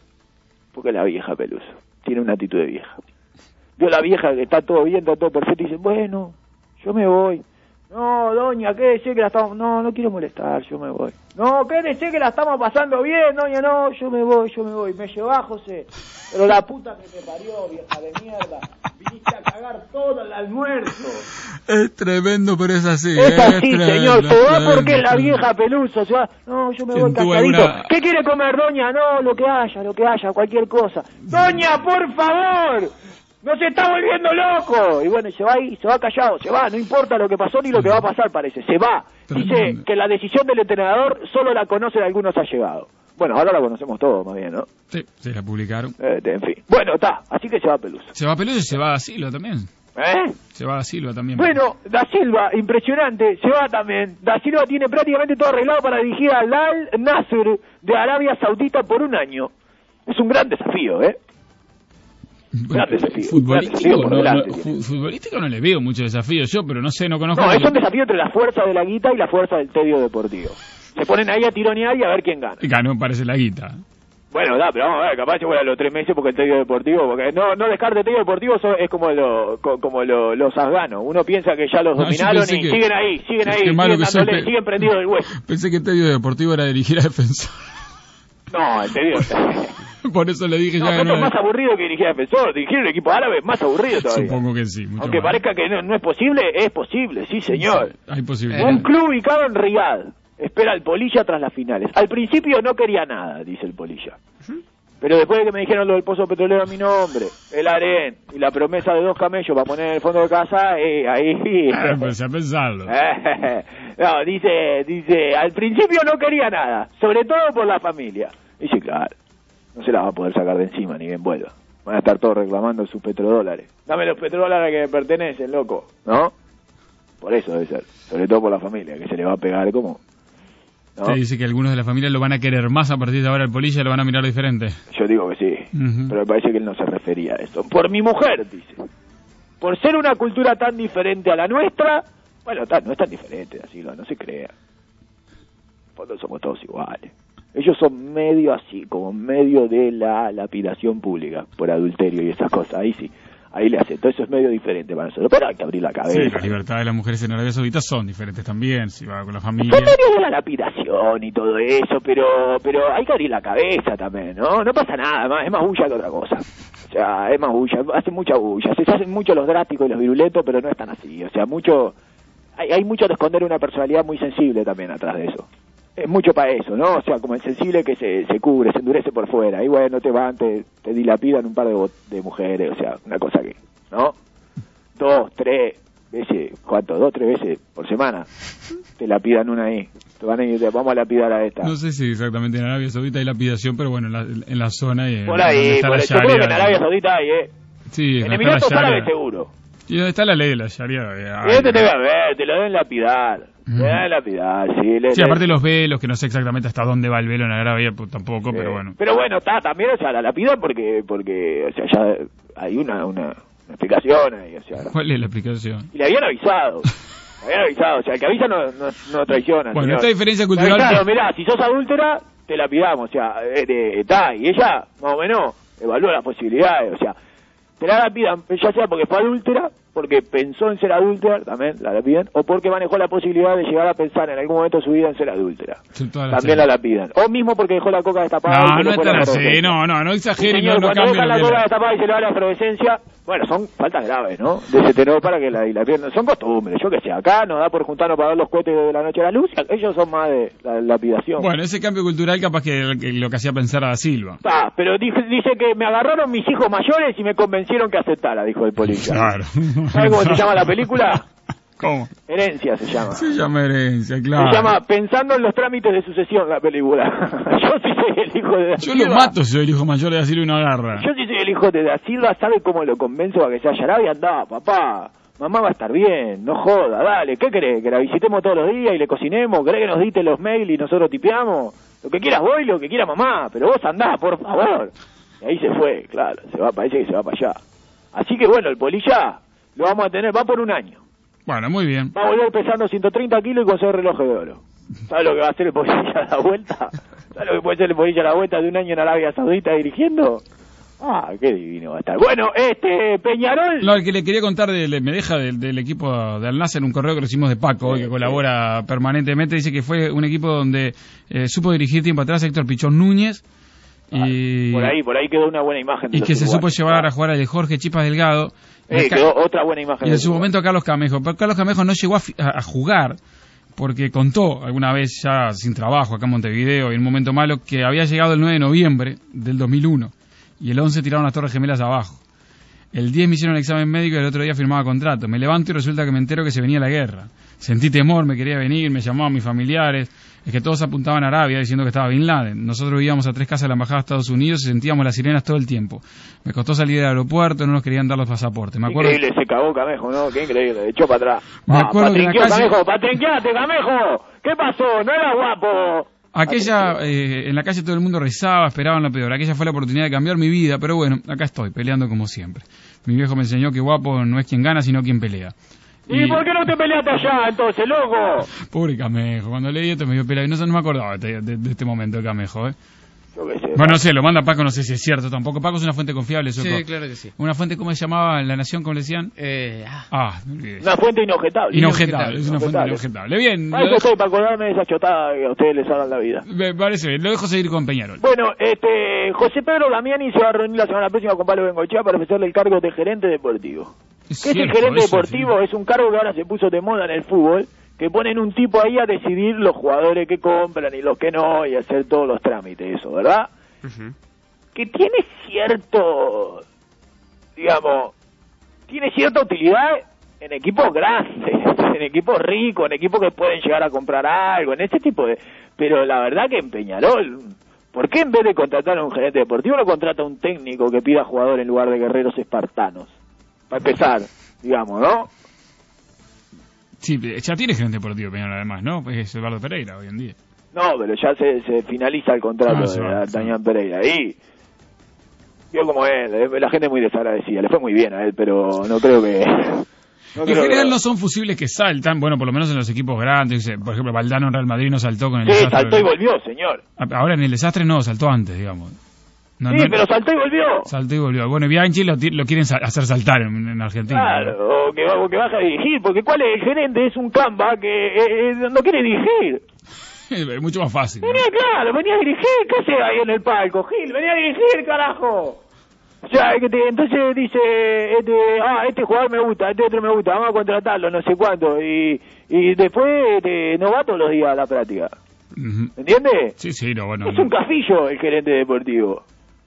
Porque la vieja Peluso tiene una actitud de vieja. Vio la vieja que está todo bien, está todo perfecto y dice, bueno, yo me voy. No, doña, quédese que la estamos... No, no quiero molestar, yo me voy. No, quédese que la estamos pasando bien, doña, no, yo me voy, yo me voy. Me llevá, José. Pero la puta que te parió, vieja de mierda. Viniste a cagar todo el almuerzo. Es tremendo, pero es así. Es así, tremendo, señor, se va tremendo, porque es la tremendo. vieja Peluso, se va. No, yo me voy Tuvo calladito. alguna- ¿Qué quiere comer, doña? No, lo que haya, lo que haya, cualquier cosa. Doña, por favor. ¡Nos está volviendo loco! Y bueno, se va ahí, se va callado, se va, no importa lo que pasó ni lo que va a pasar, parece, se va. Dice que la decisión del entrenador solo la conocen algunos allegados. Bueno, ahora la conocemos todos, más bien, ¿no? Sí, se la publicaron. Eh, en fin. Bueno, está, así que se va Peluso. Se va Peluso y se va a Silva también. ¿Eh? Se va a Silva también. Bueno, Da Silva, impresionante, se va también. Da Silva tiene prácticamente todo arreglado para dirigir al Al Nasser de Arabia Saudita por un año. Es un gran desafío, ¿eh? Bueno, Gran desafío. futbolístico, Gran desafío por no, delante no, tiene. fu- futbolístico no le veo muchos desafíos yo, pero no sé, no conozco. No, a es un desafío entre la fuerza de la guita y la fuerza del tedio deportivo. Se ponen ahí a tironear y a ver quién gana. Ganó, parece la guita. Bueno, da, pero vamos a ver, capaz se vuelve a los tres meses porque el tedio deportivo, porque no no descarte el tedio deportivo, so- es como lo, co- como lo- los afganos. Uno piensa que ya los No, yo dominaron pensé y que- siguen ahí, siguen ahí, Qué malo siguen, que soy, dándole, pe- siguen prendidos del hueso. Pensé que el tedio deportivo era dirigir a defensor. No, el tedio. Por eso le dije No, ya pero que esto no. es más aburrido que dirigir a defensor. Dirigir un equipo árabe es más aburrido todavía. Supongo que sí. Mucho Aunque más. parezca que no, no es posible, es posible, sí señor. Hay posibilidad. Un club ubicado en Riyadh espera al Polilla tras las finales. Al principio no quería nada, dice el Polilla. Pero después de que me dijeron lo del pozo petrolero a mi nombre, el harén y la promesa de dos camellos para poner en el fondo de casa, eh, ahí... Ah, empecé a pensarlo. No, dice, dice, al principio no quería nada, sobre todo por la familia. Dice, claro, no se la va a poder sacar de encima ni bien vuelva. Van a estar todos reclamando sus petrodólares. Dame los petrodólares que me pertenecen, loco, ¿no? Por eso debe ser, sobre todo por la familia, que se le va a pegar como... ¿no? Se dice que algunos de la familia lo van a querer más a partir de ahora, el Polilla lo van a mirar diferente. Yo digo que sí, Ujú. pero me parece que él no se refería a eso. Por mi mujer, dice. Por ser una cultura tan diferente a la nuestra, bueno, ta- no es tan diferente, así no, no se crea. En el fondo somos todos iguales. Ellos son medio así, como medio de la lapidación pública por adulterio y esas cosas. Ahí sí, ahí le acepto. Eso es medio diferente para nosotros, pero hay que abrir la Sí, cabeza. las libertades de las mujeres en Arabia Saudita son diferentes también, si va con la Son familia. medio de la lapidación y todo eso, pero pero hay que abrir la cabeza también, ¿no? No pasa nada, más, es más bulla que otra cosa. O sea, es más bulla, hacen mucha bulla. Se hacen mucho los drásticos y los virulentos, pero no es tan así. O sea, mucho hay, hay mucho de esconder una personalidad muy sensible también atrás de eso. es mucho para eso, ¿no? O sea, como el sensible que se, se cubre, se endurece por fuera, y bueno, te van, te, te dilapidan un par de, de mujeres, o sea, una cosa que, ¿no? Dos, tres veces, ¿cuánto? Dos, tres veces por semana, te lapidan una ahí, te van a ir, vamos a lapidar a esta. No sé si exactamente en Arabia Saudita hay lapidación, pero bueno, en la, en la zona y en, por ahí, por eso creo que en Arabia Saudita hay, ¿eh? Sí, en Emiratos Árabes seguro. ¿Y dónde está la ley de la Sharia? Y este te voy a ver, te lo deben lapidar. Te lo deben lapidar, sí. Le, sí, le... aparte los velos, que no sé exactamente hasta dónde va el velo en Arabia, pues tampoco, sí. pero bueno. Pero bueno, está también, o sea, la lapidan porque, porque, o sea, ya hay una, una, una explicación ahí, o sea. ¿Cuál es la explicación? Y le habían avisado. le habían avisado, o sea, el que avisa no, no, no traiciona. Bueno, señor. Esta diferencia cultural... Claro, que... mirá, si sos adúltera, te lapidamos, o sea, está, eh, y ella, más o menos, evalúa las posibilidades, o sea, te la lapidan, ya sea porque fue adúltera, porque pensó en ser adúltera, también la lapidan, o porque manejó la posibilidad de llegar a pensar en algún momento de su vida en ser adúltera, también la lapidan, o mismo porque dejó la coca destapada. No, no es tan así, no, no, no exagere, no, no cuando dejan la coca la... destapada y se le va la efervescencia, bueno, son faltas graves, ¿no? De ese tenor para que la dilapiden, son costumbres, yo que sé, acá nos da por juntarnos para ver los cohetes de la noche a la luz, ellos son más de la lapidación. Bueno, ese cambio cultural capaz que, que lo que hacía pensar a Da Silva. Ah, pero dice, dice que me agarraron mis hijos mayores y me convencieron que aceptara, dijo el policía. Claro. ¿Sabes cómo se llama la película? ¿Cómo? Herencia se llama. Se llama Herencia, claro. Se llama Pensando en los trámites de sucesión la película. Yo sí soy el hijo de Da Yo Silva. lo mato si soy el hijo mayor de Da Silva y no agarra. Yo sí soy el hijo de Da Silva, ¿sabe cómo lo convenzo para que se haya Arabia? Andá, papá, mamá va a estar bien, no joda, dale, ¿qué querés? ¿Que la visitemos todos los días y le cocinemos? ¿Querés que nos diste los mails y nosotros tipeamos? Lo que quieras vos y lo que quiera mamá, pero vos andá, por favor. Y ahí se fue, claro, se va, parece que se va para allá. Así que bueno, el polilla lo vamos a tener, va por un año. Bueno, muy bien. Va a volver pesando ciento treinta kilos y con su reloj de oro. ¿Sabes lo que va a hacer el polilla a la vuelta? ¿Sabes lo que puede hacer el polilla a la vuelta de un año en Arabia Saudita dirigiendo? Ah, qué divino va a estar. Bueno, este, Peñarol... No, el que le quería contar, de, me deja del, del equipo de Al Nassr, un correo que recibimos de Paco, sí, que colabora sí. permanentemente, dice que fue un equipo donde eh, supo dirigir tiempo atrás Héctor Pichón Núñez. Y, por ahí, por ahí quedó una buena imagen. Y que se supo llevar a jugar al de Jorge Chipas Delgado. Eh, quedó otra buena imagen. Y en su momento a Carlos Camejo. Pero Carlos Camejo no llegó a, a, a jugar porque contó alguna vez ya sin trabajo acá en Montevideo, y en un momento malo, que había llegado el nueve de noviembre del dos mil uno y el once tiraron las Torres Gemelas abajo. El diez me hicieron el examen médico y el otro día firmaba contrato. Me levanto y resulta que me entero que se venía la guerra. Sentí temor, me quería venir, me llamaban mis familiares. Es que todos apuntaban a Arabia diciendo que estaba Bin Laden. Nosotros vivíamos a tres casas de la Embajada de Estados Unidos y sentíamos las sirenas todo el tiempo. Me costó salir del aeropuerto, no nos querían dar los pasaportes. Me acuerdo... Increíble, se cagó Camejo, ¿no? Qué increíble, echó para atrás. Me ah, acuerdo que en la calle... Camejo, patrinqueate, Camejo. ¿Qué pasó? ¿No era guapo? Aquella, eh, en la calle todo el mundo rezaba, esperaban lo peor. Aquella fue la oportunidad de cambiar mi vida, pero bueno, acá estoy, peleando como siempre. Mi viejo me enseñó que guapo no es quien gana, sino quien pelea. ¿Y, ¿Y por qué no te peleaste allá, entonces, loco? Pobre Camejo, cuando leí esto me dio pela y no, no me acordaba de, de, de este momento de Camejo, ¿eh? Yo qué sé. Bueno, no sé, lo manda Paco, no sé si es cierto tampoco. Paco es una fuente confiable, ¿eso? Sí, claro que sí. Una fuente, ¿cómo se llamaba en La Nación, como le decían? Eh, ah. ah, me olvidé. Una fuente inobjetable. Inobjetable, es una fuente inobjetable. Bien. Para eso estoy, para acordarme de esa chotada que a ustedes les hagan la vida. Me parece bien, lo dejo seguir con Peñarol. Bueno, este, José Pedro Damiani se va a reunir la semana próxima con Pablo Bengochea para ofrecerle el cargo de gerente deportivo. Es ¿Qué cierto, es el gerente eso, deportivo? sí. Es un cargo que ahora se puso de moda en el fútbol, que ponen un tipo ahí a decidir los jugadores que compran y los que no, y hacer todos los trámites, eso, ¿verdad? Uh-huh. Que tiene cierto, digamos, tiene cierta utilidad en equipos grandes, en equipos ricos, en equipos que pueden llegar a comprar algo, en ese tipo de... Pero la verdad que en Peñarol, ¿por qué en vez de contratar a un gerente deportivo no contrata a un técnico que pida jugador en lugar de guerreros espartanos? Para empezar, digamos, ¿no? Sí, ya tiene gerente deportivo Peñarol además, ¿no? Es Eduardo Pereira hoy en día. No, pero ya se, se finaliza el contrato ah, de va, Damián sí. Pereira. Y yo como él, la gente es muy desagradecida, le fue muy bien a él, pero no creo que... No en creo general que... no son fusibles que saltan, bueno, por lo menos en los equipos grandes, por ejemplo, Valdano en Real Madrid no saltó con el sí, desastre. Sí, saltó y volvió, señor. Ahora en el desastre no, saltó antes, digamos. No, sí, no, pero saltó y volvió. Saltó y volvió. Bueno, Bianchi lo, lo quieren hacer saltar en, en Argentina. Claro, ¿no? o que, o que baja a dirigir, porque ¿cuál es el gerente? Es un Camba que eh, eh, no quiere dirigir. Es mucho más fácil. Venía, ¿no? Claro, venía a dirigir, ¿qué hace ahí en el palco? Gil, venía a dirigir, carajo. O sea, que te, entonces dice, este, ah, este jugador me gusta, este otro me gusta, vamos a contratarlo, no sé cuánto. Y, y después este, no va todos los días a la práctica. Uh-huh. ¿Entiendes? Sí, sí, no, bueno. Es no. un cafillo el gerente deportivo.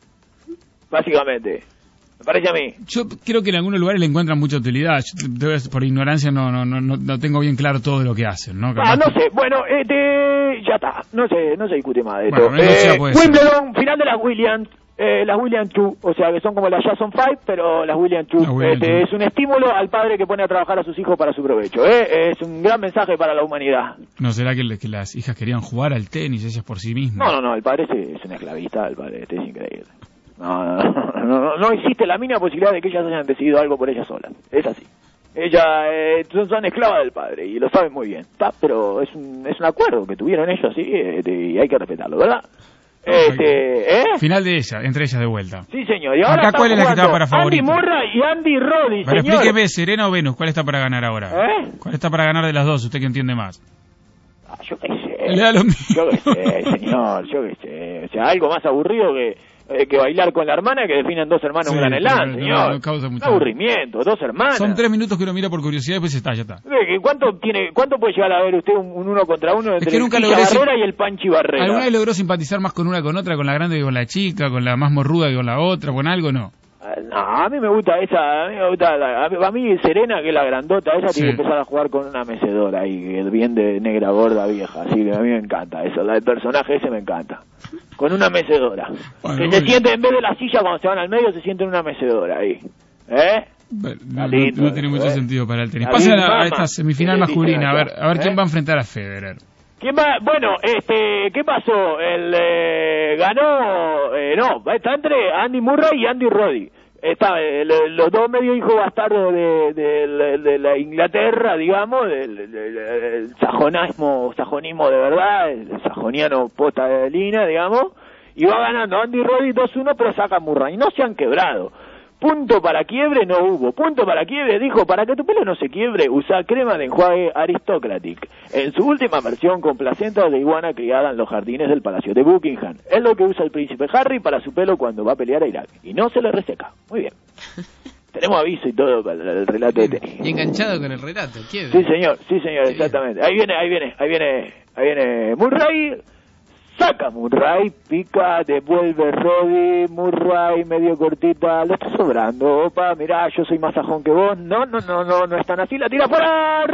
Básicamente. Me parece a mí. Yo creo que en algunos lugares le encuentran mucha utilidad. Yo, por ignorancia no, no no no tengo bien claro todo lo que hacen, ¿no? Ah, no sé. Bueno, este, ya está. No sé, no se discute más de bueno, esto. Eh, puede Wimbledon, ser. Final de las Williams. Eh, las Williams dos, o sea que son como las Jason Five, pero las Williams dos. Williams este, es un estímulo al padre que pone a trabajar a sus hijos para su provecho. ¿eh? Es un gran mensaje para la humanidad. ¿No será que, que las hijas querían jugar al tenis ellas por sí mismas? No, no, no, el padre es, es un esclavista, el padre este es increíble. No, no, no, no, no existe la mínima posibilidad de que ellas hayan decidido algo por ellas solas. Es así. Ellas eh, son, son esclavas del padre y lo saben muy bien. ¿Tá? Pero es un, es un acuerdo que tuvieron ellos, sí, eh, y hay que respetarlo, ¿verdad? Este, ¿eh? Final de ella, entre ellas de vuelta. Sí, señor. Y ahora ¿Acá cuál es la que está para favorito? Andy Murray y Andy Roddick, Pero señor. explíqueme, ¿Serena o Venus? ¿Cuál está para ganar ahora? ¿Eh? ¿Cuál está para ganar de las dos? ¿Usted que entiende más? Ah, yo qué sé. Le da lo mismo. Yo qué sé, señor, yo qué sé. O sea, algo más aburrido que... Eh, que bailar con la hermana que definen dos hermanos sí, un gran elán, no, señor. No causa mucho aburrimiento, dos hermanas. Son tres minutos que uno mira por curiosidad y después está, ya está. ¿Cuánto tiene, cuánto puede llegar a ver usted un, un uno contra uno entre es que nunca el logré Barrera y el Panchi Barrera? ¿Alguna vez logró simpatizar más con una con otra, con la grande que con la chica, con la más morruda que con la otra, con algo no? No, a mí me gusta esa, a mí me gusta, la, a mí Serena, que es la grandota, esa sí. Tiene que empezar a jugar con una mecedora ahí, bien de negra gorda vieja, así que a mí me encanta eso, la del personaje ese me encanta. Con una mecedora. Bueno, que se bueno. siente en vez de la silla cuando se van al medio, se siente en una mecedora ahí. ¿Eh? No, lindo, no, no tiene mucho ¿eh? sentido para el tenis. Pasa a, a esta semifinal masculina, a ver, a ver ¿eh? quién va a enfrentar a Federer. ¿Quién va? Bueno, este, ¿qué pasó? El eh, ganó, eh, no, está entre Andy Murray y Andy Roddick. Está, eh, los dos medio hijos bastardos de, de, de, de la Inglaterra, digamos, del, del, del sajonismo, sajonismo de verdad, el sajoniano posta de línea, digamos, y va ganando Andy Roddick dos uno, pero saca Murray, y no se han quebrado. Punto para quiebre no hubo. Punto para quiebre dijo, para que tu pelo no se quiebre, usa crema de enjuague Aristocratic. En su última versión con placentas de iguana criada en los jardines del Palacio de Buckingham. Es lo que usa el príncipe Harry para su pelo cuando va a pelear a Irak. Y no se le reseca. Muy bien. Tenemos aviso y todo para el, el relato de tenis. Y enganchado con el relato, quiebre. Sí, señor, sí, señor, sí. Exactamente. Ahí viene, ahí viene, ahí viene, ahí viene Murray. Saca Murray, pica, devuelve Roddick, Murray medio cortita, lo está sobrando, opa, mirá, yo soy más sajón que vos, no, no, no, no, no es tan así, la tira fuera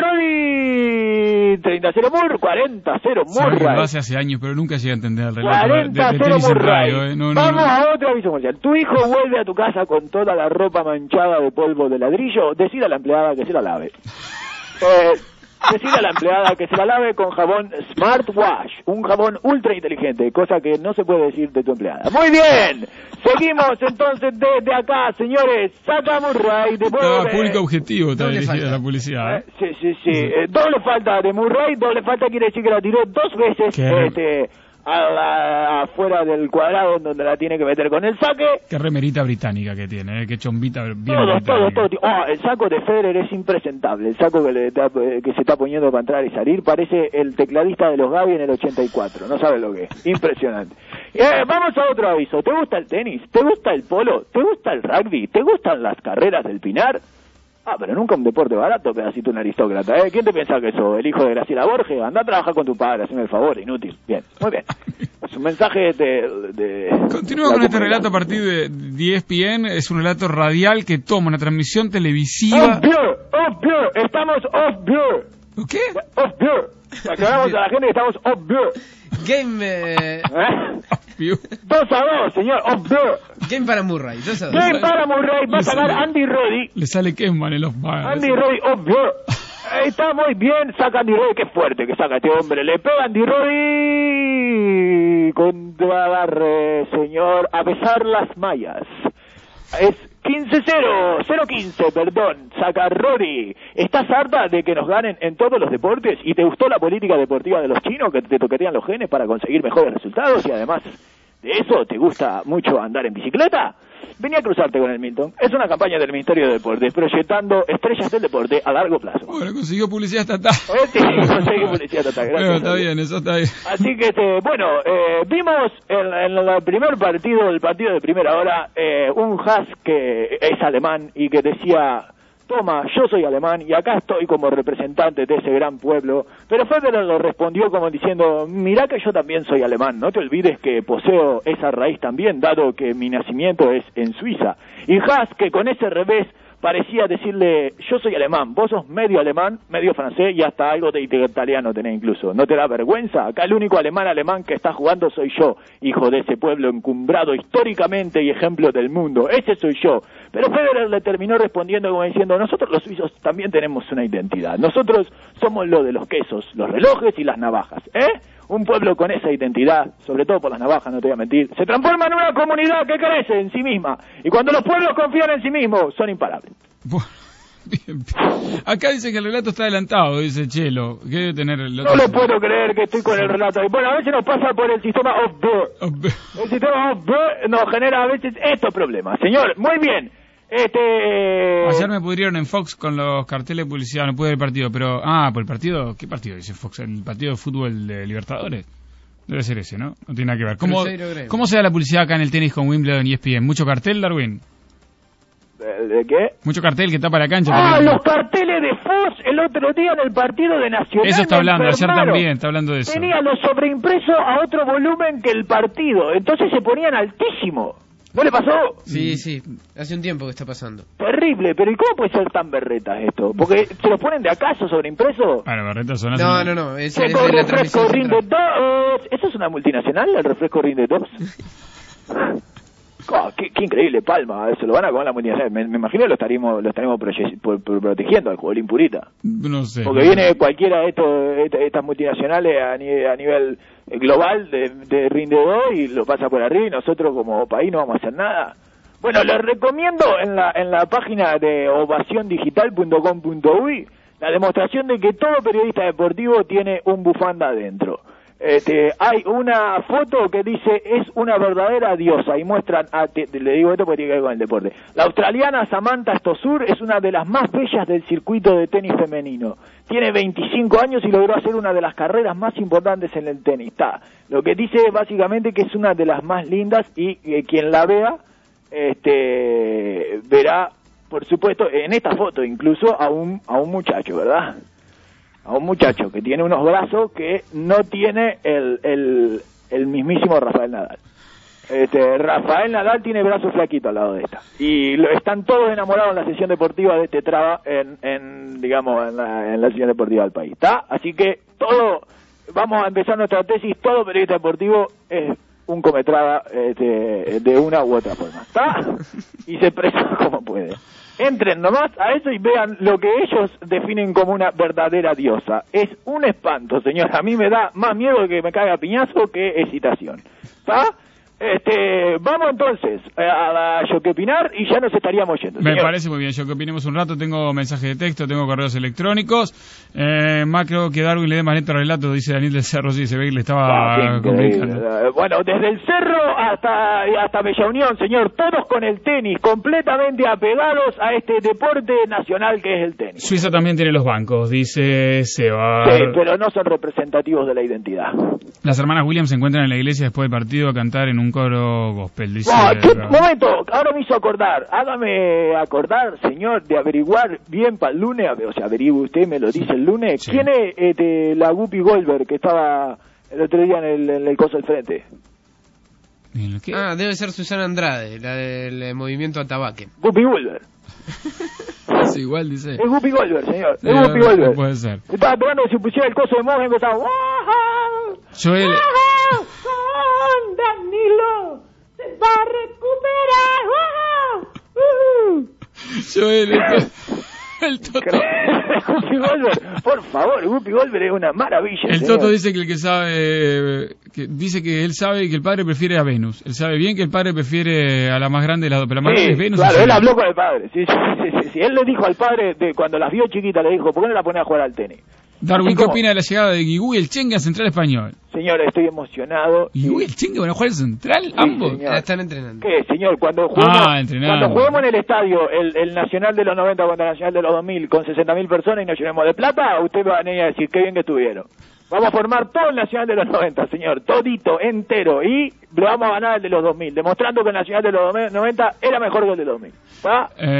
Roddick, treinta a cero Murray, cuarenta a cero Murray. Lo hace hace años, pero nunca llegué a entender el relato cuarenta a de, de, de cero tenis en Murray. radio, eh. no, Vamos no, no. a otro aviso comercial. Tu hijo vuelve a tu casa con toda la ropa manchada de polvo de ladrillo, decide a la empleada que se la lave. Eh... Decide a la empleada que se la lave con jabón Smart Wash, un jabón ultra inteligente, cosa que no se puede decir de tu empleada. Muy bien, seguimos entonces desde acá, señores. Saca Murray, de Estaba público objetivo, está dirigida la publicidad. ¿eh? Sí, sí, sí. Eh, doble falta de Murray, doble falta quiere decir que la tiró dos veces. Este, a la, afuera del cuadrado donde la tiene que meter con el saque. Qué remerita británica que tiene, ¿eh? Qué chombita bien todo, todo, todo. Oh, el saco de Federer es impresentable. El saco que, le, que se está poniendo para entrar y salir parece el tecladista de los Gaby en el ochenta y cuatro. No sabe lo que es. Impresionante. Eh, vamos a otro aviso. ¿Te gusta el tenis? ¿Te gusta el polo? ¿Te gusta el rugby? ¿Te gustan las carreras del Pinar? Ah, pero nunca un deporte barato, pedacito un aristócrata, ¿eh? ¿Quién te piensa que sos? ¿El hijo de Graciela Borges? Anda a trabajar con tu padre, hazme el favor, inútil. Bien, muy bien. Es un mensaje de... de Continúa con este relato a partir de, de E S P N, es un relato radial que toma una transmisión televisiva... Off-Beer, off-Beer, estamos off-Beer. ¿Qué? Off-Beer. Aclaramos a la gente que estamos off-Beer. Game... Eh... ¿Eh? dos a dos, señor, off-Beer. Game para Murray, dos a dos. Game para Murray, va a sacar Andy Roddick. Le sale Kemman en los bares. Andy Roddick, off-Beer. Está muy bien, saca Andy Roddick, qué fuerte que saca este hombre. Le pega Andy Roddick contra Barre, señor, a besar las mallas. Es quince cero, cero quince, perdón, saca Rory. ¿Estás harta de que nos ganen en todos los deportes? ¿Y te gustó la política deportiva de los chinos que te toquetean los genes para conseguir mejores resultados? Y además de eso, ¿te gusta mucho andar en bicicleta? Vení a cruzarte con el Milton. Es una campaña del Ministerio de Deportes proyectando estrellas del deporte a largo plazo. Bueno, consiguió publicidad estatal. Sí, consiguió publicidad estatal, gracias. Bueno, está bien, eso está bien. Así que, este, bueno, eh, vimos en, en el primer partido, el partido de primera hora, eh, un Haas que es alemán y que decía... toma, yo soy alemán y acá estoy como representante de ese gran pueblo. Pero Federer lo respondió como diciendo, mirá que yo también soy alemán, no te olvides que poseo esa raíz también, dado que mi nacimiento es en Suiza. Y Haas, que con ese revés parecía decirle, yo soy alemán, vos sos medio alemán, medio francés y hasta algo de italiano tenés incluso. ¿No te da vergüenza? Acá el único alemán alemán que está jugando soy yo, hijo de ese pueblo encumbrado históricamente y ejemplo del mundo. Ese soy yo. Pero Federer le terminó respondiendo como diciendo, nosotros los suizos también tenemos una identidad. Nosotros somos lo de los quesos, los relojes y las navajas, ¿eh? Un pueblo con esa identidad, sobre todo por las navajas, no te voy a mentir, se transforma en una comunidad que crece en sí misma. Y cuando los pueblos confían en sí mismos, son imparables. Bueno, bien. Acá dice que el relato está adelantado, dice Chelo. ¿Qué debe tener el otro? No lo puedo creer que estoy con el relato. Bueno, a veces nos pasa por el sistema of birth. El sistema of birth nos genera a veces estos problemas. Señor, muy bien. Este... Ayer me pudrieron en Fox con los carteles de publicidad, no pude ver el partido, pero... Ah, ¿por el partido? ¿Qué partido dice Fox? ¿El partido de fútbol de Libertadores? Debe ser ese, ¿no? No tiene nada que ver. ¿Cómo, ¿cómo se da la publicidad acá en el tenis con Wimbledon y E S P N? ¿Mucho cartel, Darwin? ¿De, de qué? Mucho cartel que tapa la cancha. Ah, los carteles de Fox el otro día en el partido de Nacional. Eso está hablando, ayer también está hablando de eso. Tenía los sobreimpresos a otro volumen que el partido, entonces se ponían altísimo. ¿No le pasó? Sí, sí, hace un tiempo que está pasando. Terrible, pero ¿y cómo puede ser tan berretas esto? Porque se los ponen de acaso sobreimpreso. Bueno, berretas son así. No, no, no, es, es de la refresco rinde dos. ¿Eso es una multinacional, el refresco rinde dos? Oh, qué, qué increíble palma, se lo van a comer la multinacional. Me, me imagino lo estaríamos lo estaremos proye- pro- pro- protegiendo al jugador impurita. No sé. Porque viene cualquiera de estos de estas multinacionales a nivel, a nivel global de, de rinde dos y lo pasa por arriba y nosotros como país no vamos a hacer nada. Bueno, les recomiendo en la en la página de ovación digital punto com punto uy la demostración de que todo periodista deportivo tiene un bufanda adentro. Este, hay una foto que dice es una verdadera diosa y muestran a, te, le digo esto porque tiene que ver con el deporte. La australiana Samantha Stosur es una de las más bellas del circuito de tenis femenino. Tiene veinticinco años y logró hacer una de las carreras más importantes en el tenis. Está. Lo que dice básicamente que es una de las más lindas y eh, quien la vea este verá, por supuesto, en esta foto incluso a un a un muchacho, ¿verdad? A un muchacho que tiene unos brazos que no tiene el, el, el mismísimo Rafael Nadal. Este, Rafael Nadal tiene brazos flaquitos al lado de esta. Y lo, están todos enamorados en la sesión deportiva de este traba en, en digamos, en la, en la sesión deportiva del país. ¿Está? Así que todo, vamos a empezar nuestra tesis, todo periodista deportivo es un cometraba este, de una u otra forma. ¿Está? Y se expresa como puede. Entren nomás a eso y vean lo que ellos definen como una verdadera diosa. Es un espanto, señor. A mí me da más miedo que me caiga piñazo que excitación. ¿Está? Este, vamos entonces a la Yo que opinar y ya nos estaríamos yendo. Me señor. parece muy bien. Yo que opinemos un rato. Tengo mensajes de texto, tengo correos electrónicos. Eh, más creo que Darwin le dé más lento al relato, dice Daniel del Cerro. Sí, se ve que le estaba Ah, complicando. bueno, desde el Cerro hasta, hasta Bella Unión, señor, todos con el tenis, completamente apegados a este deporte nacional que es el tenis. Suiza también tiene los bancos, dice Seba. Sí, pero no son representativos de la identidad. Las hermanas Williams se encuentran en la iglesia después del partido a cantar en un coro gospel, dice. No, ¿qué momento? Ahora me hizo acordar. Hágame acordar, señor, de averiguar bien para el lunes, o sea, averigüe usted, me lo dice el lunes. Sí. ¿Quién es este, la Guppy Goldberg que estaba el otro día en el, en el coso del frente? Ah, debe ser Susana Andrade, la del eh, movimiento Atabaque. Guppy Goldberg. Es igual, dice. Es Guppy Goldberg, señor. Es Eh, Guppy Goldberg. Puede ser. Estaba esperando que se pusiera el coso de monje y empezaba. ¡Wow! Joel, ¡Con Danilo! ¡Se va a recuperar! ¡Wow! ¡Uh! Joel, esto- el Toto. Guppy Goldberg, por favor, Guppy Goldberg es una maravilla. El señor. Toto dice que el que sabe, que dice que él sabe que el padre prefiere a Venus. Él sabe bien que el padre prefiere a la más grande de las dos, pero la más Sí, grande es Venus. claro, ¿o él Venus? habló con el padre. Sí, sí, sí, sí, sí. Él le dijo al padre, de, cuando las vio chiquitas, le dijo, ¿por qué no la pones a jugar al tenis? Darwin, Así ¿qué como- opina de la llegada de Guigú y el Chenga Central Español? Señor, estoy emocionado. ¿Guigú y el Chenga van a jugar al Central? Ambos. señor. La están entrenando. ¿Qué, señor? Cuando juguemos, Ah, entrenando. cuando juguemos en el estadio, el, el Nacional de los noventa contra el Nacional de los dos mil, con sesenta mil personas y nos llenemos de plata, usted va a venir a decir qué bien que estuvieron. Vamos a formar todo el Nacional de los noventa, señor, todito, entero, y lo vamos a ganar el de los dos mil, demostrando que el Nacional de los noventa era mejor que el de los dos mil. ¿Va? Eh,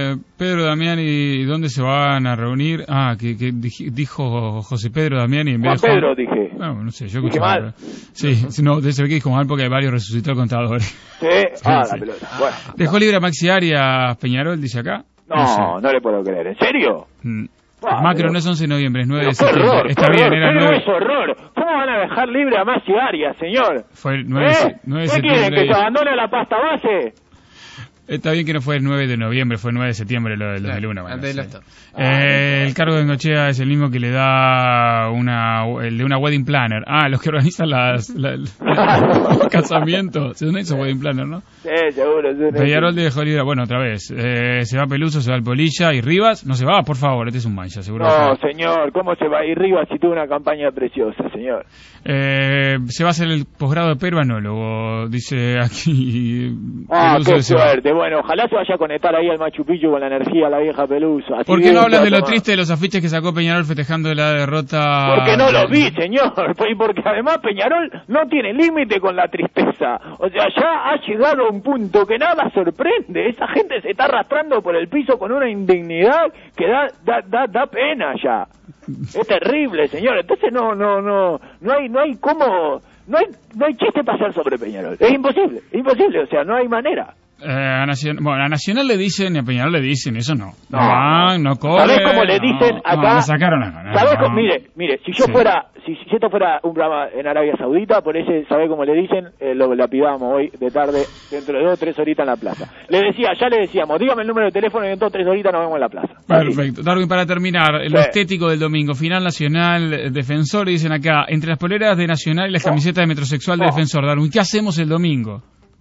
Eh, Pedro Damiani, ¿dónde se van a reunir? Ah, que, que dijo José Pedro Damiani en vez Juan de Pedro, dije. No, no sé, yo escuché mal. mal. Sí, no, se ve que dijo mal porque hay varios resucitó el contador. Sí, ah, la pelota. Bueno. Dejó libre a Maxi Arias Peñarol, dice acá. No, no, sé. no le puedo creer. ¿En serio? Mm. Ah, Macro pero... no es once de noviembre, es nueve de qué septiembre. horror, Está qué bien, horror, era pero nueve. es horror. ¿Cómo van a dejar libre a Maxi Arias, señor? Fue el nueve, ¿Eh? nueve de ¿Qué quieren, septiembre. que se abandone la pasta base? Está bien que no fue el nueve de noviembre, fue el nueve de septiembre lo del dos mil uno. Claro, Bueno, antes sí. del acto. eh, el cargo de Bengochea es el mismo que le da una el de una wedding planner. Ah, los que organizan las, la, la, los casamientos. ¿Se hizo wedding planner, no? Sí, seguro. seguro Peñarol dejó libre. Bueno, otra vez. Eh, se va Peluso, se va el Polilla y Rivas. No se va, por favor, este es un mancha, seguro. No, señor, ¿cómo se va a ir Rivas si tuvo una campaña preciosa, señor? Eh, se va a hacer el posgrado de peruanólogo, dice aquí. Ah, Peluso qué se va. suerte. Bueno, ojalá se vaya a conectar ahí al Machu Picchu con la energía de la vieja Peluso. Así ¿Por qué bien, no hablas de lo toma. triste de los afiches que sacó Peñarol festejando la derrota? Porque no lo vi, señor. Y porque además Peñarol no tiene límite con la tristeza. O sea, ya ha llegado a un punto que nada sorprende. Esa gente se está arrastrando por el piso con una indignidad que da da da, da pena ya. Es terrible, señor. Entonces no no no no hay no hay cómo no hay no hay chiste para hacer sobre Peñarol. Es imposible, es imposible. O sea, no hay manera. Eh, a, Nacional, bueno, a Nacional le dicen y a Peñarol le dicen, eso no. No, No, van, no corren. ¿Sabés cómo le dicen no, acá? No, le sacaron acá. No, ¿Sabés no. cómo? Mire, mire, si yo Sí. fuera, si, si esto fuera un programa en Arabia Saudita, por ese, ¿sabés cómo le dicen? Eh, lo lapidamos hoy de tarde, dentro de dos o tres horitas en la plaza. Le decía, ya le decíamos, dígame el número de teléfono y en dos o tres horitas nos vemos en la plaza. Perfecto. Darwin, para terminar, lo Sí. estético del domingo, final Nacional, eh, Defensor, dicen acá, entre las poleras de Nacional y las No. camisetas de Metrosexual de No. Defensor. Darwin, ¿qué hacemos el domingo?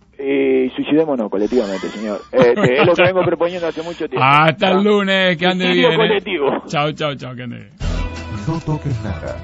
Y suicidémonos colectivamente, señor. Este, es lo que vengo proponiendo hace mucho tiempo. Hasta el ¿Ah? lunes, que ande Suicidio bien. eh. colectivo. Chao, chao, chao, que ande bien. No toques nada.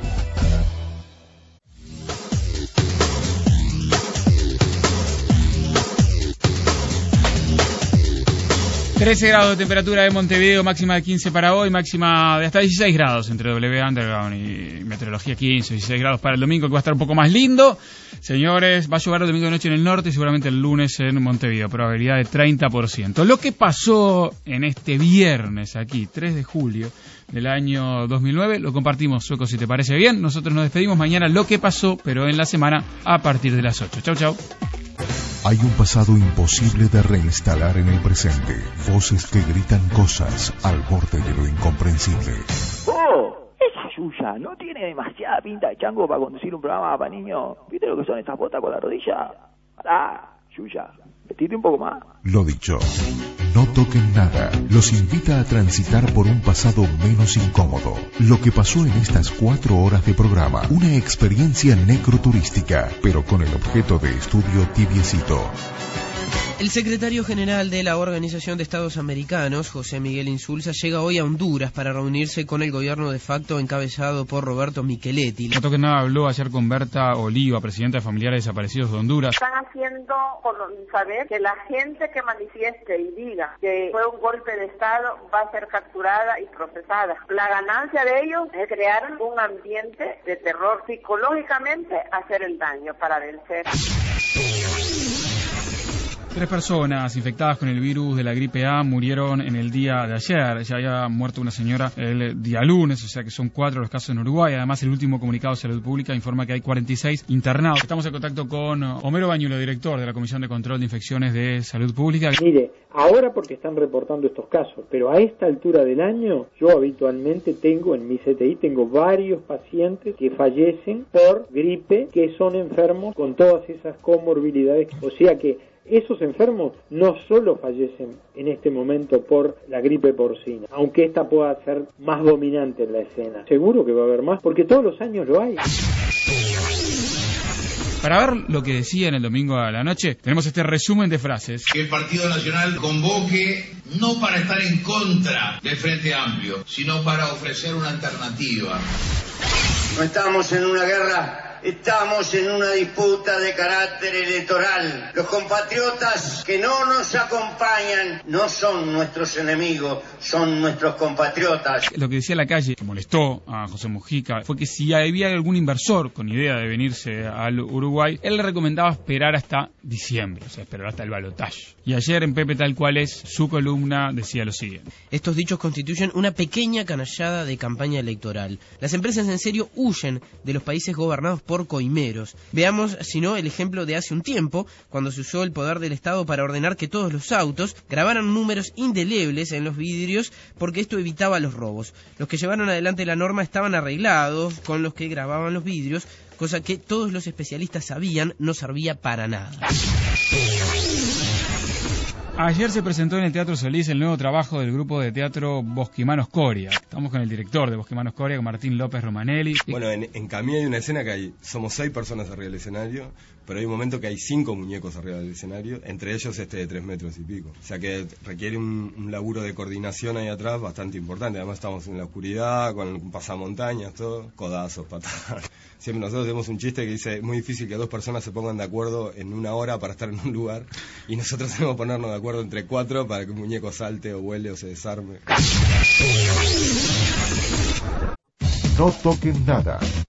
trece grados de temperatura de Montevideo, máxima de quince para hoy, máxima de hasta dieciséis grados entre W Underground y Meteorología quince, dieciséis grados para el domingo, que va a estar un poco más lindo. Señores, va a llover el domingo de noche en el norte y seguramente el lunes en Montevideo, probabilidad de treinta por ciento. Lo que pasó en este viernes aquí, tres de julio del año dos mil nueve, lo compartimos, Sueco, si te parece bien. Nosotros nos despedimos mañana, lo que pasó, pero en la semana a partir de las ocho. Chau, chau. Hay un pasado imposible de reinstalar en el presente. Voces que gritan cosas al borde de lo incomprensible. Oh, esa Yuya no tiene demasiada pinta de chango para conducir un programa para niños. ¿Viste lo que son esas botas con la rodilla? Ah, Yuya, vestite un poco más. Lo dicho, no toquen nada. Los invita a transitar por un pasado menos incómodo. Lo que pasó en estas cuatro horas de programa. Una experiencia necroturística, pero con el objeto de estudio tibiecito. El secretario general de la Organización de Estados Americanos, José Miguel Insulza, llega hoy a Honduras para reunirse con el gobierno de facto encabezado por Roberto Micheletti. No toques nada habló ayer con Berta Oliva, presidenta de Familiares Desaparecidos de Honduras. Están haciendo con saber que la gente que manifieste y diga que fue un golpe de Estado va a ser capturada y procesada. La ganancia de ellos es crear un ambiente de terror, psicológicamente hacer el daño para vencer. Tres personas infectadas con el virus de la gripe A murieron en el día de ayer. Ya había muerto una señora el día lunes, o sea que son cuatro los casos en Uruguay. Además, el último comunicado de Salud Pública informa que hay cuarenta y seis internados. Estamos en contacto con Homero Bañulo, director de la Comisión de Control de Infecciones de Salud Pública. Mire, ahora porque están reportando estos casos, pero a esta altura del año, yo habitualmente tengo en mi C T I, tengo varios pacientes que fallecen por gripe, que son enfermos con todas esas comorbilidades. O sea que esos enfermos no solo fallecen en este momento por la gripe porcina, aunque esta pueda ser más dominante en la escena. Seguro que va a haber más, porque todos los años lo hay. Para ver lo que decía en el domingo a la noche, tenemos este resumen de frases. Que el Partido Nacional convoque no para estar en contra del Frente Amplio, sino para ofrecer una alternativa. No estamos en una guerra Estamos en una disputa de carácter electoral. Los compatriotas que no nos acompañan no son nuestros enemigos, son nuestros compatriotas. Lo que decía Lacalle, que molestó a José Mujica, fue que si había algún inversor con idea de venirse al Uruguay, él le recomendaba esperar hasta diciembre, o sea, esperar hasta el balotaje. Y ayer en Pepe Tal Cual Es, su columna decía lo siguiente. Estos dichos constituyen una pequeña canallada de campaña electoral. Las empresas en serio huyen de los países gobernados por coimeros. Veamos, si no, el ejemplo de hace un tiempo, cuando se usó el poder del Estado para ordenar que todos los autos grabaran números indelebles en los vidrios, porque esto evitaba los robos. Los que llevaron adelante la norma estaban arreglados con los que grababan los vidrios, cosa que todos los especialistas sabían no servía para nada. Ayer se presentó en el Teatro Solís el nuevo trabajo del grupo de teatro Bosquimanos Coria. Estamos con el director de Bosquimanos Coria, con Martín López Romanelli. Bueno, en, en Camilla hay una escena que hay, somos seis personas arriba del escenario, pero hay un momento que hay cinco muñecos arriba del escenario, entre ellos este de tres metros y pico. O sea que requiere un, un laburo de coordinación ahí atrás bastante importante. Además estamos en la oscuridad, con pasamontañas, todo, codazos, patadas. Siempre nosotros tenemos un chiste que dice, es muy difícil que dos personas se pongan de acuerdo en una hora para estar en un lugar, y nosotros tenemos que ponernos de acuerdo entre cuatro para que un muñeco salte o vuele o se desarme. No toquen nada.